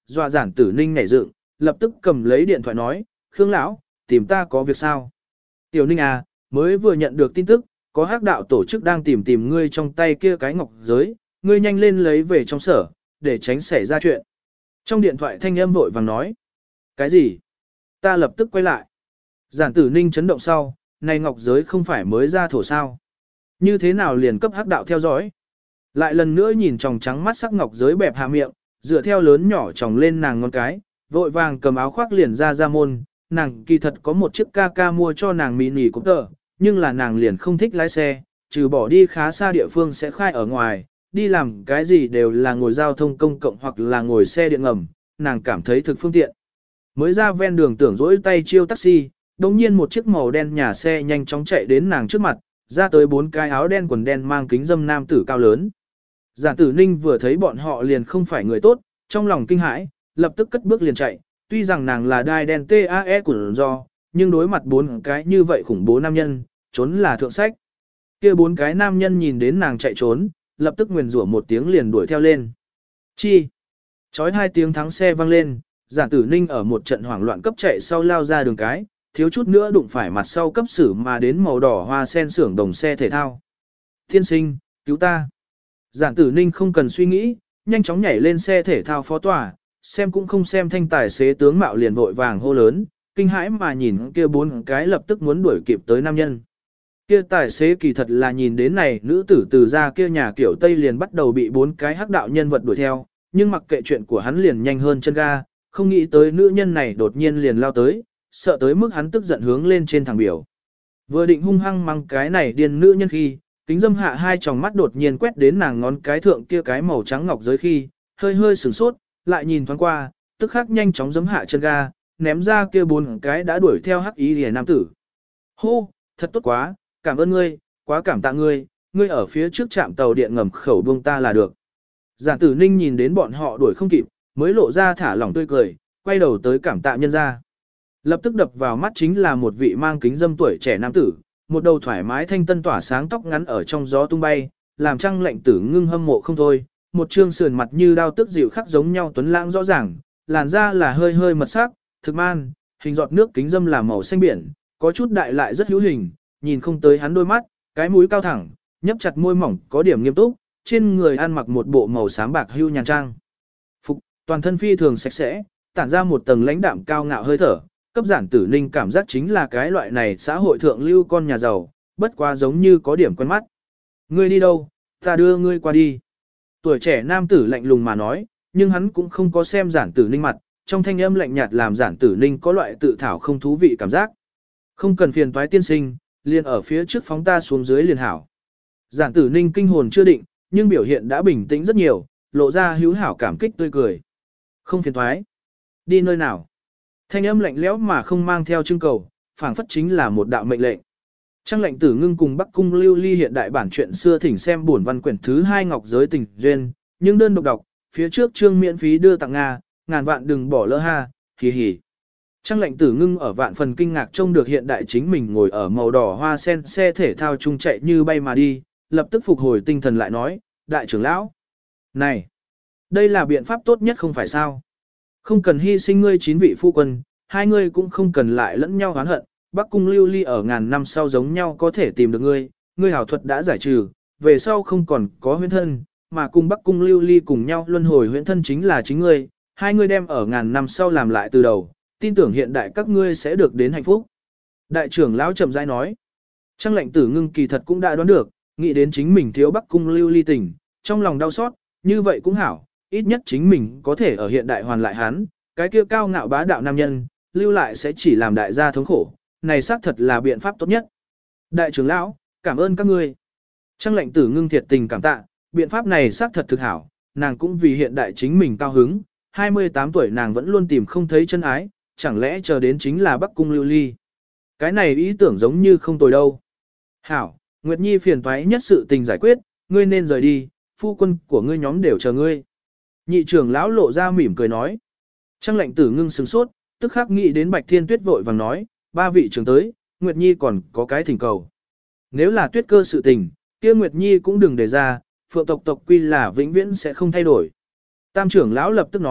dọa Giản Tử Ninh nhảy dựng, lập tức cầm lấy điện thoại nói, Khương lão, tìm ta có việc sao? Tiểu Ninh à, mới vừa nhận được tin tức, có hắc đạo tổ chức đang tìm ngươi trong tay kia cái ngọc giới, ngươi nhanh lên lấy về trong sở, để tránh xảy ra chuyện. Trong điện thoại thanh âm vội vàng nói, cái gì? Ta lập tức quay lại. Giản Tử Ninh chấn động sau, này ngọc giới không phải mới ra thổ sao? Như thế nào liền cấp hắc đạo theo dõi? Lại lần nữa nhìn tròng trắng mắt sắc ngọc giới bẹp hạ miệng, dựa theo lớn nhỏ tròng lên nàng ngón cái, vội vàng cầm áo khoác liền ra môn, nàng kỳ thật có một chiếc ca ca mua cho nàng mini cúp tờ, nhưng là nàng liền không thích lái xe, trừ bỏ đi khá xa địa phương sẽ khai ở ngoài, đi làm cái gì đều là ngồi giao thông công cộng hoặc là ngồi xe điện ngầm, nàng cảm thấy thực phương tiện. Mới ra ven đường tưởng dỗi tay chiêu taxi, đồng nhiên một chiếc màu đen nhà xe nhanh chóng chạy đến nàng trước mặt, ra tới 4 cái áo đen quần đen mang kính dâm nam tử cao lớn. Giản Tử Ninh vừa thấy bọn họ liền không phải người tốt, trong lòng kinh hãi, lập tức cất bước liền chạy, tuy rằng nàng là đai đen TAE của do, nhưng đối mặt 4 cái như vậy khủng bố nam nhân, trốn là thượng sách. Kia 4 cái nam nhân nhìn đến nàng chạy trốn, lập tức nguyền rủa một tiếng liền đuổi theo lên. Chi? Chói 2 tiếng thắng xe vang lên, Giản Tử Ninh ở một trận hoảng loạn cấp chạy sau lao ra đường cái, thiếu chút nữa đụng phải mặt sau cấp xử mà đến màu đỏ hoa sen xưởng đồng xe thể thao. Thiên sinh, cứu ta. Giản Tử Ninh không cần suy nghĩ, nhanh chóng nhảy lên xe thể thao phó tòa, xem cũng không xem thanh tài xế tướng mạo liền vội vàng hô lớn, kinh hãi mà nhìn kia 4 cái lập tức muốn đuổi kịp tới nam nhân. Kia tài xế kỳ thật là nhìn đến này nữ tử từ ra kia nhà kiểu Tây liền bắt đầu bị 4 cái hắc đạo nhân vật đuổi theo, nhưng mặc kệ chuyện của hắn liền nhanh hơn chân ga, không nghĩ tới nữ nhân này đột nhiên liền lao tới, sợ tới mức hắn tức giận hướng lên trên thẳng biểu. Vừa định hung hăng mang cái này điên nữ nhân khi, kính dâm hạ 2 tròng mắt đột nhiên quét đến nàng ngón cái thượng kia cái màu trắng ngọc giới khi, hơi hơi sửng sốt, lại nhìn thoáng qua, tức khắc nhanh chóng giấm hạ chân ga, ném ra kia 4 cái đã đuổi theo hắc ý rìa nam tử. Hô, thật tốt quá, cảm ơn ngươi, quá cảm tạ ngươi, ngươi ở phía trước trạm tàu điện ngầm khẩu buông ta là được. Giản Tử Ninh nhìn đến bọn họ đuổi không kịp, mới lộ ra thả lỏng tươi cười, quay đầu tới cảm tạ nhân ra. Lập tức đập vào mắt chính là một vị mang kính dâm tuổi trẻ nam tử, một đầu thoải mái thanh tân tỏa sáng tóc ngắn ở trong gió tung bay, làm Trăng Lệnh Tử ngưng hâm mộ không thôi, một trương sườn mặt như đao tức dịu khắc giống nhau tuấn lãng rõ ràng, làn da là hơi hơi mật sắc, thực man, hình giọt nước kính dâm là màu xanh biển, có chút đại lại rất hữu hình, nhìn không tới hắn đôi mắt, cái mũi cao thẳng, nhấp chặt môi mỏng có điểm nghiêm túc, trên người ăn mặc một bộ màu xám bạc hưu nhàn trang. Phục, toàn thân phi thường sạch sẽ, tản ra một tầng lãnh đạm cao ngạo hơi thở, cấp Giản Tử Ninh cảm giác chính là cái loại này xã hội thượng lưu con nhà giàu, bất quá giống như có điểm quen mắt. Ngươi đi đâu, ta đưa ngươi qua đi. Tuổi trẻ nam tử lạnh lùng mà nói, nhưng hắn cũng không có xem Giản Tử Ninh mặt, trong thanh âm lạnh nhạt làm Giản Tử Ninh có loại tự thảo không thú vị cảm giác. Không cần phiền toái tiên sinh, liền ở phía trước phóng ta xuống dưới liền hảo. Giản Tử Ninh kinh hồn chưa định, nhưng biểu hiện đã bình tĩnh rất nhiều, lộ ra hữu hảo cảm kích tươi cười. Không phiền toái. Đi nơi nào? Thanh âm lạnh lẽo mà không mang theo trưng cầu, phảng phất chính là một đạo mệnh lệnh. Trăng Lệnh Tử ngưng cùng Bắc Cung Lưu Ly hiện đại bản truyện xưa thỉnh xem bổn văn quyển thứ 2 Ngọc Giới Tình Duyên, nhưng đơn độc đọc, phía trước chương miễn phí đưa tặng Nga, ngàn vạn đừng bỏ lỡ ha, hì hì. Trăng Lệnh Tử ngưng ở vạn phần kinh ngạc trông được hiện đại chính mình ngồi ở màu đỏ hoa sen xe thể thao trung chạy như bay mà đi, lập tức phục hồi tinh thần lại nói, đại trưởng lão, này, đây là biện pháp tốt nhất không phải sao? Không cần hy sinh ngươi 9 vị phu quân, hai ngươi cũng không cần lại lẫn nhau oán hận, Bắc Cung Lưu Ly ở ngàn năm sau giống nhau có thể tìm được ngươi, ngươi hảo thuật đã giải trừ, về sau không còn có huyễn thân, mà cùng Bắc Cung Lưu Ly cùng nhau luân hồi huyễn thân chính là chính ngươi, hai ngươi đem ở ngàn năm sau làm lại từ đầu, tin tưởng hiện đại các ngươi sẽ được đến hạnh phúc. Đại trưởng lão chậm rãi nói, Trăng Lệnh Tử ngưng kỳ thật cũng đã đoán được, nghĩ đến chính mình thiếu Bắc Cung Lưu Ly tình, trong lòng đau xót, như vậy cũng hảo, ít nhất chính mình có thể ở hiện đại hoàn lại hắn, cái kia cao ngạo bá đạo nam nhân, lưu lại sẽ chỉ làm đại gia thống khổ, này xác thật là biện pháp tốt nhất. Đại trưởng lão, cảm ơn các ngươi. Trăng Lệnh Tử ngưng thiệt tình cảm tạ, biện pháp này xác thật thực hảo, nàng cũng vì hiện đại chính mình cao hứng, 28 tuổi nàng vẫn luôn tìm không thấy chân ái, chẳng lẽ chờ đến chính là Bắc Cung Lưu Ly. Cái này ý tưởng giống như không tồi đâu. Hảo, Nguyệt Nhi phiền toái nhất sự tình giải quyết, ngươi nên rời đi, phu quân của ngươi nhóm đều chờ ngươi. Nhị trưởng lão lộ ra mỉm cười nói. Trăng Lệnh Tử ngưng sửng sốt, tức khắc nghĩ đến Bạch Thiên Tuyết vội vàng nói, 3 vị trưởng tới, Nguyệt Nhi còn có cái thỉnh cầu. Nếu là Tuyết cơ sự tình, kia Nguyệt Nhi cũng đừng để ra, phượng tộc tộc quy là vĩnh viễn sẽ không thay đổi. Tam trưởng lão lập tức nói,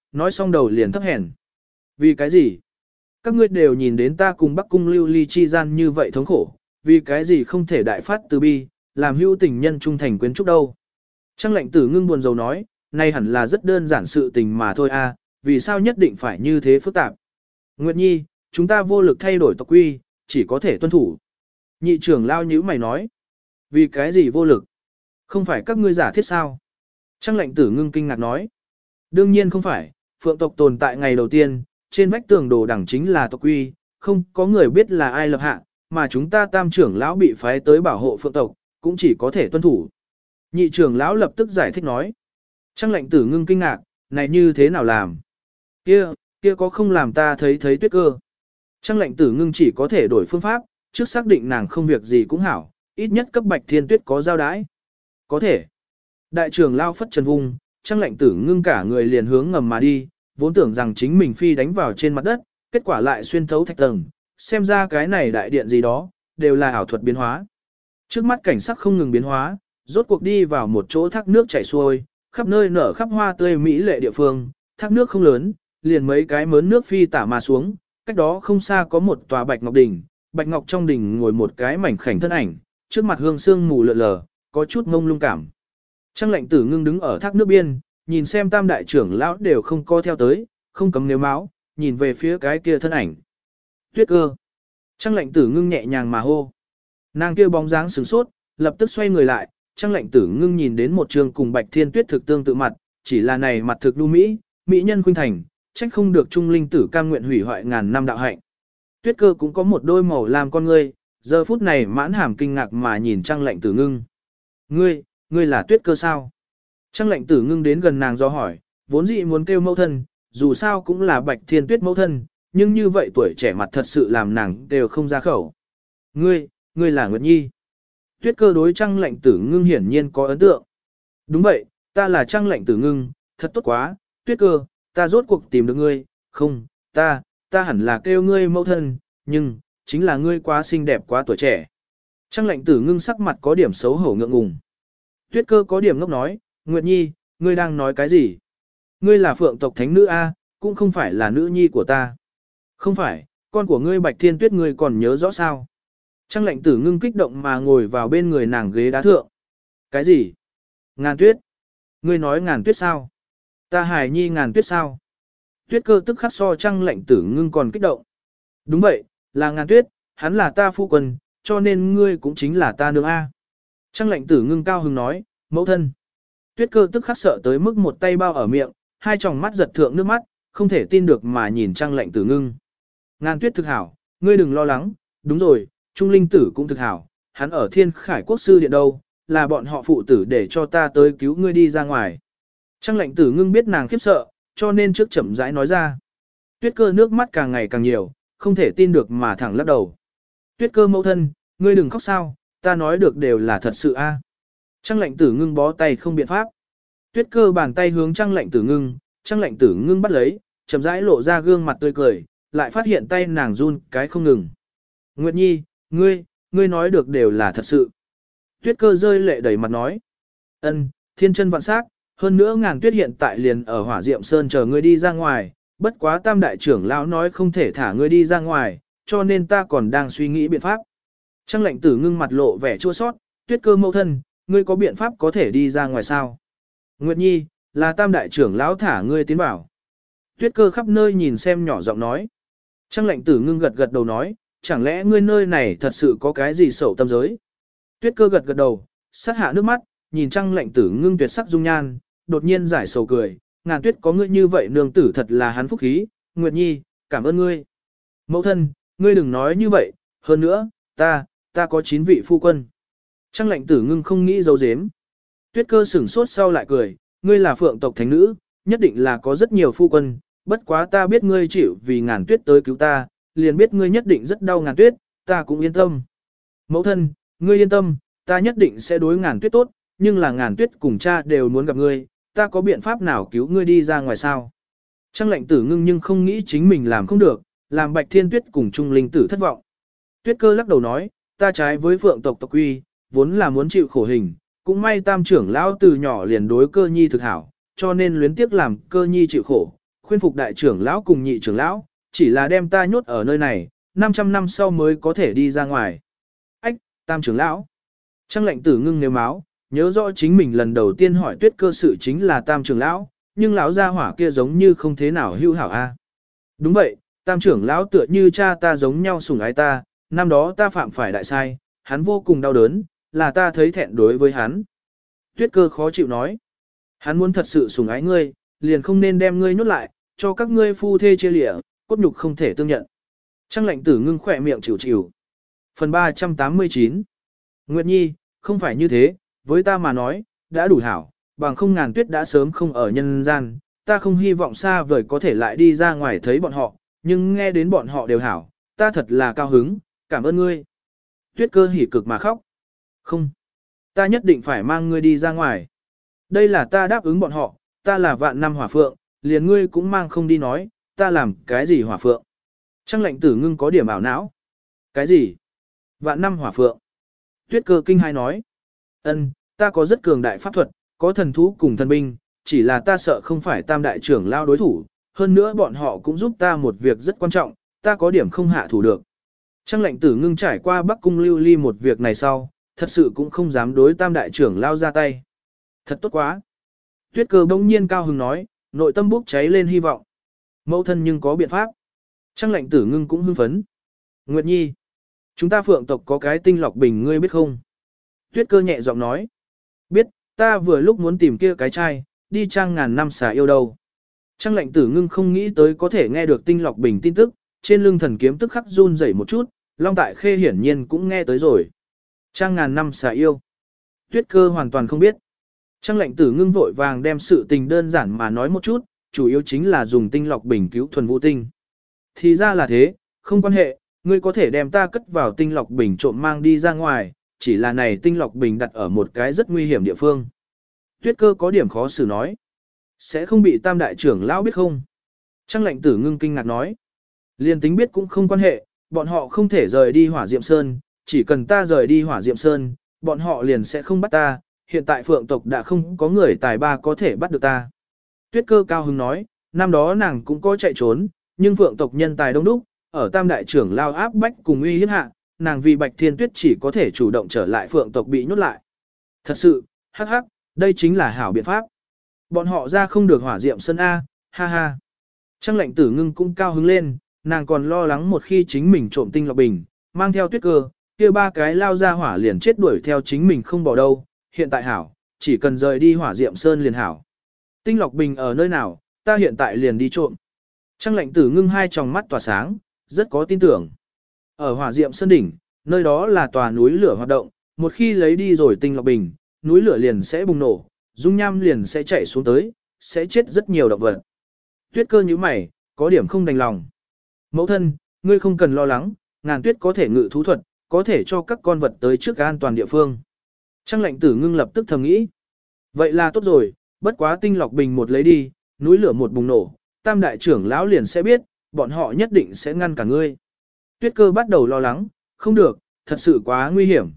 nói xong đầu liền thấp hèn. Vì cái gì? Các ngươi đều nhìn đến ta cùng Bắc Cung Lưu Ly chi gian như vậy thống khổ, vì cái gì không thể đại phát từ bi, làm hữu tình nhân trung thành quyến trúc đâu. Trang lệnh tử ngưng buồn rầu nói, này hẳn là rất đơn giản sự tình mà thôi a, vì sao nhất định phải như thế phức tạp. Nguyệt Nhi, chúng ta vô lực thay đổi tộc quy, chỉ có thể tuân thủ. Nhị trưởng lao nhữ mày nói, vì cái gì vô lực? Không phải các ngươi giả thiết sao? Trang lệnh tử ngưng kinh ngạc nói, đương nhiên không phải, phượng tộc tồn tại ngày đầu tiên, trên vách tường đồ đẳng chính là tộc quy, không có người biết là ai lập hạ, mà chúng ta tam trưởng lão bị phái tới bảo hộ phượng tộc, cũng chỉ có thể tuân thủ. Nhị trưởng lão lập tức giải thích nói. Trang lệnh tử ngưng kinh ngạc, này như thế nào làm? Kia có không làm ta thấy tuyết cơ. Trang lệnh tử ngưng chỉ có thể đổi phương pháp, trước xác định nàng không việc gì cũng hảo, ít nhất cấp bạch thiên tuyết có giao đái. Có thể. Đại trưởng lao phất trần vung, trang lệnh tử ngưng cả người liền hướng ngầm mà đi, vốn tưởng rằng chính mình phi đánh vào trên mặt đất, kết quả lại xuyên thấu thạch tầng, xem ra cái này đại điện gì đó, đều là ảo thuật biến hóa. Trước mắt cảnh sắc không ngừng biến hóa, rốt cuộc đi vào một chỗ thác nước chảy xuôi, khắp nơi nở khắp hoa tươi mỹ lệ địa phương, thác nước không lớn, liền mấy cái mớn nước phi tả mà xuống, cách đó không xa có một tòa bạch ngọc đỉnh, bạch ngọc trong đỉnh ngồi một cái mảnh khảnh thân ảnh, trước mặt hương sương mù lờ lờ, có chút mông lung cảm. Trang lệnh tử ngưng đứng ở thác nước biên, nhìn xem tam đại trưởng lão đều không co theo tới, không cấm nếu máu, nhìn về phía cái kia thân ảnh. Tuyết cơ. Trang lệnh tử ngưng nhẹ nhàng mà hô. Nàng kia bóng dáng sửng sốt, lập tức xoay người lại, trang lệnh tử ngưng nhìn đến một trường cùng bạch thiên tuyết thực tương tự mặt, chỉ là này mặt thực đu mỹ nhân khuynh thành, trách không được trung linh tử cam nguyện hủy hoại ngàn năm đạo hạnh. Tuyết cơ cũng có một đôi màu làm con ngươi, giờ phút này mãn hàm kinh ngạc mà nhìn trang lệnh tử ngưng. Ngươi là tuyết cơ sao? Trang lệnh tử ngưng đến gần nàng do hỏi, vốn dĩ muốn kêu mẫu thân, dù sao cũng là bạch thiên tuyết mẫu thân, nhưng như vậy tuổi trẻ mặt thật sự làm nàng đều không ra khẩu. Ngươi là Nguyệt Nhi. Tuyết cơ đối trang lệnh tử ngưng hiển nhiên có ấn tượng. Đúng vậy, ta là trang lệnh tử ngưng, thật tốt quá, tuyết cơ, ta rốt cuộc tìm được ngươi, không, ta hẳn là kêu ngươi mẫu thân, nhưng, chính là ngươi quá xinh đẹp quá tuổi trẻ. Trang lệnh tử ngưng sắc mặt có điểm xấu hổ ngượng ngùng. Tuyết cơ có điểm ngốc nói, Nguyệt Nhi, ngươi đang nói cái gì? Ngươi là phượng tộc thánh nữ A, cũng không phải là nữ nhi của ta. Không phải, con của ngươi bạch thiên tuyết ngươi còn nhớ rõ sao? Trang lệnh tử ngưng kích động mà ngồi vào bên người nàng ghế đá thượng. Cái gì? Ngàn tuyết? Ngươi nói ngàn tuyết sao? Ta hài nhi ngàn tuyết sao? Tuyết cơ tức khắc so trang lệnh tử ngưng còn kích động. Đúng vậy, là ngàn tuyết, hắn là ta phu quân, cho nên ngươi cũng chính là ta nương A. Trang lệnh tử ngưng cao hứng nói, mẫu thân. Tuyết cơ tức khắc sợ tới mức một tay bao ở miệng, hai tròng mắt giật thượng nước mắt, không thể tin được mà nhìn trang lệnh tử ngưng. Ngàn tuyết thực hảo, ngươi đừng lo lắng, đúng rồi, trung linh tử cũng thực hảo, hắn ở thiên khải quốc sư điện đâu, là bọn họ phụ tử để cho ta tới cứu ngươi đi ra ngoài. Trang lệnh tử ngưng biết nàng khiếp sợ, cho nên trước chậm rãi nói ra. Tuyết cơ nước mắt càng ngày càng nhiều, không thể tin được mà thẳng lắc đầu. Tuyết cơ mẫu thân, ngươi đừng khóc sao, ta nói được đều là thật sự a. Trang lệnh tử ngưng bó tay không biện pháp. Tuyết cơ bàn tay hướng trang lệnh tử ngưng bắt lấy, chậm rãi lộ ra gương mặt tươi cười, lại phát hiện tay nàng run cái không ngừng. Nguyệt Nhi, ngươi nói được đều là thật sự. Tuyết cơ rơi lệ đầy mặt nói. Ân, thiên chân vạn sắc, hơn nữa ngàn tuyết hiện tại liền ở hỏa diệm sơn chờ ngươi đi ra ngoài, bất quá tam đại trưởng lão nói không thể thả ngươi đi ra ngoài, cho nên ta còn đang suy nghĩ biện pháp. Trang lệnh tử ngưng mặt lộ vẻ chua sót, Tuyết cơ mẫu thân, ngươi có biện pháp có thể đi ra ngoài sao? Nguyệt Nhi, là tam đại trưởng lão thả ngươi tiến vào. Tuyết cơ khắp nơi nhìn xem nhỏ giọng nói. Trang lệnh tử ngưng gật gật đầu nói, chẳng lẽ ngươi nơi này thật sự có cái gì xấu tâm giới? Tuyết cơ gật gật đầu, sát hạ nước mắt, nhìn trang lệnh tử ngưng tuyệt sắc dung nhan, đột nhiên giải sầu cười, ngàn tuyết có ngươi như vậy nương tử thật là hắn phúc khí, Nguyệt Nhi, cảm ơn ngươi. Mẫu thân, ngươi đừng nói như vậy, hơn nữa, ta có 9 vị phu quân. Trang lệnh tử ngưng không nghĩ giấu giếm. Tuyết cơ sửng sốt sau lại cười, ngươi là phượng tộc thánh nữ, nhất định là có rất nhiều phu quân, bất quá ta biết ngươi chịu vì ngàn tuyết tới cứu ta, liền biết ngươi nhất định rất đau ngàn tuyết, ta cũng yên tâm. Mẫu thân, ngươi yên tâm, ta nhất định sẽ đối ngàn tuyết tốt, nhưng là ngàn tuyết cùng cha đều muốn gặp ngươi, ta có biện pháp nào cứu ngươi đi ra ngoài sao? Trang lệnh tử ngưng nhưng không nghĩ chính mình làm không được, làm bạch thiên tuyết cùng trung linh tử thất vọng. Tuyết cơ lắc đầu nói, ta trái với phượng tộc tộc quy, vốn là muốn chịu khổ hình, cũng may tam trưởng lão từ nhỏ liền đối cơ nhi thực hảo, cho nên luyến tiếc làm cơ nhi chịu khổ, khuyên phục đại trưởng lão cùng nhị trưởng lão, chỉ là đem ta nhốt ở nơi này, 500 năm sau mới có thể đi ra ngoài. Ách, tam trưởng lão. Trang lệnh tử ngưng nếu máu, nhớ rõ chính mình lần đầu tiên hỏi Tuyết Cơ sự chính là tam trưởng lão, nhưng lão gia hỏa kia giống như không thế nào hữu hảo a. Đúng vậy, tam trưởng lão tựa như cha ta giống nhau sủng ái ta, năm đó ta phạm phải đại sai, hắn vô cùng đau đớn, là ta thấy thẹn đối với hắn. Tuyết Cơ khó chịu nói, hắn muốn thật sự sủng ái ngươi, liền không nên đem ngươi nhốt lại, cho các ngươi phu thê chia lịa, cốt nhục không thể tương nhận. Trang lệnh tử ngưng khỏe miệng chịu chịu. Phần 389 Nguyệt Nhi, không phải như thế, với ta mà nói, đã đủ hảo, bằng không Ngàn Tuyết đã sớm không ở nhân gian, ta không hy vọng xa vời có thể lại đi ra ngoài thấy bọn họ, nhưng nghe đến bọn họ đều hảo, ta thật là cao hứng, cảm ơn ngươi. Tuyết Cơ hỉ cực mà khóc. Không, ta nhất định phải mang ngươi đi ra ngoài. Đây là ta đáp ứng bọn họ, ta là vạn năm hỏa phượng, liền ngươi cũng mang không đi nói, ta làm cái gì hỏa phượng. Trang lệnh tử ngưng có điểm ảo não. Cái gì? Vạn năm hỏa phượng. Tuyết Cơ kinh hai nói. Ân, ta có rất cường đại pháp thuật, có thần thú cùng thần binh, chỉ là ta sợ không phải tam đại trưởng lao đối thủ, hơn nữa bọn họ cũng giúp ta một việc rất quan trọng, ta có điểm không hạ thủ được. Trang lệnh tử ngưng trải qua Bắc Cung Lưu Ly một việc này sau, thật sự cũng không dám đối tam đại trưởng lao ra tay. Thật tốt quá. Tuyết Cơ bỗng nhiên cao hứng nói, nội tâm bốc cháy lên hy vọng. Mẫu thân nhưng có biện pháp. Trang lệnh tử ngưng cũng hưng phấn. Nguyệt Nhi, chúng ta Phượng tộc có cái tinh lọc bình ngươi biết không? Tuyết Cơ nhẹ giọng nói. Biết, ta vừa lúc muốn tìm kia cái chai, đi trang ngàn năm xà yêu đâu. Trang lệnh tử ngưng không nghĩ tới có thể nghe được tinh lọc bình tin tức, trên lưng thần kiếm tức khắc run rẩy một chút, Long Tại Khê hiển nhiên cũng nghe tới rồi. Trang ngàn năm xà yêu. Tuyết Cơ hoàn toàn không biết. Trang lệnh tử ngưng vội vàng đem sự tình đơn giản mà nói một chút, chủ yếu chính là dùng tinh lọc bình cứu thuần vũ tinh. Thì ra là thế, không quan hệ, ngươi có thể đem ta cất vào tinh lọc bình trộm mang đi ra ngoài, chỉ là này tinh lọc bình đặt ở một cái rất nguy hiểm địa phương. Tuyết Cơ có điểm khó xử nói. Sẽ không bị tam đại trưởng lão biết không? Trang lệnh tử ngưng kinh ngạc nói. Liên tính biết cũng không quan hệ, bọn họ không thể rời đi Hỏa Diệm Sơn, chỉ cần ta rời đi Hỏa Diệm Sơn, bọn họ liền sẽ không bắt ta, hiện tại Phượng tộc đã không có người tài ba có thể bắt được ta. Tuyết Cơ cao hứng nói, năm đó nàng cũng có chạy trốn, nhưng Phượng tộc nhân tài đông đúc, ở tam đại trưởng lao áp bách cùng uy hiếp hạ, nàng vì Bạch Thiên Tuyết chỉ có thể chủ động trở lại Phượng tộc bị nhốt lại. Thật sự, hắc hắc, đây chính là hảo biện pháp. Bọn họ ra không được Hỏa Diệm Sơn A, ha ha. Trang lệnh tử ngưng cũng cao hứng lên, nàng còn lo lắng một khi chính mình trộm tinh lọc bình, mang theo Tuyết Cơ, kia ba cái lao ra hỏa liền chết đuổi theo chính mình không bỏ đâu, hiện tại hảo, chỉ cần rời đi Hỏa Diệm Sơn liền hảo. Tinh lọc bình ở nơi nào, ta hiện tại liền đi trộm. Trang lệnh tử ngưng hai tròng mắt tỏa sáng, rất có tin tưởng. Ở Hỏa Diệm Sơn đỉnh, nơi đó là tòa núi lửa hoạt động, một khi lấy đi rồi tinh lọc bình, núi lửa liền sẽ bùng nổ, dung nham liền sẽ chảy xuống tới, sẽ chết rất nhiều động vật. Tuyết Cơ như mày, có điểm không đành lòng. Mẫu thân, ngươi không cần lo lắng, Ngàn Tuyết có thể ngự thú thuật, có thể cho các con vật tới trước an toàn địa phương. Trang lệnh tử ngưng lập tức thầm nghĩ. Vậy là tốt rồi, bất quá tinh lọc bình một lấy đi, núi lửa một bùng nổ, tam đại trưởng lão liền sẽ biết, bọn họ nhất định sẽ ngăn cả ngươi. Tuyết Cơ bắt đầu lo lắng, không được, thật sự quá nguy hiểm,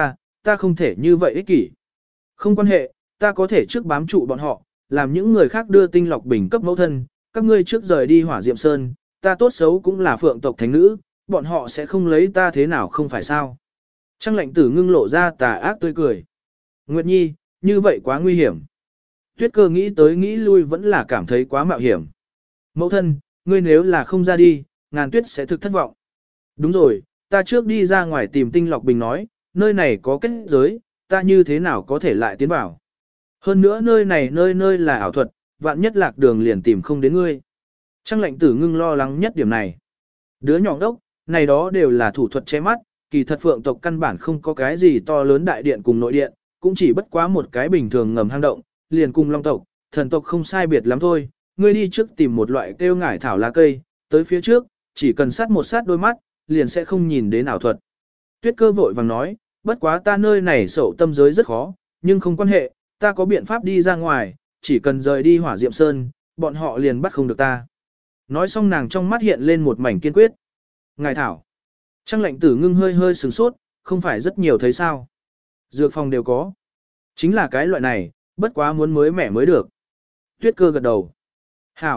ta không thể như vậy ích kỷ. Không quan hệ, ta có thể trước bám trụ bọn họ, làm những người khác đưa tinh lọc bình cấp mẫu thân, các ngươi trước rời đi Hỏa Diệm Sơn, ta tốt xấu cũng là Phượng tộc thánh nữ, bọn họ sẽ không lấy ta thế nào không phải sao. Trang lệnh tử ngưng lộ ra tà ác tươi cười. Nguyệt Nhi, như vậy quá nguy hiểm. Tuyết Cơ nghĩ tới nghĩ lui vẫn là cảm thấy quá mạo hiểm. Mẫu thân, ngươi nếu là không ra đi, Ngàn Tuyết sẽ thực thất vọng. Đúng rồi, ta trước đi ra ngoài tìm tinh lọc bình nói, nơi này có kết giới, ta như thế nào có thể lại tiến vào. Hơn nữa nơi này nơi là ảo thuật, vạn nhất lạc đường liền tìm không đến ngươi. Trang lệnh tử ngưng lo lắng nhất điểm này. Đứa nhỏ đốc, này đó đều là thủ thuật che mắt, kỳ thật Phượng tộc căn bản không có cái gì to lớn đại điện cùng nội điện, cũng chỉ bất quá một cái bình thường ngầm hang động, liền cùng Long tộc, thần tộc không sai biệt lắm thôi. Ngươi đi trước tìm một loại kêu ngải thảo lá cây, tới phía trước, chỉ cần sát một sát đôi mắt, liền sẽ không nhìn đến ảo thuật. Tuyết Cơ vội vàng nói, bất quá ta nơi này sầu tâm giới rất khó, nhưng không quan hệ, ta có biện pháp đi ra ngoài, chỉ cần rời đi Hỏa Diệm Sơn, bọn họ liền bắt không được ta. Nói xong nàng trong mắt hiện lên một mảnh kiên quyết. Ngài thảo. Trang lệnh tử ngưng hơi sửng sốt, không phải rất nhiều thấy sao. Dược phòng đều có. Chính là cái loại này, bất quá muốn mới mẻ mới được. Tuyết Cơ gật đầu. Hảo,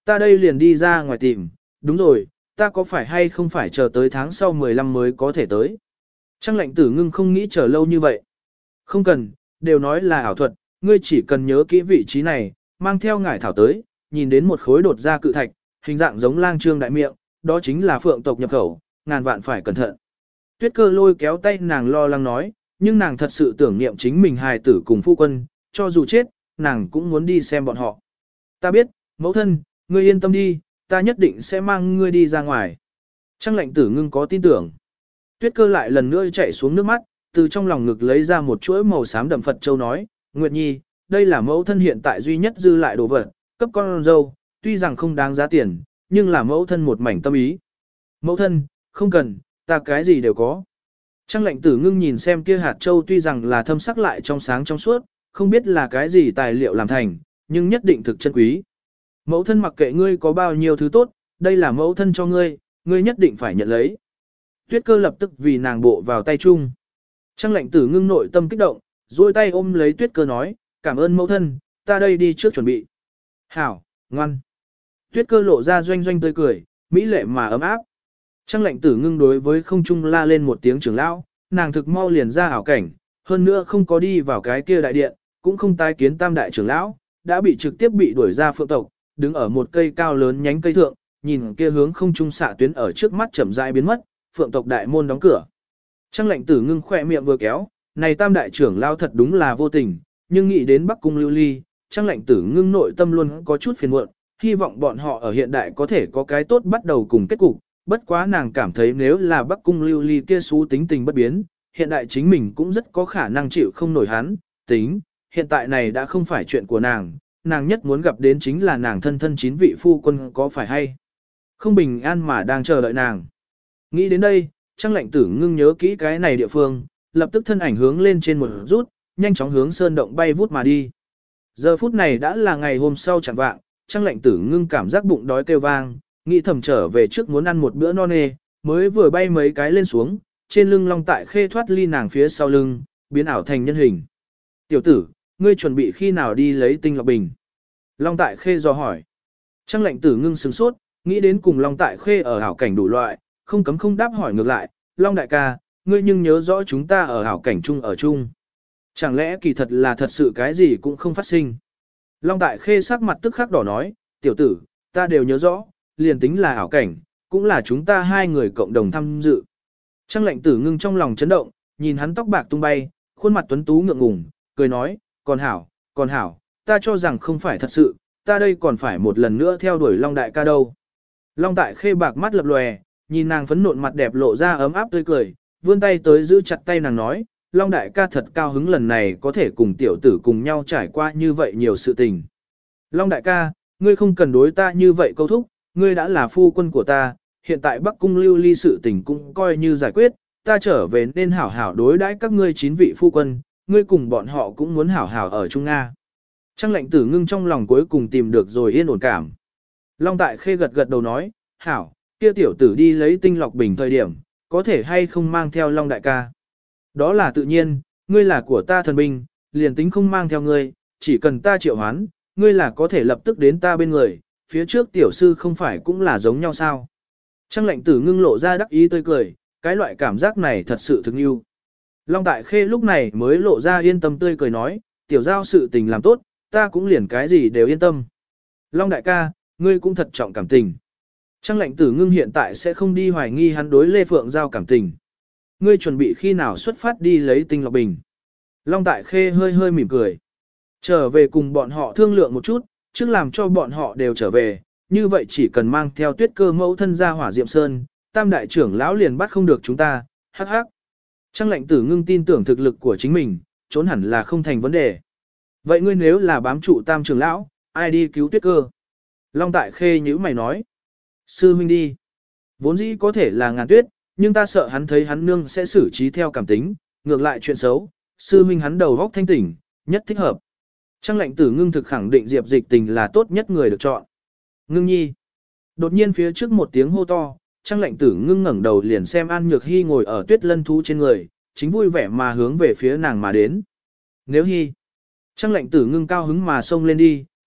ta đây liền đi ra ngoài tìm, đúng rồi, ta có phải hay không phải chờ tới tháng sau 15 mới có thể tới. Trang lệnh tử ngưng không nghĩ chờ lâu như vậy. Không cần, đều nói là ảo thuật, ngươi chỉ cần nhớ kỹ vị trí này, mang theo ngải thảo tới, nhìn đến một khối đột ra cự thạch, hình dạng giống lang trương đại miệng, đó chính là phượng tộc nhập khẩu, ngàn vạn phải cẩn thận. Tuyết Cơ lôi kéo tay nàng lo lắng nói, nhưng nàng thật sự tưởng niệm chính mình hài tử cùng phu quân, cho dù chết, nàng cũng muốn đi xem bọn họ. Ta biết, mẫu thân, ngươi yên tâm đi, ta nhất định sẽ mang ngươi đi ra ngoài. Trang lệnh tử ngưng có tin tưởng. Tuyết Cơ lại lần nữa chạy xuống nước mắt, từ trong lòng ngực lấy ra một chuỗi màu xám đậm Phật châu nói, Nguyệt Nhi, đây là mẫu thân hiện tại duy nhất dư lại đồ vật, cấp con dâu, tuy rằng không đáng giá tiền, nhưng là mẫu thân một mảnh tâm ý. Mẫu thân, không cần, ta cái gì đều có. Trang lệnh tử ngưng nhìn xem kia hạt châu tuy rằng là thâm sắc lại trong sáng trong suốt, không biết là cái gì tài liệu làm thành, nhưng nhất định thực chân quý. Mẫu thân mặc kệ ngươi có bao nhiêu thứ tốt, đây là mẫu thân cho ngươi, ngươi nhất định phải nhận lấy. Tuyết Cơ lập tức vì nàng bộ vào tay chung. Trang lệnh tử ngưng nội tâm kích động, duỗi tay ôm lấy Tuyết Cơ nói, cảm ơn mẫu thân, ta đây đi trước chuẩn bị. Hảo, ngoan. Tuyết Cơ lộ ra doanh doanh tươi cười, mỹ lệ mà ấm áp. Trang lệnh tử ngưng đối với không trung la lên một tiếng trưởng lão, nàng thực mau liền ra ảo cảnh, hơn nữa không có đi vào cái kia đại điện, cũng không tái kiến tam đại trưởng lão, đã bị trực tiếp bị đuổi ra phượng tộc, đứng ở một cây cao lớn nhánh cây thượng, nhìn kia hướng không trung xạ tuyến ở trước mắt chậm rãi biến mất, phượng tộc đại môn đóng cửa. Trang lệnh tử ngưng khỏe miệng vừa kéo, này tam đại trưởng lão thật đúng là vô tình, nhưng nghĩ đến Bắc Cung Lưu Ly, Trang lệnh tử ngưng nội tâm luôn có chút phiền muộn, hy vọng bọn họ ở hiện đại có thể có cái tốt bắt đầu cùng kết cục. Bất quá nàng cảm thấy nếu là Bắc Cung Lưu Ly kia xú tính tình bất biến, hiện đại chính mình cũng rất có khả năng chịu không nổi hắn, tính, hiện tại này đã không phải chuyện của nàng, nàng nhất muốn gặp đến chính là nàng thân thân 9 vị phu quân có phải hay không bình an mà đang chờ đợi nàng. Nghĩ đến đây, Trang lệnh tử ngưng nhớ kỹ cái này địa phương, lập tức thân ảnh hướng lên trên một rút, nhanh chóng hướng sơn động bay vút mà đi. Giờ phút này đã là ngày hôm sau chẳng vạng, Trang lệnh tử ngưng cảm giác bụng đói kêu vang, nghĩ thầm trở về trước muốn ăn một bữa no nê, mới vừa bay mấy cái lên xuống, trên lưng Long Tại Khê thoát ly nàng phía sau lưng, biến ảo thành nhân hình. Tiểu tử, ngươi chuẩn bị khi nào đi lấy tinh lọc bình? Long Tại Khê dò hỏi. Trang lệnh tử ngưng sửng sốt, nghĩ đến cùng Long Tại Khê ở ảo cảnh đủ loại, không cấm không đáp hỏi ngược lại, Long đại ca, ngươi nhưng nhớ rõ chúng ta ở ảo cảnh chung ở chung. Chẳng lẽ kỳ thật là thật sự cái gì cũng không phát sinh? Long Tại Khê sắc mặt tức khắc đỏ nói, tiểu tử, ta đều nhớ rõ, liền tính là ảo cảnh, cũng là chúng ta hai người cộng đồng tham dự. Trang lệnh tử ngưng trong lòng chấn động, nhìn hắn tóc bạc tung bay, khuôn mặt tuấn tú ngượng ngùng, cười nói, còn hảo, ta cho rằng không phải thật sự, ta đây còn phải một lần nữa theo đuổi Long đại ca đâu. Long Tại Khê bạc mắt lập lòe, nhìn nàng phấn nộn mặt đẹp lộ ra ấm áp tươi cười, vươn tay tới giữ chặt tay nàng nói, Long đại ca thật cao hứng lần này có thể cùng tiểu tử cùng nhau trải qua như vậy nhiều sự tình. Long đại ca, ngươi không cần đối ta như vậy câu thúc, ngươi đã là phu quân của ta, hiện tại Bắc Cung Lưu Ly sự tình cũng coi như giải quyết, ta trở về nên hảo hảo đối đãi các ngươi 9 vị phu quân, ngươi cùng bọn họ cũng muốn hảo hảo ở Trung Nga. Trang lệnh tử ngưng trong lòng cuối cùng tìm được rồi yên ổn cảm. Long Tại Khê gật gật đầu nói, hảo, kia tiểu tử đi lấy tinh lọc bình thời điểm, có thể hay không mang theo Long đại ca. Đó là tự nhiên, ngươi là của ta thần binh, liền tính không mang theo ngươi, chỉ cần ta triệu hoán, ngươi là có thể lập tức đến ta bên người, phía trước tiểu sư không phải cũng là giống nhau sao. Trang lệnh tử ngưng lộ ra đắc ý tươi cười, cái loại cảm giác này thật sự thực yêu. Long Tại Khê lúc này mới lộ ra yên tâm tươi cười nói, tiểu giao sự tình làm tốt, ta cũng liền cái gì đều yên tâm. Long đại ca, ngươi cũng thật trọng cảm tình. Trang lệnh tử ngưng hiện tại sẽ không đi hoài nghi hắn đối Lê Phượng Giao cảm tình. Ngươi chuẩn bị khi nào xuất phát đi lấy tinh lọc bình. Long Tại Khê hơi hơi mỉm cười. Trở về cùng bọn họ thương lượng một chút, trước làm cho bọn họ đều trở về, như vậy chỉ cần mang theo Tuyết Cơ mẫu thân ra Hỏa Diệm Sơn, tam đại trưởng lão liền bắt không được chúng ta, hắc hắc. Trang lệnh tử ngưng tin tưởng thực lực của chính mình, trốn hẳn là không thành vấn đề. Vậy ngươi nếu là bám trụ tam trưởng lão, ai đi cứu Tuyết Cơ? Long Tại Khê nhíu mày nói. Sư huynh đi. Vốn dĩ có thể là Ngàn Tuyết, nhưng ta sợ hắn thấy hắn nương sẽ xử trí theo cảm tính, ngược lại chuyện xấu. Sư huynh hắn đầu óc thanh tỉnh, nhất thích hợp. Trang lệnh tử ngưng thực khẳng định Diệp Dịch Tình là tốt nhất người được chọn. Ngưng nhi. Đột nhiên phía trước một tiếng hô to, Trang lệnh tử ngưng ngẩng đầu liền xem An Nhược Hy ngồi ở Tuyết Lân thú trên người, chính vui vẻ mà hướng về phía nàng mà đến. Nếu Hy. Trang lệnh tử ngưng cao hứng mà xông lên đi,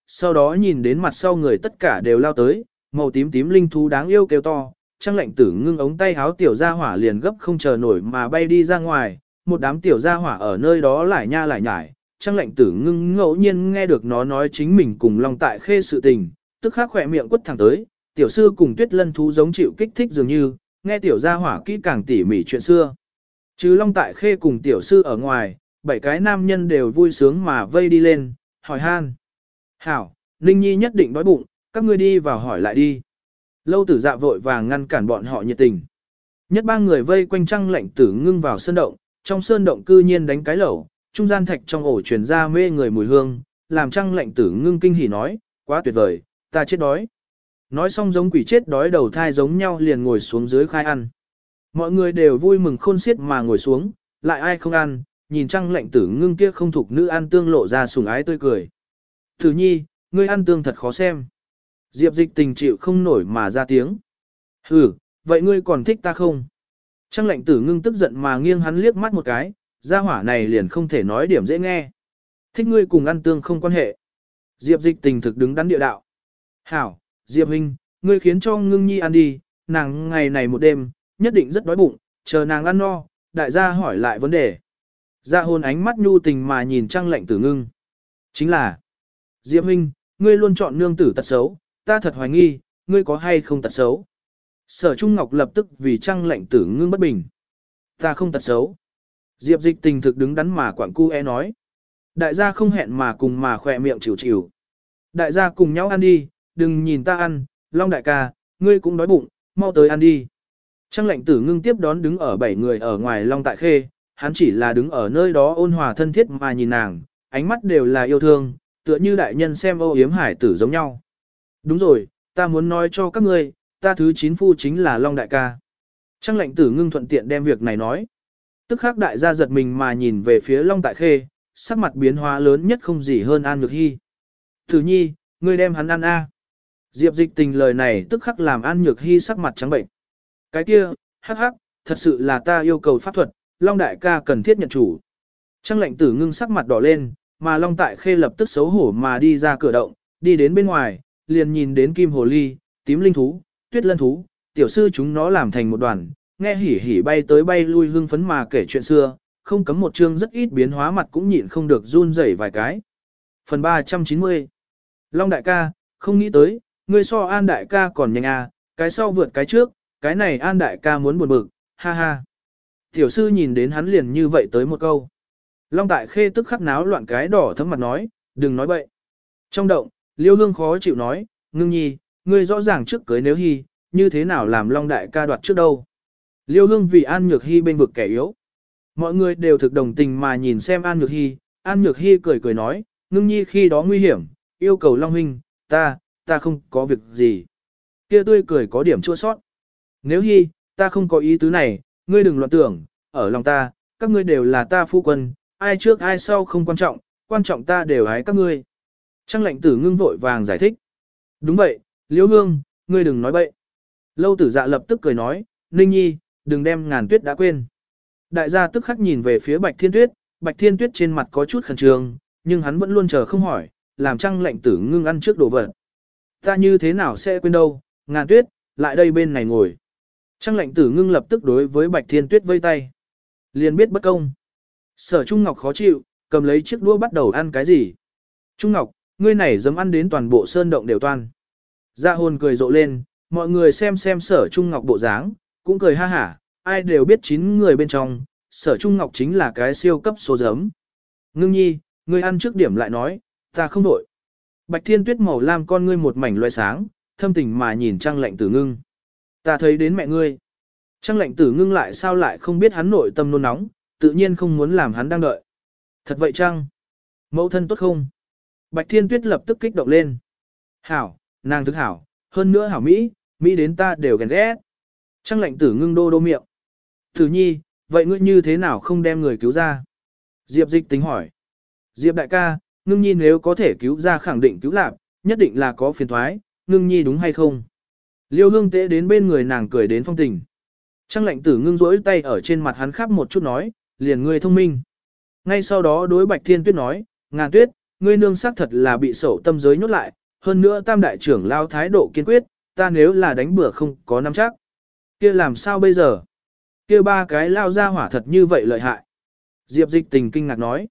sau đó nhìn đến mặt sau người tất cả đều lao tới, màu tím tím linh thú đáng yêu kêu to, Trang Lệnh Tử ngưng ống tay háo tiểu gia hỏa liền gấp không chờ nổi mà bay đi ra ngoài, một đám tiểu gia hỏa ở nơi đó lại nha lại nhải, Trang Lệnh Tử ngưng ngẫu nhiên nghe được nó nói chính mình cùng Long Tại Khê sự tình, tức khắc khỏe miệng quất thẳng tới, tiểu sư cùng Tuyết Lân thú giống chịu kích thích dường như, nghe tiểu gia hỏa kỹ càng tỉ mỉ chuyện xưa. Trừ Long Tại Khê cùng tiểu sư ở ngoài, 7 cái nam nhân đều vui sướng mà vây đi lên, hỏi han. Hảo, Ninh Nhi nhất định đói bụng, các ngươi đi vào hỏi lại đi. Lâu Tử Dạ vội vàng ngăn cản bọn họ nhiệt tình. Nhất ba người vây quanh Trang Lệnh Tử ngưng vào sơn động, trong sơn động cư nhiên đánh cái lẩu, trung gian thạch trong ổ truyền ra mê người mùi hương, làm Trang Lệnh Tử ngưng kinh hỉ nói, quá tuyệt vời, ta chết đói. Nói xong giống quỷ chết đói đầu thai giống nhau liền ngồi xuống dưới khai ăn. Mọi người đều vui mừng khôn xiết mà ngồi xuống, lại ai không ăn, nhìn Trang Lệnh Tử ngưng kia không thuộc nữ ăn tương lộ ra sủng ái tươi cười. Tử Nhi, ngươi ăn tương thật khó xem. Diệp Dịch Tình chịu không nổi mà ra tiếng. Hừ, vậy ngươi còn thích ta không? Trang Lệnh Tử ngưng tức giận mà nghiêng hắn liếc mắt một cái, gia hỏa này liền không thể nói điểm dễ nghe. Thích ngươi cùng ăn tương không quan hệ. Diệp Dịch Tình thực đứng đắn địa đạo. Hảo, Diệp Huynh, ngươi khiến cho ngưng nhi ăn đi, nàng ngày này một đêm, nhất định rất đói bụng, chờ nàng ăn no, đại gia hỏi lại vấn đề. Dạ hồn ánh mắt nhu tình mà nhìn Trang Lệnh Tử ngưng. Chính là, Diệp Huynh, ngươi luôn chọn nương tử tật xấu, ta thật hoài nghi, ngươi có hay không tật xấu. Sở Trung Ngọc lập tức vì Trang Lệnh Tử ngưng bất bình. Ta không tật xấu. Diệp Dịch Tình thực đứng đắn mà quảng cu nói. Đại gia không hẹn mà cùng mà khỏe miệng chịu chịu. Đại gia cùng nhau ăn đi, đừng nhìn ta ăn, Long đại ca, ngươi cũng đói bụng, mau tới ăn đi. Trang Lệnh Tử ngưng tiếp đón đứng ở 7 người ở ngoài Long Tại Khê, hắn chỉ là đứng ở nơi đó ôn hòa thân thiết mà nhìn nàng, ánh mắt đều là yêu thương, tựa như đại nhân xem âu yếm hải tử giống nhau. Đúng rồi, ta muốn nói cho các ngươi, ta thứ 9 phu chính là Long đại ca. Trang Lệnh Tử ngưng thuận tiện đem việc này nói. Tức khắc đại gia giật mình mà nhìn về phía Long Tại Khê, sắc mặt biến hóa lớn nhất không gì hơn An Nhược Hy. Tử Nhi, ngươi đem hắn ăn a. Diệp Dịch Tình lời này tức khắc làm An Nhược Hy sắc mặt trắng bệnh. Cái kia, hắc hắc, thật sự là ta yêu cầu pháp thuật, Long đại ca cần thiết nhận chủ. Trang Lệnh Tử ngưng sắc mặt đỏ lên, mà Long Tại Khê lập tức xấu hổ mà đi ra cửa động, đi đến bên ngoài, liền nhìn đến kim hồ ly, tím linh thú, tuyết lân thú, tiểu sư chúng nó làm thành một đoàn, nghe hỉ hỉ bay tới bay lui hưng phấn mà kể chuyện xưa, không cấm một chương rất ít biến hóa mặt cũng nhịn không được run rẩy vài cái. Phần 390 Long đại ca, không nghĩ tới, ngươi so An đại ca còn nhanh à, cái sau vượt cái trước, cái này An đại ca muốn buồn bực, ha ha. Tiểu sư nhìn đến hắn liền như vậy tới một câu. Long Tại Khê tức khắc náo loạn cái đỏ thấm mặt nói, đừng nói bậy. Trong động, Liêu Hương khó chịu nói, ngưng nhi, ngươi rõ ràng trước cưới nếu hy, như thế nào làm Long đại ca đoạt trước đâu. Liêu Hương vì An Nhược Hy bên vực kẻ yếu. Mọi người đều thực đồng tình mà nhìn xem An Nhược Hy, An Nhược Hy cười cười nói, ngưng nhi khi đó nguy hiểm, yêu cầu Long huynh, ta không có việc gì. Kia tươi cười có điểm chua sót. Nếu Hy, ta không có ý tứ này, ngươi đừng loạn tưởng, ở lòng ta, các ngươi đều là ta phu quân, ai trước ai sau không quan trọng ta đều ái các ngươi. Trang Lệnh Tử ngưng vội vàng giải thích. Đúng vậy, Liễu Hương, ngươi đừng nói bậy. Lâu Tử Dạ lập tức cười nói, Ninh Nhi, đừng đem Ngàn Tuyết đã quên. Đại gia tức khắc nhìn về phía Bạch Thiên Tuyết trên mặt có chút khẩn trương, nhưng hắn vẫn luôn chờ không hỏi, làm Trang Lệnh Tử ngưng ăn trước đồ vật. Ta như thế nào sẽ quên đâu, Ngàn Tuyết, lại đây bên này ngồi. Trang Lệnh Tử ngưng lập tức đối với Bạch Thiên Tuyết vây tay. Liền biết bất công. Sở Trung Ngọc khó chịu, cầm lấy chiếc đũa bắt đầu ăn cái gì. Trung Ngọc, ngươi này dám ăn đến toàn bộ sơn động đều toan. Dạ hồn cười rộ lên, mọi người xem Sở Trung Ngọc bộ dáng, cũng cười ha hả, ai đều biết 9 người bên trong, Sở Trung Ngọc chính là cái siêu cấp số giấm. Ngưng nhi, ngươi ăn trước điểm lại nói, ta không đổi. Bạch Thiên Tuyết màu lam con ngươi một mảnh loe sáng, thâm tình mà nhìn Trang Lệnh Tử ngưng. Ta thấy đến mẹ ngươi. Trang Lệnh Tử ngưng lại sao lại không biết hắn nội tâm nôn nóng, tự nhiên không muốn làm hắn đang đợi. Thật vậy chăng? Mẫu thân tốt không? Bạch Thiên Tuyết lập tức kích động lên. Hảo, nàng thức hảo, hơn nữa hảo Mỹ, Mỹ đến ta đều ghen ghét. Trang Lệnh Tử ngưng đô miệng. Tử Nhi, vậy ngươi như thế nào không đem người cứu ra? Diệp Dịch tính hỏi. Diệp đại ca, ngưng nhi nếu có thể cứu ra khẳng định cứu lạc, nhất định là có phiền thoái, ngưng nhi đúng hay không? Liêu Hương tế đến bên người nàng cười đến phong tình. Trang Lệnh Tử ngưng rỗi tay ở trên mặt hắn khắp một chút nói, liền ngươi thông minh. Ngay sau đó đối Bạch Thiên Tuyết nói, Ngàn Tuyết, ngươi nương xác thật là bị sẩu tâm giới nhốt lại, hơn nữa tam đại trưởng lao thái độ kiên quyết, ta nếu là đánh bừa không có nắm chắc. Kia làm sao bây giờ? Kia ba cái lao ra hỏa thật như vậy lợi hại. Diệp Dịch Tình kinh ngạc nói.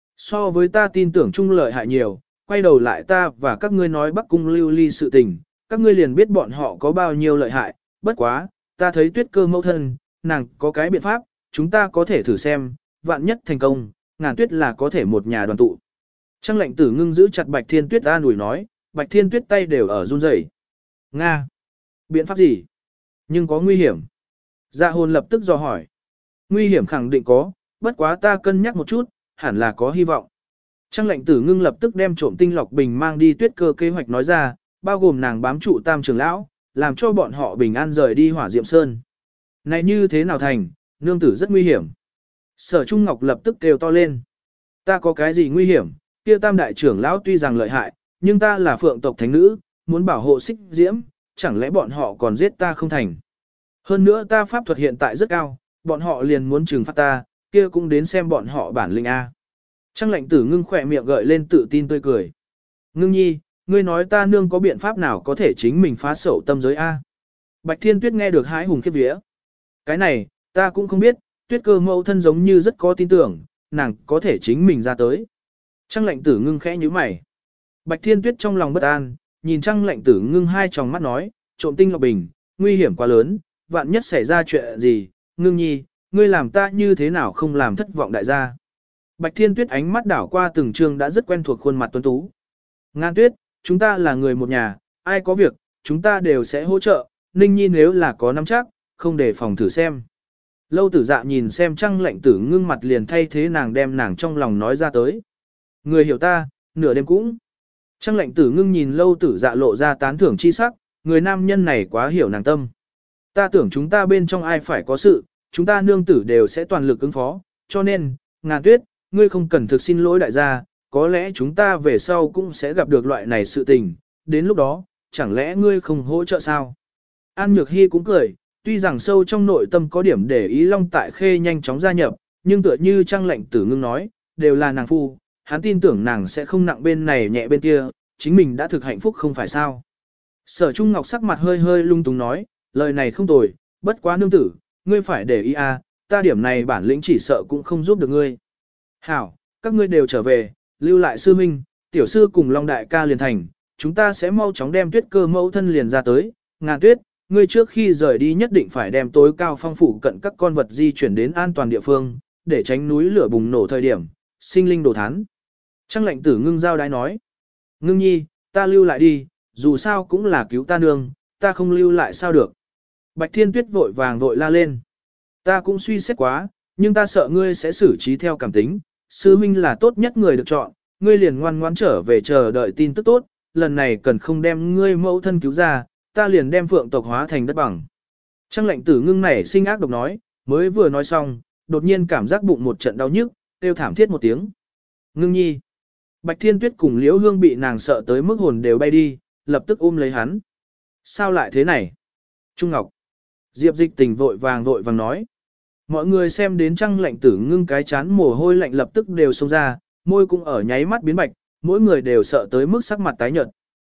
So với ta tin tưởng chung lợi hại nhiều, quay đầu lại ta và các ngươi nói Bắc Cung Lưu Ly sự tình, các ngươi liền biết bọn họ có bao nhiêu lợi hại, bất quá, ta thấy Tuyết Cơ mẫu thân, nàng có cái biện pháp, chúng ta có thể thử xem, vạn nhất thành công, Ngàn Tuyết là có thể một nhà đoàn tụ. Trang Lệnh Tử Ngưng giữ chặt Bạch Thiên Tuyết an ủi nói, Bạch Thiên Tuyết tay đều ở run rẩy. Nga! Biện pháp gì? Nhưng có nguy hiểm. Dạ hồn lập tức dò hỏi. Nguy hiểm khẳng định có, bất quá ta cân nhắc một chút, hẳn là có hy vọng. Trang Lệnh Tử Ngưng lập tức đem trộm tinh lọc bình mang đi Tuyết Cơ kế hoạch nói ra, bao gồm nàng bám trụ Tam trưởng lão, làm cho bọn họ bình an rời đi Hỏa Diệm Sơn. Này như thế nào thành, nương tử rất nguy hiểm. Sở Trung Ngọc lập tức kêu to lên. Ta có cái gì nguy hiểm, kia Tam đại trưởng lão tuy rằng lợi hại, nhưng ta là phượng tộc thánh nữ, muốn bảo hộ Xích Diễm, chẳng lẽ bọn họ còn giết ta không thành. Hơn nữa ta pháp thuật hiện tại rất cao, bọn họ liền muốn trừng phạt ta, kia cũng đến xem bọn họ bản lĩnh A. Trang Lệnh Tử Ngưng khỏe miệng gợi lên tự tin tươi cười. Ngưng nhi, ngươi nói ta nương có biện pháp nào có thể chính mình phá sẩu tâm giới A. Bạch Thiên Tuyết nghe được hái hùng khiếp vía. Cái này, ta cũng không biết, Tuyết Cơ mẫu thân giống như rất có tin tưởng, nàng có thể chính mình ra tới. Trang Lệnh Tử Ngưng khẽ nhíu mày. Bạch Thiên Tuyết trong lòng bất an, nhìn Trang Lệnh Tử Ngưng hai tròng mắt nói, trộm tinh lọc bình, nguy hiểm quá lớn, vạn nhất xảy ra chuyện gì, Ngưng nhi, ngươi làm ta như thế nào không làm thất vọng đại gia. Bạch Thiên Tuyết ánh mắt đảo qua từng trường đã rất quen thuộc khuôn mặt tuấn tú. Ngàn Tuyết, chúng ta là người một nhà, ai có việc, chúng ta đều sẽ hỗ trợ, Ninh nhi nếu là có nắm chắc, không để phòng thử xem. Lâu Tử Dạ nhìn xem Trang Lệnh Tử Ngưng mặt liền thay thế nàng đem nàng trong lòng nói ra tới. Người hiểu ta, nửa đêm cũng. Trang Lệnh Tử Ngưng nhìn Lâu Tử Dạ lộ ra tán thưởng chi sắc, người nam nhân này quá hiểu nàng tâm. Ta tưởng chúng ta bên trong ai phải có sự, chúng ta nương tử đều sẽ toàn lực ứng phó, cho nên, Ngàn Tuyết, ngươi không cần thực xin lỗi đại gia, có lẽ chúng ta về sau cũng sẽ gặp được loại này sự tình, đến lúc đó, chẳng lẽ ngươi không hỗ trợ sao? An Nhược Hy cũng cười, tuy rằng sâu trong nội tâm có điểm để ý Long Tại Khê nhanh chóng gia nhập, nhưng tựa như Trang Lệnh Tử Ngưng nói, đều là nàng phu, hắn tin tưởng nàng sẽ không nặng bên này nhẹ bên kia, chính mình đã thực hạnh phúc không phải sao. Sở Trung Ngọc sắc mặt hơi hơi lung túng nói, lời này không tồi, bất quá nương tử, ngươi phải để ý a, ta điểm này bản lĩnh chỉ sợ cũng không giúp được ngươi. Hảo, các ngươi đều trở về, lưu lại sư minh, tiểu sư cùng Long đại ca liền thành, chúng ta sẽ mau chóng đem Tuyết Cơ mẫu thân liền ra tới. Ngàn Tuyết, ngươi trước khi rời đi nhất định phải đem tối cao phong phủ cận các con vật di chuyển đến an toàn địa phương, để tránh núi lửa bùng nổ thời điểm, sinh linh đổ thán. Trang Lệnh Tử Ngưng giao đái nói, Ngưng nhi, ta lưu lại đi, dù sao cũng là cứu ta nương, ta không lưu lại sao được. Bạch Thiên Tuyết vội vàng vội la lên. Ta cũng suy xét quá, nhưng ta sợ ngươi sẽ xử trí theo cảm tính, sư huynh là tốt nhất người được chọn, ngươi liền ngoan ngoãn trở về chờ đợi tin tức tốt, lần này cần không đem ngươi mẫu thân cứu ra, ta liền đem phượng tộc hóa thành đất bằng. Trang Lệnh Tử Ngưng nảy sinh ác độc nói, mới vừa nói xong, đột nhiên cảm giác bụng một trận đau nhức, kêu thảm thiết một tiếng. Ngưng nhi. Bạch Thiên Tuyết cùng Liễu Hương bị nàng sợ tới mức hồn đều bay đi, lập tức ôm lấy hắn. Sao lại thế này? Trung Ngọc. Diệp Dịch Tình vội vàng nói. Mọi người xem đến Trang Lệnh Tử Ngưng cái chán mồ hôi lạnh lập tức đều xông ra, môi cũng ở nháy mắt biến bạch, mỗi người đều sợ tới mức sắc mặt tái nhợt.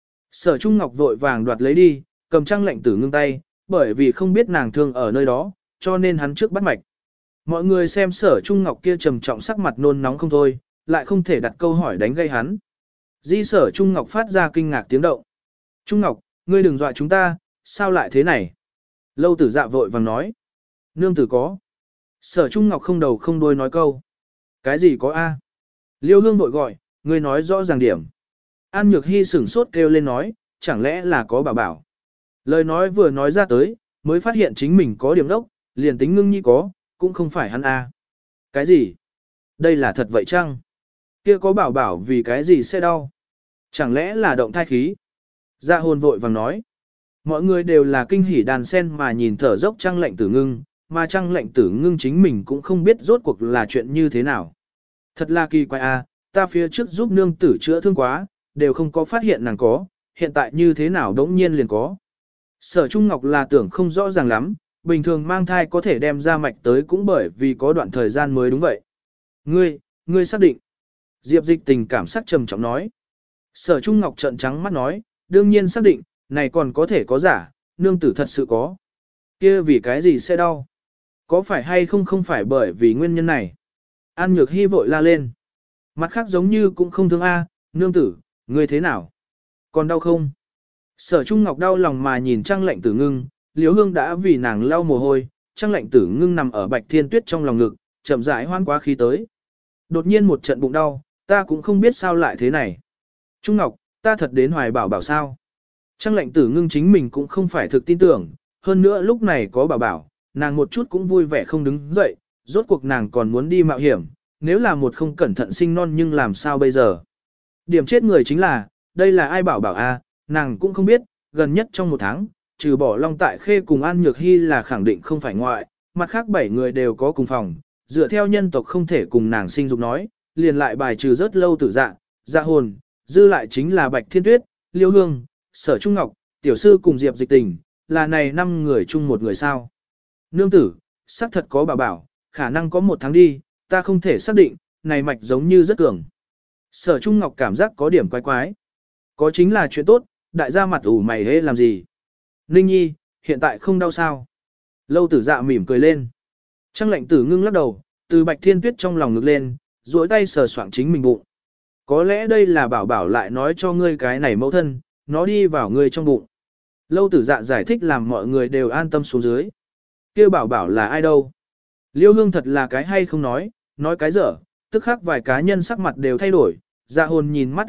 Sở Trung Ngọc vội vàng đoạt lấy đi, cầm Trang Lệnh Tử Ngưng tay, bởi vì không biết nàng thương ở nơi đó, cho nên hắn trước bắt mạch. Mọi người xem Sở Trung Ngọc kia trầm trọng sắc mặt nôn nóng không thôi, lại không thể đặt câu hỏi đánh gây hắn. Di Sở Trung Ngọc phát ra kinh ngạc tiếng động. Trung Ngọc, ngươi đừng dọa chúng ta, sao lại thế này? Lâu Tử Dạ vội vàng nói. Nương tử có. Sở Trung Ngọc không đầu không đuôi nói câu. Cái gì có a? Liêu Hương vội gọi, ngươi nói rõ ràng điểm. An Nhược Hy sửng sốt kêu lên nói, chẳng lẽ là có bảo bảo. Lời nói vừa nói ra tới, mới phát hiện chính mình có điểm đốc, liền tính Ngưng nhi có, cũng không phải hắn a. Cái gì? Đây là thật vậy chăng? Kia có bảo bảo vì cái gì sẽ đau? Chẳng lẽ là động thai khí? Dạ hồn vội vàng nói. Mọi người đều là kinh hỉ đàn sen mà nhìn thở dốc Trang Lệnh Tử Ngưng, mà Trang Lệnh Tử Ngưng chính mình cũng không biết rốt cuộc là chuyện như thế nào. Thật là kỳ quái a, ta phía trước giúp nương tử chữa thương quá, đều không có phát hiện nàng có, hiện tại như thế nào đống nhiên liền có. Sở Trung Ngọc là tưởng không rõ ràng lắm, bình thường mang thai có thể đem ra mạch tới cũng bởi vì có đoạn thời gian mới đúng vậy. Ngươi xác định. Diệp Dịch Tình cảm sắc trầm trọng nói. Sở Trung Ngọc trợn trắng mắt nói, đương nhiên xác định, này còn có thể có giả, nương tử thật sự có. Kia vì cái gì sẽ đau? Có phải hay không không phải bởi vì nguyên nhân này? An Nhược Hy vội la lên. Mặt khác giống như cũng không thương a, nương tử, ngươi thế nào? Còn đau không? Sở Trung Ngọc đau lòng mà nhìn Trang Lệnh Tử Ngưng, Liễu Hương đã vì nàng lau mồ hôi, Trang Lệnh Tử Ngưng nằm ở Bạch Thiên Tuyết trong lòng ngực, chậm rãi hoan quá khí tới. Đột nhiên một trận bụng đau, ta cũng không biết sao lại thế này. Trung Ngọc, ta thật đến hoài bảo bảo sao? Trang Lệnh Tử Ngưng chính mình cũng không phải thực tin tưởng, hơn nữa lúc này có bảo bảo, nàng một chút cũng vui vẻ không đứng dậy, rốt cuộc nàng còn muốn đi mạo hiểm, nếu là một không cẩn thận sinh non nhưng làm sao bây giờ? Điểm chết người chính là, đây là ai bảo bảo a, nàng cũng không biết, gần nhất trong một tháng, trừ bỏ Long Tại Khê cùng An Nhược Hy là khẳng định không phải ngoại, mặt khác 7 người đều có cùng phòng, dựa theo nhân tộc không thể cùng nàng sinh dục nói, liền lại bài trừ rất lâu tử dạ hồn, dư lại chính là Bạch Thiên Tuyết, Liêu Hương, Sở Trung Ngọc, Tiểu Sư cùng Diệp Dịch Tình, là này 5 người chung một người sao. Nương tử, xác thật có bảo bảo, khả năng có 1 tháng đi, ta không thể xác định, này mạch giống như rất cường. Sở Trung Ngọc cảm giác có điểm quái quái. Có chính là chuyện tốt, đại gia mặt ủ mày hê làm gì. Ninh Nhi, hiện tại không đau sao. Lâu Tử Dạ mỉm cười lên. Trang Lệnh Tử Ngưng lắc đầu, từ Bạch Thiên Tuyết trong lòng ngực lên, duỗi tay sờ soạng chính mình bụng. Có lẽ đây là bảo bảo lại nói cho ngươi cái này mẫu thân, nó đi vào ngươi trong bụng. Lâu Tử Dạ giải thích làm mọi người đều an tâm xuống dưới. Kêu bảo bảo là ai đâu. Liêu Hương thật là cái hay không nói cái dở, tức khắc vài cá nhân sắc mặt đều thay đổi. Dạ hồn nhìn mắt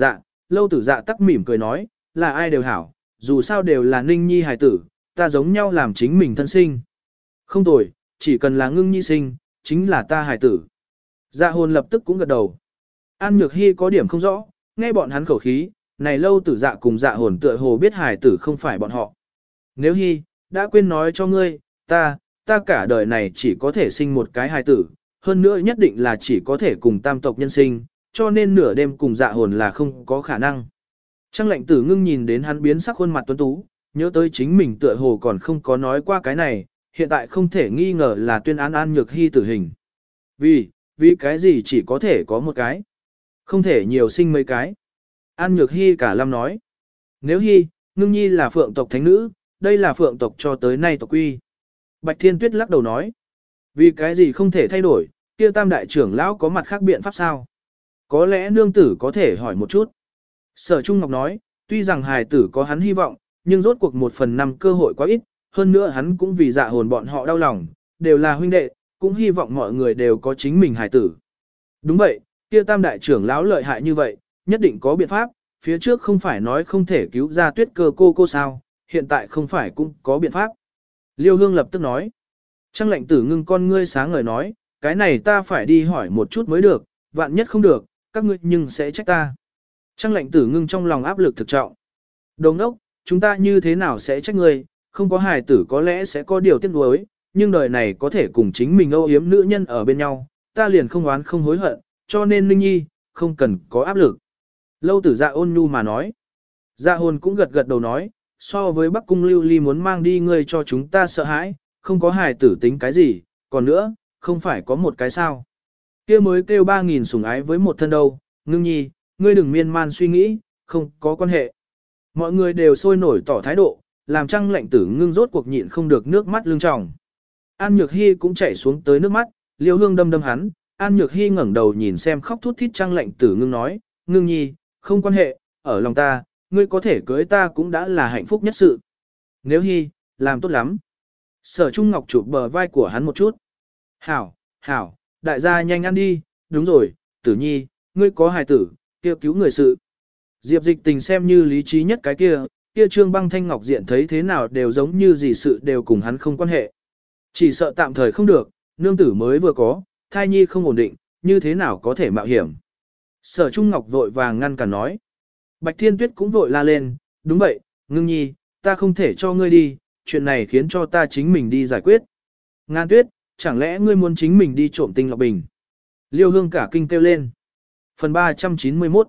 Lâu Tử Dạ tắc mỉm cười nói, là ai đều hảo, dù sao đều là Ninh Nhi hài tử, ta giống nhau làm chính mình thân sinh. Không tồi, chỉ cần là Ngưng Nhi sinh, chính là ta hài tử. Dạ hồn lập tức cũng gật đầu. An Nhược Hy có điểm không rõ, nghe bọn hắn khẩu khí, này Lâu Tử Dạ cùng dạ hồn tựa hồ biết hài tử không phải bọn họ. Nếu Hy, đã quên nói cho ngươi, ta cả đời này chỉ có thể sinh một cái hài tử, hơn nữa nhất định là chỉ có thể cùng tam tộc nhân sinh, cho nên nửa đêm cùng dạ hồn là không có khả năng. Trang Lệnh Tử Ngưng nhìn đến hắn biến sắc khuôn mặt tuấn tú, nhớ tới chính mình tựa hồ còn không có nói qua cái này, hiện tại không thể nghi ngờ là tuyên án An Nhược Hy tử hình. Vì cái gì chỉ có thể có một cái? Không thể nhiều sinh mấy cái. An Nhược Hy cả lâm nói. Nếu Hy, Ngưng Nhi là phượng tộc thánh nữ, đây là phượng tộc cho tới nay tộc quy. Bạch Thiên Tuyết lắc đầu nói. Vì cái gì không thể thay đổi, kia tam đại trưởng lão có mặt khác biện pháp sao? Có lẽ nương tử có thể hỏi một chút. Sở Trung Ngọc nói, tuy rằng hài tử có hắn hy vọng, nhưng rốt cuộc 1/5 cơ hội quá ít, hơn nữa hắn cũng vì dạ hồn bọn họ đau lòng, đều là huynh đệ, cũng hy vọng mọi người đều có chính mình hài tử. Đúng vậy, kia tam đại trưởng lão lợi hại như vậy, nhất định có biện pháp, phía trước không phải nói không thể cứu ra Tuyết Cơ cô sao, hiện tại không phải cũng có biện pháp. Liêu Hương lập tức nói. Trang Lệnh Tử Ngưng con ngươi sáng ngời nói, cái này ta phải đi hỏi một chút mới được, vạn nhất không được, các ngươi nhưng sẽ trách ta. Trang Lệnh Tử Ngưng trong lòng áp lực thực trọng. Đồng đốc, chúng ta như thế nào sẽ trách ngươi, không có hài tử có lẽ sẽ có điều tiếc nuối, nhưng đời này có thể cùng chính mình âu yếm nữ nhân ở bên nhau, ta liền không oán không hối hận, cho nên Ninh Nhi, không cần có áp lực. Lâu Tử Dạ ôn nhu mà nói. Dạ hồn cũng gật gật đầu nói, so với Bắc Cung Lưu Ly muốn mang đi ngươi cho chúng ta sợ hãi, không có hài tử tính cái gì, còn nữa, không phải có một cái sao. Kia mới kêu 3.000 sủng ái với một thân đâu, Ngưng Nhi, ngươi đừng miên man suy nghĩ, không có quan hệ. Mọi người đều sôi nổi tỏ thái độ, làm Trang Lệnh Tử Ngưng rốt cuộc nhịn không được nước mắt lưng tròng. An Nhược Hy cũng chảy xuống tới nước mắt, Liêu Hương đâm hắn, An Nhược Hy ngẩng đầu nhìn xem khóc thút thít Trang Lệnh Tử Ngưng nói, Ngưng Nhi, không quan hệ, ở lòng ta, ngươi có thể cưới ta cũng đã là hạnh phúc nhất sự. Nếu Hy, làm tốt lắm. Sở Trung Ngọc chụp bờ vai của hắn một chút. Hảo, đại gia nhanh ăn đi, đúng rồi, Tử Nhi, ngươi có hài tử, kêu cứu người sự. Diệp Dịch Tình xem như lý trí nhất cái kia Trương Băng Thanh Ngọc diện thấy thế nào đều giống như gì sự đều cùng hắn không quan hệ. Chỉ sợ tạm thời không được, nương tử mới vừa có, thai nhi không ổn định, như thế nào có thể mạo hiểm. Sở Trung Ngọc vội vàng ngăn cản nói. Bạch Thiên Tuyết cũng vội la lên, đúng vậy, Ngưng Nhi, ta không thể cho ngươi đi, chuyện này khiến cho ta chính mình đi giải quyết. Ngàn Tuyết, chẳng lẽ ngươi muốn chính mình đi trộm tinh lọc bình? Liêu Hương cả kinh kêu lên. Phần 391.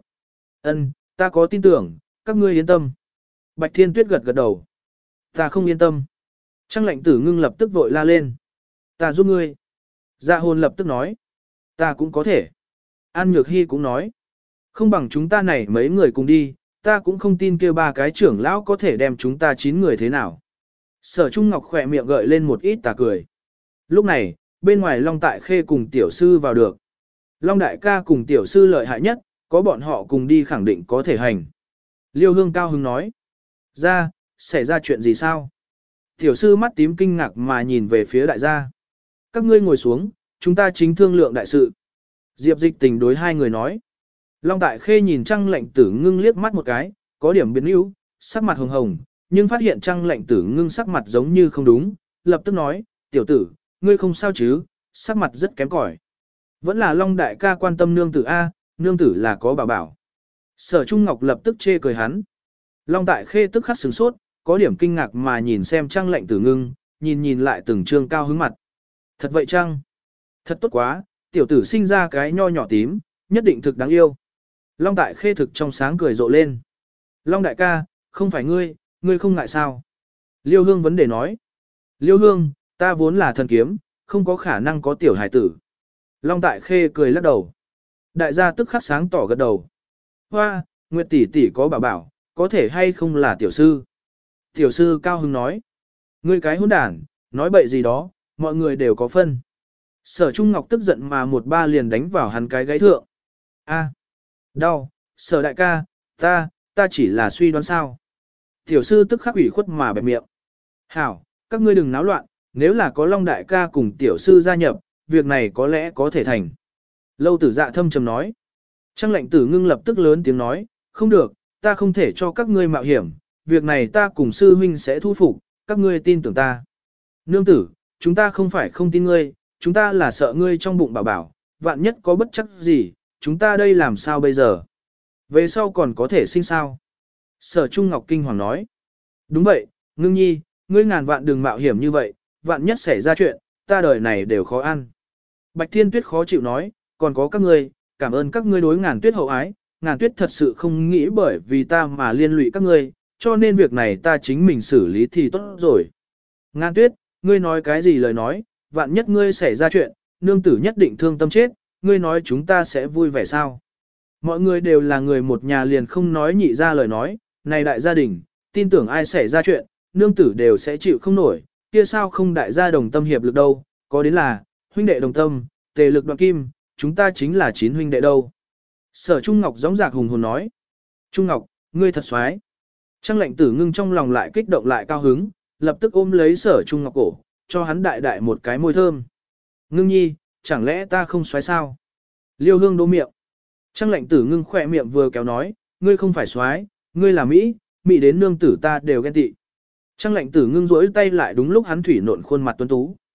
Ta có tin tưởng, các ngươi yên tâm. Bạch Thiên Tuyết gật gật đầu. Ta không yên tâm. Trang Lệnh Tử Ngưng lập tức vội la lên. Ta giúp ngươi. Dạ hồn lập tức nói. Ta cũng có thể. An Nhược Hy cũng nói, không bằng chúng ta này mấy người cùng đi, ta cũng không tin kia ba cái trưởng lão có thể đem chúng ta 9 người thế nào. Sở Trung Ngọc khỏe miệng gợi lên một ít tà cười. Lúc này, bên ngoài Long Tại Khê cùng tiểu sư vào được. Long đại ca cùng tiểu sư lợi hại nhất, có bọn họ cùng đi khẳng định có thể hành. Liêu Hương cao hứng nói. Xảy ra chuyện gì sao? Tiểu sư mắt tím kinh ngạc mà nhìn về phía đại gia. Các ngươi ngồi xuống, chúng ta chính thương lượng đại sự. Diệp Dịch Tình đối hai người nói. Long Tại Khê nhìn Trăng Lệnh Tử Ngưng liếc mắt một cái, có điểm biến yếu, sắc mặt hồng hồng, nhưng phát hiện Trăng Lệnh Tử Ngưng sắc mặt giống như không đúng, lập tức nói, tiểu tử, ngươi không sao chứ, sắc mặt rất kém cỏi. Vẫn là Long đại ca quan tâm nương tử A, nương tử là có bảo bảo. Sở Trung Ngọc lập tức chê cười hắn. Long Tại Khê tức khắc sửng sốt, có điểm kinh ngạc mà nhìn xem Trăng Lệnh Tử Ngưng, nhìn lại từng trương cao hứng mặt. Thật vậy chăng? Thật tốt quá, tiểu tử sinh ra cái nho nhỏ tím, nhất định thực đáng yêu. Long Tại Khê thực trong sáng cười rộ lên. Long đại ca, không phải ngươi không ngại sao? Liêu Hương vấn đề nói. Liêu Hương, ta vốn là thần kiếm, không có khả năng có tiểu hải tử. Long Tại Khê cười lắc đầu. Đại gia tức khắc sáng tỏ gật đầu. Hoa, Nguyệt tỷ tỷ có bảo bảo, có thể hay không là tiểu sư? Tiểu sư cao hứng nói. Ngươi cái hỗn đản, nói bậy gì đó, mọi người đều có phân. Sở Trung Ngọc tức giận mà một ba liền đánh vào hắn cái gáy thượng. A, đau, Sở đại ca, ta chỉ là suy đoán sao. Tiểu sư tức khắc ủy khuất mà bẹp miệng. Hảo, các ngươi đừng náo loạn, nếu là có Long đại ca cùng tiểu sư gia nhập, việc này có lẽ có thể thành. Lâu Tử Dạ thâm trầm nói. Trăng Lệnh Tử Ngưng lập tức lớn tiếng nói, không được, ta không thể cho các ngươi mạo hiểm, việc này ta cùng sư huynh sẽ thu phục, các ngươi tin tưởng ta. Nương tử, chúng ta không phải không tin ngươi, chúng ta là sợ ngươi trong bụng bảo bảo, vạn nhất có bất chắc gì, chúng ta đây làm sao bây giờ? Về sau còn có thể sinh sao? Sở Trung Ngọc kinh hoàng nói. Đúng vậy, Ngưng nhi, ngươi ngàn vạn đừng mạo hiểm như vậy, vạn nhất xảy ra chuyện, ta đời này đều khó ăn. Bạch Thiên Tuyết khó chịu nói, còn có các ngươi, cảm ơn các ngươi đối Ngàn Tuyết hậu ái, Ngàn Tuyết thật sự không nghĩ bởi vì ta mà liên lụy các ngươi, cho nên việc này ta chính mình xử lý thì tốt rồi. Ngàn Tuyết, ngươi nói cái gì lời nói, vạn nhất ngươi xảy ra chuyện, nương tử nhất định thương tâm chết, ngươi nói chúng ta sẽ vui vẻ sao? Mọi người đều là người một nhà liền không nói nhị ra lời nói, này đại gia đình, tin tưởng ai xảy ra chuyện, nương tử đều sẽ chịu không nổi, kia sao không đại gia đồng tâm hiệp lực đâu, có đến là, huynh đệ đồng tâm, tề lực đoạn kim, chúng ta chính là 9 huynh đệ đâu. Sở Trung Ngọc gióng giạc hùng hồn nói. Trung Ngọc, ngươi thật xoái. Trăng Lệnh Tử Ngưng trong lòng lại kích động lại cao hứng, lập tức ôm lấy Sở Trung Ngọc cổ, cho hắn đại đại một cái môi thơm. Ngưng nhi, chẳng lẽ ta không xoái sao? Liêu Hương đô miệng. Trăng Lệnh Tử Ngưng khỏe miệng vừa kéo nói, ngươi không phải xoái, ngươi là Mỹ, Mỹ đến nương tử ta đều ghen tị. Trăng Lệnh Tử Ngưng rỗi tay lại đúng lúc hắn thủy nộn khuôn mặt tuấn tú.